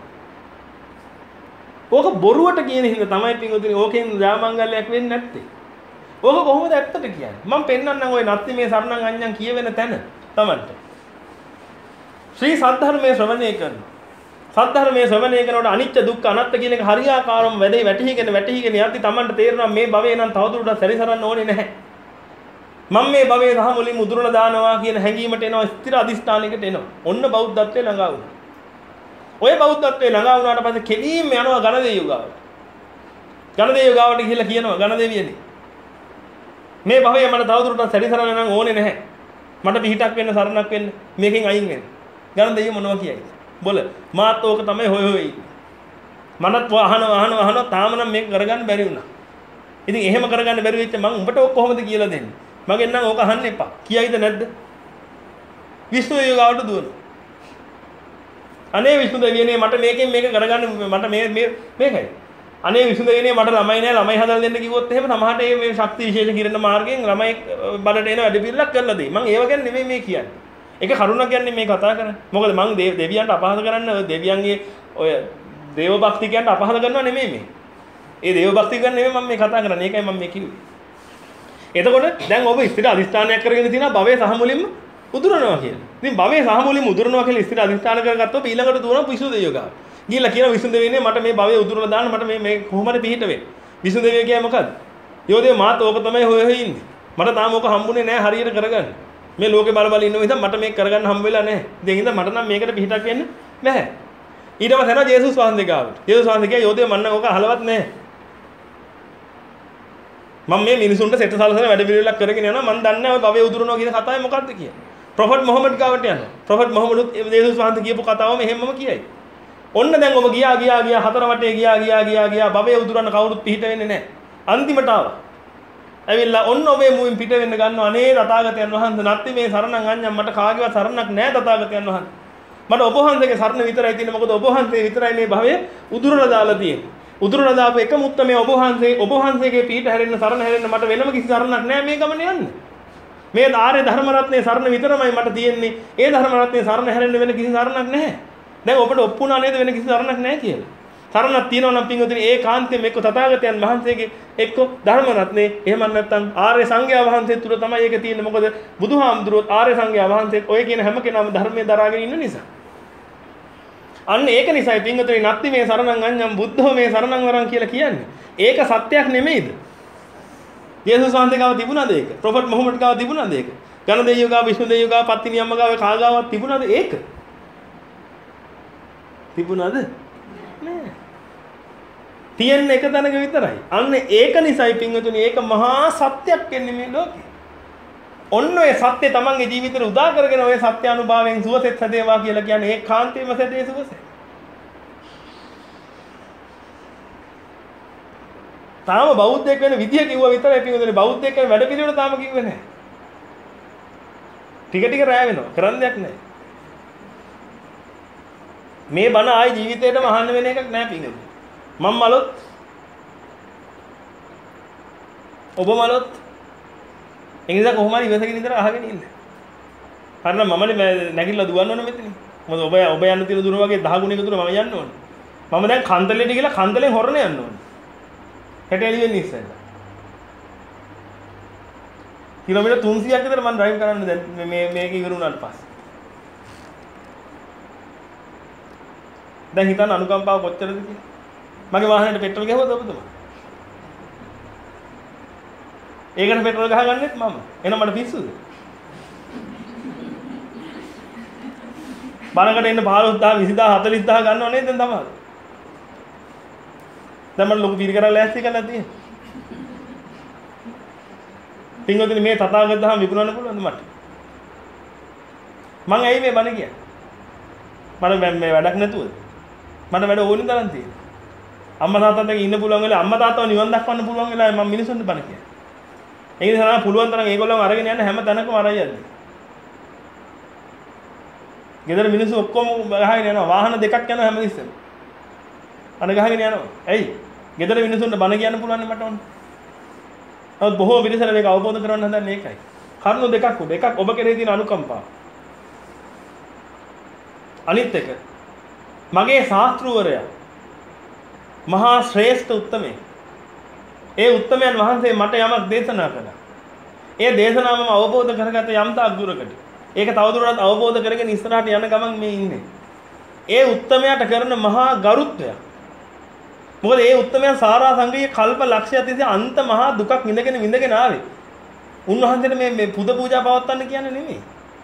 ඕක බොරුවට කියන හින්දා තමයි පින්වතුනි ඕකෙන් ජයමංගල්‍යයක් වෙන්නේ නැත්තේ. ඕක කොහොමද ඇත්තට කියන්නේ? මම පෙන්නන්නම් ওই නත්ති මේ සරණං අඤ්ඤං කියවෙන තැන තමන්ට. ශ්‍රී සද්ධර්මයේ ශ්‍රවණය කරනවා. සද්ධර්මයේ ශ්‍රවණය කරනකොට අනිත්‍ය දුක්ඛ අනාත්ම කියන එක හරියාකාරවම වැඩේ වැටහිගෙන වැටහිගෙන යද්දි තමන්ට තේරෙනවා මේ භවයේ නම් තවදුරටත් සැරිසරන්න ඕනේ නැහැ. මම මේ භවයේ දහම වලින් මුදුරලා දානවා කියන හැඟීමට එනවා ස්ථිර අදිස්ථානයකට එනවා. ඔන්න බෞද්ධත්වයේ ළඟා වුණා. ඔය බෞද්ධත්වයේ ළඟා වුණාට පස්සේ කෙලින්ම යනවා ගණදෙවියෝ ගාවට. ගණදෙවියෝ ගාවට ගිහිල්ලා කියනවා ගණදෙවියනි මේ භවයේ මට තවදුරටත් සැරිසරන්න නම් ඕනේ නැහැ. මට පිහිටක් වෙන්න සරණක් වෙන්න මේකෙන් අයින් වෙන්න. ගණදෙවියෝ මොනවා කියයිද? බොල මාත් ඕක තමයි හොය හොය ඉන්නේ. මනත් වහනවා වහනවා වහනවා තාම නම් මේක කරගන්න බැරි වුණා. ඉතින් එහෙම කරගන්න බැරි වෙච්ච මම උඹට ඔක කොහොමද කියලා දෙන්නේ? මගෙන් නම් ඕක අහන්න එපා. කියයිද නැද්ද? විෂ්ණු යෝගාවට දුවන. අනේ විෂ්ණු දෙවියනේ මට මේකෙන් මේක කරගන්න මට මේ මේ මේකයි. අනේ විෂ්ණු දෙවියනේ මට ළමයි නෑ ළමයි හදලා දෙන්න කිව්වොත් එහෙම සමහරට මේ මේ ශක්ති විශේෂ කිරණ මාර්ගයෙන් ළමයි බඩට එන වැඩ පිළිලක් කරලා දෙයි. මම ඒව ගැන නෙමෙයි මේ කියන්නේ. ඒක කරුණක් කියන්නේ මේ කතා කරන්නේ. මොකද මම දෙවියන්ට අපහාස කරන්න ඔය දෙවියන්ගේ ඔය දේව භක්තිකයන්ට අපහාස කරනවා නෙමෙයි මේ. ඒ දේව භක්තික ගන්න නෙමෙයි මම මේ කතා කරන්නේ. ඒකයි මම මේ කිව්වේ. එතකොට දැන් ඔබ ස්ථිර අධිෂ්ඨානයක් කරගෙන තියෙනවා භවයේ සහ මුලින්ම උදුරනවා කියලා. ඉතින් භවයේ සහ මුලින්ම උදුරනවා කියලා ස්ථිර අධිෂ්ඨාන කරගත්තොත් ඊළඟට දුවන විසුණු දෙවියෝ ගාව. ගිහිල්ලා කියන විසුණු දෙවියනේ මට මේ භවයේ උදුරලා දාන්න මට මේ මේ කොහොමද පිහිට වෙන්නේ? විසුණු දෙවියෝ කියන්නේ මොකද්ද? යෝධේ මාත් ඕක තමයි හොය හොය ඉන්නේ. මට තාම ඕක හම්බුනේ නැහැ හරියට කරගන්න. මේ ලෝකේ බල බල ඉන්න නිසා මට මේක කරගන්න හම්බ වෙලා නැහැ. ඉතින් හින්දා මට නම් මේකට පිහිටක් වෙන්න නැහැ. ඊට පස්සේ යනවා ජේසුස් වහන්සේ ගාවට. ජේසුස් වහන්සේ කිය යෝධේ මන්න ඕක අහලවත් නැහැ. මම මේ මිනිසුන්ට සෙට සලසන වැඩ පිළිවෙලක් කරගෙන යනවා මම දන්නේ නැහැ ඔය භවයේ උදුරනවා කියන කතාවේ මොකද්ද කියන්නේ. ප්‍රොෆට් මොහමඩ් ගාවට යනවා. ප්‍රොෆට් මොහමඩ්ත් ජේසුස් වහන්සේ කියපු කතාවම එහෙමම කියයි. ඔන්න දැන් ඔබ ගියා ගියා ගියා හතර වටේ ගියා ගියා ගියා ගියා භවයේ උදුරන්න කවුරුත් පිහිට වෙන්නේ නැහැ. අන්තිමට ආවා. ඇවිල්ලා ඔන්න ඔබේ මුවින් පිට වෙන්න ගන්නවා අනේ තථාගතයන් වහන්සේ නැත්ති මේ සරණං අඤ්ඤම් මට කාගේවත් සරණක් නැහැ තථාගතයන් වහන්සේ. මට ඔබ වහන්සේගේ සරණ විතරයි තියෙන්නේ මොකද ඔබ වහන්සේ විතරයි මේ භවයේ උදුරලා දාලා තියෙන්නේ. උදුරලා දාපු එකම උත්තරමේ ඔබ වහන්සේ ඔබ වහන්සේගේ පීඨ හැරෙන්න සරණ හැරෙන්න මට වෙනම කිසි සරණක් නැහැ මේ ගමනේ යන්න. මේ ආර්ය ධර්ම රත්නයේ සරණ විතරමයි මට තියෙන්නේ. ඒ ධර්ම රත්නයේ සරණ හැරෙන්න වෙන කිසි සරණක් නැහැ. දැන් ඔබට ඔප්පුණා නේද වෙන කිසි සරණක් නැහැ කියලා. සරණක් තියෙනවා නම් පින්වතුනි ඒ කාන්තයෙන් එක්ක තථාගතයන් වහන්සේගේ එක්ක ධර්ම රත්නේ එහෙම නැත්නම් ආර්ය සංඝයා වහන්සේ තුල තමයි ඒක තියෙන්නේ. මොකද බුදුහාමුදුරුවෝ ආර්ය සංඝයා වහන්සේත් ඔය කියන හැම කෙනාම ධර්මයේ දරාගෙන ඉන්න නිසා. අන්න ඒක නිසායි පින්වතුනි නැත්ති මේ සරණං අඤ්ඤම් බුද්ධෝ මේ සරණං වරං කියලා කියන්නේ. ඒක සත්‍යයක් නෙමෙයිද? යේසුස් වහන්සේ ගාව තිබුණාද ඒක? ප්‍රොෆට් මොහමඩ් ගාව තිබුණාද ඒක? ගණ දෙවියෝ ගාව විෂ්ණු දෙවියෝ ගාව පත්තිනි අම්ම ගාව කාගාවක් තිබුණාද ඒක? තිබුණාද? නෑ. තියෙන එක තැනක විතරයි. අන්න ඒක නිසායි පින්වතුනි ඒක මහා සත්‍යයක් වෙන්නේ මේ ලෝකේ. ඔන්න ඔය සත්‍ය තමන්ගේ ජීවිතේ උදා කරගෙන ඔය සත්‍ය අනුභවයෙන් සුවසෙත් සදේවා කියලා කියන්නේ ඒ කාන්තේම සදේ සුවසේ. තාම බෞද්ධයෙක් වෙන විදිය කිව්වා විතරයි පින්වතුනි බෞද්ධයෙක් වෙන වැඩ පිළිවෙල තාම කිව්වේ නැහැ. ටික ටික රැ වෙනවා. කරන්න දෙයක් නැහැ. මේ බණ ආයි ජීවිතේටම අහන්න වෙන එකක් නෑ පින්වතුනි. මම මලොත් ඔබ මලොත් එනිසා කොහොම හරි ඉවසගෙන ඉඳලා අහගෙන ඉන්න. හරිනම් මමනේ නැගිටලා දුවන්න ඕන මෙතන. මොකද ඔබ ඔබ යන්න තියෙන දුර වගේ දහ ගුණයක දුර මම යන්න ඕනේ. මම දැන් කන්තලෙට ගිහලා කන්තලෙන් හොරණ යන්න ඕනේ. හෙට එළි වෙන්න ඉස්සෙල්ලා. කිලෝමීටර් තුන්සීයක් විතර මම ඩ්‍රයිව් කරන්න දැන් මේ මේක ඉවර වුණාට පස්සේ. දැන් හිතන්න අනුකම්පාව කොච්චරද කියලා. මගේ වාහනේට පෙට්‍රල් ගහුවද ඔබතුමා? ඒකට පෙට්‍රල් ගහගන්නෙත් මම. එහෙනම් මට පිස්සුද? බණකට එන්න පහළොස් දහස් විසි දහස් හතළිස් දහස් ගන්නව නේද දැන් තමයි. දැන් මම ලොකු පිළිකරලා ලෑස්ති කරලා තියෙන්නේ. පින්වතුනි මේ තථාගත දහම විකුණන්න පුළුවන්ද මට? මං ඇයි මේ බණ කියන්නේ? මට මේ වැඩක් නැතුවද? මට වැඩ ඕනේ තරම් තියෙනවා. අම්මා තාත්තත් එක්ක ඉන්න පුළුවන් වෙලාව අම්මා තාත්තව නිවන් දක්වන්න පුළුවන් වෙලාව මම මිනිසුන්ට බණ කියන්නේ. ඒ නිසා නම් පුළුවන් තරම් ඒගොල්ලෝ අරගෙන යන්න හැම තැනකම අරයි යන්නේ. ගෙදර මිනිස්සු ඔක්කොම ගහගෙන යනවා. වාහන දෙකක් යනවා හැමතිස්සෙම. අන ගහගෙන යනවා. ඇයි? ගෙදර මිනිස්සුන්ට බණ කියන්න පුළුවන් නේ මට ඕන. නමුත් බොහෝ මිනිස්සුන්ට මේක අවබෝධ කරගන්න හදන්නේ ඒකයි. කරුණු දෙකක් උඩ. එකක් ඔබ කෙරෙහි තියෙන අනුකම්පාව. අනිත් එක මගේ ශාස්ත්‍රූවරයා මහා ශ්‍රේෂ්ඨ උත්තමේ. ඒ උත්තමයන් වහන්සේ මට යමක් දේශනා කළා. ඒ දේශනාව මම අවබෝධ කරගත්ත යම් තාක් දුරකට. ඒක තවදුරටත් අවබෝධ කරගෙන ඉස්සරහට යන ගමන් මේ ඉන්නේ. ඒ උත්තමයාට කරන මහා ගරුත්වය. මොකද ඒ උත්තමයන් සාරා සංගයේ කල්ප ලක්ෂය තිස්සේ අන්ත මහා දුකක් විඳගෙන විඳගෙන ආවේ. උන්වහන්සේට මේ මේ පුද පූජා පවත්වන්න කියන්නේ නෙමෙයි.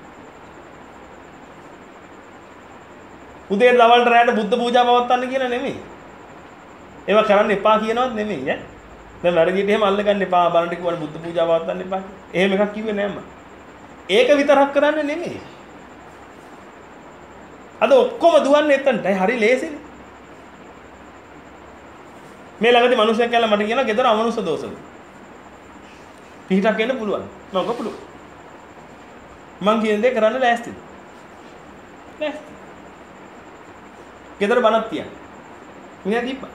උදේ දවල්ට රැයට බුද්ධ පූජා පවත්වන්න කියලා නෙමෙයි. ඒවා කරන්න එපා කියනවත් නෙමෙයි ඈ. දැන් වැරදියට එහෙම අල්ල ගන්න එපා බලන්න කිව්වනේ බුද්ධ පූජා පවත්වන්න එපා. එහෙම එකක් කිව්වේ නෑ මම. ඒක විතරක් කරන්න නෙමෙයි. අද ඔක්කොම දුවන්නේ එතනටයි හරි ලේසිනේ. මේ ළඟදී මිනිස්සෙක් කියලා මට කියනවා ගෙදර අමනුෂ්‍ය දෝෂද. පිටක් එන්න පුළුවන්. මම කපුළු. මං කියන දේ කරන්න ලෑස්තිද? ලෑස්ති. ගෙදර බණක් තියන්න. මිනිහා දීපා.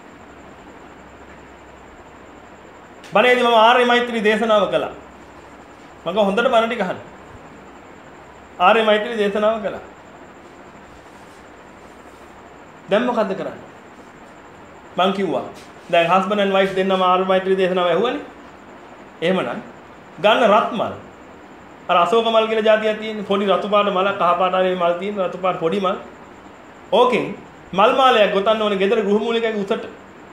බණේදී මම ආර්ය මෛත්‍රී දේශනාව කළා. මම හොඳට බණ ටික අහන්න. ආර්ය මෛත්‍රී දේශනාව කළා. දැන් මොකද්ද කරන්නේ? මං කිව්වා දැන් husband and wife දෙන්නම ආර්ය මෛත්‍රී දේශනාව ඇහුවනේ. එහෙමනම් ගන්න රත් මල්. අර අශෝක මල් කියලා જાතියක් තියෙන්නේ. පොඩි රතු පාට මල, කහ පාට ආරේ මල් තියෙන රතු පාට පොඩි මල්. ඕකෙන් මල් මාලයක් ගොතන්න ඕනේ ගෙදර ගෘහමූලිකගේ උසට.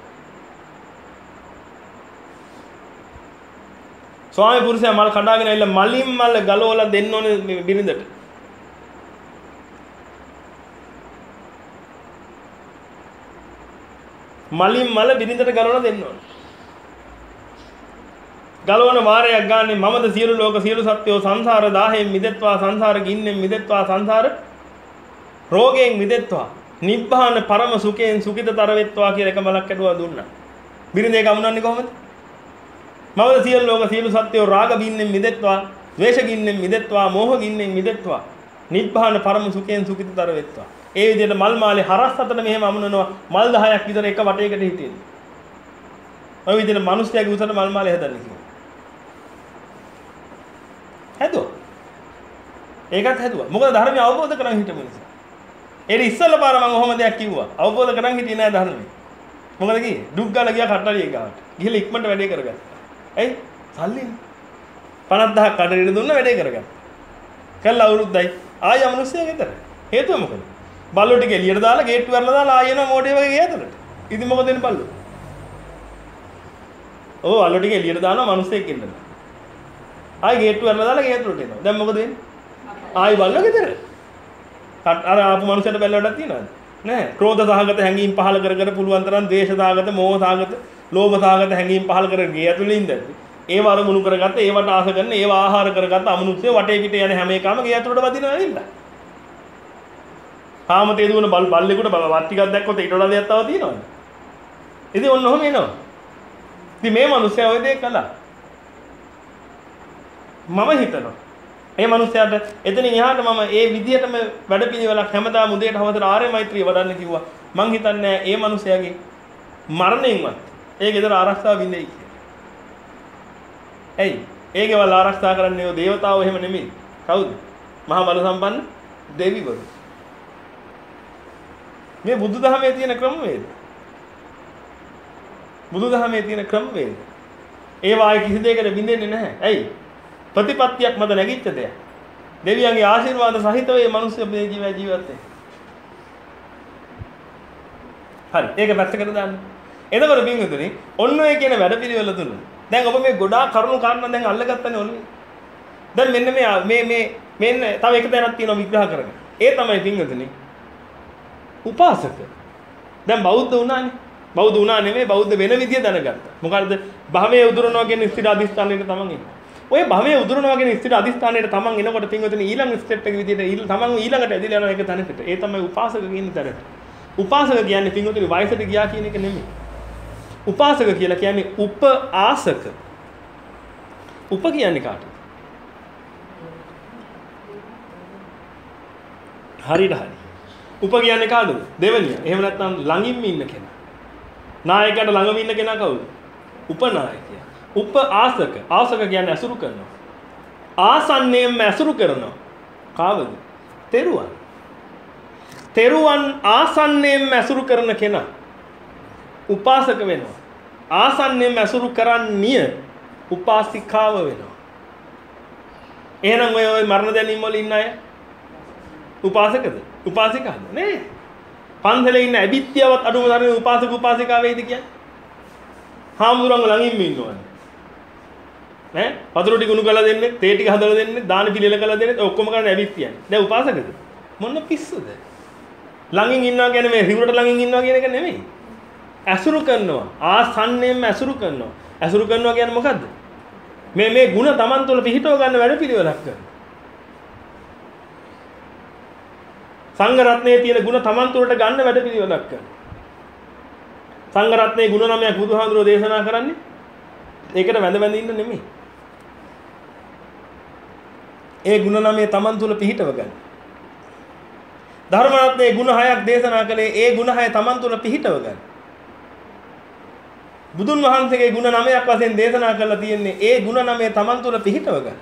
ස්වාමි පුරුෂයා මල් කඩාගෙන ඇවිල්ලා මලින් මල් ගලවලා දෙන්න ඕනේ බිරිඳට. මලින් මල බිරිඳට ගලවලා දෙන්න ඕනේ. ගලවන වාරයක් ගානේ මමද සියලු ලෝක සියලු සත්වෝ සංසාර දාහයෙන් මිදෙත්වා සංසාර ගින්නෙන් මිදෙත්වා සංසාර රෝගයෙන් මිදෙත්වා නිබ්බාන පරම සුඛයෙන් සුඛිතතර වෙත්වා කියලා එක මලක් ඇදුවා දුන්නා. බිරිඳේ ගමුනන්නේ කොහොමද? මමද සියලු ලෝක සියලු සත්වෝ රාග ගින්නෙන් මිදෙත්වා ද්වේෂ ගින්නෙන් මිදෙත්වා මෝහ ගින්නෙන් මිදෙත්වා නිබ්බාන පරම සුඛයෙන් සුඛිතතර වෙත්වා. ඒ විදිහට මල් මාලේ හරස් හතට මෙහෙම අමුණනවා මල් දහයක් විතර එක වටයකට හිටින්නේ. ඔය විදිහට මිනිස්යාගේ උසට මල් මාලේ හදන්නේ කිව්වා. හැදුවා. ඒකත් හැදුවා. මොකද ධර්මය අවබෝධ කරගන්න හිටපු නිසා. ඒ ඉස්සෙල්ලා පාර මම ඔහොම දෙයක් කිව්වා. අවබෝධ කරගන්න හිටියේ නෑ ධර්මය. මොකද කියේ? දුක් ගාලා ගියා කට්ටරිය ගාවට. ගිහලා ඉක්මනට වැඩේ කරගත්තා. ඇයි? සල්ලිනේ. පනස් දහයක් කඩේට දුන්න වැඩේ කරගත්තා. කළා අවුරුද්දයි. ආය මිනිස්සයා ගෙදර. හේතුව මොකද? බල්ලෝ ටික එළියට දාලා ගේට්ටු වරලා දාලා ආය එනවා මොඩේ වගේ ගේ ඇතුළට. ඉතින් මොකද වෙන්නේ බල්ලෝ? ඔව් බල්ලෝ ටික එළියට දානවා මිනිස්සෙක් ඉන්නද. ආයි ගේට්ටු වරලා දාලා ගේ ඇතුළට එනවා. දැන් මොකද වෙන්නේ? ආයි බල්ලෝ ගෙදර. අර ආපු මනුස්සයට බැලලා වැඩක් තියනවද? නැහැ. ක්‍රෝධ සහගත හැඟීම් පහල කර කර පුළුවන් තරම් ද්වේෂ සහගත, මෝහ සහගත, ලෝභ සහගත හැඟීම් පහල කර ගේ ඇතුළේ ඉඳන්. ඒව අරමුණු කරගත්ත, ඒවට ආස කරන, ඒව ආහාර කරගත්ත අමනුෂ්‍ය වටේ පිටේ යන හැම එකම ගේ ඇතුළට වදිනවා නේද? කාමතේ දුවන බල් බල්ලෙකුට වත් ටිකක් දැක්කොත් ඊට වඩා දෙයක් තව තියෙනවද? ඉතින් ඔන්න ඔහම එනවා. ඉතින් මේ මනුස්සයා ওই දේ කළා. මම හිතනවා මේ මනුස්සයාට එතනින් එහාට මම ඒ විදිහටම වැඩපිළිවෙලක් හැමදාම උදේට හවසට ආර්ය මෛත්‍රිය වඩන්න කිව්වා. මං හිතන්නේ මේ මනුස්සයාගේ මරණයෙන්වත් ඒ ගෙදර ආරක්ෂාව විඳෙයි කියලා. ඇයි? ඒ ගෙවල් ආරක්ෂා කරන්නේ ඔය දේවතාවෝ එහෙම නෙමෙයි. කවුද? මහා බල සම්පන්න දෙවිවරු. මේ බුදුදහමේ තියෙන ක්‍රමවේද. බුදුදහමේ තියෙන ක්‍රමවේද. ඒ වායි කිසි දෙයකට බින්දෙන්නේ නැහැ. ඇයි? ප්‍රතිපත්තියක් මත නැගිච්ච දෙයක්. දෙවියන්ගේ ආශිර්වාද සහිතව මේ මිනිස්සු මේ ජීව ජීවත් වෙන්නේ. හරි. ඒක පැත්තකට දාන්න. එතකොට පින්විතනි ඔන්න ඔය කියන වැඩපිළිවෙල තුල දැන් ඔබ මේ ගොඩාක් කරුණු කාරණා දැන් අල්ලගත්තනේ ඔන්නේ. දැන් මෙන්න මේ මේ මේ මෙන්න තව එක තැනක් තියෙනවා විග්‍රහ කරගන්න. ඒ තමයි පින්විතනි උපාසක. දැන් බෞද්ධ වුණානේ. බෞද්ධ වුණා නෙමෙයි බෞද්ධ වෙන විදිය දැනගත්තා. මොකද්ද? භවයේ උදුරනවා කියන ස්ථිර අධිෂ්ඨානයේ තමන් ඉන්නේ. ඔය භවයේ උදුරනවා කියන ස්ථිර අධිෂ්ඨානයේ තමන් එනකොට පින්වතුනි ඊළඟ ස්ටෙප් එක විදියට තමන් ඊළඟට ඇදිලා යන එක තැනකට. ඒ තමයි උපාසක කියන තැනට. උපාසක කියන්නේ පින්වතුනි වයසට ගියා කියන එක නෙමෙයි. උපාසක කියලා කියන්නේ උපආසක. උප කියන්නේ කාටද? හරියට හරි. උප කියන්නේ කාටද? දෙවනිය. එහෙම නැත්නම් ළඟින්ම ඉන්න කෙනා. නායකයාට ළඟම ඉන්න කෙනා කවුද? උපනායකයා. උප ආසක. ආසක කියන්නේ ඇසුරු කරනවා. ආසන්නයෙන්ම ඇසුරු කරනවා. කාවද? තෙරුවන්. තෙරුවන් ආසන්නයෙන්ම ඇසුරු කරන කෙනා උපාසක වෙනවා. ආසන්නයෙන්ම ඇසුරු කරන්නේ උපාසිකාව වෙනවා. එහෙනම් ඔය ඔය මරණ දැනීම වල ඉන්න අය උපාසකද? උපාසිකාද? නේ. පන්සලේ ඉන්න ඇබිත්තියවත් අඩුම තරමේ උපාසක උපාසිකා වේද කියන්නේ? හාමුදුරන්ව ළඟින්ම ඉන්නවනේ. ඈ වතුර ටික උණු කරලා දෙන්නේ, තේ ටික හදලා දෙන්නේ, දාන පිළිල කරලා දෙන්නේ, ඔක්කොම කරන්නේ ඇබිත්තියනේ. දැන් උපාසකද? මොන පිස්සුද? ළඟින් ඉන්නවා කියන්නේ මේ රිවුරට ළඟින් ඉන්නවා කියන එක නෙමෙයි. ඇසුරු කරනවා. ආසන්නයෙන්ම ඇසුරු කරනවා. ඇසුරු කරනවා කියන්නේ මොකද්ද? මේ මේ ಗುಣ Taman තුළ පිහිටව ගන්න වැඩ පිළිවෙලක් කරනවා. සංඝ රත්නයේ තියෙන ಗುಣ Taman තුළට ගන්න වැඩ පිළිවෙලක් කරනවා. සංඝ රත්නයේ ಗುಣ නමයක් බුදුහාඳුරෝ දේශනා කරන්නේ ඒකට වැඳ වැඳ ඉන්න නෙමෙයි. ඒ ಗುಣ නමේ Taman තුළ පිහිටව ගන්න. ධර්ම රත්නයේ ಗುಣ හයක් දේශනා කළේ ඒ ಗುಣ හය Taman තුළ පිහිටව ගන්න. බුදුන් වහන්සේගේ ಗುಣ නමයක් වශයෙන් දේශනා කරලා තියෙන්නේ ඒ ಗುಣ නමේ Taman තුළ පිහිටව ගන්න.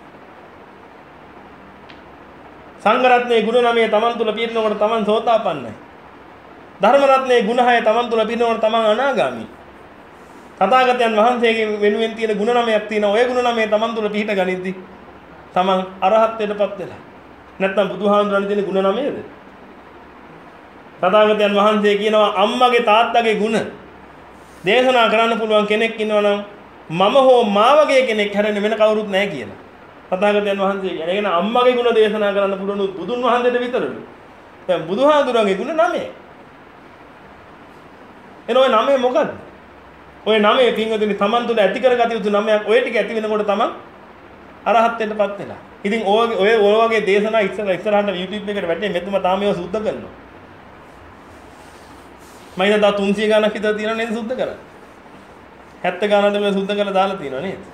සංඝ රත්නයේ ගුණ නමයේ Taman තුල පිළිනකොට Taman සෝතාපන්නයි. ධර්ම රත්නයේ ගුණ හය Taman තුල පිළිනකොට Taman අනාගාමී. තථාගතයන් වහන්සේගේ වෙනුවෙන් තියෙන ගුණ නමයක් තියෙනවා. ඔය ගුණ නමේ Taman තුල පිහිට ගනිද්දි Taman අරහත්ත්වයටපත් වෙලා. නැත්නම් බුදුහාමුදුරන් තියෙන ගුණ නමේද? තථාගතයන් වහන්සේ කියනවා අම්මගේ තාත්තගේ ගුණ දේශනා කරන්න පුළුවන් කෙනෙක් ඉන්නවා නම් මම හෝ මා වගේ කෙනෙක් හැරෙන්න වෙන කවුරුත් නැහැ කියලා. තථාගතයන් වහන්සේ කියන. ඒ කියන්නේ අම්මගේ ගුණ දේශනා කරන්න පුළුවන් බුදුන් වහන්සේට විතරලු. දැන් බුදුහාමුදුරන්ගේ ගුණ නමේ. එන ඔය නමේ මොකද්ද? ඔය නමේ පින්වතුනි Taman තුල ඇති කරගatiya යුතු නමයක්. ඔය ටික ඇති වෙනකොට Taman අරහත්ත්වයටපත් වෙලා. ඉතින් ඔය ඔය ඔය වගේ දේශනා ඉස්සර ඉස්සරහට YouTube එකට වැටේ මෙතුම තාම ඒවා සුද්ධ කරනවා. මම ඉතින් දා තුන්සිය ගණක් විතර තියෙනවා නේද සුද්ධ කරන්නේ. හැත්තෑ ගණන්ද මේ සුද්ධ කරලා දාලා තියෙනවා නේද?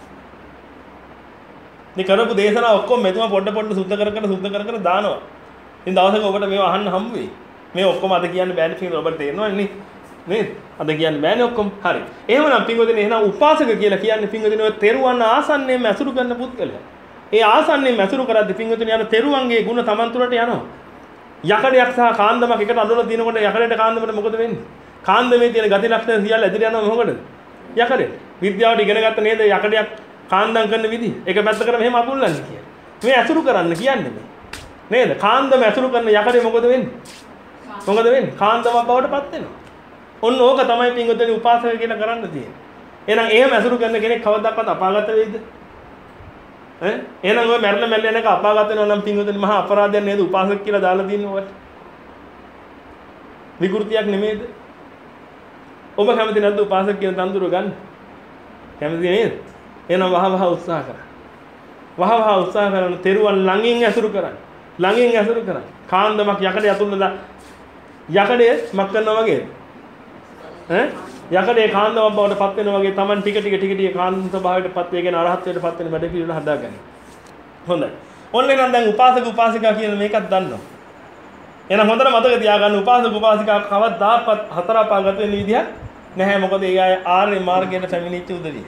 මේ කරපු දේශනා ඔක්කොම මෙතුම පොඩ පොඩ සුද්ධ කර කර සුද්ධ කර කර දානවා. ඉතින් දවසක ඔබට මේව අහන්න හම්බ වෙයි. මේ ඔක්කොම අද කියන්න බෑනේ පින්වතුනි ඔබට තේරෙනවද නේ? නේද? අද කියන්න බෑනේ ඔක්කොම. හරි. එහෙමනම් පින්වතුනි එහෙනම් උපාසක කියලා කියන්නේ පින්වතුනි ඔය තෙරුවන් ආසන්නයෙන් ඇසුරු කරන පුද්ගලයා. ඒ ආසන්නයෙන් ඇසුරු කරද්දී පින්වතුනි යන තෙරුවන්ගේ ගුණ Taman තුලට යනවා. යකඩයක් සහ කාන්දමක් එකට අඳුරලා දිනකොට යකඩට කාන්දමට මොකද වෙන්නේ? කාන්දමේ තියෙන ගති ලක්ෂණ සියල්ල ඇදිරි යනවා මොකටද? යකඩේ. විද්‍යාවට ඉගෙන ගත්ත නේද යකඩයක් කාන්දම් කරන විදිහ. ඒක පැත්තකට මෙහෙම අකුල්ලන්නේ කියන්නේ. මේ ඇසුරු කරන්න කියන්නේ මේ. නේද? කාන්දම ඇසුරු කරන යකඩේ මොකද වෙන්නේ? මොකද වෙන්නේ? කාන්දමක් බවට පත් වෙනවා. ඔන්න ඕක තමයි පින්වතුනි උපාසක කියලා කරන්න තියෙන්නේ. එහෙනම් එහෙම ඇසුරු කරන කෙනෙක් කවදාවත් අපාගත වෙයිද? ඈ? එහෙනම් ඔය මැරෙන මැල්ල යනක අපාගත වෙනවා නම් පින්වතුනි මහා අපරාධයක් නේද උපාසක කියලා දාලා දින්නේ ඔයාලට? විකෘතියක් නෙමෙයිද? ඔබ කැමති නැද්ද උපාසක කියන තනතුර ගන්න? කැමති නේද? එහෙනම් වහ වහ උත්සාහ කරන්න. වහ වහ උත්සාහ කරන තෙරුවන් ළඟින් ඇසුරු කරන්න. ළඟින් ඇසුරු කරන්න. කාන්දමක් යකඩේ අතුල්ලලා යකඩේ මක් කරනවා වගේ. ඈ? යකඩේ කාන්දමක් බවට පත් වෙනවා වගේ Taman ටික ටික ටික ටික කාන්ද ස්වභාවයට පත් වෙගෙන අරහත්ත්වයට පත් වෙන වැඩ පිළිවෙල හදාගන්න. හොඳයි. ඔන්න එහෙනම් දැන් උපාසක උපාසිකා කියන මේකත් දන්නවා. එහෙනම් හොඳට මතක තියාගන්න උපාසක උපාසිකා කවදාවත් හතර අපාගත වෙන විදිහක් නැහැ. මොකද ඒ අය ආර්ය මාර්ගයට පැමිණිච්ච උදවිය.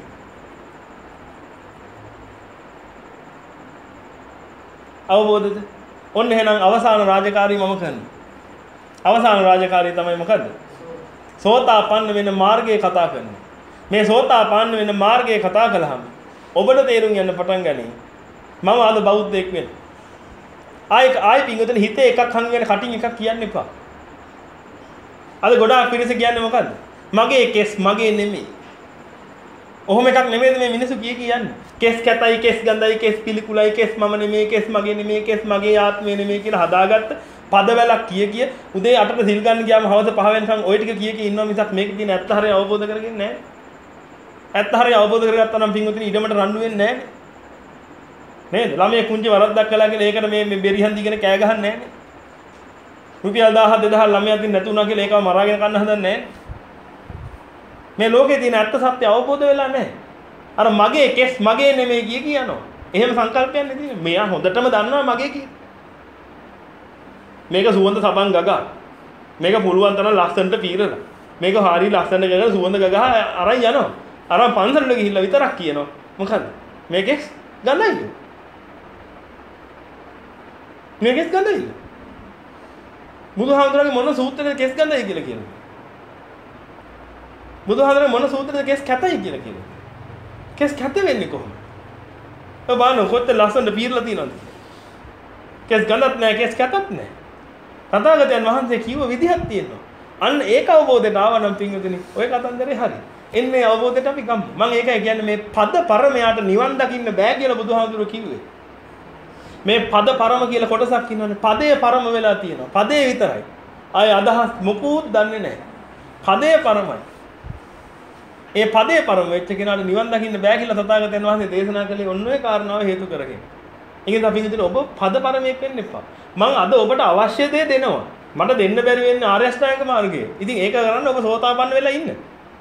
අවබෝධද? ඔන්න එහෙනම් අවසාන රාජකාරිය මම කරනවා. අවසාන රාජකාරිය තමයි මොකද්ද? සෝතාපන්න වෙන මාර්ගය කතා කරනවා. මේ සෝතාපන්න වෙන මාර්ගය කතා කළාම ඔබට තේරුම් යන්න පටන් ගනී. මම අද බෞද්ධයෙක් වෙනවා. ආයි ආයි පින්වතුනි හිතේ එකක් හංග වෙන කටින් එකක් කියන්න එපා. අද ගොඩාක් පිරිස කියන්නේ මොකද්ද? මගේ කෙස් මගේ නෙමෙයි. ඔහොම එකක් නෙමෙයිද මේ මිනිස්සු කිය කියන්නේ. කෙස් කැතයි, කෙස් ගඳයි, කෙස් පිළිකුලයි, කෙස් මම නෙමෙයි, කෙස් මගේ නෙමෙයි, කෙස් මගේ ආත්මය නෙමෙයි කියලා හදාගත්ත පදවැලක් කිය කිය උදේ අටට සිල් ගන්න ගියාම හවස පහ වෙනකන් ওই ටික කිය කිය ඉන්නවා මිසක් මේකේ තියෙන ඇත්ත හරිය අවබෝධ කරගන්නේ නැහැ. ඇත්ත හරිය අවබෝධ කරගත්තා නම් පින්වතුනි ඊඩමට රණ්ඩු වෙන්නේ නැහැ. නේද? ළමයේ කුංචි වරද්දක් කළා කියලා ඒකට මේ මේ බෙරිහන් දිගෙන කෑ ගහන්නේ නැහැ නේ. රුපියල් දහයක් දෙදහයක් ළමයා අතින් නැතුණා කියලා ඒකව මරාගෙන කන්න හදන්නේ නැහැ. මේ ලෝකේ තියෙන ඇත්ත සත්‍ය අවබෝධ වෙලා නැහැ. අර මගේ කෙස් මගේ නෙමෙයි කිය කියනවා. එහෙම සංකල්පයක් නෙදී. මෙයා හොඳටම දන්නවා මගේ කියලා. මේක සුවඳ සබන් ගගා. මේක පුළුවන් තරම් ලස්සනට පීරලා. මේක හරි ලස්සනට ගගා සුවඳ ගගා අරන් යනවා. අරන් පන්සලට ගිහිල්ලා විතරක් කියනවා. මොකද්ද? මේකෙස් ගඳයි. මේකෙස් ගඳයි. බුදුහාමුදුරන්ගේ මොන සූත්‍රයේද කෙස් ගඳයි කියලා කියනවා. බුදුහාමුදුරන්ගේ මොන සූත්‍රයේද කෙස් කැතයි කියලා කියනවා. කෙස් කැත වෙන්නේ කොහොමද? ඔය බලන්න කොච්චර ලස්සනට පීරලා තියෙනවද? කෙස් ගඳක් නැහැ, කෙස් කැතක් නැහැ. තථාගතයන් වහන්සේ කිව්ව විදිහක් තියෙනවා. අන්න ඒක අවබෝධයට ආවනම් පින්වතුනි ඔය කතන්දරේ හරි. එන්නේ අවබෝධයට අපි ගමු. මම ඒකයි කියන්නේ මේ පද පරමයාට නිවන් දකින්න බෑ කියලා බුදුහාමුදුරුවෝ කිව්වේ. මේ පද පරම කියලා කොටසක් ඉන්නවනේ. පදේ පරම වෙලා තියෙනවා. පදේ විතරයි. ආයේ අදහස් මොකුත් දන්නේ නැහැ. පදේ පරමයි. ඒ පදේ පරම වෙච්ච කෙනාට නිවන් දකින්න බෑ කියලා තථාගතයන් වහන්සේ දේශනා කළේ ඔන්න ඔය කාරණාව හේතු කරගෙන. ඒකෙන් අපි හිතුවේ ඔබ පද පරමයක් වෙන්න එපා. මම අද ඔබට අවශ්‍ය දේ දෙනවා. මට දෙන්න බැරි වෙන්නේ ආර්ය අෂ්ටාංග මාර්ගය. ඉතින් ඒක කරන්න ඔබ සෝතාපන්න වෙලා ඉන්න.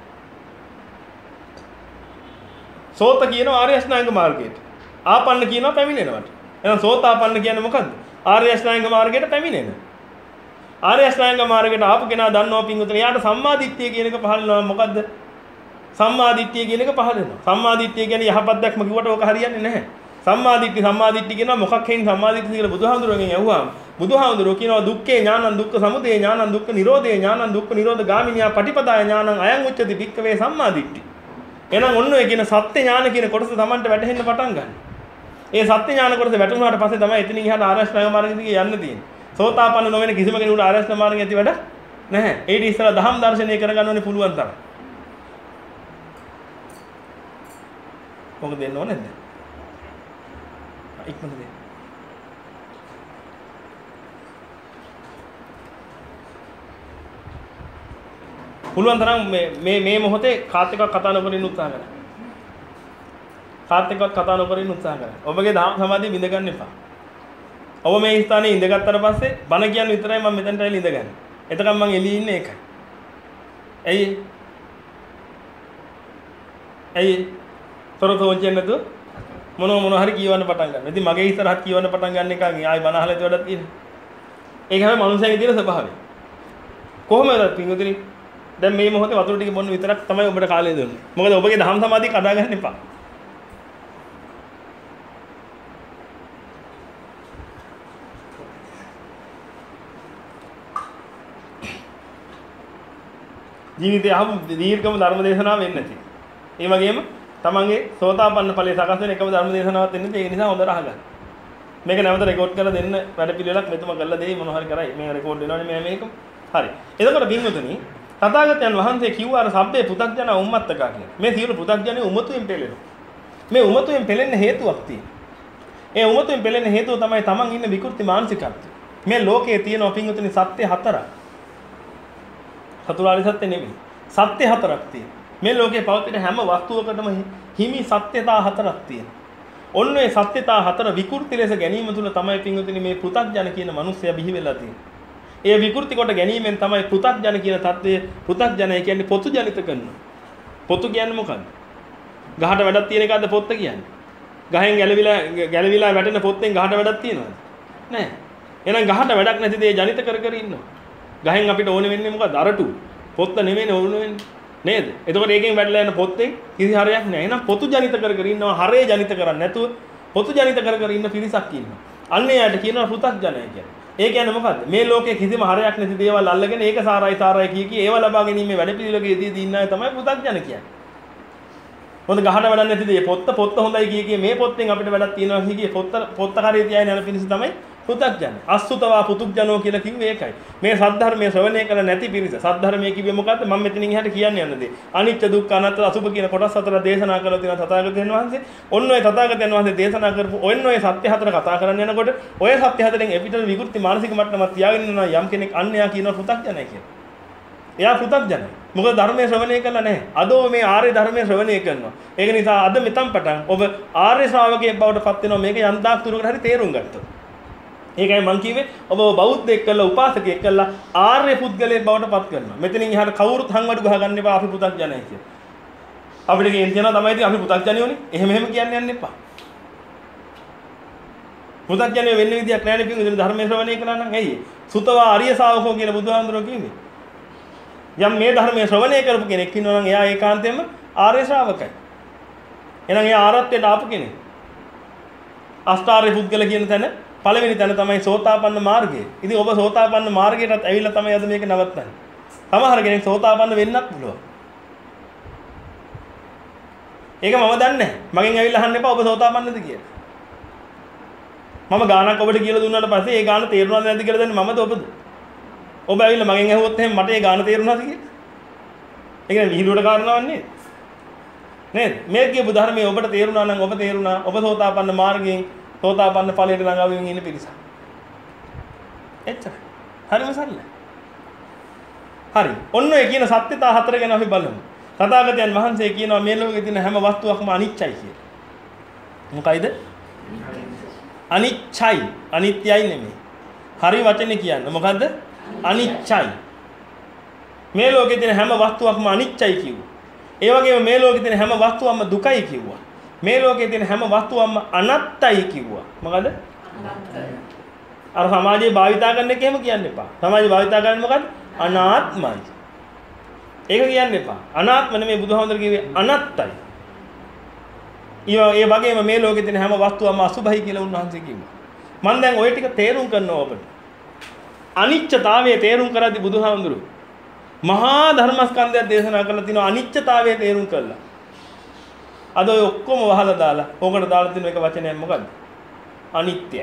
සෝත කියනවා ආර්ය අෂ්ටාංග මාර්ගයට. ආපන්න කියනවා පැමිණෙනවට. එහෙනම් සෝතාපන්න කියන්නේ මොකද්ද? ආර්ය අෂ්ටාංග මාර්ගයට පැමිණෙන. ආර්ය අෂ්ටාංග මාර්ගයට ආපු කෙනා දන්නවා පින්වතුනි. එයාට සම්මා දිට්ඨිය කියන එක පහළ වෙනවා. මොකද්ද? සම්මා දිට්ඨිය කියන එක පහළ වෙනවා. සම්මා දිට්ඨිය කියන්නේ යහපත් දැක්ම කිව්වට ඕක හරියන්නේ නැහැ. සම්මා දිට්ඨි සම්මා දිට්ඨි කියනවා මොකක් හේින් සම්මා දිට්ඨි කියලා බුදුහාමුදුරුවෝගෙන් ඇහුවාම බුදුහාමුදුරුවෝ කියනවා දුක්ඛේ ඥානං දුක්ඛ සමුදය ඥානං දුක්ඛ නිරෝධේ ඥානං දුක්ඛ නිරෝධ ගාමිනියා පටිපදාය ඥානං අයං උච්චති භික්ඛවේ සම්මා දිට්ඨි. එහෙනම් ඔන්න ඔය කියන සත්‍ය ඥාන කියන කොටස Tamanට වැටහෙන්න පටන් ගන්න. ඒ සත්‍ය ඥාන කොටස වැටුණාට පස්සේ තමයි එතනින් එහාට ආරෂ්ඨාංග මාර්ගෙ දිගේ යන්න තියෙන්නේ. සෝතාපන්න නොවන කිසිම කෙනෙකුට ආරෂ්ඨ මාර්ගෙ ඇති වැඩ නැහැ. ඒටි ඉස්සලා දහම් දර්ශනය කරගන්න ඕනේ පුළුවන් තරම්. මොකද දෙන්න ඕනේ නැද්ද? ඉක්මනට දෙන්න. පුළුවන් තරම් මේ මේ මේ මොහොතේ කාත් එක්ක කතා නොකර ඉන්න උත්සාහ කරන්න. කාත් එක්කවත් කතා නොකර ඉන්න උත්සාහ කරන්න. ඔබගේ ධම්ම සමාධිය බිඳ ගන්න එපා. ඔබ මේ ස්ථානයේ ඉඳගත්තට පස්සේ බණ කියන්නේ විතරයි මම මෙතනට ඇවිල්ලා ඉඳගන්නේ. එතකම් මම එළියේ ඉන්නේ ඒකයි. ඇයි? ඇයි? තොරතෝංචෙන් නැතුව මොන මොන හරි කියවන්න පටන් ගන්නවා. ඉතින් මගේ ඉස්සරහත් කියවන්න පටන් ගන්න එක ආයි බණ අහලා ඉතින් වැඩක් තියෙනවා. ඒක හැබැයි මනුස්සයන්ගේ තියෙන ස්වභාවය. කොහොමද පින්වතුනි? දැන් මේ මොහොතේ වතුර ටික බොන්න විතරක් තමයි ඔබට කාලය දෙන්නේ. මොකද ඔබගේ දහම් සමාධිය කඩා ගන්න එපා. ජීවිතය අහමු දීර්ඝම ධර්ම දේශනාව වෙන්නේ නැති. ඒ වගේම තමන්ගේ සෝතාපන්න ඵලයේ සකස් වෙන එකම ධර්ම දේශනාවක් වෙන්නේ නැති. ඒ නිසා හොඳට අහගන්න. මේක නැවත රෙකෝඩ් කරලා දෙන්න වැඩ පිළිවෙලක් මෙතුම කරලා දෙයි මොන හරි කරයි. මේ රෙකෝඩ් වෙනවනේ මේ මේක. හරි. එතකොට බින්වතුනි තථාගතයන් වහන්සේ කිව්වා අර සබ්බේ පු탁ජන උම්මත්තකා කියලා. මේ සියලු පු탁ජනේ උමතුයෙන් පෙළෙනවා. මේ උමතුයෙන් පෙළෙන්න හේතුවක් තියෙනවා. ඒ උමතුයෙන් පෙළෙන්න හේතුව තමයි තමන් ඉන්න විකෘති මානසිකත්වය. මේ ලෝකයේ තියෙන පින්වතුනි සත්‍ය හතරක්. චතුරාර්ය සත්‍ය නෙමෙයි. සත්‍ය හතරක් තියෙනවා. මේ ලෝකේ පවතින හැම වස්තුවකටම හිමි සත්‍යතා හතරක් තියෙනවා. ඔන්න ඒ සත්‍යතා හතර විකෘති ලෙස ගැනීම තුළ තමයි පින්වතුනි මේ පෘථග්ජන කියන මිනිස්සයා බිහි වෙලා තියෙන්නේ. ඒ විකෘති කොට ගැනීමෙන් තමයි පෘථග්ජන කියන தත්ත්වය පෘථග්ජනය කියන්නේ පොතු ජනිත කරනවා. පොතු කියන්නේ මොකද්ද? ගහට වැඩක් තියෙන එකක්ද පොත්ත කියන්නේ? ගහෙන් ගැලවිලා ගැලවිලා වැටෙන පොත්තෙන් ගහට වැඩක් තියෙනවද? නැහැ. එහෙනම් ගහට වැඩක් නැති දේ ජනිත කර කර ඉන්නවා. ගහෙන් අපිට ඕනේ වෙන්නේ මොකද්ද? අරටු. පොත්ත නෙමෙයි ඕනේ වෙන්නේ. නේද? එතකොට ඒකෙන් වැඩලා යන පොත්තෙන් කිසි හරයක් නැහැ. එහෙනම් පොතු ජනිත කර කර ඉන්නවා. හරේ ජනිත කරන්නේ නැතුව පොතු ජනිත කර කර ඉන්න පිරිසක් ඉන්නවා. අන්න එයාට කියනවා පෘථග්ජනය කියලා. ඒ කියන්නේ මොකද්ද? මේ ලෝකයේ කිසිම හරයක් නැති දේවල් අල්ලගෙන ඒක සාරයි සාරයි කිය කී ඒව ලබා ගැනීමේ වැඩපිළිවෙලකදී ඉන්න අය තමයි පෘථග්ජන කියන්නේ. මොකද ගහට වැඩක් නැති දේ පොත්ත පොත්ත හොඳයි කිය කී මේ පොත්තෙන් අපිට වැඩක් තියෙනවා කිය කී පොත්ත පොත්ත කරේ තියාගෙන යන පිරිස තමයි පෘථග්ජන. අසුතවා පුතුග්ජනෝ කියලා කිව්වේ ඒකයි. මේ සද්ධර්මයේ ශ්‍රවණය කළ නැති පිරිස. සද්ධර්මයේ කිව්වේ මොකද්ද? මම මෙතනින් එහාට කියන්න යන දේ. අනිත්‍ය දුක්ඛ අනාත්ම අසුභ කියන කොටස් හතර දේශනා කළා තියෙනවා තථාගතයන් වහන්සේ. ඔන්න ඔය තථාගතයන් වහන්සේ දේශනා කරපු ඔන්න ඔය සත්‍ය හතර කතා කරන්න යනකොට ඔය සත්‍ය හතරෙන් එපිටල් විකෘති මානසික මට්ටමක් තියාගෙන ඉන්නවා යම් කෙනෙක් අන්න එයා කියනවා පෘථග්ජනයි කියලා. එයා පෘථග්ජනයි. මොකද ධර්මයේ ශ්‍රවණය කළා නැහැ. අද ඔබ මේ ආර්ය ධර්මයේ ශ්‍රවණය කරනවා. ඒක නිසා අද මෙතන් පටන් ඔබ ආර්ය ශ්‍රාවකයෙක් බවට පත් වෙනවා මේක යන්දාක් තුරකට හරි තේරුම් ගත්තොත්. ඒකයි මම කිව්වේ ඔබ බෞද්ධයෙක් කළා උපාසකයෙක් කළා ආර්ය පුද්ගලයෙක් බවට පත් කරනවා. මෙතනින් එහාට කවුරුත් හංවඩු ගහගන්න එපා අපි පු탁ජනයි කියලා. අපිට කියන තියනවා තමයි ඉතින් අපි පු탁ජනියෝනේ. එහෙම එහෙම කියන්න යන්න එපා. පු탁ජනිය වෙන්න විදියක් නැහැ නේ පිටින් ධර්මයේ ශ්‍රවණය කළා නම් ඇයි? සුතවා ආර්ය ශාවකෝ කියලා බුදුහාමුදුරුවෝ කිව්වේ. යම් මේ ධර්මයේ ශ්‍රවණය කරපු කෙනෙක් ඉන්නවා නම් එයා ඒකාන්තයෙන්ම ආර්ය ශ්‍රාවකයි. එහෙනම් එයා ආරත්වයට ආපු කෙනෙක්. අෂ්ටාර්ය පුද්ගල කියන තැන පළවෙනි තැන තමයි සෝතාපන්න මාර්ගය. ඉතින් ඔබ සෝතාපන්න මාර්ගයටත් ඇවිල්ලා තමයි අද මේක නවත්තන්නේ. සමහර කෙනෙක් සෝතාපන්න වෙන්නත් පුළුවන්. ඒක මම දන්නේ නැහැ. මගෙන් ඇවිල්ලා අහන්න එපා ඔබ සෝතාපන්නද කියලා. මම ගානක් ඔබට කියලා දුන්නාට පස්සේ ඒ ගාන තේරුණාද නැද්ද කියලා දන්නේ මමද ඔබද? ඔබ ඇවිල්ලා මගෙන් ඇහුවොත් එහෙනම් මට ඒ ගාන තේරුණාද කියලා? ඒ කියන්නේ විහිළුවට කාරණාවක් නේද? නේද? මේ කියපු ධර්මයේ ඔබට තේරුණා නම් ඔබ තේරුණා ඔබ සෝතාපන්න මාර්ගයෙන් සෝතාපන්න ඵලයට ළඟා වෙමින් ඉන්න පිරිස. එච්චරයි. හරිම සරලයි. හරි. ඔන්න ඔය කියන සත්‍යතා හතර ගැන අපි බලමු. තථාගතයන් වහන්සේ කියනවා මේ ලෝකේ තියෙන හැම වස්තුවක්ම අනිත්‍යයි කියලා. මොකයිද? අනිත්‍යයි. අනිත්‍යයි නෙමෙයි. හරි වචනේ කියන්නේ. මොකද්ද? අනිත්‍යයි. මේ ලෝකේ තියෙන හැම වස්තුවක්ම අනිත්‍යයි කිව්වා. ඒ වගේම මේ ලෝකේ තියෙන හැම වස්තුවක්ම දුකයි කිව්වා. මේ ලෝකයේ තියෙන හැම වස්තුවක්ම අනත්තයි කිව්වා. මොකද? අනත්තයි. අර සමාජයේ භාවිතා කරන එක එහෙම කියන්න එපා. සමාජයේ භාවිතා කරන්නේ මොකද්ද? අනාත්මයි. ඒක කියන්න එපා. අනාත්ම නෙමෙයි බුදුහාමුදුරුවෝ කිව්වේ අනත්තයි. ඒ වගේම මේ ලෝකයේ තියෙන හැම වස්තුවක්ම අසුභයි කියලා උන්වහන්සේ කිව්වා. මම දැන් ওই ටික තේරුම් කරනවා ඔබට. අනිත්‍යතාවයේ තේරුම් කරද්දී බුදුහාමුදුරුවෝ මහා ධර්මස්කන්ධය දේශනා කරලා තිනවා අනිත්‍යතාවයේ තේරුම් කළා. අද ඔය ඔක්කොම වහලා දාලා ඕකට දාලා තියෙන එක වචනයක් මොකද්ද? අනිත්‍යයි.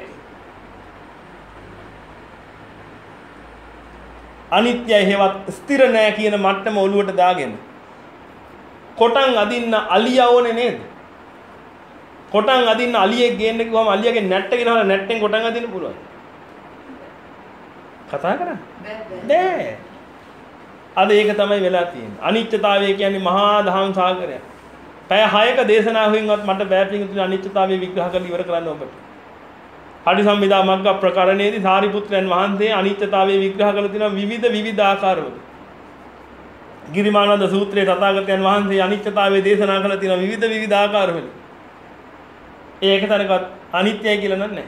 අනිත්‍යයි හේවත් ස්ථිර නෑ කියන මට්ටම ඔලුවට දාගෙන කොටන් අදින්න අලියා ඕනේ නේද? කොටන් අදින්න අලියෙක් ගේන්න කිව්වම අලියාගේ නැට්ට ගෙනහලා නැට්ටෙන් කොටන් අදින්න පුළුවන්. කතා කරන්නේ බෑ. අද ඒක තමයි වෙලා තියෙන්නේ. අනිත්‍යතාවය කියන්නේ මහා දහම් සාගරයක්. පැය හයක දේශනාවෙන්වත් මට බෑ පිටුතුනේ අනිත්‍යතාවය විග්‍රහ කරලා ඉවර කරන්න ඔබට. පටිසම්භිදා මග්ග ප්‍රකරණයේදී සාරිපුත්‍රයන් වහන්සේ අනිත්‍යතාවය විග්‍රහ කරලා තියෙනවා විවිධ විවිධ ආකාරවල. ගිරිමානන්ද සූත්‍රයේ තථාගතයන් වහන්සේ අනිත්‍යතාවය දේශනා කරලා තියෙනවා විවිධ විවිධ ආකාරවල. ඒකතරකවත් අනිත්‍යයි කියලා නෑ.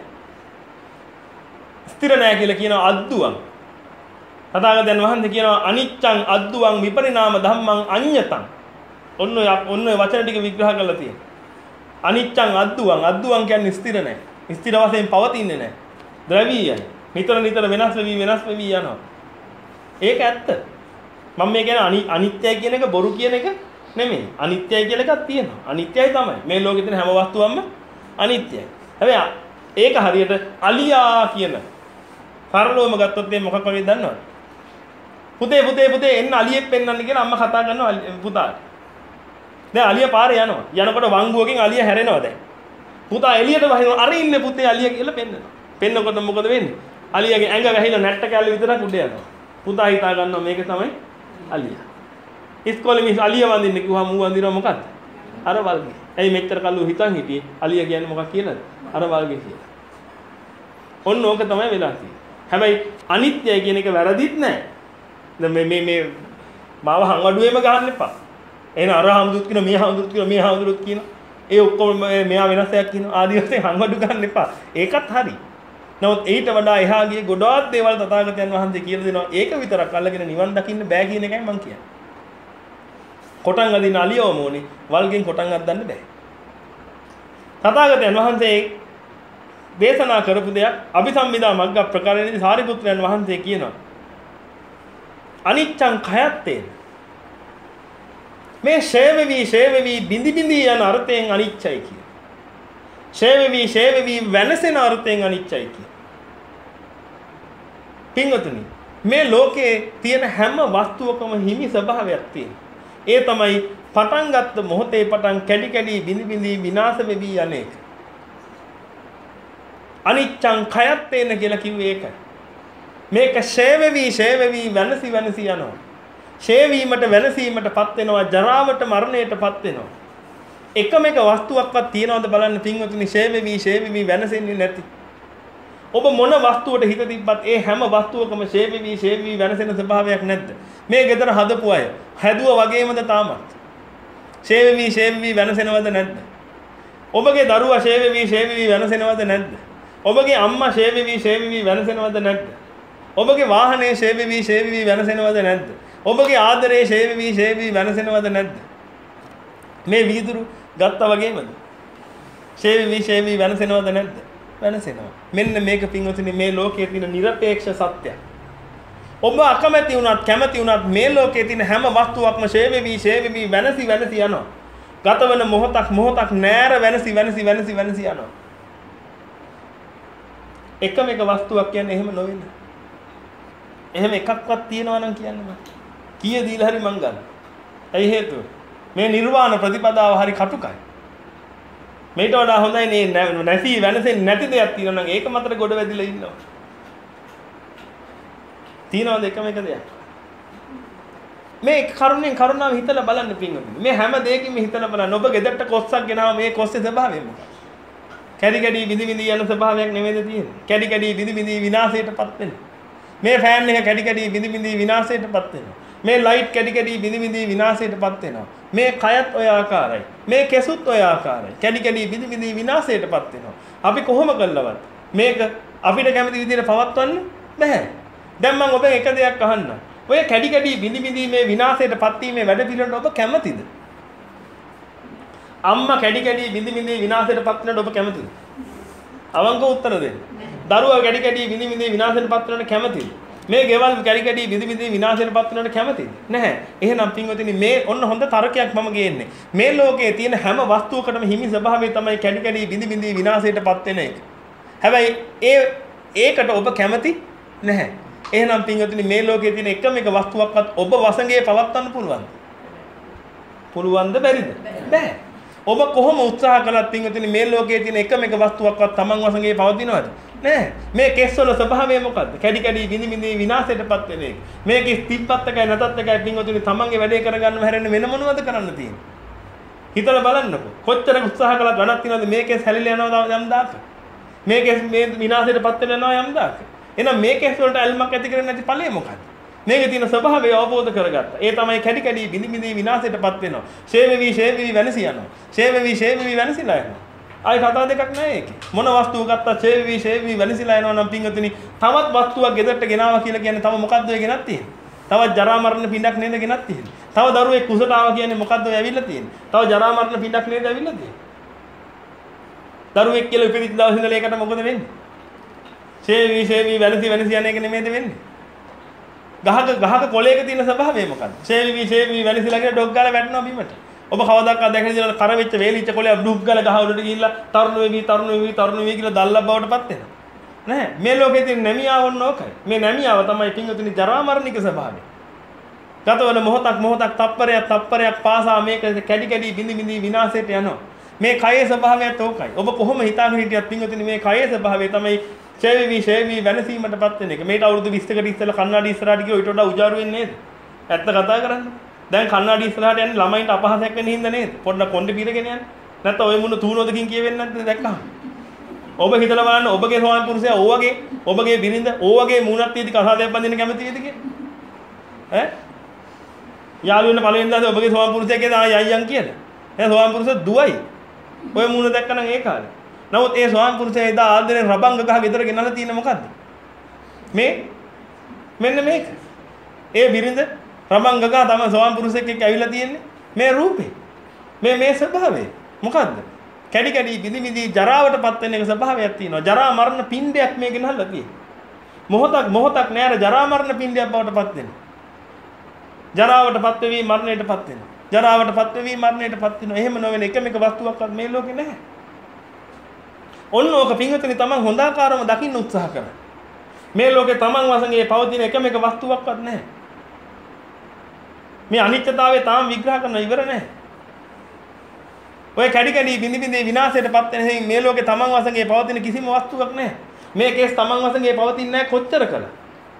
ස්ථිර නෑ කියලා කියනවා අද්දුවම්. තථාගතයන් වහන්සේ කියනවා අනිච්ඡං අද්දුවං විපරිණාම ධම්මං අඤ්ඤතං. ඔන්න ඔය ඔන්න ඔය වචන ටික විග්‍රහ කරලා තියෙනවා. අනිච්ඡං අද්දුවං අද්දුවං කියන්නේ ස්ථිර නෑ. ස්ථිර වශයෙන් පවතින්නේ නෑ. ද්‍රවීයයි. නිතර නිතර වෙනස් වෙවි වෙනස් වෙවි යනවා. ඒක ඇත්ත. මම මේ කියන්නේ අනිත්‍යයි කියන එක බොරු කියන එක නෙමෙයි. අනිත්‍යයි කියලා එකක් තියෙනවා. අනිත්‍යයි තමයි. මේ ලෝකේ තියෙන හැම වස්තුවක්ම අනිත්‍යයි. හැබැයි ඒක හරියට අලියා කියන පරලෝම ගත්තොත් මේ මොකක් වගේද දන්නවද? පුතේ පුතේ පුතේ එන්න අලියෙක් පෙන්නන්න කියලා අම්මා කතා කරනවා පුතාට. දැන් අලිය පාරේ යනවා. යනකොට වංගුවකින් අලිය හැරෙනවා දැන්. පුතා එළියට වහිනවා. අර ඉන්නේ පුතේ අලිය කියලා පෙන්නනවා. පෙන්නකොට මොකද වෙන්නේ? අලියගේ ඇඟ වැහිලා නැට්ට කැල්ල විතරක් උඩ යනවා. පුතා හිතා ගන්නවා මේක තමයි අලිය. ඉස්කෝලේ මිස් අලිය වඳින්න කිව්වම ඌ වඳිනවා මොකද්ද? අර වල්ගේ. ඇයි මෙච්චර කල්ලු හිතන් හිටියේ? අලිය කියන්නේ මොකක් කියලාද? අර වල්ගේ කියලා. ඔන්න ඕක තමයි වෙලා තියෙන්නේ. හැබැයි අනිත්‍යයි කියන එක වැරදිත් නෑ. දැන් මේ මේ මේ මාව හංගඩුවේම ගහන්න එපා. එහෙනම් අර හඳුත් කියන මේ හඳුත් කියන මේ හඳුත් කියන ඒ ඔක්කොම මෙයා වෙනස් එකක් කියනවා ආදි වශයෙන් හංගඩු ගන්න එපා. ඒකත් හරි. නමුත් ඊට වඩා එහා ගියේ ගොඩාක් දේවල් තථාගතයන් වහන්සේ කියලා දෙනවා. ඒක විතරක් අල්ලගෙන නිවන් දකින්න බෑ කියන එකයි මම කියන්නේ. කොටන් අදින අලියවම ඕනේ. වල්ගෙන් කොටන් අද්දන්න බෑ. තථාගතයන් වහන්සේ දේශනා කරපු දෙයක් අභිසම්මිදා මග්ග ප්‍රකරණයේදී සාරිපුත්‍රයන් වහන්සේ කියනවා අනිච්ඡං khයත්තේ මේ ෂේවෙවි ෂේවෙවි බිඳි බිඳි යන අර්ථයෙන් අනිච්චයි කිය. ෂේවෙවි ෂේවෙවි වෙනසෙන අර්ථයෙන් අනිච්චයි කිය. පින්වතුනි මේ ලෝකේ තියෙන හැම වස්තුවකම හිමි ස්වභාවයක් තියෙනවා. ඒ තමයි පටන් ගත්ත මොහොතේ පටන් කැඩි කැඩි බිඳි බිඳි විනාශ වෙවි යන්නේක. අනිච්ඡං khයත්තේන කියලා කිව්වේ ඒකයි. මේක ෂේවෙවි ෂේවෙවි වෙනසි වෙනසි යනවා. ෂේවීමට වෙනසීමටපත් වෙනවා, ජරාවට මරණයටපත් වෙනවා. එකම එක වස්තුවක්වත් තියනවද බලන්න පින්වතුනි ෂේවෙවි ෂේවෙවි වෙනසෙන්නේ නැති. ඔබ මොන වස්තුවට හිත තිබ්බත් ඒ හැම වස්තුවකම ෂේවෙවි ෂේවෙවි වෙනසෙන ස්වභාවයක් නැද්ද? මේ ගෙදර හදපු අය හැදුවා වගේමද තාමත්? ෂේවෙවි ෂේවෙවි වෙනසෙනවද නැද්ද? ඔබගේ දරුවා ෂේවෙවි ෂේවෙවි වෙනසෙනවද නැද්ද? ඔබගේ අම්මා ෂේවෙවි ෂේවෙවි වෙනසෙනවද නැද්ද? ඔබගේ වාහනේ ෂේවෙවි ෂේවෙවි වෙනසෙනවද නැද්ද? ඔබගේ ආදරේ ෂේවෙවි ෂේවෙවි වෙනසෙනවද නැද්ද? මේ වීදුරු ගත්තා වගේමද? ෂේවෙවි ෂේවෙවි වෙනසෙනවද නැද්ද? වෙනසෙනවා. මෙන්න මේක පින්වතුනි මේ ලෝකයේ තියෙන নিরপেক্ষ සත්‍යය. ඔබ අකමැති වුණත් කැමැති වුණත් මේ ලෝකයේ තියෙන හැම වස්තුවක්ම ෂේවෙවි ෂේවෙවි වෙනසි වෙනසි යනවා. ගතවන මොහොතක් මොහොතක් නෑර වෙනසි වෙනසි වෙනසි වෙනසි යනවා. එකම එක වස්තුවක් කියන්නේ එහෙම නොවෙන්න. එහෙම එකක්වත් තියනවා නම් කියන්න බෑ. කීය දීලා හරි මං ගන්න. ඇයි හේතුව? මේ නිර්වාණ ප්‍රතිපදාව හරි කටුකයි. මේට වඩා හොඳයි නේ නැසී වෙනසෙන්නේ නැති දෙයක් තියෙනවා නම් ඒක මතට ගොඩ වැදිලා ඉන්නවා. තියනවාද එකම එක දෙයක්? මේ කරුණෙන් කරුණාව හිතලා බලන්න පින්වතුනි. මේ හැම දෙයකින්ම හිතලා බලන්න. ඔබ ගෙදරට කොස්සක් ගෙනාව මේ කොස්සේ ස්වභාවය මොකක්ද? කැඩි කැඩි විදි විදි යන ස්වභාවයක් නෙමෙයිද තියෙන්නේ? කැඩි කැඩි විදි විදි විනාශයටපත් වෙනවා. මේ ෆෑන් එක කැඩි කැඩි විදි විදි විනාශයටපත් වෙනවා. මේ ලයිට් කැඩි කැඩි විදි විදි විනාශයටපත් වෙනවා. මේ කයත් ඔය ආකාරයි. මේ කෙසුත් ඔය ආකාරයි. කැඩි කැඩි විදි විදි විනාශයටපත් වෙනවා. අපි කොහොම කළවත් මේක අපිට කැමති විදිහට පවත්වන්න බෑ. දැන් මම ඔබෙන් එක දෙයක් අහන්න. ඔය කැඩි කැඩි විදි විදි මේ විනාශයටපත් වීමේ වැඩ පිළිවෙලට ඔබ කැමතිද? අම්මා කැඩි කැඩි විදි විදි විනාශයටපත් වෙනට ඔබ කැමතිද? අවංක උත්තර දෙන්න. දරුවා කැඩි කැඩි විදි විදි විනාශයටපත් වෙනට කැමතිද? මේ ගෙවල් කැඩි කැඩි විදි විදි විනාශයටපත් වෙනවට කැමතිද? නැහැ. එහෙනම් පින්වතුනි මේ ඔන්න හොඳ තර්කයක් මම ගේන්නේ. මේ ලෝකයේ තියෙන හැම වස්තුවකටම හිමි ස්වභාවය තමයි කැඩි කැඩි විදි විදි විනාශයටපත් වෙන එක. හැබැයි ඒ ඒකට ඔබ කැමති නැහැ. එහෙනම් පින්වතුනි මේ ලෝකයේ තියෙන එකම එක වස්තුවක්වත් ඔබ වසඟේ පවත්වන්න පුළුවන්ද? පුළුවන්ද බැරිද? බෑ. ඔබ කොහොම උත්සාහ කළත් පින්වතුනි මේ ලෝකයේ තියෙන එකම එක වස්තුවක්වත් Taman වසඟේ පවතිනවද? නෑ. මේ කෙස්වල ස්වභාවය මොකද්ද? කැඩි කැඩි විනි විනි විනාශයටපත් වෙන එක. මේකේ තිප්පත් එකයි නැතත් එකයි පින්වතුනි Tamanගේ වැඩේ කරගන්නව හැරෙන්න වෙන මොනවද කරන්න තියෙන්නේ? හිතලා බලන්නකෝ. කොච්චර උත්සාහ කළත් වැඩක් තියනවද මේකේ හැලිලා යනවා යම් දාක. මේකේ මේ විනාශයටපත් වෙනවා යම් දාක. එහෙනම් මේ කෙස් වලට ඇල්මක් ඇති කරන්නේ නැති ඵලය මොකක්ද? මේකේ තියෙන ස්වභාවය අවබෝධ කරගත්තා. ඒ තමයි කැඩි කැඩි බිඳි බිඳි විනාශයටපත් වෙනවා. ෂේවෙවි ෂේවෙවි වෙනසි යනවා. ෂේවෙවි ෂේවෙවි වෙනසිලා යනවා. ආයි කතා දෙකක් නැහැ ඒකේ. මොන වස්තුව ගත්තා ෂේවෙවි ෂේවෙවි වෙනසිලා යනවා නම් පින්වතුනි තවත් වස්තුවක් ගෙදරට ගෙනාවා කියලා කියන්නේ තව මොකද්ද ඔය ගෙනත් තියෙන්නේ? තවත් ජරා මරණ පිටක් නේද ගෙනත් තියෙන්නේ? තව දරුවෙක් කුසට ආවා කියන්නේ මොකද්ද ඔය ඇවිල්ලා තියෙන්නේ? තව ජරා මරණ පිටක් නේද ඇවිල්ලා තියෙන්නේ? දරුවෙක් කියලා ඉපදිච්ච දවස් ඉඳලා ඒකට මොකද වෙන්නේ? ෂේවෙවි ෂේවෙවි වෙනසි වෙනසි යන එක නෙමෙයිද වෙන්නේ? ගහක ගහක කොළයක තියෙන ස්වභාවය මොකක්ද? ෂේවිවි ෂේවිවි වැලිසිලා කියලා ඩොග් ගාලා වැටෙනවා බිමට. ඔබ කවදාකවත් දැකලා ඉඳලා කර වෙච්ච වේලිච්ච කොළය ඩුග් ගාලා ගහ උඩට ගිහිල්ලා තරුණ වෙවි තරුණ වෙවි තරුණ වෙවි කියලා දල්ලා බවටපත් වෙනවා. නෑ මේ ලෝකේ තියෙන නැමියාව ඔන්න ඕකයි. මේ නැමියාව තමයි පින්වතුනි ජරා මරණික ස්වභාවය. ගතවන මොහොතක් මොහොතක් තප්පරයක් තප්පරයක් පාසා මේක කැඩි කැඩි බිඳි බිඳි විනාශයට යනවා. මේ කයේ ස්වභාවයත් ඕකයි. ඔබ කොහොම හිතාගෙන හිටියත් පින්වතුනි මේ කයේ ස්වභාවය තමයි ෂේවිවි ෂේවිවි වෙනසීමටපත් වෙන එක. මේට අවුරුදු විස්සකට ඉස්සෙල්ලා කන්නාඩි ඉස්සරහට ගියෝ ඊට වඩා උජාරු වෙන්නේ නේද? ඇත්ත කතා කරන්න. දැන් කන්නාඩි ඉස්සරහට යන්නේ ළමයින්ට අපහාසයක් වෙන්න හින්දා නේද? පොඩ්ඩක් කොණ්ඩේ පීරගෙන යන්නේ. නැත්නම් ඔය මුණ තුනෝදකින් කියවෙන්නේ නැද්ද දැක්කම? ඔබ හිතලා බලන්න ඔබගේ ස්වාමි පුරුෂයා ඕ වගේ ඔබගේ බිරිඳ ඕ වගේ මූණක් තියෙදි කසාදයක් බඳින්න කැමති වේද කියලා? ඈ? යාළු වෙන පළවෙනි දාසේ ඔබගේ ස්වාමි පුරුෂයා කියද ආයි අයියන් කියලා. එහෙනම් ස්වාමි පුරුෂයා දුවයි. ඔය මූණ දැක්කනම් ඒ කාලේ. නමුත් ඒ ස්වාමි පුරුෂයා එදා ආදරෙන් රබංග ගහ ගෙදර ගෙනල්ලා තියෙන මොකද්ද? මේ මෙන්න මේක. ඒ බිරිඳ රබංග ගහ තමයි ස්වාමි පුරුෂයෙක් එක්ක ඇවිල්ලා තියෙන්නේ. මේ රූපේ. මේ මේ ස්වභාවය. මොකද්ද? කැඩි කැඩි බිඳි බිඳි ජරාවටපත් වෙන එක ස්වභාවයක් තියෙනවා. ජරා මරණ පින්ඩයක් මේ ගෙනල්ලා තියෙන්නේ. මොහොතක් මොහොතක් නෑර ජරා මරණ පින්ඩයක් බවටපත් වෙනවා. ජරාවටපත් වෙවි මරණයටපත් වෙනවා. ජරාවටපත් වෙවි මරණයටපත් වෙනවා. එහෙම නොවන එකම එක වස්තුවක්වත් මේ ලෝකේ නැහැ. ඔන්න ඕක පින්වතුනි තමන් හොඳාකාරව දකින්න උත්සාහ කරන්න. මේ ලෝකේ තමන් වශයෙන් පවතින එකම එක වස්තුවක්වත් නැහැ. මේ අනිත්‍යතාවය තාම විග්‍රහ කරන්න ඉවර නැහැ. ඔය කැඩි කැඩි බිඳි බිඳි විනාශයටපත් වෙන හේයින් මේ ලෝකේ තමන් වශයෙන් පවතින කිසිම වස්තුවක් නැහැ. මේ කේස් තමන් වශයෙන් පවතින්නේ නැහැ කොච්චර කළා.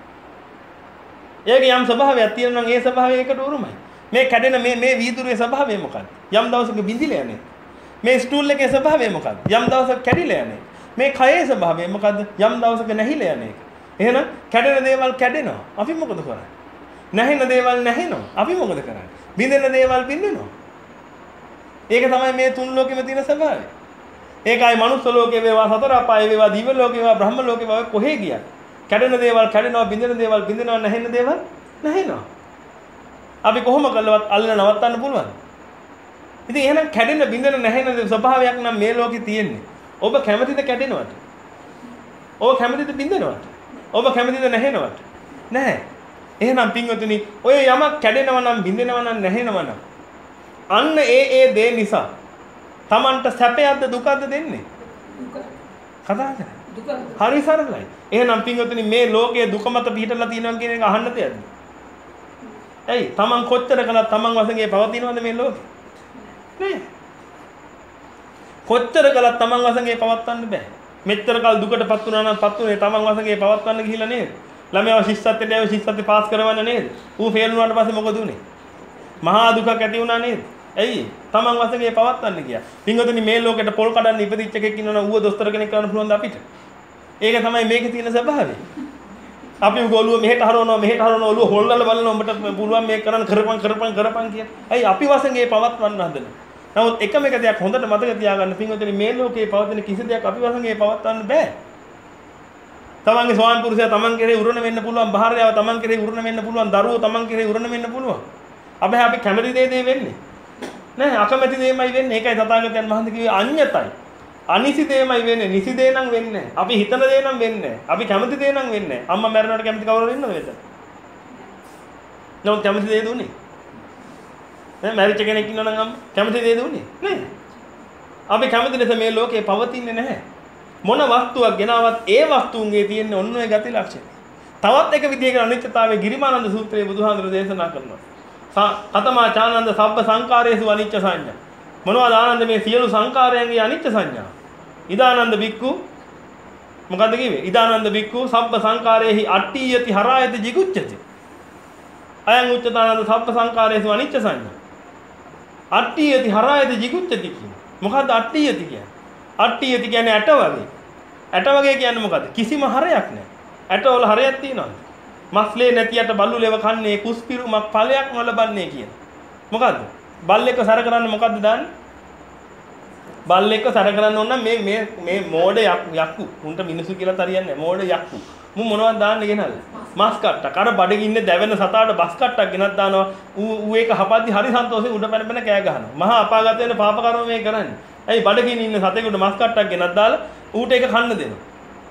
ඒකේ යම් ස්වභාවයක් තියෙනවා නම් ඒ ස්වභාවය ඒකට උරුමයි. මේ කැඩෙන මේ මේ වීදුරුවේ ස්වභාවය මොකක්ද? යම් දවසක බිඳිලා යන්නේ. මේ ස්ටූල් එකේ ස්වභාවය මොකක්ද? යම් දවසක කැඩිලා යන්නේ. මේ කයේ ස්වභාවය මොකද්ද? යම් දවසක නැහිලා යන්නේ. එහෙනම් කැඩෙන දේවල් කැඩෙනවා. අපි මොකද කරන්නේ? නැහෙන දේවල් නැහෙනවා. අපි මොකද කරන්නේ? බිඳෙන දේවල් බිඳෙනවා. ඒක තමයි මේ තුන් ලෝකෙම තියෙන ස්වභාවය. ඒකයි මනුස්ස ලෝකේ වේවා සතර අපායේ වේවා දිව්‍ය ලෝකේ වේවා බ්‍රහ්ම ලෝකේ වේවා කොහේ ගියා? කැඩෙන දේවල් කැඩෙනවා, බිඳෙන දේවල් බිඳෙනවා, නැහෙන දේවල් නැහෙනවා. අපි කොහොම කළවත් අල්ලන නවත්තන්න පුළුවන්? ඉතින් එහෙනම් කැඩෙන බිඳෙන නැහෙන ස්වභාවයක් නම් මේ ලෝකේ තියෙන්නේ. ඔබ කැමතිද කැඩෙනවට? ඔබ කැමතිද බිඳෙනවට? ඔබ කැමතිද නැහෙනවට? නැහැ. එහෙනම් පින්වතුනි, ඔය යමක් කැඩෙනවා නම් බිඳෙනවා නම් නැහෙනවා නම් අන්න ඒ ඒ දේ නිසා Tamanට සැපයක්ද දුකක්ද දෙන්නේ? දුක. කතා කරන්නේ. දුක. හරි සරලයි. එහෙනම් පින්වතුනි මේ ලෝකයේ දුක මත පිහිටලා තියෙනවා කියන එක අහන්න දෙයක්ද? ඇයි? Taman කොච්චර කළත් Taman වශයෙන් පවතිනවද මේ ලෝකේ? නෑ. කොච්චර කළත් Taman වශයෙන් පවත්වන්න බෑ. මෙච්චර කල් දුකටපත් වුණා නම් පත් උනේ Taman වශයෙන් පවත්වන්න ගිහිල්ලා නේද? ළමයා ශිෂ්‍යත්වයට ආව ශිෂ්‍යත්වය පාස් කරවන්න නේද? ඌ ෆේල් වුණාට පස්සේ මොකද උනේ? මහා දුකක් ඇති වුණා නේද? ඇයි? Taman වශයෙන් පවත්වන්න ගියා. පින්වතුනි මේ ලෝකෙට පොල් කඩන්න ඉපදිච්ච එකෙක් ඉන්නවනම් ඌව දොස්තර කෙනෙක් කරන්න පුළුවන්ද අපිට? ඒක තමයි මේකේ තියෙන ස්වභාවය. අපි ගෝලුව මෙහෙට හරවනවා මෙහෙට හරවනවා ඔළුව හොල්ලලා බලනවා උඹට පුළුවන් මේක කරන්න කරපන් කරපන් කරපන් කියන. ඇයි අපි වශයෙන් පවත්වන්න හදන්නේ? නමුත් එකම එක දෙයක් හොඳට මතක තියාගන්න පින්වතුනි මේ ලෝකේ පවතින කිසි දෙයක් අපි වශයෙන් පවත්වන්න බෑ. තමන්ගේ ස්වාමි පුරුෂයා තමන් කෙරේ උරණ වෙන්න පුළුවන්, භාර්යාව තමන් කෙරේ උරණ වෙන්න පුළුවන්, දරුවෝ තමන් කෙරේ උරණ වෙන්න පුළුවන්. අපේ අපි කැමති දේ දේ වෙන්නේ. නෑ අකමැති දෙයමයි වෙන්නේ. ඒකයි තථාගතයන් වහන්සේ කිව්වේ අඤ්ඤතයි. අනිසි දෙයමයි වෙන්නේ. නිසි දේ නම් වෙන්නේ නැහැ. අපි හිතන දේ නම් වෙන්නේ නැහැ. අපි කැමති දේ නම් වෙන්නේ නැහැ. අම්මා මැරෙනවට කැමති කවුරුද ඉන්නවද මෙතන? නෝ කැමති දේ දුන්නේ. නේ මැරිච්ච කෙනෙක් ඉන්නවනම් අම්මා කැමති දේ දුන්නේ නෑ. අපි කැමති නිසා මේ ලෝකේ පවතින්නේ නැහැ. මොන වස්තුවක් ගෙනාවත් ඒ වස්තුන්ගේ තියෙන ඔන්න ඔය ගති ලක්ෂණ. තවත් එක විදිහකට අනිත්‍යතාවයේ ගිරිමානන්ද සූත්‍රයේ බුදුහාඳුර දේශනා කරනවා. කතමා චානන්ද සබ්බ සංකාරේසු අනිච්ච සංඥා. මොනවද ආනන්ද මේ සියලු සංකාරයන්ගේ අනිච්ච සංඥා? ඉදානන්ද බික්කු මොකද්ද කිව්වේ? ඉදානන්ද බික්කු සබ්බ සංකාරේහි අට්ඨියති හරායති jigucchati. අයං උච්චතානන්ද සබ්බ සංකාරේසු අනිච්ච සංඥා. අට්ඨියති හරායති jigucchati කියන්නේ. මොකද්ද අට්ඨියති කියන්නේ? අට්ඨියති කියන්නේ ඇට වගේ. ඇට වගේ කියන්නේ මොකද්ද? කිසිම හරයක් නැහැ. ඇටවල හරයක් තියෙනවද? මස්ලේ නැතියට බල්ලු ලෙව කන්නේ කුස්පිරුමක් ඵලයක් නොලබන්නේ කියන. මොකද්ද? බල්ලෙක් සැර කරන්නේ මොකද්ද දාන්නේ? බල්ලෙක් සැර කරන්න ඕන නම් මේ මේ මේ මෝඩ යක්කු. උන්ට මිනිසු කියලා තරියන්නේ නැහැ. මෝඩ යක්කු. මු මොනවද දාන්නේ ගෙනල්ල? මස් කට්ටක්. අර බඩගින්නේ දැවෙන සතාට බස් කට්ටක් ගෙනත් දානවා. ඌ ඌ ඒක හපද්දි හරි සන්තෝෂෙන් උඩ පැන පැන කෑ ගහනවා. මහා අපාගත වෙන පාප කර්ම මේ කරන්නේ. ඇයි බඩගින්න ඉන්න සතෙකුට මස් කට්ටක් ගෙනත් දාලා ඌට ඒක කන්න දෙනවා.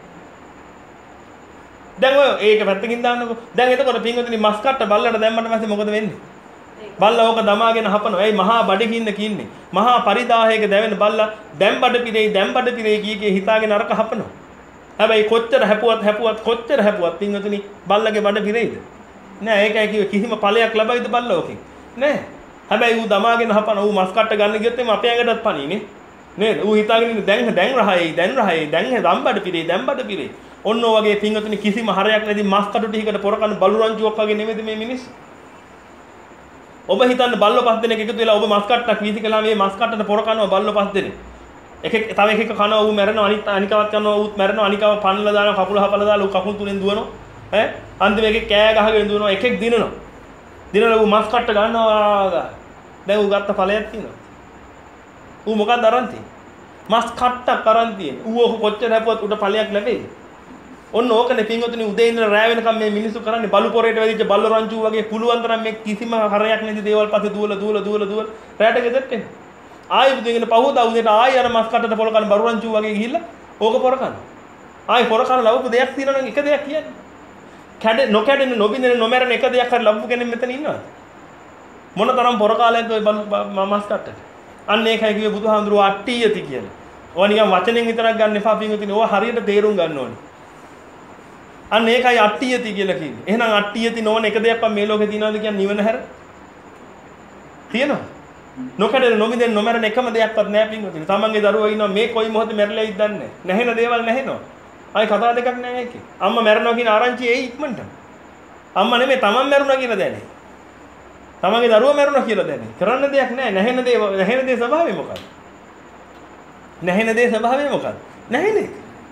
දැන් ඔය ඒක පැත්තකින් දාන්නකෝ. දැන් එතකොට පින්වතුනි මස් කට්ට බල්ලට දැම්මට පස්සේ මොකද වෙන්නේ? බල්ලා ඕක දමාගෙන හපනවා. එයි මහා බඩගින්න කින්නේ. මහා පරිදාහයක දැවෙන බල්ලා දැන් බඩ පිරෙයි දැන් බඩ පිරෙයි කී කී හිතාගෙන අරක හපනවා. හැබැයි කොච්චර හැපුවත් හැපුවත් කොච්චර හැපුවත් පින්වතුනි බල්ලගේ බඩ පිරෙයිද? නෑ ඒකයි කිව්වේ කිසිම ඵලයක් ලැබයිද බල්ලෝකෙන්? නෑ. හැබැයි ඌ දමාගෙන හපන ඌ මස් කට්ට ගන්න ගියොත් එimhe අපේ ඇඟටත් පණීනේ. නේද? ඌ හිතාගෙන ඉන්නේ දැන් දැන් රහයි දැන් රහයි දැන් දැන් බඩ පිරෙයි දැන් බඩ පිරෙයි. ඔන්න ඔය වගේ පින්වතුනි කිසිම හරයක් නැති මස් කටු ටිකකට පොරකන බලු රංචුවක් වගේ නෙමෙයිද මේ මිනිස්සු? ඔබ හිතන්න බල්ලෝ පස් දෙනෙක් එකතු වෙලා ඔබ මස් කට්ටක් වීසි කළා මේ මස් කට්ටට පොර කනවා බල්ලෝ පස් දෙනෙක්. එකෙක් තව එකෙක් කනවා ඌ මැරෙනවා අනිත් අනිකවත් කනවා ඌත් මැරෙනවා අනිකව පන්නලා දානවා කකුල හපලා දාලා ඌ කකුල් තුනෙන් දුවනවා. ඈ අන්තිම එකෙක් කෑ ගහගෙන දුවනවා එකෙක් දිනනවා. දිනලා ඌ මස් කට්ට ගන්නවා. දැන් ඌ ගත්ත ඵලයක් තියෙනවා. ඌ මොකක්ද අරන් තියෙන්නේ? මස් කට්ටක් අරන් තියෙන්නේ. ඌ ඔක කොච්චර හැපුවත් උට ඵලයක් ලැබෙයිද? ඔන්න ඕකනේ පින්වතුනි උදේ ඉඳලා රෑ වෙනකම් මේ මිනිස්සු කරන්නේ බලු පොරේට වැදිච්ච බල්ල රංචු වගේ පුළුවන් තරම් මේ කිසිම හරයක් නැති දේවල් පස්සේ දුවලා දුවලා දුවලා දුවලා රැට ගෙදරට එන. ආයෙ උදේගෙන පහුවදා උදේට ආයෙ අර මස් කටට පොල කන බරු රංචු වගේ ගිහිල්ලා ඕක පොර කන. ආයෙ පොර කන ලවපු දෙයක් තියෙනවා නම් එක දෙයක් කියන්නේ. කැඩ නොකැඩෙන නොබින්දෙන නොමැරෙන එක දෙයක් හරි ලවපු කෙනෙක් මෙතන ඉන්නවද? මොන තරම් පොර කාලයක්ද ඔය මස් කටට? අන්න ඒකයි කිව්වේ බුදුහාඳුරුවෝ අට්ඨියති කියලා. ඕවා නිකන් වචනෙන් විතරක් ගන්න එපා පින්වතුනි. ඕවා හරියට තේරුම් ගන්න ඕනේ. අන්න ඒකයි අට්ඨියති කියලා කියන්නේ. එහෙනම් අට්ඨියති නොවන එක දෙයක්වත් මේ ලෝකේ තියනවද කියන්නේ නිවන හැර? තියෙනවා. නොකඩන නොමිදෙන් නොමරන එකම දෙයක්වත් නැහැ පින්වතුනි. තමන්ගේ දරුවා ඉන්නවා මේ කොයි මොහොතේ මැරෙලායිද දන්නේ නැහැ. නැහෙන දේවල් නැහෙනවා. ආයි කතා දෙකක් නැහැ ඒකේ. අම්මා මැරෙනවා කියන ආරංචිය එයි ඉක්මනට. අම්මා නෙමෙයි තමන් මැරුණා කියලා දැනේ. තමන්ගේ දරුවා මැරුණා කියලා දැනේ. කරන්න දෙයක් නැහැ. නැහෙන දේ නැහෙන දේ ස්වභාවය මොකක්ද? නැහෙන දේ ස්වභාවය මොකක්ද? නැහෙන එක.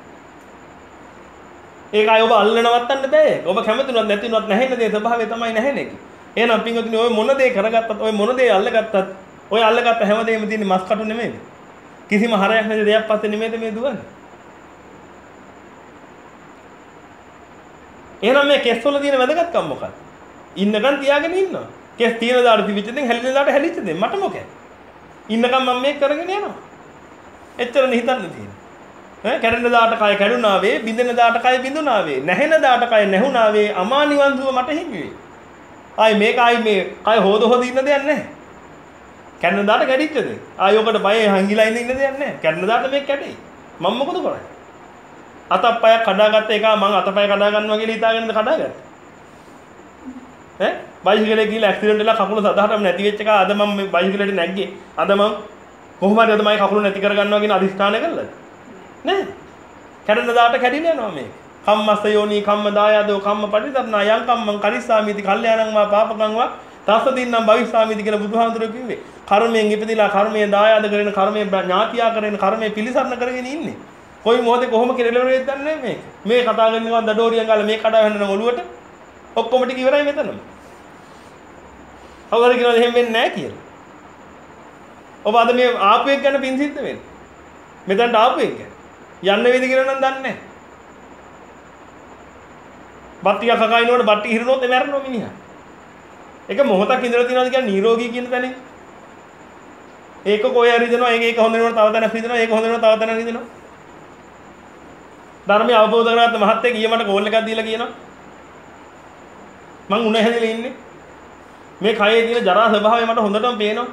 ඒකයි ඔබ අල්ල නවත්තන්න බෑ. ඔබ කැමතිුණත් නැතිුණත් නැහෙන දේ ස්වභාවය තමයි නැහෙන එක. එහෙනම් පින්වතුනි ඔය මොන දේ කරගත්තත් ඔය මොන දේ අල්ලගත්තත් ඔය අල්ලගත්ත හැමදේම තියෙන්නේ මස් කටු නෙමෙයිද? කිසිම හරයක් නැති දෙයක් පස්සේ නෙමෙයිද මේ දුවන්නේ? එහෙනම් මේ කෙස් වල තියෙන වැදගත්කම මොකක්ද? ඉන්නකන් තියාගෙන ඉන්නවා. කෙස් තියෙන දාට තිබිච්ච දෙන් හැලින දාට හැලිච්ච දෙන් මට මොකද? ඉන්නකම් මම මේක කරගෙන යනවා. එච්චරනේ හිතන්න තියෙන්නේ. ඈ කැඩෙන දාට කය කැඩුනා වේ, බිඳෙන දාට කය බිඳුනා වේ, නැහෙන දාට කය නැහුණා වේ, අමා නිවන් සුව මට හිමි වේ. ආයි මේක ආයි මේ කය හොද හොද ඉන්න දෙයක් නැහැ. කැඩෙන දාට කැඩිච්ච දෙයක්. ආයි ඔකට බය හංගිලා ඉන්න ඉන්න දෙයක් නැහැ. කැඩෙන දාට මේක කැඩෙයි. මම මොකද කරන්නේ? අතපය කඩාගත්ත එක මම අතපය කඩා ගන්නවා කියලා හිතාගෙනද කඩාගත්තේ? ඈ බයිසිකලේ ගිහලා ඇක්සිඩන්ට් වෙලා කකුල සදාටම නැති වෙච්ච එක අද මම මේ බයිසිකලෙට නැග්ගේ. අද මම කොහොම හරි අද මගේ කකුල නැති කර ගන්නවා කියන අදිස්ථානය කළාද? නෑ. කැඩෙන දාට කැඩිලා යනවා මේක. කම්මස්ස යෝනි කම්ම දායදෝ කම්ම පටිසරණා යං කම්මං කරිස්සාමිති කල්යාණං වා පාපකං වා තස්ස දින්නම් භවිස්සාමිති කියලා බුදුහාමුදුරුවෝ කිව්වේ. කර්මයෙන් ඉපදිලා කර්මයෙන් දායද කරගෙන කර්මයෙන් ඥාතියා කරගෙන කර්මයෙන් පිළිසරණ කරගෙන ඉන්නේ. කොයි මොහොතේ කොහොම කෙරෙල වෙරෙද්ද දන්නේ මේක. මේ කතා කරන ගමන් දඩෝරියන් ගාලා මේ කඩා වෙනන ඔළුවට ඔක්කොම ටික ඉවරයි මෙතනම. කවුරු කියනවාද එහෙම වෙන්නේ නැහැ කියලා. ඔබ අද මේ ආපු එක ගැන පින් සිද්ධ වෙන්නේ. මෙතනට ආපු එක ගැන. යන්න වේද කියලා නම් දන්නේ නැහැ. බත්තිය කකයිනෝට බට්ටි හිරනොත් එමරනවා මිනිහා. එක මොහොතක් ඉඳලා තියනවාද කියන්නේ නිරෝගී කියන තැනින්. ඒක කොහේ හරි දෙනවා. ඒක ඒක හොඳ වෙනකොට තව තැනක් රිදෙනවා. ඒක හොඳ වෙනකොට තව තැනක් රිදෙනවා. ධර්මය අවබෝධ කරගත්ත මහත්තයෙක් ඊයේ මට කෝල් එකක් දීලා කියනවා. මං උණ හැදෙලා ඉන්නේ. මේ කයේ තියෙන ජරා ස්වභාවය මට හොඳටම පේනවා.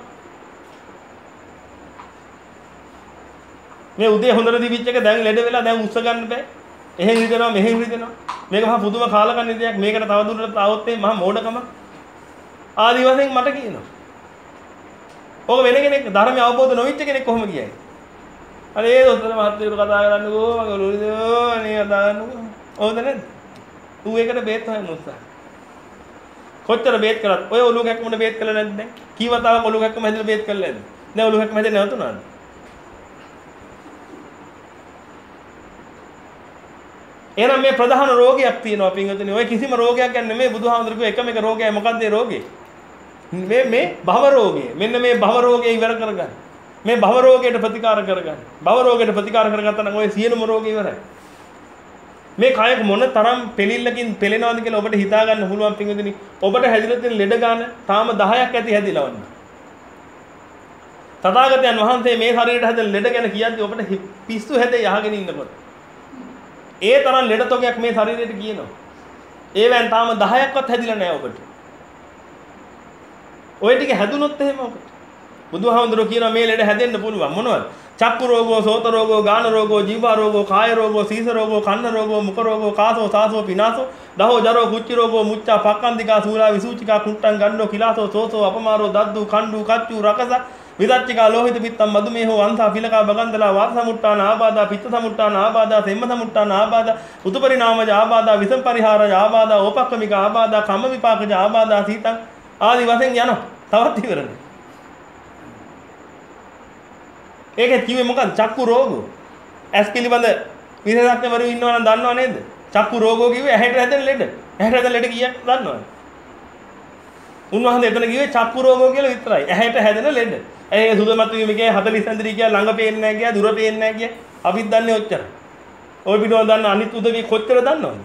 මේ උදේ හොඳට දිවිච්ච එක දැන් ලෙඩ වෙලා දැන් උස්ස ගන්න බෑ. එහෙන් රිදෙනවා මෙහෙන් රිදෙනවා. මේක මහා පුදුම කාලකන්ණි දෙයක්. මේකට තව දුරට આવොත් මේ මහා මෝඩකම. ආදි වශයෙන් මට කියනවා. ඕක වෙන කෙනෙක් ධර්මය අවබෝධ නොවිච්ච කෙනෙක් කොහොම කියයි? අනේ දොස්තර මහත්තයෝ කතා කරන්නකෝ මගේ ඔළුවේදෝ අනේ කතා කරන්නකෝ. ඕකද නේද? ඌ ඒකට බේත් හොයන්න උත්සාහ. කොච්චර බේත් කරත් ඔය ඔළුව කැක්කමන බේත් කළා නැද්ද දැන්? කී වතාවක් ඔළුව කැක්කම හැදලා බේත් කළා නැද්ද? දැන් ඔළුව කැක්කම හැදෙන්නේ නැවතුණාද? එහෙනම් මේ ප්‍රධාන රෝගයක් තියෙනවා පින්වතුනි. ඔය කිසිම රෝගයක් ගැන නෙමෙයි බුදුහාමුදුරු කිව්ව එකම එක රෝගයයි. මොකක්ද ඒ රෝගේ? මේ මේ භව රෝගය. මෙන්න මේ භව රෝගය ඉවර කරගන්න. මේ භව රෝගයට ප්‍රතිකාර කරගන්න. භව රෝගයට ප්‍රතිකාර කරගත්තා නම් ඔය සියලුම රෝග ඉවරයි. මේ කයක මොන තරම් පෙලිල්ලකින් පෙලෙනවද කියලා ඔබට හිතා ගන්න පුළුවන් පින්වතුනි. ඔබට හැදිලා තියෙන ලෙඩ ගන්න තාම දහයක් ඇති හැදිලා වන්න. තථාගතයන් වහන්සේ මේ ශරීරයට හැදෙන ලෙඩ ගැන කියද්දී ඔබට පිස්සු හැදේ යහගෙන ඉන්නකොට. ඒ තරම් ලෙඩ තොගයක් මේ ශරීරයට කියනවා. ඒවෙන් තාම දහයක්වත් හැදිලා නැහැ ඔබට. ඔය ටික හැදුනොත් එහෙම ඔබට. බුදුහාමුදුරුවෝ කියනවා මේ ලෙඩ හැදෙන්න පුළුවන්. මොනවද? චක්කු රෝගෝ, සෝත රෝගෝ, ගාන රෝගෝ, ජීවා රෝගෝ, කාය රෝගෝ, සීස රෝගෝ, කන්න රෝගෝ, මුඛ රෝගෝ, කාසෝ, සාසෝ, පිනාසෝ, දහෝ, ජරෝ, කුච්චි රෝගෝ, මුච්චා, පක්කන්දිකා, සූලා, විසූචිකා, කුට්ටං, ගණ්ඩෝ, කිලාසෝ, සෝසෝ, අපමාරෝ, දද්දු, කණ්ඩු, කච්චු, රකස, විදච්චිකා, ලෝහිත පිත්තම්, මදුමේහෝ, වංසා, පිලකා, බගන්දලා, වාත සමුට්ටාන ආබාධා, පිත්ත සමුට්ටාන ආබාධා, සෙම්ම සමුට්ටාන ආබාධා, උතුපරිණාමජ ආබාධා, විසම් පරිහාරජ ආබාධා, ඕපක්කමික ආබාධා, කම්ම විපාකජ ආබාධා, සීතං ආදි වශයෙන් යනවා. තවත් ඉවරනේ. ඒකේ කිව්වේ මොකක්ද? චක්කු රෝගෝ. ඇස් පිළිබඳ විශේෂඥවරු ඉන්නවා නම් දන්නව නේද? චක්කු රෝගෝ කිව්වේ ඇහැට හැදෙන ලෙඩ. ඇහැට හැදෙන ලෙඩ කීයක් දන්නවද? උන්වහන්සේ එතන කිව්වේ චක්කු රෝගෝ කියලා විතරයි. ඇහැට හැදෙන ලෙඩ. ඒ සුදමත් වීම කියේ හතළිස් ඉන්ද්‍රිය කිය ළඟ පේන්නේ නැහැ කිය දුර පේන්නේ නැහැ කිය. අපිත් දන්නේ ඔච්චර. ඔය පිටව දන්න අනිත් උදවිය කොච්චර දන්නවද?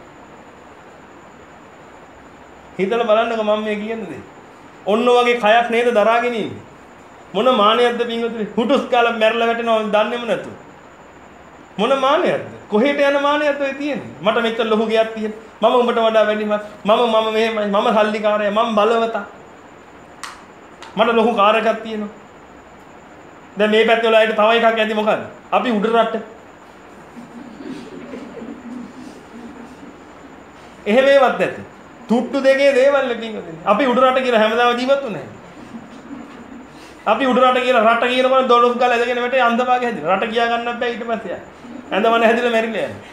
හිතලා බලන්නකො මම මේ කියන්නේ. ඔන්න වගේ කයක් නේද දරාගෙන ඉන්නේ. මොන මානයක්ද පින්වතුනි? හුටුස් කාලා මැරලා වැටෙනවා දන්නේම නැතු. මොන මානයක්ද? කොහෙට යන මානයක්ද ඔය තියෙන්නේ? මට මෙච්චර ලොකු ගයක් තියෙන. මම උඹට වඩා වැඩිම මම මම මෙහෙමයි. මම සල්ලිකාරයා. මම බලවතා. මට ලොකු කාර් එකක් තියෙනවා. දැන් මේ පැත්තේ වල අයිට තව එකක් ඇති මොකද්ද? අපි උඩ රට. එහෙම ඒවත් නැති. තුට්ටු දෙකේ දේවල් පින්වතුනි. අපි උඩ රට කියලා හැමදාම ජීවත් වුණේ. අපි උඩ රට කියලා රට කියනකොට දොළොස් ගාලා ඇදගෙන වැටේ අන්දභාගය හැදිලා. රට කියා ගන්නත් බෑ ඊට පස්සේ. ඇඳවන හැදිලා මැරිලා යනවා.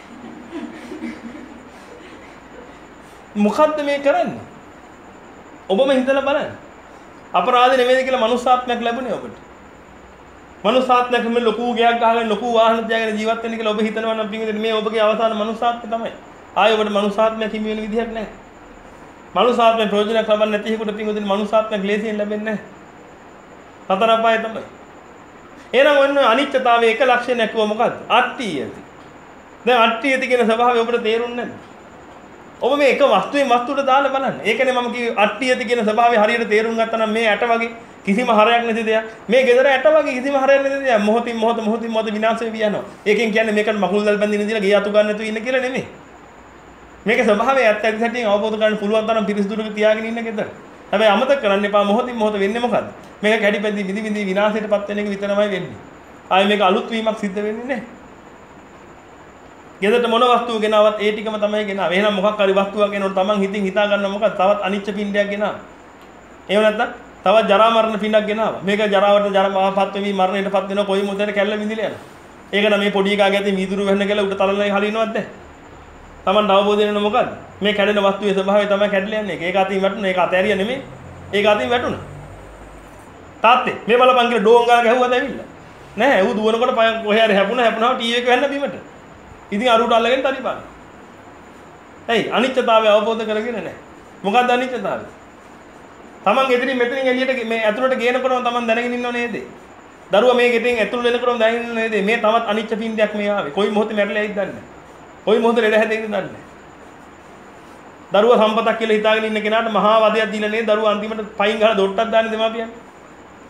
මොකද්ද මේ කරන්නේ? ඔබම හිතලා බලන්න. අපරාධ නෙමෙයිද කියලා මනුස්සාත්මයක් ලැබුණේ ඔබට. මනුස්සාත්මයක් මේ ලොකු ගයක් ගහගෙන ලොකු වාහන තියාගෙන ජීවත් වෙන්න කියලා ඔබ හිතනවා නම් පින්විතේ මේ ඔබගේ අවසාන මනුස්සාත්මය තමයි. ආයෙ ඔබට මනුස්සාත්මයක් හිමි වෙන විදිහක් නැහැ. මනුස්සාත්මයෙන් ප්‍රයෝජනයක් ලබන්නේ නැති හේකුට පින්විතේ මනුස්සාත්මයක් ලේසියෙන් ලැබෙන්නේ නැහැ. හතර අපාය තමයි. එහෙනම් ඔන්න අනිත්‍යතාවයේ එක ලක්ෂණයක් කිව්ව මොකද්ද? අට්ඨියති. දැන් අට්ඨියති කියන ස්වභාවය ඔබට තේරුන්නේ නැද්ද? ඔබ මේ එක වස්තුවෙන් වස්තුවට දාලා බලන්න. ඒකනේ මම කිව්වේ අට්ඨියති කියන ස්වභාවය හරියට තේරුම් ගත්තා නම් මේ ඇට වගේ කිසිම හරයක් නැති දෙයක්. මේ ගෙදර ඇට වගේ කිසිම හරයක් නැති දෙයක්. මොහොතින් මොහොත මොහොතින් මොහොත විනාශ වෙවි යනවා. ඒකෙන් කියන්නේ මේකට මකුළු දැල් බැඳින්න දිලා ගේ අතු ගන්න නැතුව ඉන්න කියලා නෙමෙයි. මේකේ ස්වභාවය ඇත්ත ඇති සැටියෙන් අවබෝධ කරගන්න පුළුවන් තරම් පිරිසිදුට තියාගෙන ඉන්න ගෙදර. හැබැයි අමතක කරන්න එපා මොහොතින් මොහොත වෙන්නේ මොකද්ද? මේක කැඩිපැදි විදි විදි විනාශයටපත් වෙන එක විතරමයි වෙන්නේ. ආයේ මේක අලුත් වීමක් සිද්ධ වෙන්නේ නැහැ. ගෙදරට මොන වස්තුව ගෙනාවත් ඒ ටිකම තමයි ගෙනාවේ. එහෙනම් මොකක් හරි වස්තුවක් ගෙනනොත් තමන් හිතින් හිතා ගන්න මොකක්ද? තවත් අනිච්ච පින්ඩයක් ගෙනාවා. එහෙම නැත්නම් තවත් ජරා මරණ පින්ඩක් ගෙනාවා. මේක ජරාවට ජරාවපත් වෙවි මරණයටපත් වෙනවා කොයි මොහොතේ කැල්ල විඳිලා යනවා. ඒක නම් මේ පොඩි එකාගේ ඇති මීදුරු වෙන්න කියලා උඩ තලලයි හලිනවද? තමන්ට අවබෝධ වෙන මොකද්ද? මේ කැඩෙන වස්තුවේ ස්වභාවය තමයි කැඩලා යන්නේ. ඒක අතින් වැටුණා. ඒක අතෑරියා නෙමෙයි. ඒක අතින් වැටුණා. තාත්තේ මේ බලපන් කියලා ඩෝන් ගාලා ගැහුවද ඇවිල්ලා? නෑ. ඌ දුවනකොට පය කොහේ හරි හැපුණා. හැපුණාම ටීවී එක වැන්න බීමට. ඉතින් අරුට අල්ලගෙන තලිපන්. ඇයි අනිත්‍යතාවය අවබෝධ කරගෙන නැහැ. මොකක්ද අනිත්‍යතාවය? තමන් ගෙදරින් මෙතනින් එළියට මේ ඇතුළට ගේනකොටම තමන් දැනගෙන ඉන්නව නේද? දරුවා මේ ගෙදරින් ඇතුළට එනකොටම දැනගෙන ඉන්නව නේද? මේ තවත් අනිත්‍ය පින්ඩයක් මේ ආවේ. කොයි මොහොතේ මැරෙලා ඇයිද දන්නේ නැහැ. කොයි මොහොතේ ලෙඩ හැදෙයිද දන්නේ නැහැ. දරුවා සම්පතක් කියලා හිතාගෙන ඉන්න කෙනාට මහා වදයක් දීලා නේද දරුවා අන්තිමට පයින් ගහලා දොට්ටක් දාන්නේ දෙමාපියන්.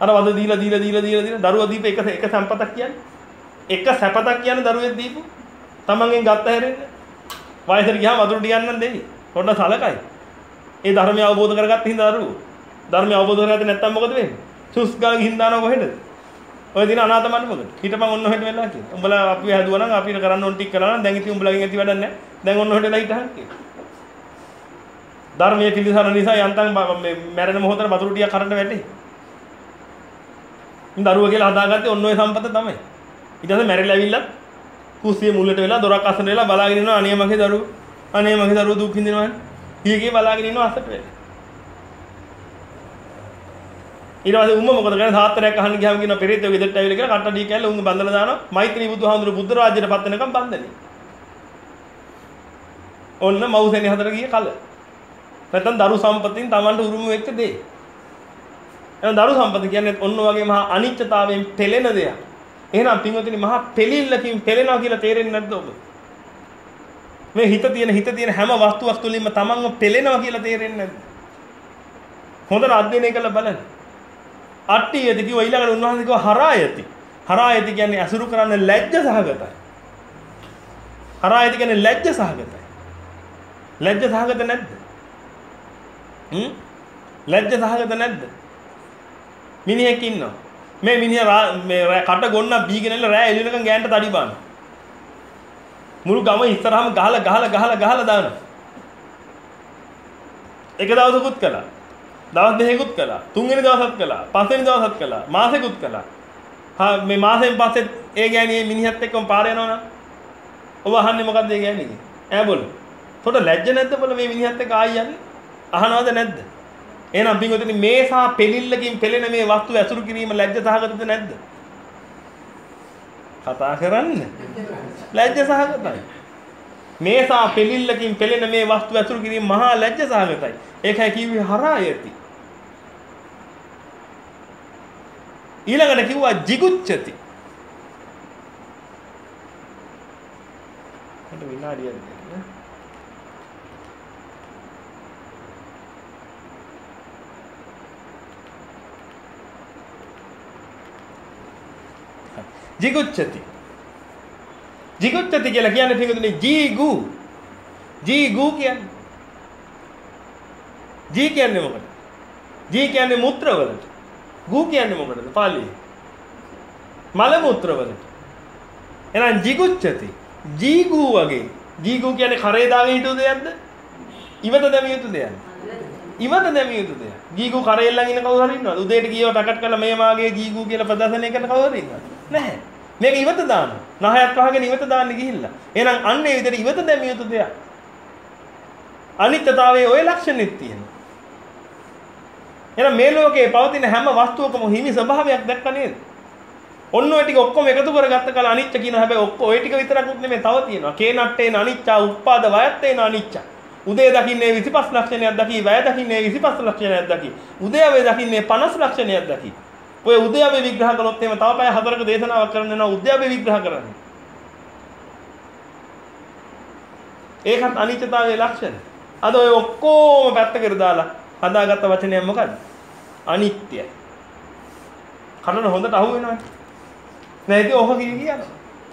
අර වද දීලා දීලා දීලා දීලා දීලා දරුවා දීප එක එක සම්පතක් කියන්නේ. එක සැපතක් කියන්නේ දරුවෙක් දීපු. තමන්ගෙන් ගත්ත හැරෙන්නේ. වයසට ගියාම වතුර ටිකක් නම් දෙයි. පොඩ්ඩක් සලකයි. ඒ ධර්මය අවබෝධ කරගත්ත හින්දා දරුවෝ. ධර්මය අවබෝධ කරගත්තේ නැත්නම් මොකද වෙන්නේ? සුස් ගාලා ගිහින් දානවා කොහෙද? ඔය දින අනාථ මණ්ඩපකට. හිටපන් ඔන්න ඔහෙට වෙලා කියලා. උඹලා අපි හැදුවා නම් අපිට කරන්න ඕන ටික කළා නම් දැන් ඉතින් උඹලගෙන් ඇති වැඩක් නැහැ. දැන් ඔන්න ඔහෙට වෙලා හිටහන් කියලා. ධර්මයේ පිළිසරණ නිසා යන්තම් මේ මැරෙන මොහොතේ වතුර ටිකක් කරන්න වැටේ. ඉතින් දරුවා කියලා හදාගත්තේ ඔන්න ඔය සම්පත තමයි. ඊට පස්සේ මැරිලා ඇවිල්ලා කුස්සියේ මුල්ලට වෙලා දොරක් අස්සන වෙලා බලාගෙන ඉන්නවා අනේ මගේ දරුවෝ. අනේ මගේ දරුවෝ දුක් විඳිනවනේ. කීකේ බලාගෙන ඉන්නවා අස්සට වෙලා. ඊට පස්සේ උම්ම මොකද කරන්නේ? සාත්‍රයක් අහන්න ගියාම කියනවා පෙරේතයෝ ගෙදරට ඇවිල්ලා කියලා කට්ට ඩී කැල්ල උන්ගේ බන්දලා දානවා. මෛත්‍රී බුදුහාමුදුරු බුද්ධ රාජ්‍යයට පත් වෙනකම් බන්දනේ. ඔන්න මව්සෙනි හතර ගියේ කල. නැත්තම් දරු සම්පතින් Tamanට උරුම වෙච්ච දේ. එහෙනම් දරු සම්පත කියන්නේ ඔන්න වගේ මහා අනිත්‍යතාවයෙන් පෙළෙන දෙයක්. එහෙනම් පින්වතුනි මහා පෙළිල්ලකින් පෙළෙනවා කියලා තේරෙන්නේ නැද්ද ඔබ? මේ හිත තියෙන හිත තියෙන හැම වස්තුවක් තුළින්ම Tamanව පෙළෙනවා කියලා තේරෙන්නේ නැද්ද? හොඳට අධ්‍යයනය කරලා බලන්න. අට්ටි යති කිව්ව ඊළඟට උන්වහන්සේ කිව්ව හරායති. හරායති කියන්නේ අසුරු කරන්න ලැජ්ජ සහගතයි. හරායති කියන්නේ ලැජ්ජ සහගතයි. ලැජ්ජ සහගත නැද්ද? හ්ම්? ලැජ්ජ සහගත නැද්ද? මිනිහෙක් ඉන්නවා. මේ මිනිහා මේ කට ගොන්න බීගෙන ඉන්න රෑ එළිනකන් ගෑනට තඩි බාන. මුළු ගම ඉස්සරහම ගහලා ගහලා ගහලා ගහලා දානවා. එක දවසකුත් කළා. දවස් දෙකකුත් කළා. තුන්වෙනි දවසත් කළා. පස්වෙනි දවසත් කළා. මාසෙකුත් කළා. හා මේ මාසෙන් පස්සේ ඒ ගෑණියේ මිනිහත් එක්කම පාර යනවනම් ඔබ අහන්නේ මොකද්ද ඒ ගෑණියගේ? ඈ බොල. තොට ලැජ්ජ නැද්ද බොල මේ මිනිහත් එක්ක ආයි යන්නේ? අහනවද නැද්ද? එහෙනම් පින්වතුනි මේ සා පෙලිල්ලකින් පෙළෙන මේ වස්තු ඇසුරු කිරීම ලැජ්ජ සහගතද නැද්ද? කතා කරන්න. ලැජ්ජ සහගතයි. මේ සා පෙලිල්ලකින් පෙළෙන මේ වස්තු ඇසුරු කිරීම මහා ලැජ්ජ සහගතයි. ඒකයි කිව්වේ හරායති. ඊළඟට කිව්වා jigucchati. මට විනාඩියක් දෙන්න. jigucchati. jigucchati කියලා කියන්නේ පිටුනේ ජීගු. ජීගු කියන්නේ. ජී කියන්නේ මොකද? ජී කියන්නේ මුත්‍ර වලට. ගු කියන්නේ මොකටද? පාලියේ. මල මුත්‍ර වලට. එහෙනම් jigucchati. ජීගු වගේ. ජීගු කියන්නේ කරේ දාගෙන හිටු දෙයක්ද? ඉවත දැමිය යුතු දෙයක්ද? ඉවත දැමිය යුතු දෙයක්. ජීගු කරේ ළඟ ඉන්න කවුරු හරි ඉන්නවද? උදේට ගියව ටකට් කරලා මේ මාගේ ජීගු කියලා ප්‍රදර්ශනය කරන කවුරු හරි ඉන්නවද? නැහැ. මේක ඉවත දාන්න. නහයක් වහගෙන ඉවත දාන්න ගිහිල්ලා. එහෙනම් අන්න ඒ විදිහට ඉවත දැමිය යුතු දෙයක්. අනිත්‍යතාවයේ ওই ලක්ෂණෙත් තියෙනවා. එහෙනම් මේ ලෝකේ පවතින හැම වස්තුවකම හිමි ස්වභාවයක් දැක්ක නේද? ඔන්න ඔය ටික ඔක්කොම එකතු කරගත්ත කල අනිත්‍ය කියන හැබැයි ඔක්කොම ඔය ටික විතරක් නෙමෙයි තව තියෙනවා. කේනට්ටේන අනිච්චා උප්පාද වයත්තේන අනිච්චා. උදේ දකින්නේ විසිපස් ලක්ෂණයක් දකි, වැය දකින්නේ විසිපස් ලක්ෂණයක් දකි. උදේවේ දකින්නේ පනස් ලක්ෂණයක් දකි. ඔය උද්‍යවේ විග්‍රහ කළොත් එහෙම තව පැය හතරක දේශනාවක් කරන්න වෙනවා උද්‍යවේ විග්‍රහ කරන්න. ඒකත් අනිත්‍යතාවයේ ලක්ෂණ. අද ඔය ඔක්කොම පැත්තකට දාලා හදාගත්ත වචනය මොකද්ද? අනිත්‍යයි. කනන හොඳට අහු වෙනවනේ. නැති ඔහ කිය කියනවා.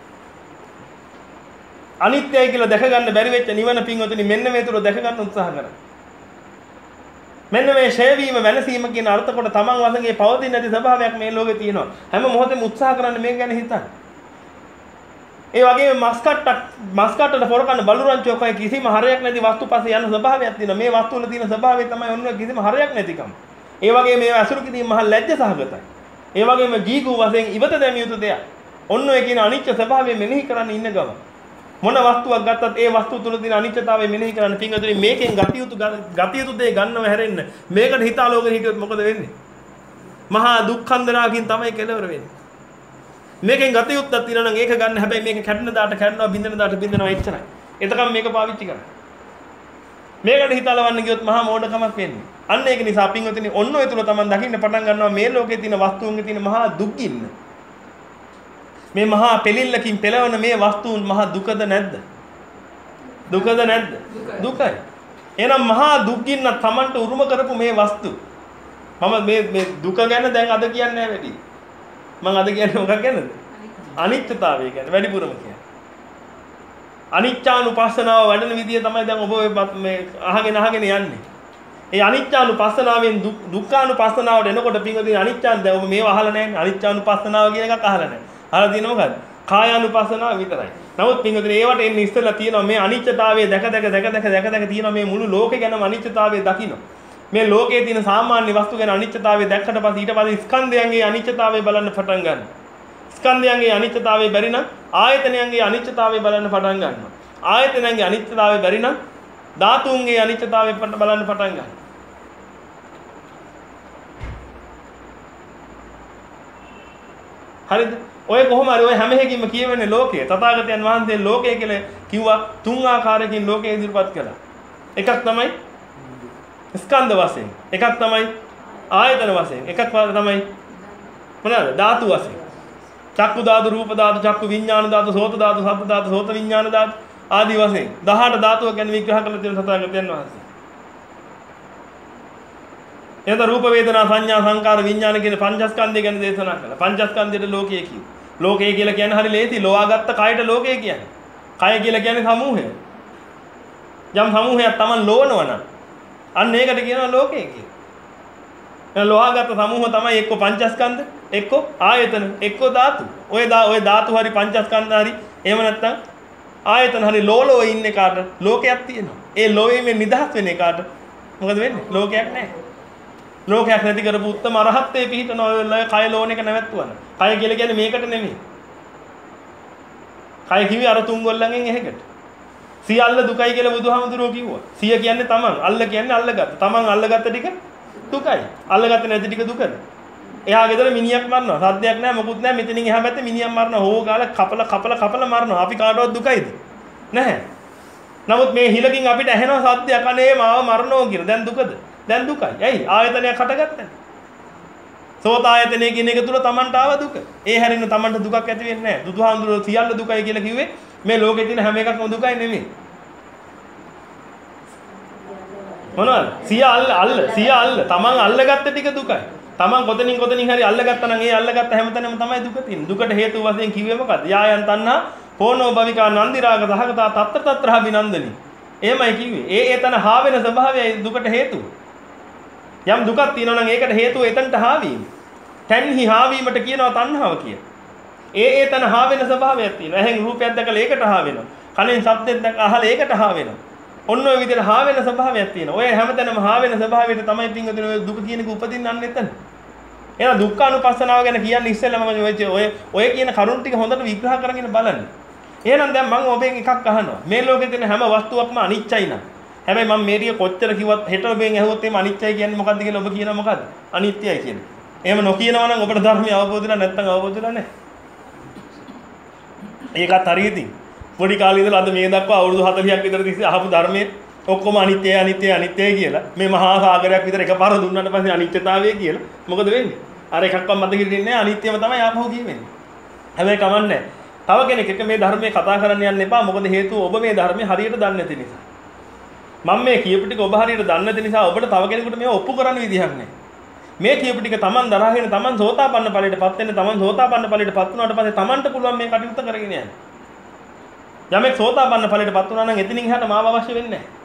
අනිත්‍යයි කියලා දැක ගන්න බැරි වෙච්ච නිවන පින්වතුනි මෙන්න මේ තුර දැක ගන්න උත්සාහ කරන්න. මෙන්න මේ ෂය වීම වෙනසීම කියන අර්ථ කොට තමන් වශයෙන් පවතින නැති ස්වභාවයක් මේ ලෝකේ තියෙනවා. හැම මොහොතෙම උත්සාහ කරන්න මේක ගැන හිතන්න. ඒ වගේම මස් කට්ටක් මස් කට්ටට පොරකන්න බලුරංචෝකයි කිසිම හරයක් නැති වස්තු පස්සේ යන ස්වභාවයක් තියෙනවා. මේ වස්තු වල තියෙන ස්වභාවය තමයි ඔන්න කිසිම හරයක් නැතිකම. ඒ වගේම මේවා අසුරු කිරීම මහ ලැජ්ජ සහගතයි. ඒ වගේම ජීගු වශයෙන් ඉවත දැමිය යුතු දෙයක්. ඔන්න ඔය කියන අනිත්‍ය ස්වභාවය මෙනෙහි කරන්න ඉන්න ගම. මොන වස්තුවක් ගත්තත් ඒ වස්තුව තුල තියෙන අනිත්‍යතාවය මෙනෙහි කරන්න පින්වතුනි මේකෙන් ගතිය යුතු ගතිය යුතු දේ ගන්නව හැරෙන්න. මේකට හිතාලෝකෙ හිටියොත් මොකද වෙන්නේ? මහා දුක්ඛන්දනාකින් තමයි කෙලවර වෙන්නේ. මේකෙන් ගත යුත්තක් තියෙනවා නම් ඒක ගන්න. හැබැයි මේක කැඩෙන දාට කැඩෙනවා, බින්දෙන දාට බින්දෙනවා එච්චරයි. එතකම් මේක පාවිච්චි කරන්න. මේකට හිතාලවන්න ගියොත් මහා මෝඩකමක් වෙන්නේ. අන්න ඒක නිසා පින්වතුනි ඔන්න ඔය තුල තමයි දකින්න පටන් ගන්නවා මේ ලෝකේ තියෙන වස්තුන්ගේ තියෙන මහා දුක්ගින්න. මේ මහා පෙලිල්ලකින් පෙළවන මේ වස්තුන් මහා දුකද නැද්ද? දුකද නැද්ද? දුකයි. එහෙනම් මහා දුක්ගින්න තමන්ට උරුම කරපු මේ වස්තු මම මේ මේ දුක ගැන දැන් අද කියන්නේ නැහැ වැඩි. මම අද කියන්නේ මොකක් ගැනද? අනිත්‍යතාවය ගැන වැඩිපුරම කියන්නේ. අනිච්චානුපස්සනාව වඩන විදිය තමයි දැන් ඔබ මේ අහගෙන අහගෙන යන්නේ. ඒ අනිච්චානුපස්සනාවෙන් දුක්ඛානුපස්සනාවට එනකොට පින්වතුනි අනිච්චාන් දැන් ඔබ මේව අහලා නැහැ. අනිච්චානුපස්සනාව කියන එකක් අහලා නැහැ. අහලා තියෙනව මොකද්ද? කායානුපස්සනාව විතරයි. නමුත් පින්වතුනි ඒවට එන්නේ ඉස්සෙල්ලා තියෙනවා මේ අනිච්චතාවයේ දැක දැක දැක දැක දැක දැක තියෙනවා මේ මුළු ලෝකේ ගැනම අනිච්චතාවය දකින්න. මේ ලෝකයේ තියෙන සාමාන්‍ය වස්තු ගැන අනිච්චතාවය දැක්කට පස්සේ ඊට පස්සේ ස්කන්ධයන්ගේ අනිච්චතාවය බලන්න පටන් ගන්නවා. ස්කන්ධයන්ගේ අනිච්චතාවය බැරි නම් ආයතනයන්ගේ අනිච්චතාවය බලන්න පටන් ගන්නවා. ආයතනයන්ගේ අනිච්චතාවය බැරි නම් ධාතුන්ගේ අනිච්චතාවය බලන්න පටන් ගන්නවා. හරිද? ඔය කොහොම හරි ඔය හැම එකකින්ම කියවෙන්නේ ලෝකය. තථාගතයන් වහන්සේ ලෝකය කියලා කිව්වා තුන් ආකාරයකින් ලෝකය ඉදිරිපත් කළා. එකක් තමයි ස්කන්ධ වශයෙන්. එකක් තමයි ආයතන වශයෙන්. එකක් තමයි මොනවාද? ධාතු වශයෙන්. චක්කු ධාතු, රූප ධාතු, චක්කු විඥාන ධාතු, සෝත ධාතු, සද්ද ධාතු, සෝත විඥාන ධාතු ආදී වශයෙන් දහඅට ධාතුව ගැන විග්‍රහ කළ තියෙන තථාගතයන් වහන්සේ. එතන රූප වේදනා සංඥා සංකාර විඥාන කියන පංචස්කන්ධය ගැන දේශනා කළා. පංචස්කන්ධයට ලෝකය කිව්වා. ලෝකය කියලා කියන්නේ හරි ලේසි. ලෝවාගත්ත කයට ලෝකය කියන්නේ. කය කියලා කියන්නේ සමූහය. යම් සමූහයක් Taman ලෝවනවා නම් අන්න ඒකට කියනවා ලෝකය කියලා. එහෙනම් ලෝවාගත්ත සමූහ තමයි එක්ක පංචස්කන්ධ, එක්ක ආයතන, එක්ක ධාතු. ඔය ඔය ධාතු හරි පංචස්කන්ධ හරි එහෙම නැත්නම් ආයතන හරි ලෝලෝ ඉන්නේ කාට ලෝකයක් තියෙනවා. ඒ ලෝකයෙන් නිදහස් වෙන එකට මොකද වෙන්නේ? ලෝකයක් නැහැ. ලෝකයක් නැති කරපු උත්තම අරහත්ත්වයේ පිහිටන ඔය කය ලෝණ එක නැවැත්තුවන. කය කියලා කියන්නේ මේකට නෙමෙයි. කය කිව්වේ අර තුන් ගොල්ලන්ගෙන් එහෙකට. සියල්ල දුකයි කියලා බුදුහාමුදුරුවෝ කිව්වා. සිය කියන්නේ තමන්, අල්ල කියන්නේ අල්ලගත්ත. තමන් අල්ලගත්ත ටික දුකයි. අල්ලගත්ත නැති ටික දුකද? එයා ගෙදර මිනිහක් මරනවා. සද්දයක් නැහැ, මොකුත් නැහැ. මෙතනින් එහා පැත්තේ මිනිහක් මරනවා. හොෝ ගාලා කපල කපල කපල මරනවා. අපි කාටවත් දුකයිද? නැහැ. නමුත් මේ හිලකින් අපිට ඇහෙනවා සද්දයක් අනේ මාව මරනවා කියලා. දැන් දුකද? දැන් දුකයි. ඇයි? ආයතනයක් හටගත්තනේ. සෝත ආයතනය කියන එක තුල Tamanට ආව දුක. ඒ හැරෙන්න Tamanට දුකක් ඇති වෙන්නේ නැහැ. බුදුහාමුදුරුවෝ සියල්ල දුකයි කියලා කිව්වේ මේ ලෝකේ තියෙන හැම එකක්ම දුකයි නෙමෙයි. මොනවද? සිය අල්ල අල්ල සිය අල්ල Taman අල්ලගත්ත ටික දුකයි. Taman කොතනින් කොතනින් හරි අල්ලගත්තා නම් ඒ අල්ලගත්ත හැමතැනම තමයි දුක තියෙන්නේ. දුකට හේතු වශයෙන් කිව්වේ මොකද්ද? යායන් තණ්හා පෝනෝ භවිකා නන්දි රාග දහගතා තත්ත තත්‍රා බිනන්දනි. එහෙමයි කිව්වේ. ඒ ඒතන හා වෙන ස්වභාවයයි දුකට හේතුව. යම් දුකක් තියෙනවා නම් ඒකට හේතුව එතනට හාවීම. තණ්හි හාවීමට කියනවා තණ්හාව කියලා. ඒ ඒ තන හා වෙන ස්වභාවයක් තියෙනවා. එහෙන් රූපයක් දැකලා ඒකට හා වෙනවා. කනෙන් ශබ්දයක් දැක අහලා ඒකට හා වෙනවා. ඔන්න ඔය විදිහට හා වෙන ස්වභාවයක් තියෙනවා. ඔය හැමතැනම හා වෙන ස්වභාවයට තමයි පින්වතුනි ඔය දුක කියන එක උපදින්න එතන. එහෙනම් දුක්ඛානුපස්සනාව ගැන කියන්නේ ඉස්සෙල්ලාම මම ඔය ඔය කියන කරුණු ටික හොඳට විග්‍රහ කරගෙන බලන්න. එහෙනම් දැන් මම ඔබෙන් එකක් අහනවා. මේ ලෝකේ තියෙන හැම වස්තුවක්ම අනිත්‍යයි නේද? හැබැයි මම මේරිය කොච්චර කිව්වත් හෙට ඔබෙන් ඇහුවොත් එimhe අනිත්‍යයි කියන්නේ මොකද්ද කියලා ඔබ කියනවා මොකද්ද? අනිත්‍යයි කියන්නේ. එහෙම නොකියනවා නම් ඔබට ධර්මය අවබෝධ වෙලා නැත්නම් අවබෝධ වෙලා නැහැ. ඒකත් හරියදී. පොඩි කාලේ ඉඳලා අද මේ දක්වා අවුරුදු හතළිහක් විතර තිස්සේ අහපු ධර්මයේ ඔක්කොම අනිත්‍යයි අනිත්‍යයි අනිත්‍යයි කියලා මේ මහා සාගරයක් විතර එකපාර දුන්නාට පස්සේ අනිත්‍යතාවය කියලා මොකද වෙන්නේ? අර එකක්වත් මතක හිටින්නේ නැහැ අනිත්‍යම තමයි ආපහු කියවෙන්නේ. හැබැයි කමන්නේ. තව කෙනෙක් එක මේ ධර්මයේ කතා කරන්න යන්න එපා. මොකද හේතුව ඔබ මේ ධර්මයේ හරියට දන්නේ නැති නිසා. මම මේ කියපු ටික ඔබ හරියට දන්නේ නැති නිසා ඔබට තව කෙනෙකුට මේව ඔප්පු කරන්න විදිහක් නැහැ. මේ කියපු ටික Taman දරාගෙන Taman සෝතාපන්න ඵලයටපත් වෙන්න Taman සෝතාපන්න ඵලයටපත් වුණාට පස්සේ Tamanට පුළුවන් මේ කටයුත්ත කරගෙන යන්න. යමෙක් සෝතාපන්න ඵලයටපත් වුණා නම් එතනින් එහාට මාව අවශ්‍ය වෙන්නේ නැහැ.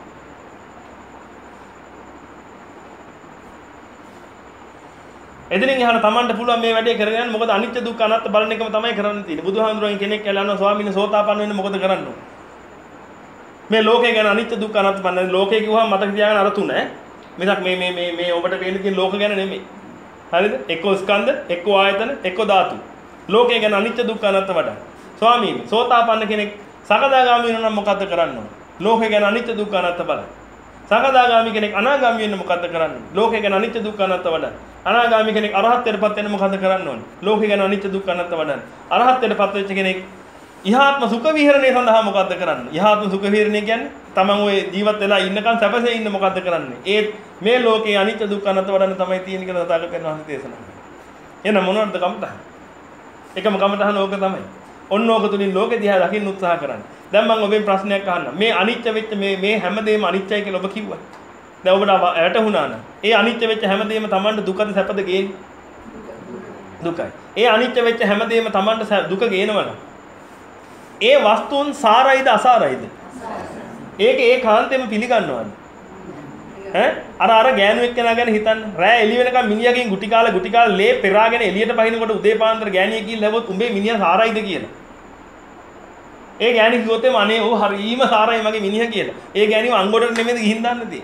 එතනින් එහාට Tamanට පුළුවන් මේ වැඩේ කරගෙන යන්න. මොකද අනිත්‍ය දුක්ඛ අනාත්ම බලන එකම තමයි කරන්න තියෙන්නේ. බුදුහාමුදුරන් කෙනෙක් කියලා අහනවා ස්වාමීන් සෝතාපන්න වෙන්න මොකද කරන්න ඕන? මේ ලෝකේ ගැන අනිත්‍ය දුක්ඛ අනාත්ම බලන ලෝකේ කිව්වම මතක තියාගන්න අර තුන ඈ. මිසක් මේ මේ මේ මේ ඔබට පේන තියෙන ලෝක ගැන නෙමෙයි. හරිද? එක්කෝ ස්කන්ධ, එක්කෝ ආයතන, එක්කෝ ධාතු. ලෝකේ ගැන අනිත්‍ය දුක්ඛ අනාත්ම වඩා. ස්වාමීනි, සෝතාපන්න කෙනෙක් සකදාගාමී වෙනවා නම් මොකද්ද කරන්න ඕන? ලෝකේ ගැන අනිත්‍ය දුක්ඛ අනාත්ම බලන්න. සකදාගාමී කෙනෙක් අනාගාමී වෙන්න මොකද්ද කරන්න ඕන? ලෝකේ ගැන අනිත්‍ය දුක්ඛ අනාත්ම වඩන්න. අනාගාමී කෙනෙක් අරහත්ත්වයටපත් වෙන්න මොකද්ද කරන්න ඕන? ලෝකේ ගැන අනිත්‍ය දුක්ඛ අනාත්ම වඩන්න. අරහත්ත්වයටපත් වෙච්ච කෙනෙක් ඉහාත්ම සුඛ විහරණය සඳහා මොකද්ද කරන්නේ? ඉහාත්ම සුඛ විහරණය කියන්නේ තමන් ඔය ජීවත් වෙලා ඉන්නකන් සැපසේ ඉන්න මොකද්ද කරන්නේ? ඒ මේ ලෝකේ අනිත්‍ය දුක්ඛ අනාත්ම වඩන්න තමයි තියෙන්නේ කියලා තථාගතයන් වහන්සේ දේශනා කළා. එහෙනම් මොනවද කමතහ? එකම කමතහන ඕක තමයි. ඔන්න ඕක තුලින් ලෝකෙ දිහා දකින්න උත්සාහ කරන්න. දැන් මම ඔබෙන් ප්‍රශ්නයක් අහන්නම්. මේ අනිත්‍ය වෙච්ච මේ මේ හැමදේම අනිත්‍යයි කියලා ඔබ කිව්වා. දැන් ඔබට වැටහුණා නම් ඒ අනිත්‍ය වෙච්ච හැමදේම Tamanට දුකද සැපද ගේන්නේ? දුකයි. ඒ අනිත්‍ය වෙච්ච හැමදේම Tamanට දුක ගේනවනම් ඒ වස්තුන් සාරයිද අසාරයිද? ඒක ඒ කාන්තේම පිළිගන්නවද? ඈ අර අර ගෑනු එක්කෙනා ගැන හිතන්න. රෑ එළි වෙනකම් මිනිහගෙන් ගුටි කාලා ගුටි කාලා ලේ පෙරාගෙන එළියට පහිනකොට උදේ පාන්දර ගෑණිය කියලා ලැබුවොත් උඹේ මිනිහා සාරයිද කියලා. ඒ ගෑණි කිව්වොත් එම අනේ ඕ හරීම සාරයි මගේ මිනිහා කියලා. ඒ ගෑණිව අංගොඩට නෙමෙයිද ගිහින් දාන්න තියෙන්නේ.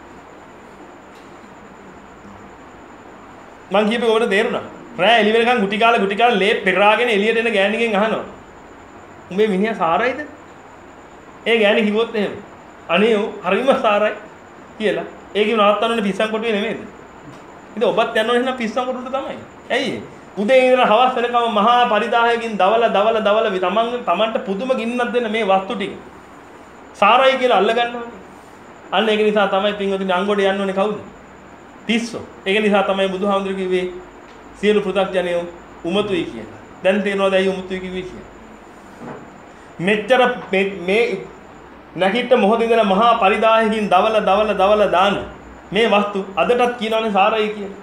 මං කියපේ ඔබට තේරුණා. රෑ එළි වෙනකම් ගුටි කාලා ගුටි කාලා ලේ පෙරාගෙන එළියට එන ගෑණිගෙන් අහනවා. උඹේ මිනිහා සාරයිද? ඒ ගෑණි කිව්වොත් එහෙම අනේ ඕ හරීම සාරයි කියලා. ඒකේ නවත්තන්න ඕනේ පිස්සන් කොටුවේ නෙමෙයිද? ඉතින් ඔබත් යන්න ඕනේ නම් පිස්සන් කොටුවට තමයි. ඇයි ඒ? උදේ ඉඳලා හවස වෙනකම් මහා පරිදාහයකින් දවල දවල දවල තමන් තමන්ට පුදුම ගින්නක් දෙන්න මේ වස්තු ටික. සාරයි කියලා අල්ල ගන්නවනේ. අන්න ඒක නිසා තමයි පින්වතුනි අංගොඩ යන්න ඕනේ කවුද? පිස්සෝ. ඒක නිසා තමයි බුදුහාමුදුරු කිව්වේ සියලු පෘථග්ජනයෝ උමතුයි කියලා. දැන් තේරෙනවද ඇයි උමතුයි කිව්වේ කියලා? මෙච්චර මේ නැගිට මොහොත ඉඳලා මහා පරිදාහයකින් දවල දවල දවල දාන මේ වස්තු අදටත් කියනවනේ සාරයි කියලා.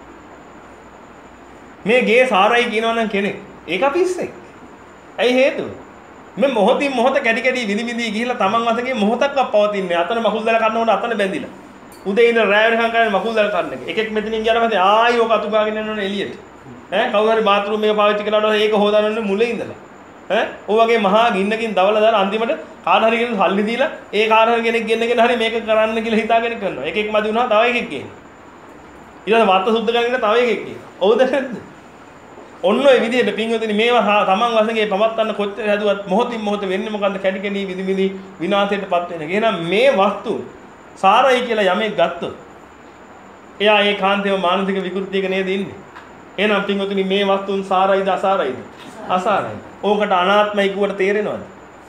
මේ ගේ සාරයි කියනවනම් කෙනෙක් ඒක පිස්සෙක්. ඇයි හේතුව? මේ මොහොතින් මොහොත කැටි කැටි විදි විදි ගිහිල්ලා තමන් වශයෙන් මොහොතක්වත් පවතින්නේ. අතන මකුල් දාලා කන්නකොට අතන බැඳිලා. උදේ ඉඳලා රැය වෙනකන් කරන්නේ මකුල් දාලා කන්න එක. එකෙක් මෙතනින් ගියාට පස්සේ ආයි ඕක අතු ගාගෙන යනවනේ එළියට. ඈ කවුරු හරි බාත්රූම් එක පාවිච්චි කළාට ඒක හොදාගන්න මුලේ ඉඳලා. ඈ ඔය වගේ මහා ගින්නකින් දවල දාලා අන්තිමට කාට හරි කෙනෙක් සල්ලි දීලා ඒ කාට හරි කෙනෙක් ගෙන්නගෙන හරි මේක කරන්න කියලා හිතාගෙන කරනවා. එකෙක් මදි වුණා තව එකෙක් ගේනවා. ඊට පස්සේ වාත සුද්ධ කරගෙන තව එකෙක් ගේනවා. ඔව්ද නැද්ද? ඔන්න ඔය විදිහට පින්වතුනි මේවා තමන් වශයෙන් පවත්වන්න කොච්චර හැදුවත් මොහොතින් මොහොත වෙන්නේ මොකද්ද? කැඩි කැඩි විදි විදි විනාශයටපත් වෙන. එහෙනම් මේ වස්තු සාරයි කියලා යමෙක් ගත්තොත් එයා ඒ කාන්තේම මානසික විකෘතියක නේද ඉන්නේ. එහෙනම් පින්වතුනි මේ වස්තුන් සාරයිද අසාරයිද? අසාරයි. ඕකට අනාත්මයි කිව්වට තේරෙනවද?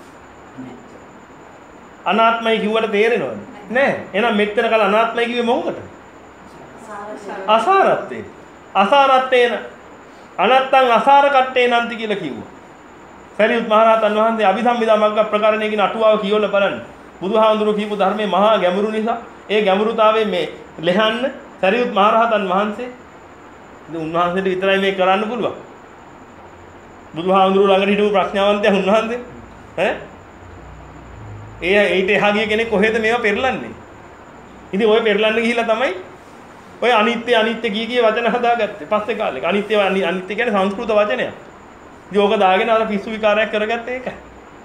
අනාත්මයි කිව්වට තේරෙනවද? නෑ. එහෙනම් මෙච්චර කල අනාත්මයි කිව්වේ මොකටද? අසාරත්වේ. අසාරත්වේන අනත්තං අසාර කට්ටේ නන්ති කියලා කිව්වා. සරියුත් මහ රහතන් වහන්සේ අභිධම්මිදා මග්ග ප්‍රකරණය කියන අටුවාව කියවලා බලන්න. බුදුහාමුදුරුවෝ කියපු ධර්මයේ මහා ගැඹුරු නිසා ඒ ගැඹුරුතාවයේ මේ ලෙහන්න සරියුත් මහ රහතන් වහන්සේ ඉතින් උන්වහන්සේට විතරයි මේ කරන්න පුළුවන්. බුදුහාමුදුරුවෝ ළඟට හිටපු ප්‍රඥාවන්තයා උන්වහන්සේ ඈ ඒ ඊට එහා ගිය කෙනෙක් කොහෙද මේවා පෙරලන්නේ? ඉතින් ඔය පෙරලන්න ගිහිල්ලා තමයි ඔය අනිත්‍ය අනිත්‍ය කී කී වචන හදාගත්තේ. පස්සේ කාලෙක අනිත්‍ය අනිත්‍ය කියන්නේ සංස්කෘත වචනයක්. ඉතින් ඕක දාගෙන අර පිස්සු විකාරයක් කරගත්තේ ඒකයි.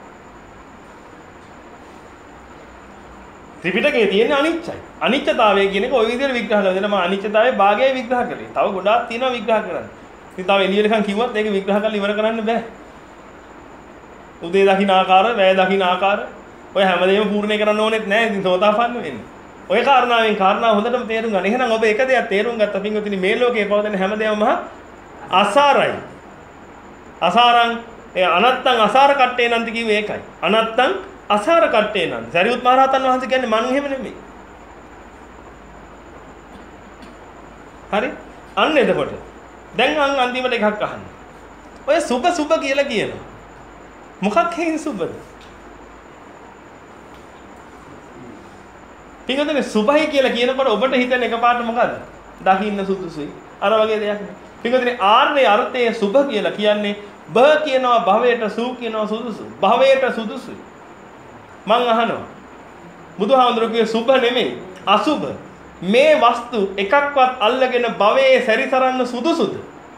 ත්‍රිපිටකයේ තියෙන අනිත්‍යයි. අනිත්‍යතාවය කියන එක ওই විදිහට විග්‍රහ කරලා දෙනවා. මම අනිත්‍යතාවයේ භාගයයි විග්‍රහ කළේ. තව ගොඩාක් තියෙනවා විග්‍රහ කරන්න. ඉතින් තව එළියෙලකන් කිව්වත් ඒක විග්‍රහ කරලා ඉවර කරන්න බෑ. උදේ දකින්න ආකාර, වැය දකින්න ආකාර ඔය හැමදේම පූර්ණේ කරන්න ඕනෙත් නෑ. ඉතින් සෝතාපන්න වෙන්නේ. ඔය කාරණාවෙන් කාරණාව හොඳටම තේරුම් ගන්න. එහෙනම් ඔබ එක දෙයක් තේරුම් ගත්ත පින්වතුනි මේ ලෝකේ පවතින හැමදේම මහා අසාරයි. අසාරං ඒ අනත්තං අසාර කට්ටේ නන්ති කිව්වේ ඒකයි. අනත්තං අසාර කට්ටේ නන්ති. සරියුත් මහ රහතන් වහන්සේ කියන්නේ මං එහෙම නෙමෙයි. හරි? අන්න එතකොට. දැන් අන් අන්තිමට එකක් අහන්න. ඔය සුබ සුබ කියලා කියනවා. මොකක් හේින් සුබද? පින්වතුනි සුභයි කියලා කියනකොට ඔබට හිතෙන එකපාරට මොකද්ද? දකින්න සුදුසුයි. අර වගේ දෙයක් නේ. පින්වතුනි ආර්ය අර්ථයේ සුභ කියලා කියන්නේ බ කියනවා භවයට සු කියනවා සුදුසු. භවයට සුදුසුයි. මං අහනවා. බුදුහාමුදුරුවෝ කිව්වේ සුභ නෙමෙයි අසුභ. මේ වස්තු එකක්වත් අල්ලගෙන භවයේ සැරිසරන්න සුදුසුද?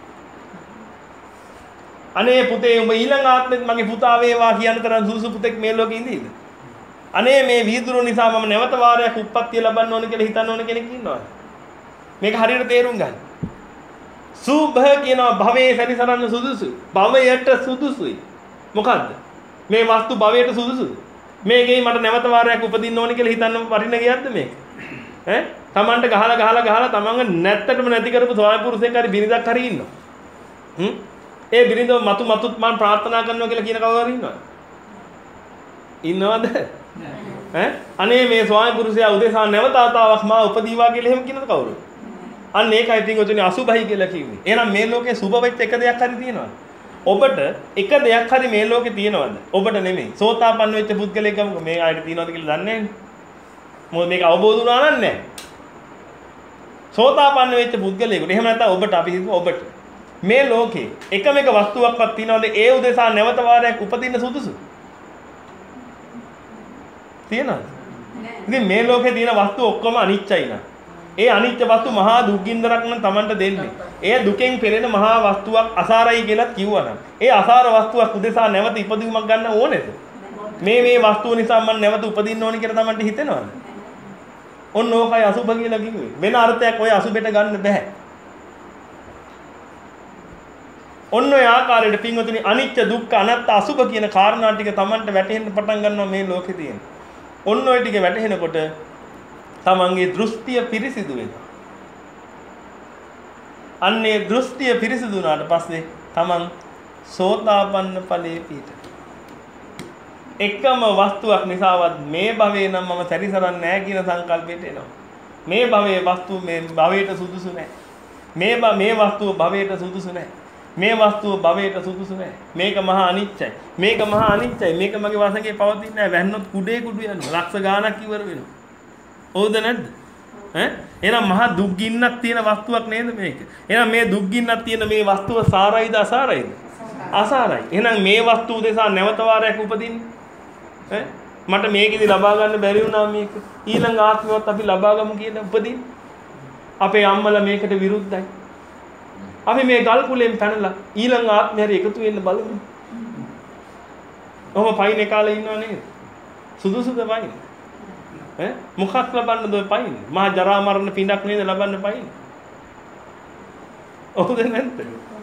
අනේ පුතේ උඹ ඊළඟ ආත්මෙත් මගේ පුතා වේවා කියන තරම් සුදුසු පුතෙක් මේ ලෝකේ ඉඳීද? අනේ මේ වීදුරු නිසා මම නැවත වාරයක් උප්පත්තිය ලබන්න ඕන කියලා හිතන්න ඕන කෙනෙක් ඉන්නවා. මේක හරියට තේරුම් ගන්න. සුභ කියනවා භවයේ සැරිසරන්න සුදුසුයි. භවයට සුදුසුයි. මොකද්ද? මේ වස්තු භවයට සුදුසුයි. මේකේ මට නැවත වාරයක් උපදින්න ඕන කියලා හිතන්න වටින ගියක්ද මේක? ඈ? Tamanට ගහලා ගහලා ගහලා Tamange නැත්තටම නැති කරපු ස්වාමි පුරුෂයෙක් හරි බිරිඳක් හරි ඉන්නවා. හ්ම්? ඒ බිරිඳව මතු මතුත් මම ප්‍රාර්ථනා කරනවා කියලා කියන කවුරු හරි ඉන්නවද? ඉන්නවද? ඈ අනේ මේ ස්වාමි පුරුෂයා උදෙසා නැවත ආතාවක් මා උපදීවා කියලා එහෙම කියනද කවුරු? අන්න ඒකයි පින්වතුනි අසුභයි කියලා කිව්වේ. එහෙනම් මේ ලෝකේ සුභ වෙච්ච එක දෙයක් හරි තියෙනවද? ඔබට එක දෙයක් හරි මේ ලෝකේ තියෙනවද? ඔබට නෙමෙයි. සෝතාපන්න වෙච්ච පුද්ගලයෙක් මේ ආයත තියෙනවද කියලා දන්නේ නැහැ. මොකද මේක අවබෝධ වුණා නම් නැහැ. සෝතාපන්න වෙච්ච පුද්ගලයෙකුට එහෙම නැත්නම් ඔබට අපි හිතුව ඔබට මේ ලෝකේ එකම එක වස්තුවක්වත් තියනවද ඒ උදෙසා නැවත වාරයක් උපදින්න සුදුසු? තියනවද? ඉතින් මේ ලෝකේ තියෙන වස්තු ඔක්කොම අනිත්‍යයි නා. ඒ අනිත්‍ය වස්තු මහා දුක්ගින්දරක් නම් Tamanට දෙන්නේ. ඒ දුකෙන් පෙළෙන මහා වස්තුවක් අසාරයි කියලා කිව්වනම් ඒ අසාර වස්තුවක් උදෙසා නැවත ඉපදීමක් ගන්න ඕනේද? මේ මේ වස්තුව නිසා මම නැවත උපදින්න ඕනි කියලා Tamanට හිතෙනවද? ඔන්න ඕකයි අසුභ කියලා කිව්වේ. වෙන අර්ථයක් ඔය අසුභෙට ගන්න බෑ. ඔන්න ඔය ආකාරයට පින්වතුනි අනිත්‍ය දුක්ඛ අනාත්ම අසුභ කියන කාරණා ටික Tamanට වැටහෙන්න පටන් ගන්නවා මේ ලෝකේ තියෙන. ඔන්න ඔය ටික වැටහෙනකොට තමන්ගේ දෘෂ්ටිය පිරිසිදු වෙනවා. අන්නේ දෘෂ්ටිය පිරිසිදු වුණාට පස්සේ තමන් සෝතාපන්න ඵලයේ පිහිට. එකම වස්තුවක් නිසාවත් මේ භවයේ නම් මම සැරිසරන්නේ නැහැ කියන සංකල්පයට එනවා. මේ භවයේ වස්තුව මේ භවයට සුදුසු නැහැ. මේ මේ වස්තුව භවයට සුදුසු නැහැ. මේ වස්තුව භවයට සුදුසු නැහැ. මේක මහා අනිත්‍යයි. මේක මහා අනිත්‍යයි. මේක මගේ වශයෙන් පවතින්නේ නැහැ. වැන්නොත් කුඩේ කුඩු යනවා. ලක්ෂ ගාණක් ඉවර වෙනවා. ඕද නැද්ද? ඈ එහෙනම් මහා දුක් ගින්නක් තියෙන වස්තුවක් නේද මේක? එහෙනම් මේ දුක් ගින්නක් තියෙන මේ වස්තුව සාරයිද අසාරයිද? අසාරයි. එහෙනම් මේ වස්තුව දෙසා නැවත වාරයක් උපදින්නේ. ඈ මට මේකෙදි ලබා ගන්න බැරි වුණා මේක. ඊළඟ ආත්මෙවත් අපි ලබා ගමු කියන උපදින්නේ. අපේ අම්මලා මේකට විරුද්ධයි. අපි මේ ගල් කුලෙන් පැනලා ඊළඟ ආත්මය හරි එකතු වෙන්න බලමු. ඔහොම පයින් කාලේ ඉන්නව නේද? සුදුසුද පයින්? ඈ මොකක් ලබන්නද ඔය පයින්? මහා ජරා මරණ පිඬක් නේද ලබන්න පයින්? ඔහොද නැන්ද?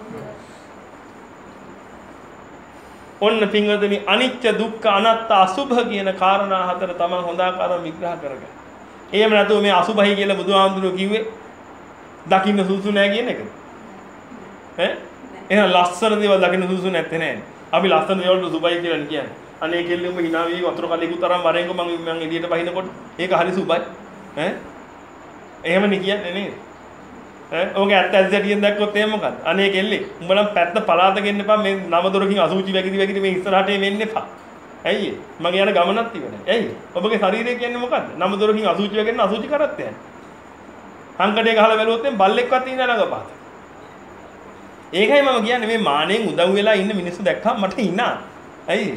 ඔන්න පින්වතුනි අනිත්‍ය දුක්ඛ අනාත්ම අසුභ කියන කාරණා හතර තමයි හොඳ ආකාරව විග්‍රහ කරගන්න. එහෙම නැතුව මේ අසුභයි කියලා බුදුහාමුදුරුවෝ කිව්වේ දකින්න සුදුසු නැහැ කියන එකද? ඈ එහෙනම් ලස්සන දේවල් දකින්න සුදුසු නැත්තේ නෑනේ. අපි ලස්සන දේවල් සුභයි කියලා කියන්නේ. අනේ කෙල්ලෙම hina වී වතුර කලෙකු තරම් වරෙන්කො මම මම එළියට බහිනකොට ඒක හරි සුභයි. ඈ එහෙමනේ කියන්නේ නේද? ඈ ඕකේ ඇත්ත ඇත්තටියෙන් දැක්කොත් එහෙම මොකද්ද? අනේ කෙල්ලේ උඹ නම් පැත්ත පලාත ගෙන්න එපා මේ නව දොරකින් අසුචි වැగిරි වැగిරි මේ ඉස්සරහට වෙන්න එපා. ඇයි ඒ? මගේ යන ගමනක් ඉවරයි. ඇයි? ඔබගේ ශරීරය කියන්නේ මොකද්ද? නව දොරකින් අසුචි වැගෙන්න අසුචි කරත් යන්නේ. හංකඩේ ගහලා බැලුවොත් එම් බල්ලෙක්වත් ඉන්න ළඟපාත. ඒකයි මම කියන්නේ මේ මානෙන් උදව් වෙලා ඉන්න මිනිස්සු දැක්කම මට hina. ඇයි?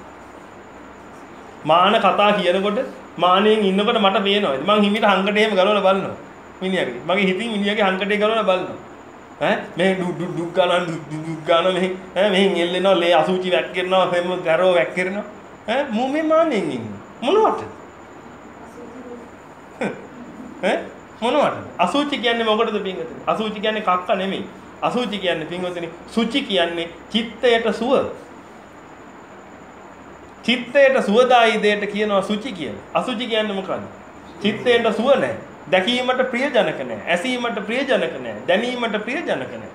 මාන කතා කියනකොට මානෙන් ඉන්නකොට මට පේනවා. මං හිමිට හංකඩේ එහෙම ගලවලා බලනවා. මිනිහාගේ. මගේ හිතින් මිනිහාගේ හංකඩේ ගලවලා බලනවා. ඈ මේ ඩු ඩු ඩු ගාන ඩු ඩු ගාන මෙහෙන් ඈ මෙහෙන් එල්ලෙනවා ලේ අසුචි වැක්කිරනවා හැම දරෝ වැක්කිරනවා. ඈ මූ මේ මානෙන් ඉන්නේ. මොනවටද? ඈ මොනවටද? අසුචි කියන්නේ මොකටද පින්වතුනි? අසුචි කියන්නේ කක්ක නෙමෙයි. අසුචි කියන්නේ පින්වතුනි සුචි කියන්නේ චිත්තයට සුව. චිත්තයට සුවදායි දෙයට කියනවා සුචි කියලා. අසුචි කියන්නේ මොකක්ද? චිත්තයට සුව නැහැ. දැකීමට ප්‍රියජනක නැහැ. ඇසීමට ප්‍රියජනක නැහැ. දැනීමට ප්‍රියජනක නැහැ.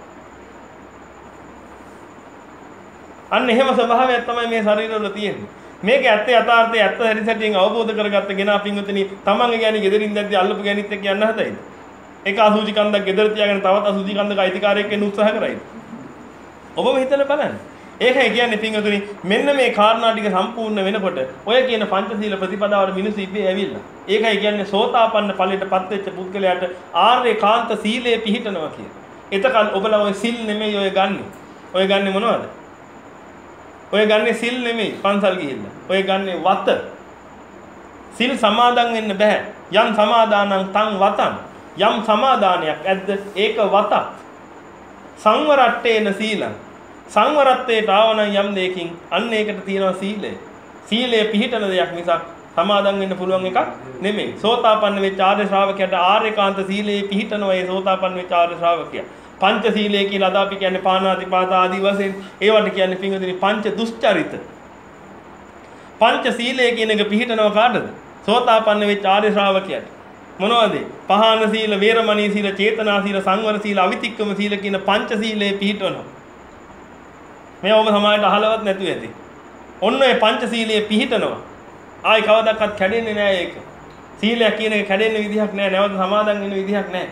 අන්න එහෙම ස්වභාවයක් තමයි මේ ශරීරවල තියෙන්නේ. මේක ඇත්ත යථාර්ථය ඇත්ත හැරිසැටියෙන් අවබෝධ කරගත්ත කෙනා පින්වතුනි තමන්ගේ ගෑණි ගෙදරින් දැද්දි අල්ලපු ගෑණිත් එක්ක යන්න හදයිද? ඒක අසුචි කන්දක් ගෙදර තියාගෙන තවත් අසුචි කන්දක අයිතිකාරයෙක් වෙන්න උත්සාහ කරයිද? ඔබම හිතලා බලන්න. ඒකයි කියන්නේ පින්වතුනි මෙන්න මේ කාරණා ටික සම්පූර්ණ වෙනකොට ඔය කියන පංචශීල ප්‍රතිපදාවට මිනිස්සු ඉබ්බේ ඇවිල්ලා. ඒකයි කියන්නේ සෝතාපන්න ඵලයටපත් වෙච්ච පුද්ගලයාට ආර්යකාන්ත සීලයේ පිහිටනවා කියලා. එතකල් ඔබලා ඔය සිල් නෙමෙයි ඔය ගන්නෙ. ඔය ගන්නෙ මොනවද? ඔය ගන්නෙ සිල් නෙමෙයි පන්සල් ගිහිල්ලා. ඔය ගන්නෙ වත. සිල් සමාදන් වෙන්න බෑ. යම් සමාදානං තං වතං. යම් සමාදානයක් ඇද්ද ඒක වතක්. සංවරට්ඨේන සීලං සංවරත්වයට ආවනම් යම් දෙයකින් අන්න ඒකට තියෙනවා සීලය. සීලය පිහිටන දෙයක් මිසක් සමාදන් වෙන්න පුළුවන් එකක් නෙමෙයි. සෝතාපන්න වෙච්ච ආර්ය ශ්‍රාවකයාට ආර්යකාන්ත සීලයේ පිහිටනවා ඒ සෝතාපන්න වෙච්ච ආර්ය ශ්‍රාවකයා. පංච සීලය කියලා අද අපි කියන්නේ පාණාතිපාත ආදී වශයෙන් ඒවට කියන්නේ පින්වතුනි පංච දුස්චරිත. පංච සීලය කියන එක පිහිටනවා කාටද? සෝතාපන්න වෙච්ච ආර්ය ශ්‍රාවකයාට. මොනවද? පහාන සීල, වේරමණී සීල, චේතනා සීල, සංවර සීල, අවිතික්කම සීල කියන පංච සීලයේ පිහිටනවා. මේ ඔබ සමාජයට අහලවත් නැතුව ඇති. ඔන්න ඔය පංචශීලයේ පිහිටනවා. ආයි කවදාවත් කැඩෙන්නේ නැහැ ඒක. සීලයක් කියන එක කැඩෙන්න විදිහක් නැහැ. නැවත සමාදන් වෙන්න විදිහක් නැහැ.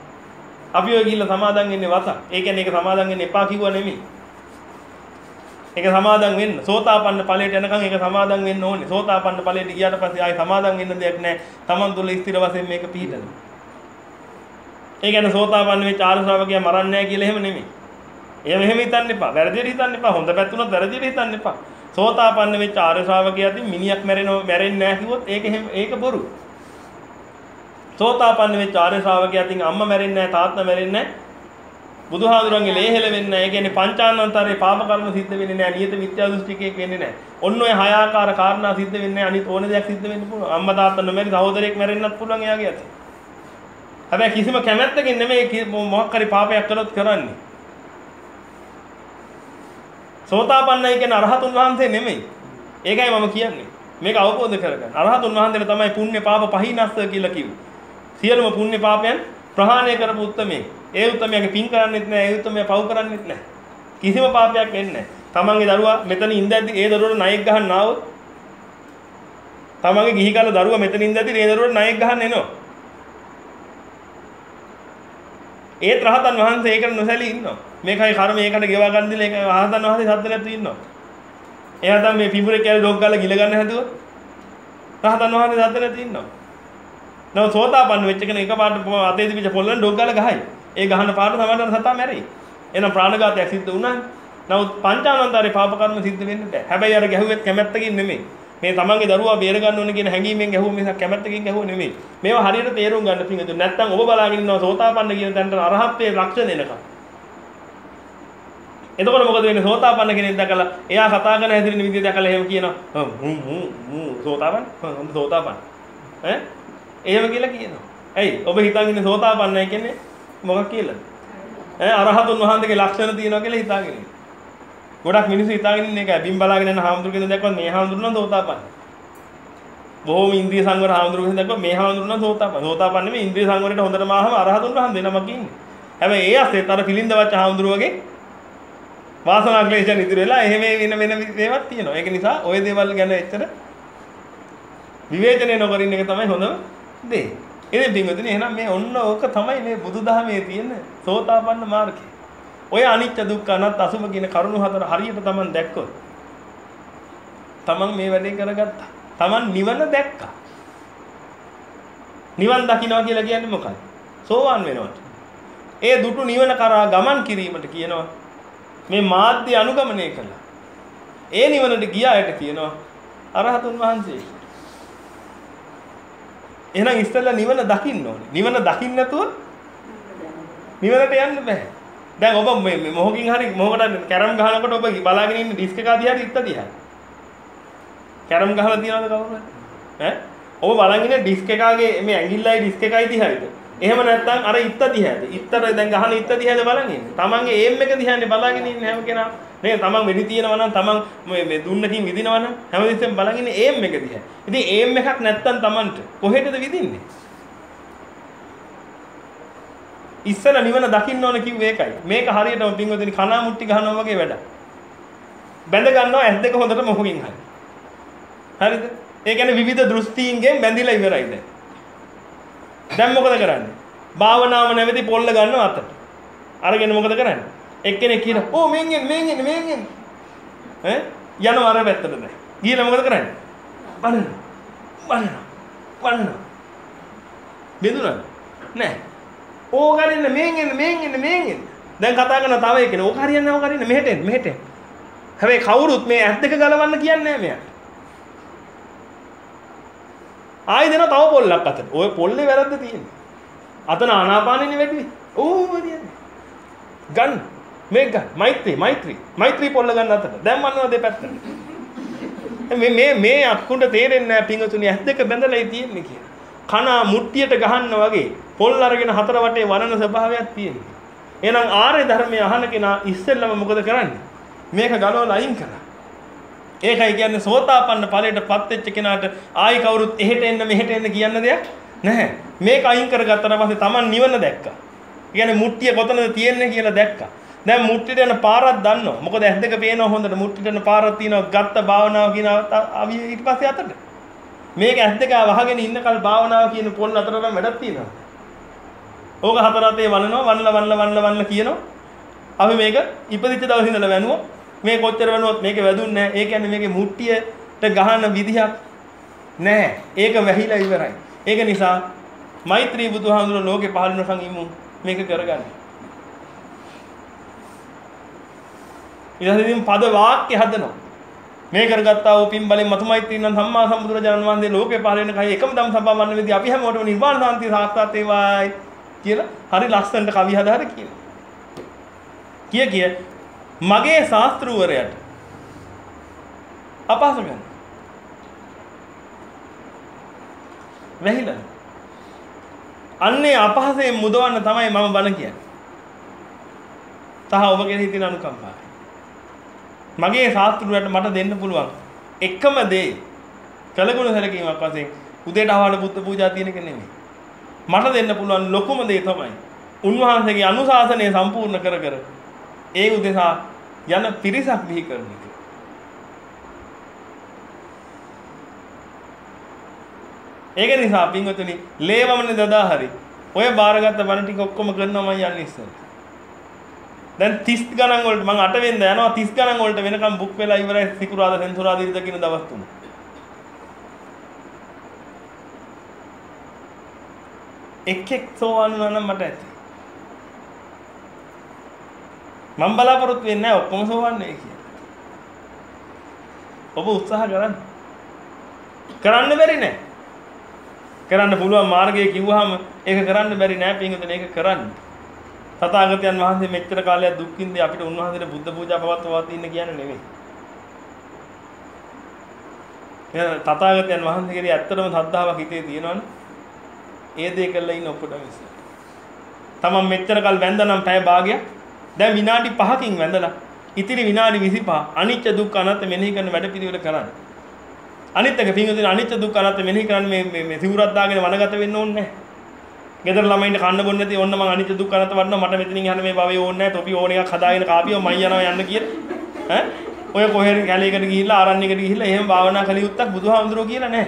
අපි ඔය ගිහිල්ලා සමාදන් වෙන්නේ වත. ඒ කියන්නේ ඒක සමාදන් වෙන්න එපා කිව්වා නෙමෙයි. ඒක සමාදන් වෙන්න. සෝතාපන්න ඵලයට යනකම් ඒක සමාදන් වෙන්න ඕනේ. සෝතාපන්න ඵලයට ගියාට පස්සේ ආයි සමාදන් වෙන්න දෙයක් නැහැ. Taman තුල ස්ථිර වශයෙන් මේක පිහිටනවා. ඒ කියන්නේ සෝතාපන්න වෙච්ච ආර්ය ශ්‍රාවකයා මරන්නේ නැහැ කියලා එහෙම නෙමෙයි. එහෙම එහෙම හිතන්න එපා. වැරදියට හිතන්න එපා. හොඳ පැතුනොත් වැරදියට හිතන්න එපා. සෝතාපන්න වෙච්ච ආර්ය ශ්‍රාවකයාදී මිනිහක් මැරෙනව මැරෙන්නේ නැහැ කිව්වොත් ඒක එහෙම ඒක බොරු. සෝතාපන්න වෙච්ච ආර්ය ශ්‍රාවකයාදී අම්මා මැරෙන්නේ නැහැ තාත්තා මැරෙන්නේ නැහැ. බුදුහාඳුරන්ගේ ලේහෙල වෙන්නේ නැහැ. ඒ කියන්නේ පංචානන්තරේ පාප කර්ම සිද්ධ වෙන්නේ නැහැ. නියත මිත්‍යා දෘෂ්ටිකයෙක් වෙන්නේ නැහැ. ඔන්න ඔය හය ආකාර කාරණා සිද්ධ වෙන්නේ නැහැ. අනිත් ඕන දෙයක් සිද්ධ වෙන්න පුළුවන්. අම්මා තාත්තා නොමැරි සහෝදරයෙක් මැරෙන්නත් පුළුවන් එයාගේ අත. හැබැයි කිසිම කැමැත්තකින් නෙමෙයි මොකක් හරි පාපයක් කළොත් කරන්නේ. සෝතාපන්නයි කියන අරහතුන් වහන්සේ නෙමෙයි. ඒකයි මම කියන්නේ. මේක අවබෝධ කරගන්න. අරහතුන් වහන්සේලා තමයි පුණ්‍ය පාප පහිනස්ස කියලා කිව්වේ. සියලුම පුණ්‍ය පාපයන් ප්‍රහාණය කරපු උත්තමේ. ඒ උත්තමයාගේ පින් කරන්නෙත් නැහැ. ඒ උත්තමයා පව් කරන්නෙත් නැහැ. කිසිම පාපයක් වෙන්නේ නැහැ. තමන්ගේ දරුවා මෙතන ඉඳද්දි ඒ දරුවට ණයෙක් ගහන්න ආවොත් තමන්ගේ ගිහි කාල දරුවා මෙතන ඉඳද්දි ඒ දරුවට ණයෙක් ගහන්න එනවා. ඒත් රහතන් වහන්සේ ඒකට නොසැලී ඉන්නවා. මේකයි කර්ම ඒකට ගෙවා ගන්න දිලා ඒක රහතන් වහන්සේ සද්ද නැතු ඉන්නවා. එයා තමයි මේ පිඹුරේ කැලේ ඩොග් ගාලා ගිල ගන්න හැදුවා. රහතන් වහන්සේ සද්ද නැතු ඉන්නවා. නෝ සෝතාපන්න වෙච්ච කෙනෙක් එකපාරට අතේ තිබිච්ච පොල්ලෙන් ඩොග් ගාලා ගහයි. ඒ ගහන පාට තමයි සතා මැරෙයි. එහෙනම් ප්‍රාණඝාතයක් සිද්ධ වුණානේ. නමුත් පංචානන්තරේ පාප කර්ම සිද්ධ වෙන්නේ නැහැ. හැබැයි අර ගැහුවෙත් කැමැත්තකින් නෙමෙයි. මේ තමන්ගේ දරුවා බේර ගන්න ඕන කියන හැඟීමෙන් ගැහුව මිසක් කැමැත්තකින් ගැහුව නෙමෙයි. මේවා හරියට තේරුම් ගන්න පිංගුතුනි. නැත්තම් ඔබ බලාගෙන ඉන්නවා සෝතාපන්න කියන තැනට අරහත්ත්වයේ ලක්ෂණ එනකම්. එතකොට මොකද වෙන්නේ? සෝතාපන්න කෙනෙක් දැකලා එයා කතා කරන හැදිරෙන විදිය දැකලා එහෙම කියනවා. හ්ම් හ්ම් හ්ම් සෝතාපන්න. හොඳ සෝතාපන්න. ඈ? එහෙම කියලා කියනවා. ඇයි? ඔබ හිතන් ඉන්නේ සෝතාපන්නයි කියන්නේ මොකක් කියලාද? ඈ අරහතුන් වහන්සේගේ ලක්ෂණ තියෙනවා කියලා හිතාගෙන ඉන්නේ. ගොඩක් මිනිස්සු හිතාගෙන ඉන්නේ ඒකයි. බිම් බලාගෙන යන හාමුදුරුවෝ දැක්කොත් මේ හාමුදුරුවෝ නම් සෝතාපන්න. බොහෝම ඉන්ද්‍රිය සංවර හාමුදුරුවෝ දැක්කොත් මේ හාමුදුරුවෝ නම් සෝතාපන්න. සෝතාපන්න නෙමෙයි ඉන්ද්‍රිය සංවරයට හොඳටම ආවම අරහතුන් වහන්සේ නමක් ඉන්නේ. හැබැයි ඒ අස්සෙත් අර පිළිඳවච්ච හාමුදුරුවෝගේ වාසනා ක්ලේශයන් ඉදිරි වෙලා එහෙම වෙන වෙන දේවල් තියෙනවා. ඒක නිසා ওই දේවල් ගැන එච්චර විවේචනය නොකර ඉන්න එක තමයි හොඳම දේ. ඉතින් පින්වතුනි එහෙනම් මේ ඔන්න ඕක තමයි මේ බුදුදහමේ තියෙන සෝතාපන්න මාර්ගය. ඔය අනිත්‍ය දුක්ඛ අනාත්ම අසුභ කියන කරුණු හතර හරියට Taman දැක්කොත් Taman මේ වැඩේ කරගත්තා. Taman නිවන දැක්කා. නිවන් දකින්නවා කියලා කියන්නේ මොකක්ද? සෝවාන් වෙනවට. ඒ දුටු නිවන කරා ගමන් කිරීමට කියනවා මේ මාධ්‍ය අනුගමනය කළා. ඒ නිවනට ගියායට කියනවා අරහතුන් වහන්සේ. එහෙනම් ඉස්සෙල්ලා නිවන දකින්න ඕනේ. නිවන දකින්න නැතුව නිවනට යන්න බෑ. දැන් ඔබ මේ මොහොකින් හරි මොහොකට කැරම් ගහනකොට ඔබ බලාගෙන ඉන්න ඩිස්ක් එක දිහාට ඉත්ත දිහා. කැරම් ගහලා තියනවද කවුරුහරි? ඈ? ඔබ බලන් ඉන්නේ ඩිස්ක් එකගේ මේ ඇඟිල්ලයි ඩිස්ක් එකයි දිහායිද? එහෙම නැත්නම් අර ඉත්ත දිහාද? ඉත්තර දැන් ගහන ඉත්ත දිහාද බලන් ඉන්නේ. තමන්ගේ ඒම් එක දිහානේ බලාගෙන ඉන්නේ හැම කෙනා. නේ තමන් වෙඩි තියනවා නම් තමන් මේ දුන්නකින් විදිනවා නම් හැමතිස්සෙම බලන් ඉන්නේ ඒම් එක දිහා. ඉතින් ඒම් එකක් නැත්නම් තමන්ට කොහෙටද විදින්නේ? ඉස්සර නිවන දකින්න ඕන කිව්වේ ඒකයි. මේක හරියටම පින්වතුනි කනා මුට්ටි ගහනවා වගේ වැඩක්. බැඳ ගන්නවා ඇස් දෙක හොඳට මොහොකින් හරි. හරිද? ඒ කියන්නේ විවිධ දෘෂ්ටීන්ගෙන් බැඳිලා ඉවරයි දැන්. දැන් මොකද කරන්නේ? භාවනාව නැවති පොල්ල ගන්නවා අතට. අරගෙන මොකද කරන්නේ? එක්කෙනෙක් කියනවා "ඕ මෙන් එන්න මෙන් එන්න මෙන් එන්න." ඈ යනවා අර පැත්තට දැන්. ගිහලා මොකද කරන්නේ? බලන්න. බලන්න. බලන්න. බෙදුණා? නෑ. ඕක හරියන්නේ මෙන් එන්න මෙන් එන්න මෙන් එන්න. දැන් කතා කරන තව එකනේ ඕක හරියන්නේ නැහැ ඕක හරියන්නේ මෙහෙට එන්න මෙහෙට එන්න. හැබැයි කවුරුත් මේ ඇස් දෙක ගලවන්න කියන්නේ නැහැ මෙයාට. ආයි දෙනවා තව පොල්ලක් අතට. ඔය පොල්ලේ වැරද්ද තියෙන්නේ. අතන ආනාපානෙන්නේ වැඩි. ඕම හරියන්නේ. ගන්න. මේක ගන්න. මෛත්‍රී මෛත්‍රී. මෛත්‍රී පොල්ල ගන්න අතට. දැන් මන්නව දෙපැත්තට. මේ මේ මේ අක්කුන්ට තේරෙන්නේ නැහැ පිංගුතුනි ඇස් දෙක බැඳලායි තියෙන්නේ කියලා. කන මුට්ටියට ගහන්න වගේ පොල් අරගෙන හතර වටේ වරණ ස්වභාවයක් තියෙනවා. එහෙනම් ආර්ය ධර්මයේ අහන කෙනා ඉස්සෙල්ලම මොකද කරන්නේ? මේක ගලවලා අයින් කරා. ඒකයි කියන්නේ සෝතාපන්න ඵලයටපත් වෙච්ච කෙනාට ආයි කවුරුත් එහෙට එන්න මෙහෙට එන්න කියන්න දෙයක් නැහැ. මේක අයින් කරගත්තට පස්සේ Taman නිවන දැක්කා. ඒ කියන්නේ මුට්ටිය කොතනද තියෙන්නේ කියලා දැක්කා. දැන් මුට්ටියට යන පාරක් දන්නවා. මොකද ඇස් දෙක පේනවා හොඳට මුට්ටියට යන පාරක් තියෙනවා. ගත්ත භාවනාව කියන අවිය ඊට පස්සේ අතට. මේක ඇස් දෙක වහගෙන ඉන්නකල් භාවනාව කියන පොල් අතරම වැඩක් තියෙනවා. ඕක හතර අතේ වන්නනවා වන්නලා වන්නලා වන්නලා වන්නලා කියනවා. අපි මේක ඉපදිච්ච දවසේ ඉඳලා වැනුවා මේ කොච්චර වෙනවත් මේක වැදුන්නේ නැහැ. ඒ කියන්නේ මේකේ මුට්ටියට ගහන විදිහක් නැහැ. ඒක වැහිලා ඉවරයි. ඒක නිසා මෛත්‍රී බුදුහාමුදුරුවෝ ලෝකේ පහළ වෙනකන් ඉමු මේක කරගන්න. ඊළඟින් පද වාක්‍ය හදනවා. මේ කරගත්තා වූ පින් බලෙන් මතුමෛත්‍රී නම් සම්මා සම්බුදුරජාණන් වහන්සේ ලෝකේ පහළ වෙන කයි එකම ධම්ම සභාව වන්න වෙදී අපි හැමෝටම නිර්වාණ සාන්තිය සාක්ෂාත් වේවායි කියලා හරි ලස්සනට කවි හදාගෙන කියනවා. කිය කිය මගේ ශාස්ත්‍රූවරයාට අපහාස කරනවා. වැහිලා. අන්නේ අපහසයෙන් මුදවන්න තමයි මම බණ කියන්නේ. තහ ඔබ කෙරෙහි තියෙන අනුකම්පාව. මගේ ශාස්ත්‍රූවරයාට මට දෙන්න පුළුවන් එකම දේ කළගුණ සැලකීමක් වශයෙන් උදේට ආවල බුද්ධ පූජා තියෙන එක නෙමෙයි. මට දෙන්න පුළුවන් ලොකුම දේ තමයි උන්වහන්සේගේ අනුශාසනය සම්පූර්ණ කර කර ඒ උදෙසා යන පිරිසක් බිහි කරන එක. ඒක නිසා පින්වතුනි ලේවමනේ දදා හරි ඔය බාරගත්ත බණ ටික ඔක්කොම කරනවා මම යන්නේ ඉස්සෙල්ලා. දැන් තිස් ගණන් වලට මම අට වෙනිදා යනවා තිස් ගණන් වලට වෙනකම් බුක් වෙලා ඉවරයි සිකුරාදා සෙන්සුරාදා ඉරිදා කියන දවස් තුන. එක් එක් සෝවන් වුණා නම් මට ඇති. මම බලාපොරොත්තු වෙන්නේ නැහැ ඔක්කොම සෝවන් වෙයි කියලා. ඔබ උත්සාහ කරන්න. කරන්න බැරි නෑ. කරන්න පුළුවන් මාර්ගය කිව්වහම ඒක කරන්න බැරි නෑ පින්වතුනි ඒක කරන්න. තථාගතයන් වහන්සේ මෙච්චර කාලයක් දුක් විඳි අපිට උන්වහන්සේට බුද්ධ පූජා පවත්වවා තින්න කියන්නේ නෙමෙයි. එහෙනම් තථාගතයන් වහන්සේ කෙරෙහි ඇත්තටම ශ්‍රද්ධාවක් හිතේ තියෙනවනේ ඒ දේ කළා ඉන්න ඔක්කොටම ඉස්සර. තමන් මෙච්චර කල් වැඳනම් පැය භාගයක් දැන් විනාඩි පහකින් වැඳලා ඉතිරි විනාඩි විසිපහ අනිත්‍ය දුක්ඛ අනාත්ම මෙනෙහි කරන වැඩ පිළිවෙල කරන්න. අනිත් එක පින්වතුනි අනිත්‍ය දුක්ඛ අනාත්ම මෙනෙහි කරන්න මේ මේ මේ සිවුරක් දාගෙන වනගත වෙන්න ඕනේ නැහැ. ගෙදර ළමයින්ට කන්න බොන්න නැති ඕන්න මං අනිත්‍ය දුක්ඛ අනාත්ම වඩනවා මට මෙතනින් යන්න මේ භවයේ ඕනේ නැහැ තොපි ඕන එකක් හදාගෙන කාපියව මයි යනවා යන්න කියලා. ඈ ඔය කොහෙද කැලේකට ගිහිල්ලා ආරණ්‍යයකට ගිහිල්ලා එහෙම භාවනා කළ යුත්තක් බුදුහාමුදුරුවෝ කියලා නැහැ.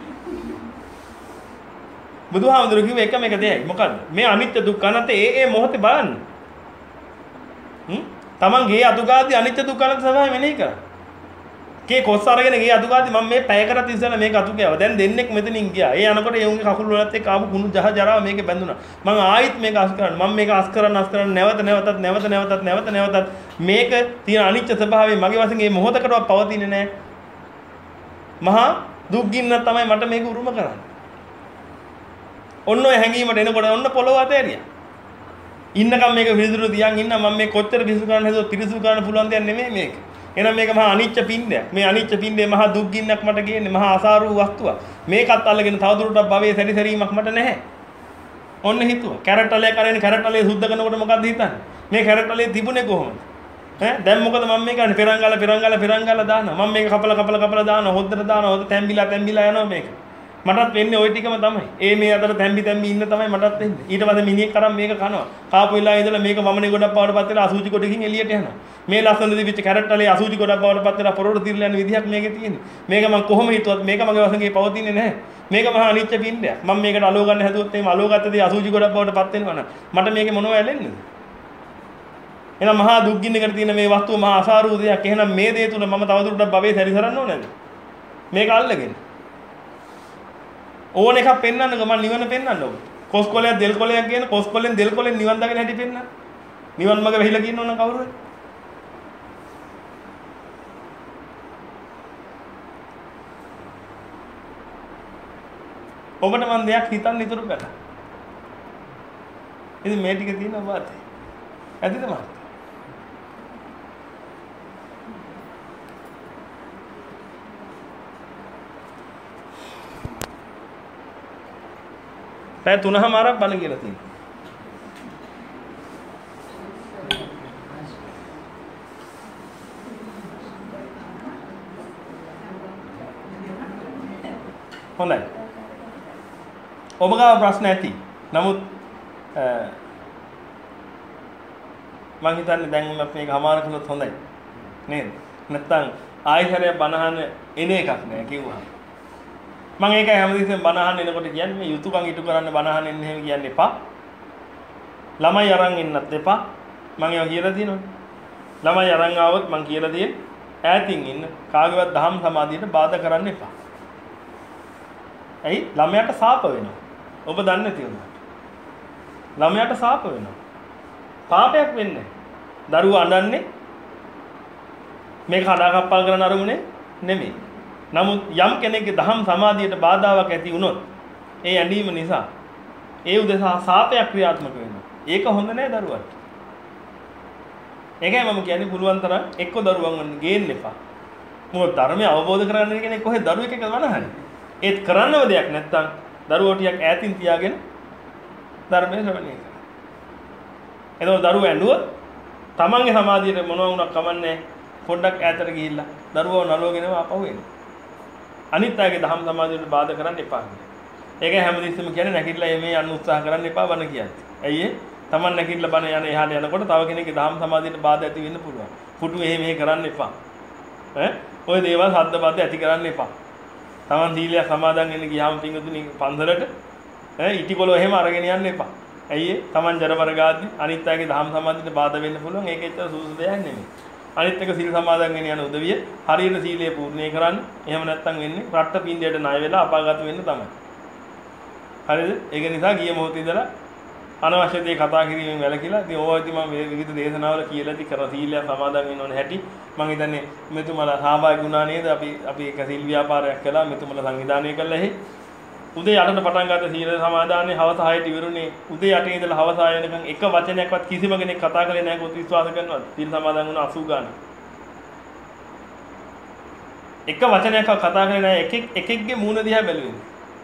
බුදුහාමුදුරුවෝ කිව්ව එකම එක දෙයයි. මොකද්ද? මේ අනිත්‍ය දුක්ඛ අනාත්ම ඒ ඒ මොහොතේ බලන්න. හ්ම්? තමන්ගේ අතුගාදී අනිත්‍ය දුක්ඛ අනාත්ම සබාව මෙනෙහි කරා. කේ කොස් අරගෙන ගේ අතුගාදී මම මේ පැය කරත් ඉස්සෙල්ලා මේක අතු ගෑවා. දැන් දෙන්නෙක් මෙතනින් ගියා. ඒ යනකොට ඒ උන්ගේ කකුල් වලත් එක්ක ආපු කුණු ජහ ජරාව මේකේ බැඳුනා. මම ආයිත් මේක අස් කරන්න. මම මේක අස් කරන්න අස් කරන්න නැවත නැවතත් නැවත නැවතත් නැවත නැවතත් මේක තියෙන අනිත්‍ය ස්වභාවය මගේ වශයෙන් මේ මොහොතකටවත් පවතින්නේ නැහැ. මහා දුක් ගින්න තමයි මට මේක උරුම කරන්නේ. ඔන්න ඔය හැංගීමට එනකොට ඔන්න පොළොව අතෑරියා. ඉන්නකම් මේක විසිරු තියන් ඉන්න මම මේ කොච්චර විසිරු කරන්න හදුවත් පිරිසිදු කරන්න පුළුවන් දෙයක් නෙමෙයි මේක. එහෙනම් මේක මහා අනිච්ච පින්ඩයක්. මේ අනිච්ච පින්ඩේ මහා දුක් ගින්නක් මට ගේන්නේ මහා අසාරු වස්තුවක්. මේකත් අල්ලගෙන තවදුරටත් භවයේ සැරිසැරීමක් මට නැහැ. ඔන්න හිතුවා. කැරට්ටලේ කරන්නේ කැරට්ටලේ සුද්ධ කරනකොට මොකද්ද හිතන්නේ? මේ කැරට්ටලේ තිබුණේ කොහොමද? ඈ දැන් මොකද මම මේ කරන්නේ? පෙරංගල පෙරංගල පෙරංගල දානවා. මම මේක කපල කපල කපල දානවා. හොද්දට දානවා. හොද්ද තැම්බිලා තැම්බිලා යනවා මේක. මටත් වෙන්නේ ওই ටිකම තමයි. ඒ මේ අතර තැම්බි තැම්බි ඉන්න තමයි මටත් වෙන්නේ. ඊට පස්සේ මිනිහෙක් කරන් මේක කනවා. කාපු වෙලාව ඉඳලා මේක වමනේ ගොඩක් බවට පත් වෙලා අසුචි කොටකින් එළියට යනවා. මේ ලස්සන දිවිච්ච කැරට්ටලේ අසුචි ගොඩක් බවට පත් වෙලා පොරොට තිරලා යන විදිහක් මේකේ තියෙන්නේ. මේක මම කොහොම හිතුවත් මේක මගේ වශයෙන් පවතින්නේ නැහැ. මේක මහා අනිත්‍ය පින්ඩයක්. මම මේකට අලෝ ගන්න හැදුවොත් එහෙම අලෝ ගත්තදී අසුචි ගොඩක් බවට පත් වෙනවා නම් මට මේකේ මොනව ඇලෙන්නේද? එහෙනම් මහා දුක් ගින්නකට තියෙන මේ වස්තුව මහා අසාරු දෙයක්. එහෙනම් මේ දේ තුල මම තවදුරටත් භවයේ සැරිසරන්න ඕනේද? මේක අල්ලගෙන ඕන එකක් පෙන්වන්න ගමන් නිවන පෙන්වන්න ඕන. කොස් කොලයක් දෙල් කොලයක් කියන කොස් කොලෙන් දෙල් කොලෙන් නිවන් දකින්න හැටි පෙන්වන්න. නිවන් මඟ වෙහිලා කියන්න ඕන කවුරුද? ඔබට මම දෙයක් හිතන්න ඉතුරු කරා. ඉතින් මේ ටික තියෙනවා වාතේ. ඇදිද මහත්තයා? පැය තුනමාරක් බණ කියලා තියෙනවා. හොඳයි. ඔබ ගාව ප්‍රශ්න ඇති. නමුත් මම හිතන්නේ දැන් මේක හමාර කළොත් හොඳයි. නේද? නැත්තම් ආයෙත් බණහන එන එකක් නෑ කිව්වා. මම ඒකයි හැමදෙස්සෙම බණහන් එනකොට කියන්නේ මේ යුතුයකම් ඉටු කරන්න බණහන් එන්න එහෙම කියන්න එපා. ළමයි අරන් එන්නත් එපා. මම ඒවා කියලා තියෙනවනේ. ළමයි අරන් ආවොත් මං කියලා දෙන්නේ ඈතින් ඉන්න කාගේවත් දහම් සමාධියට බාධා කරන්න එපා. ඇයි? ළමයාට සාප වෙනවා. ඔබ දන්නේ නැති වුණාට. ළමයාට සාප වෙනවා. පාපයක් වෙන්නේ නැහැ. දරුවා අඬන්නේ මේක හදාකප්පල් කරන අරමුණේ නෙමෙයි. නමුත් යම් කෙනෙක්ගේ දහම් සමාධියට බාධාවක් ඇති වුණොත් ඒ ඇඬීම නිසා ඒ උදෙසා සාපයක් ක්‍රියාත්මක වෙනවා. ඒක හොඳ නෑ දරුවාට. ඒකයි මම කියන්නේ පුළුවන් තරම් එක්ක දරුවන් ගේන්න එපා. මොකද ධර්මය අවබෝධ කරගන්න කෙනෙක් කොහෙද දරුවෙක් එක්ක වනහන්නේ. ඒත් කරන්නව දෙයක් නැත්තම් දරුවෝ ටිකක් ඈතින් තියාගෙන ධර්මයේ ශ්‍රවණය කරනවා. එතකොට දරුවෝ ඇඬුවොත් තමන්ගේ සමාධියට මොනවා වුණා කමන්නේ පොඩ්ඩක් ඈතට ගිහිල්ලා දරුවෝ නලවගෙනම ආපහු එනවා. අනිත් අයගේ දහම් සමාධියට බාධා කරන්න එපා. ඒකයි හැමදෙස්සෙම කියන්නේ නැගිටලා මේ යන්න උත්සාහ කරන්න එපා බන කියන්නේ. ඇයි ඒ? Taman නැගිටලා බන යන එහාට යනකොට තව කෙනෙක්ගේ දහම් සමාධියට බාධා ඇති වෙන්න පුළුවන්. පුටු එහෙ මෙහෙ කරන්න එපා. ඈ ඔය දේවල් හද්ද බද්ද ඇති කරන්න එපා. Taman සීලය සමාදන් වෙන්න ගියාම පිංගුතුනි පන්සලට ඈ ඉටිකොල එහෙම අරගෙන යන්න එපා. ඇයි ඒ? Taman ජරබර ගාද්දි අනිත් අයගේ දහම් සමාධියට බාධා වෙන්න පුළුවන්. ඒක ඇත්තට සුදුසු දෙයක් නෙමෙයි. අනිත් එක සීල සමාදන් වෙන යන උදවිය හරියට සීලය පූර්ණේ කරන්න. එහෙම නැත්නම් වෙන්නේ රට්ට පින්දයට ණය වෙලා අපාගත වෙන්න තමයි. හරිද? ඒක නිසා ගිය මොහොතේ ඉඳලා අනවශ්‍ය දේ කතා කිරීමෙන් වැළකීලා ඉතින් ඕවා ඉතින් මම විවිධ දේශනාවල කියලා ඉතින් කර සීලය සමාදන් වෙන්න ඕනේ හැටි මම හිතන්නේ මෙතුමලා සහභාගී වුණා නේද අපි අපි එක සීල් ව්‍යාපාරයක් කළා මෙතුමලා සංවිධානය කළා එහි උදේ අටට පටන් ගත්ත සීල සමාදානේ හවස හයට ඉවරුනේ උදේ අටේ ඉඳලා හවස හය වෙනකන් එක වචනයක්වත් කිසිම කෙනෙක් කතා කරේ නැහැ කොහොමද විශ්වාස කරනවද සීල් සමාදන් වුණා අසූ ගාන එක වචනයක්වත් කතා කරේ නැහැ එකෙක් එකෙක්ගේ මූණ දිහා බැලුවේ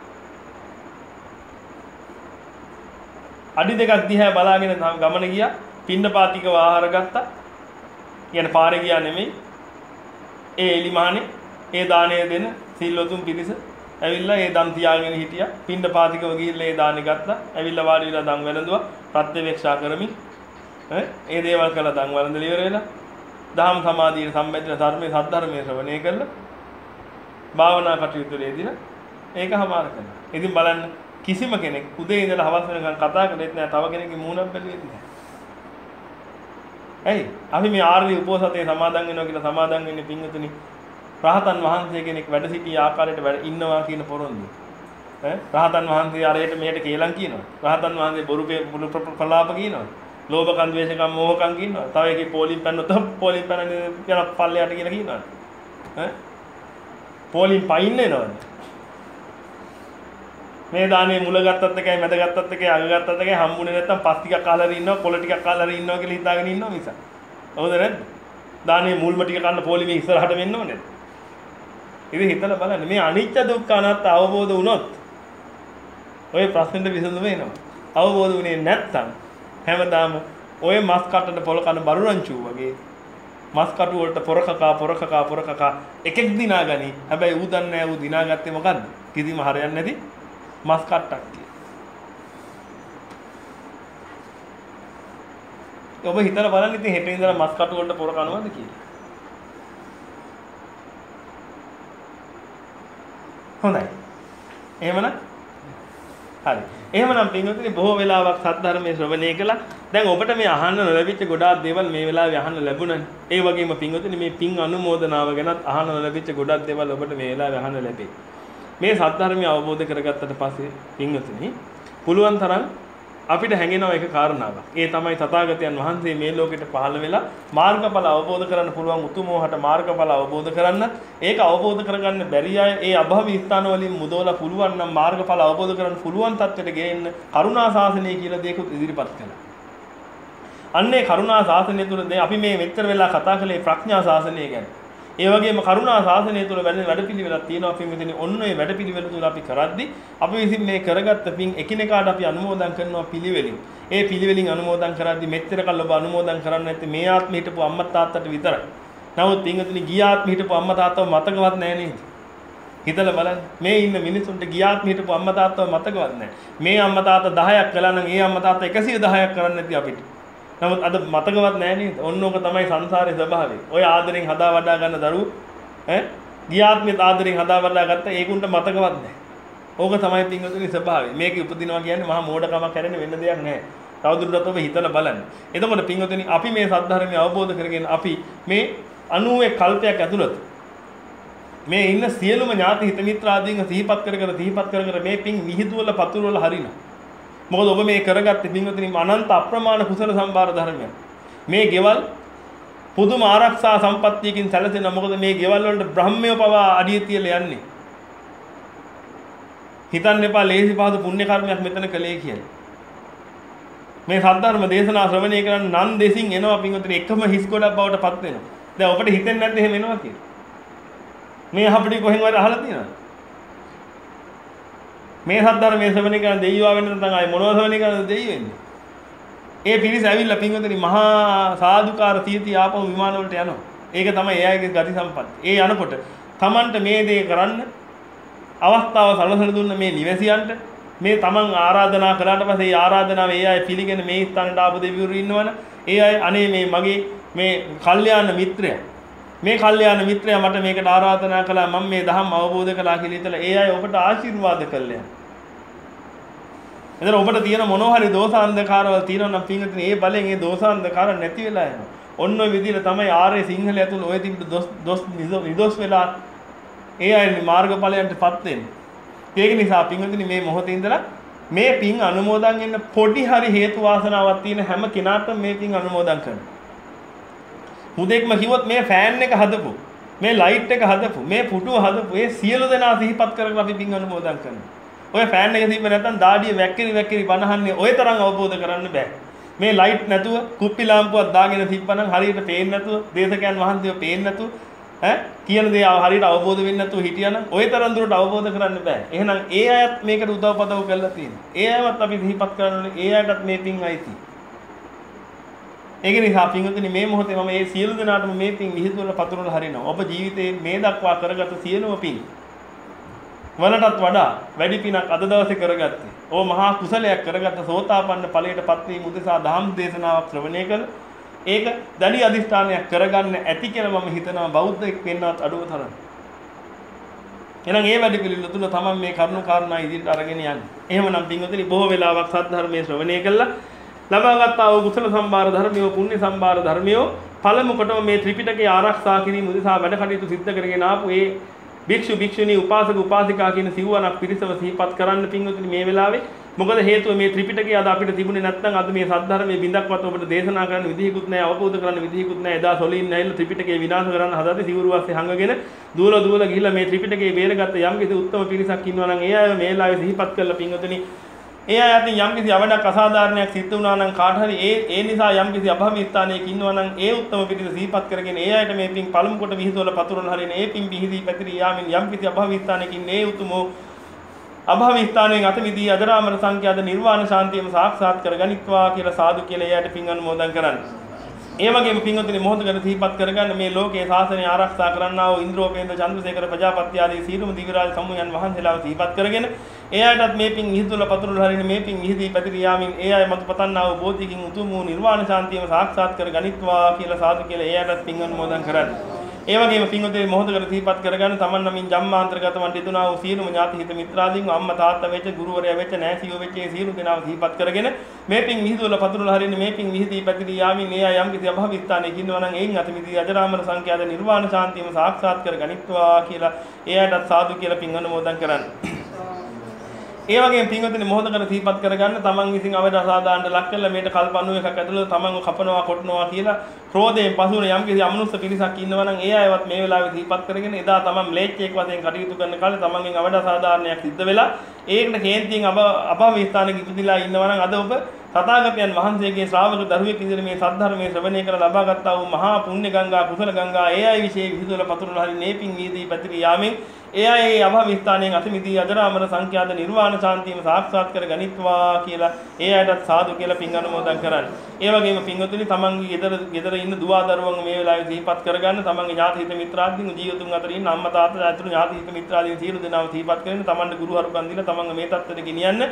අඩි දෙකක් දිහා බලාගෙන ගමන ගියා පින්නපාතිකව ආහාර ගත්තා කියන්නේ පාරේ ගියා නෙමෙයි ඒ එලිමානේ ඒ දාණය දෙන සිල්වතුන් පිරිස ඇවිල්ලා ඒ දන් තියාගෙන හිටියා පින්නපාතිකව ගිහිල්ලා ඒ දාණය ගත්තා ඇවිල්ලා වාඩි වෙලා දන් වැළඳුවා ප්‍රත්‍යවේක්ෂා කරමින් ඈ ඒ දේවල් කළා දන් වැළඳලා ඉවර වෙලා දහම් සමාධියේ සම්බන්ධ ධර්මයේ සද්ධර්මයේ ශ්‍රවණය කළා භාවනා කටයුතු වලදීලා ඒක හමාර කළා ඉතින් බලන්න කිසිම කෙනෙක් උදේ ඉඳලා හවස වෙනකන් කතා කරෙත් නෑ තව කෙනෙක්ගේ මූණක් බැලුවේත් නෑ. ඇයි? අපි මේ ආර්ය උපෝසතේ සමාදන් වෙනවා කියලා සමාදන් වෙන්නේ පින්වතුනි රහතන් වහන්සේ කෙනෙක් වැඩ සිටි ආකාරයට වැඩ ඉන්නවා කියන පොරොන්දු. ඈ රහතන් වහන්සේ අරයට මෙහෙට කේලම් කියනවා. රහතන් වහන්සේ බොරු ප්‍රලාප කියනවා. ලෝභකම් ද්වේෂකම් මෝහකම් කියනවා. තව එකේ පොලිම් පැන්නොත් පොලිම් පැනන යන පල්ලයට කියලා කියනවා. ඈ පොලිම් පයින් එනවනේ. මේ දානේ මුල ගත්තත් එකයි මැද ගත්තත් එකයි අග ගත්තත් එකයි හම්බුනේ නැත්තම් පස් ටිකක් අහලා හරි ඉන්නවා කොළ ටිකක් අහලා හරි ඉන්නවා කියලා හිතාගෙන ඉන්නවා මිස. හවුද නැද්ද? දානේ මුල්ම ටික කන්න පොලිමේ ඉස්සරහට වෙන්න ඕනේ. ඉතින් හිතලා බලන්න මේ අනිත්‍ය දුක්ඛ අනාත්ම අවබෝධ වුණොත් ඔය ප්‍රශ්නෙට විසඳුම එනවා. අවබෝධ වුණේ නැත්තම් හැමදාම ඔය මස් කටට පොල කන බරුරංචු වගේ මස් කටු වලට පොරකකා පොරකකා පොරකකා එකෙක් දිනාගනි. හැබැයි ඌ දන්නේ නැහැ ඌ දිනාගත්තේ මොකද්ද? කිසිම හරයක් නැති මස් කට්ටක් කිය. ඔබ හිතලා බලන්න ඉතින් හෙට ඉඳලා මස් කටු වලට පොර කනවද කියලා. හොඳයි. එහෙමනම් හරි. එහෙමනම් පින්වතුනි බොහෝ වෙලාවක් සද්ධර්මයේ ශ්‍රවණය කළා. දැන් ඔබට මේ අහන්න ලැබිච්ච ගොඩාක් දේවල් මේ වෙලාවේ අහන්න ලැබුණානේ. ඒ වගේම පින්වතුනි මේ පින් අනුමෝදනාව ගැනත් අහන්න ලැබිච්ච ගොඩාක් දේවල් ඔබට මේ වෙලාවේ අහන්න ලැබේ. මේ සද්ධර්මය අවබෝධ කරගත්තට පස්සේ පින්වතුනි පුළුවන් තරම් අපිට හැඟෙනවා එක කාරණාවක්. ඒ තමයි තථාගතයන් වහන්සේ මේ ලෝකෙට පහළ වෙලා මාර්ගඵල අවබෝධ කරන්න පුළුවන් උතුමෝහට මාර්ගඵල අවබෝධ කරන්න ඒක අවබෝධ කරගන්න බැරි අය ඒ අභවී ස්ථාන වලින් මුදවලා පුළුවන් නම් මාර්ගඵල අවබෝධ කරන්න පුළුවන් තත්ත්වයට ගේන්න කරුණා ශාසනය කියලා දෙයක් ඉදිරිපත් කළා. අන්නේ කරුණා ශාසනය තුල අපි මේ මෙච්චර වෙලා කතා කළේ ප්‍රඥා ශාසනය ගැන. ඒ වගේම කරුණා ශාසනය තුළ වැඩ වැඩපිළිවෙලක් තියෙනවා අපි මෙතන ඔන්න ඔය වැඩපිළිවෙල තුළ අපි කරද්දි අපි විසින් මේ කරගත්ත පින් එකිනෙකාට අපි අනුමෝදන් කරනවා පිළිවෙලින්. ඒ පිළිවෙලින් අනුමෝදන් කරද්දි මෙච්චර කල් ඔබ අනුමෝදන් කරන්නේ නැත්නම් මේ ආත්මෙ හිටපු අම්මා තාත්තට විතරයි. නමුත් පින්වතුනි ගිය ආත්මෙ හිටපු අම්මා තාත්තව මතකවත් නැහැ නේද? හිතලා බලන්න මේ ඉන්න මිනිසුන්ට ගිය ආත්මෙ හිටපු අම්මා තාත්තව මතකවත් නැහැ. මේ අම්මා තාත්තා දහයක් කළා නම් ඒ අම්මා තාත්තා එකසිය දහයක් කරන්නේ නැති අපිට. නමුත් අද මතකවත් නැහැ නේද? ඔන්න ඕක තමයි සංසාරේ ස්වභාවය. ඔය ආදරෙන් හදා වඩා ගන්න දරුවෝ ඈ ගියාත්මෙත් ආදරෙන් හදා වඩා ගත්ත ඒකුන්ට මතකවත් නැහැ. ඕක තමයි පින්වතුනි ස්වභාවය. මේකේ උපදිනවා කියන්නේ මහා මෝඩකමක් හැරෙන්න වෙන්න දෙයක් නැහැ. තවදුරටත් ඔබ හිතලා බලන්න. එතකොට පින්වතුනි අපි මේ සද්ධර්මය අවබෝධ කරගෙන අපි මේ අනූ එක් කල්පයක් ඇතුළත මේ ඉන්න සියලුම ඥාති හිත මිත්‍රාදීන් සිහිපත් කර කර සිහිපත් කර කර මේ පින් විහිදුවල පතුරවල හරිනවා. මොකද ඔබ මේ කරගත්තේ පින්වතුනි අනන්ත අප්‍රමාණ කුසල සම්භාර ධර්මයක්. මේ ගෙවල් පුදුම ආරක්ෂා සම්පත්තියකින් සැලසෙන මොකද මේ ගෙවල් වලට බ්‍රහ්මය පවා අඩිය තියලා යන්නේ. හිතන්න එපා ලේසි පහසු පුණ්‍ය කර්මයක් මෙතන කළේ කියලා. මේ සද්ධර්ම දේශනා ශ්‍රවණය කරන් නන් දෙසින් එනවා පින්වතුනි එකම හිස් ගොඩක් බවට පත් වෙනවා. දැන් ඔබට හිතෙන්නේ නැද්ද එහෙම එනවා කියලා? මේ අපිට කොහෙන් වර අහලා තියෙනවද? මේ සද්ධර්මයේ ශ්‍රවණය කරන දෙයියෝ ආවෙන්න නැත්නම් ආයේ මොනවද ශ්‍රවණය කරන දෙයියෝ වෙන්නේ? ඒ පිරිස ඇවිල්ලා පින්වතුනි මහා සාදුකාර තීති ආපහු විමාන වලට යනවා. ඒක තමයි එයාගේ ගති සම්පත්. ඒ යනකොට Tamanට මේ දේ කරන්න අවස්ථාව සලසලා දුන්න මේ නිවැසියන්ට මේ Taman ආරාධනා කළාට පස්සේ ඒ ආරාධනාව ඒ අය පිළිගෙන මේ ස්ථානට ආපු දෙවිවරු ඉන්නවනේ ඒ අය අනේ මේ මගේ මේ කල්යාණ මිත්‍රයා මේ කල්යාණ මිත්‍රයා මට මේකට ආරාධනා කළා මම මේ ධම්ම අවබෝධ කළා කියලා හිතලා ඒ අය ඔබට ආශිර්වාද කළා. එතන ඔබට තියෙන මොනවා හරි දෝෂාන්ධකාරවල තියෙනවා නම් පින්වතුනි ඒ බලෙන් ඒ දෝෂාන්ධකාර නැති වෙලා යනවා. ඔන්න ඔය විදිහට තමයි ආර්ය සිංහල ඇතුළේ ඔය තිබුණු දොස් දොස් නිදොස් වෙලා ඒ අය මාර්ගඵලයන්ටපත් වෙන්නේ. ඒක නිසා පින්වතුනි මේ මොහොතේ ඉඳලා මේ පින් අනුමෝදන් වෙන්න පොඩි හරි හේතු වාසනාවක් තියෙන හැම කෙනාටම මේ පින් අනුමෝදන් කරනවා. මුදෙක්ම කිව්වොත් මේ ෆෑන් එක හදපු, මේ ලයිට් එක හදපු, මේ පුටුව හදපු, ඒ සියලු දෙනා සිහිපත් කරගෙන අපි පින් අනුමෝදන් කරනවා. ඔය ෆෑන් එක තිබ්බ නැත්නම් දාඩිය වැක්කිරි වැක්කිරි බනහන්නේ ඔය තරම් අවබෝධ කරන්න බෑ. මේ ලයිට් නැතුව කුප්පි ලාම්පුවක් දාගෙන තිබ්බනම් හරියට පේන්නේ නැතුව, දේශකයන් වහන්සේව පේන්නේ නැතුව ඈ කියන දේ හරියට අවබෝධ වෙන්නේ නැතුව හිටියනම් ඔය තරම් දුරට අවබෝධ කරන්න බෑ. එහෙනම් ඒ අයත් මේකට උදව්පදව් කරලා තියෙනවා. ඒ අයවත් අපි සිහිපත් කරන්න ඕනේ. ඒ අයටත් මේ පින් අයිති. ඒක නිසා පින්වතුනි මේ මොහොතේ මම මේ සියලු දෙනාටම මේ පින් විහිදුවල පතුරවල හරිනවා. ඔබ ජීවිතේ මේ දක්වා කරගත සියලුම පින් වලටත් වඩා වැඩි පිනක් අද දවසේ කරගත්තේ. ඕ මහා කුසලයක් කරගත්ත සෝතාපන්න ඵලයටපත් වීම උදෙසා ධම්ම දේශනාවක් ශ්‍රවණය කළ ඒක දැඩි අදිෂ්ඨානයක් කරගන්න ඇති කියලා මම හිතනවා බෞද්ධයෙක් වෙන්නවත් අඩුව තරම්. එහෙනම් ඒ වැඩි පිළිවෙල තුල තමයි මේ කරුණු කාරණා ඉදිරියට අරගෙන යන්නේ. එහෙමනම් පින්වතුනි බොහෝ වෙලාවක් සද්ධර්මයේ ශ්‍රවණය කළා ලබාගත්තා වූ කුසල සම්භාර ධර්මියෝ පුණ්‍ය සම්භාර ධර්මියෝ පළමු කොටම මේ ත්‍රිපිටකය ආරක්ෂා කිරීම උදෙසා වැඩ කටයුතු සිද්ධ කරගෙන ආපු ඒ භික්ෂු භික්ෂුණී උපාසක උපාසිකා කියන සිව්වණක් පිරිසව සිහිපත් කරන්න පින්වතුනි මේ වෙලාවේ මොකද හේතුව මේ ත්‍රිපිටකය අද අපිට තිබුණේ නැත්නම් අද මේ සද්ධර්මයේ බින්දක්වත් ඔබට දේශනා කරන්න විදිහකුත් නැහැ අවබෝධ කරන්න විදිහකුත් නැහැ එදා සොලින් නැහිලා ත්‍රිපිටකය විනාශ කරන්න හදද්දී සිවුරු වාස්සේ හංගගෙන දුවල දුවල ගිහිල්ලා මේ ත්‍රිපිටකය බේරගත්ත යම් කිසි උත්තම පිරිසක් ඉන්නවා නම් ඒ අය මේ වෙලාවේ සිහිපත් කරලා පින්වතුනි ඒ අය අතින් යම් කිසි අවඩක් අසාධාරණයක් සිද්ධ වුණා නම් කාට හරි ඒ ඒ නිසා යම් කිසි අභවී ස්ථානයක ඉන්නවා නම් ඒ උත්තම පිරිස සිහිපත් කරගෙන ඒ අයට මේ පින් පළමු කොට විහිදුවල පතුරන හරින ඒ පින් විහිදී පැතිරී යාමින් යම් කිසි අභවී ස්ථානයක ඉන්නේ ඒ උතුමෝ අභවී ස්ථානයෙන් අත මිදී අජරාමර සංඛ්‍යාත නිර්වාණ ශාන්තියම සාක්ෂාත් කරගනිත්වා කියලා සාදු කියලා එයාට පින් අනුමෝදන් කරන්න. ඒ වගේම පින්වතුනි මොහොතකට සිහිපත් කරගන්න මේ ලෝකයේ ශාසනය ආරක්ෂා කරන්නා වූ ඉන්ද්‍රෝපේන්ද්‍ර චන්ද්‍රසේකර ප්‍රජාපති ආදී සීලම දිව්‍යරාජ සමුයන් වහන්සේලාව සිහිපත් කරගෙන එයාටත් මේ පින් විහිදුවල පතුරවල හරින මේ පින් විහිදී පැතිරී යාමින් ඒ අය මතු පතන්නා වූ බෝධිකින් උතුම් වූ නිර්වාණ ශාන්තියම සාක්ෂාත් කරගනිත්වා කියලා සාදු කියලා එයාටත් පින් අනුමෝදන් කරන්න. ඒ වගේම පින්වතුනි මොහොතකට සිහිපත් කරගන්න තමන් නමින් ජම්මාන්තරගත වන් දෙදුනා වූ සියලුම ඥාති හිත මිත්‍රාදීන් අම්මා තාත්තා වෙච්ච ගුරුවරයා වෙච්ච නැසියෝ වෙච්ච ඒ සියලු දෙනාව සිහිපත් කරගෙන මේ පින් විහිදුවල පතුරවල හරින මේ පින් විහිදී පැතිරී යාමින් ඒ අය යම් කිසි අභවී ස්ථානයක ඉන්නවා නම් එයින් අත මිදී අජරාමර සංඛ්‍යාත නිර්වාණ ශාන්තියම සාක්ෂාත් කරගනිත්වා කියලා එයාටත් සාදු කියලා පින් අනුමෝදන් කරන්න. ඒ වගේම පින්වතුනි මොහොතකට සිහිපත් කරගන්න තමන් විසින් අවද අසාදාන්න ලක් කළා මේට කල්ප අනූ එකක් ඇතුළත තමන්ව කපනවා කොටනවා කියලා ක්‍රෝධයෙන් පසුන යම් කිසි අමනුෂ්‍ය පිරිසක් ඉන්නවා නම් ඒ අයවත් මේ වෙලාවේ සිහිපත් කරගෙන එදා තමන් ම්ලේච්ඡයෙක් වශයෙන් කටයුතු කරන කාලේ තමන්ගෙන් අවද අසාදාරණයක් සිද්ධ වෙලා ඒකට කේන්තියෙන් අබ අභවී ස්ථානයක ඉපදිලා ඉන්නවා නම් අද ඔබ තථාගතයන් වහන්සේගේ ශ්‍රාවක දරුවෙක් විදිහට මේ සද්ධර්මයේ ශ්‍රවණය කරලා ලබාගත්තා වූ මහා පුණ්‍ය ගංගා කුසල ගංගා ඒ අය විශේෂ විහිදුවල පතුරවල හරි මේ පින් වීදී පැතිරී යාමෙන් ඒ අය ඒ අභවී ස්ථානයෙන් අසමිදී අජරාමර සංඛ්‍යාත නිර්වාණ ශාන්තියම සාක්ෂාත් කර ගනිත්වා කියලා ඒ අයටත් සාදු කියලා පින් අනුමෝදන් කරන්න. ඒ වගේම පින්වතුනි තමන්ගේ ගෙදර ගෙදර ඉන්න දුවා දරුවන් මේ වෙලාවේ සිහිපත් කරගන්න තමන්ගේ ඥාති හිත මිත්‍රාදීන් ජීවතුන් අතර ඉන්න අම්මා තාත්තා ඇතුළු ඥාති හිත මිත්‍රාදීන් සියලු දෙනාම සිහිපත් කරගෙන තමන්ට ගුරු හරුකම් දීලා තමන්ගේ මේ தත්තට ගෙනියන්න.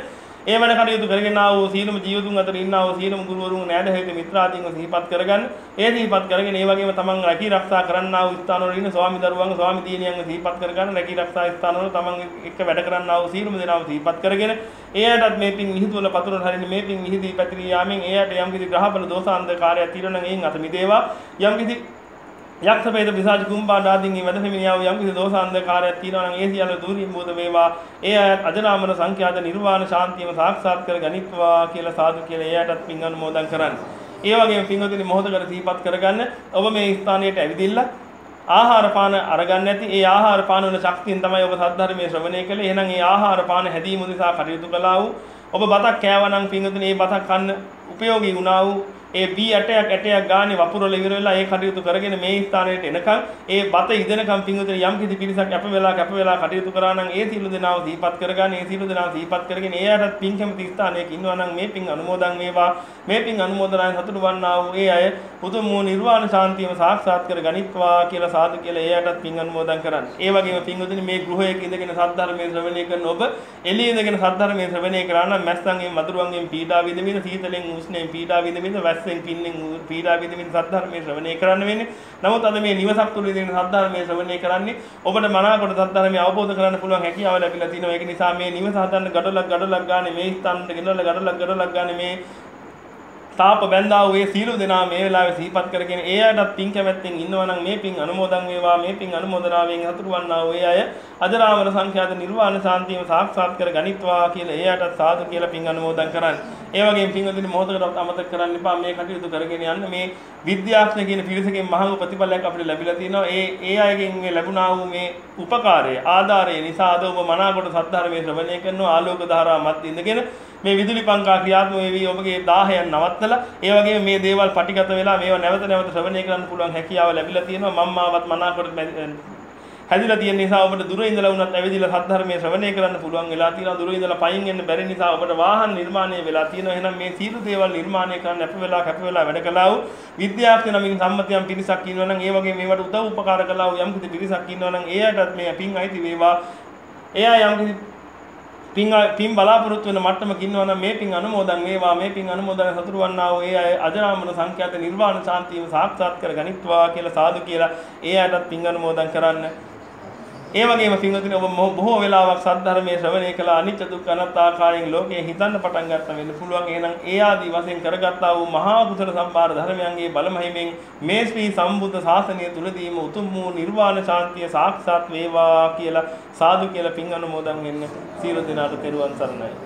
ඒ වැඩ කටයුතු කරගෙන ආ වූ සීලම ජීවතුන් අතර ඉන්නා වූ සීලම ගුරුවරුන් නෑදෑයෝ මිත්‍රාදීන්ව සිහිපත් කරගන්න. ඒ සිහිපත් කරගෙන ඒ වගේම තමන් රැකී ආරක්ෂා කරන්නා වූ ස්ථානවල ඉන්න ස්වාමි දරුවන්ව ස්වාමි දිනියන්ව සිහිපත් කරගන්න. රැකී ආරක්ෂා ස්ථානවල තමන් එක්ක වැඩ කරන්නා වූ සීලම දෙනාව සිහිපත් කරගෙන ඒ අයටත් මේ පින් මිහිදුවල පතුරන හරින්නේ මේ පින් මිහිදී පැතිරී යාමෙන් ඒ අයට යම් කිසි ග්‍රහබල දෝෂාන්ධකාරය తీරන නම් එයින් අත මිදේවා. යම් කිසි යක්ෂ වේද පිසාච කුම්බාණ්ඩ ආදීන් මේ වැදපෙමිනියා වූ යම් කිසි දෝෂාන්ධකාරයක් තියෙනවා නම් ඒ සියල්ල දුරීභූත වේවා. ඒ අයත් අජරාමර සංඛ්‍යාත නිර්වාණ ශාන්තියම සාක්ෂාත් කර ගනිත්වා කියලා සාදු කියලා ඒ අයටත් පින් අනුමෝදන් කරන්න. ඒ වගේම පින්වතුනි මොහොතකට සිහිපත් කරගන්න ඔබ මේ ස්ථානයට ඇවිදින්න ආහාර පාන අරගන්න නැති ඒ ආහාර පාන වල ශක්තියෙන් තමයි ඔබ සද්ධර්මයේ ශ්‍රවණය කළේ. එහෙනම් ඒ ආහාර පාන හැදීම උදෙසා කටයුතු කළා වූ ඔබ බතක් කෑවා නම් පින්වතුනි ඒ බතක් කන්න උපයෝගී වුණා වූ ඒ බී ඇටයක් ඇටයක් ගානේ වපුරල ඉවර වෙලා ඒ කටයුතු කරගෙන මේ ස්ථානයට එනකම් ඒ බත ඉදෙනකම් පින්වතුනි යම් කිසි පිරිසක් කැප වෙලා කැප වෙලා කටයුතු කරා නම් ඒ සීල දෙනාව දීපත් කරගන්න. ඒ සීල දෙනාව දීපත් කරගෙන ඒ අයටත් පින් කැමති ස්ථානයක ඉන්නවා නම් මේ පින් අනුමෝදන් වේවා. මේ පින් අනුමෝදනාවෙන් සතුටු වන්නා වූ ඒ අය උතුම් වූ නිර්වාණ ශාන්තියම සාක්ෂාත් කර ගනිත්වා කියලා සාදු කියලා ඒ අයටත් පින් අනුමෝදන් කරන්න. ඒ වගේම පින්වතුනි මේ ගෘහයක ඉඳගෙන සද්ධර්මයේ ශ්‍රවණය කරන ඔබ එළියේ ඉඳගෙන සද්ධර්මයේ ශ්‍රවණය කරා නම් මැස්සන්ගෙන් මදුරුවන්ගෙන් පීඩා විඳින සීතලෙන් උෂ්ණයෙන් පීඩා විඳින වැස්සෙන් පින්නෙන් පීඩා විඳින සද්ධර්මයේ ශ්‍රවණය කරන්න වෙන්නේ. නමුත් අද මේ නිවසක් තුළ ඉඳගෙන සද්ධර්මයේ ශ්‍රවණය කරන්නේ ඔබට මනාකොට සද්ධර්මය අවබෝධ කරගන්න පුළුවන් හැකියාව ලැබිලා තිනවා. ඒක නිසා මේ නිවස හදන්න ගඩොලක් ගඩොලක් ගානේ මේ ස්ථානට ගෙනල්ලා ගඩොලක් ගඩොලක් ගානේ මේ තාප බැඳා වූ ඒ සීල දෙනා මේ වෙලාවේ සිහිපත් කරගෙන ඒ අයටත් පින් කැමැත්තෙන් ඉන්නවා නම් මේ පින් අනුමෝදන් වේවා. මේ පින් අනුමෝදනාවෙන් හතුරු වන්නා වූ ඒ අය අජරාමර සංඛ්‍යාත නිර්වාණ ශාන්තියම සාක්ෂාත් කර ගනිත්වා කියලා ඒ අයටත් සාදු කියලා පින් අනුමෝදන් කරන්න. ඒ වගේම පින්වතුනි මොහොතකට අමතක කරන්න එපා මේ කටයුතු කරගෙන යන්න. මේ විද්‍යාඥ කියන පිරිසකින් මහඟු ප්‍රතිඵලයක් අපිට ලැබිලා තිනවා. ඒ ඒ අයගෙන් මේ ලැබුණා වූ මේ උපකාරය ආධාරය නිසා අද ඔබ මනාකොට සද්ධර්මයේ ශ්‍රවණය කරනවා. ආලෝක ධාරා මත් ඉඳගෙන මේ විදුලි පංකා ක්‍රියාත්මක වෙවි ඔබගේ දාහයන් නවත්තලා ඒ වගේම මේ දේවල් පටිගත වෙලා මේවා නැවත නැවත ශ්‍රවණය කරන්න පුළුවන් හැකියාව ලැබිලා තියෙනවා. මම්මාවත් මනාකොට හැදිලා තියෙන නිසා ඔබට දුර ඉඳලා වුණත් ඇවිදලා සද්ධර්මයේ ශ්‍රවණය කරන්න පුළුවන් වෙලා තියෙනවා. දුර ඉඳලා පයින් එන්න බැරි නිසා ඔබට වාහන නිර්මාණය වෙලා තියෙනවා. එහෙනම් මේ සීල දේවල් නිර්මාණය කරන්න අප වෙලා කැප වෙලා වැඩ කළා වූ විද්‍යාඥ නමින් සම්මතයන් පිරිසක් ඉන්නවා නම් ඒ වගේ මේවට උදව් උපකාර කළා වූ යම් කිසි පිරිසක් ඉන්නවා නම් ඒ අයටත් මේ පින් අයිති වේවා. එයා යම් කිසි පින් පින් බලාපොරොත්තු වෙන මට්ටමක ඉන්නවා නම් මේ පින් අනුමෝදන් වේවා. මේ පින් අනුමෝදන් සතුරු වන්නා වූ ඒ අය අජරාමර සංඛ්‍යාත නිර්වාණ ශාන්තියම සාක්ෂාත් කර ගනිත්වා කියලා සාදු කියලා ඒ අයටත් පින් අනුමෝදන් කරන්න. ඒ වගේම පින්වතුනි ඔබ බොහෝ වෙලාවක් සද්ධර්මයේ ශ්‍රවණය කළා අනිත්‍ය දුක්ඛ අනාත්ම ආකාරයෙන් ලෝකයේ හිතන්න පටන් ගන්න වෙන්න පුළුවන්. එහෙනම් ඒ ආදී වශයෙන් කරගත්තා වූ මහා කුසල සම්භාර ධර්මයන්ගේ බලමහිමෙන් මේ ශ්‍රී සම්බුද්ධ ශාසනය තුලදීම උතුම් වූ නිර්වාණ ශාන්තිය සාක්ෂාත් වේවා කියලා සාදු කියලා පින් අනුමෝදන් වෙන්න. සියලු දෙනාට තෙරුවන් සරණයි.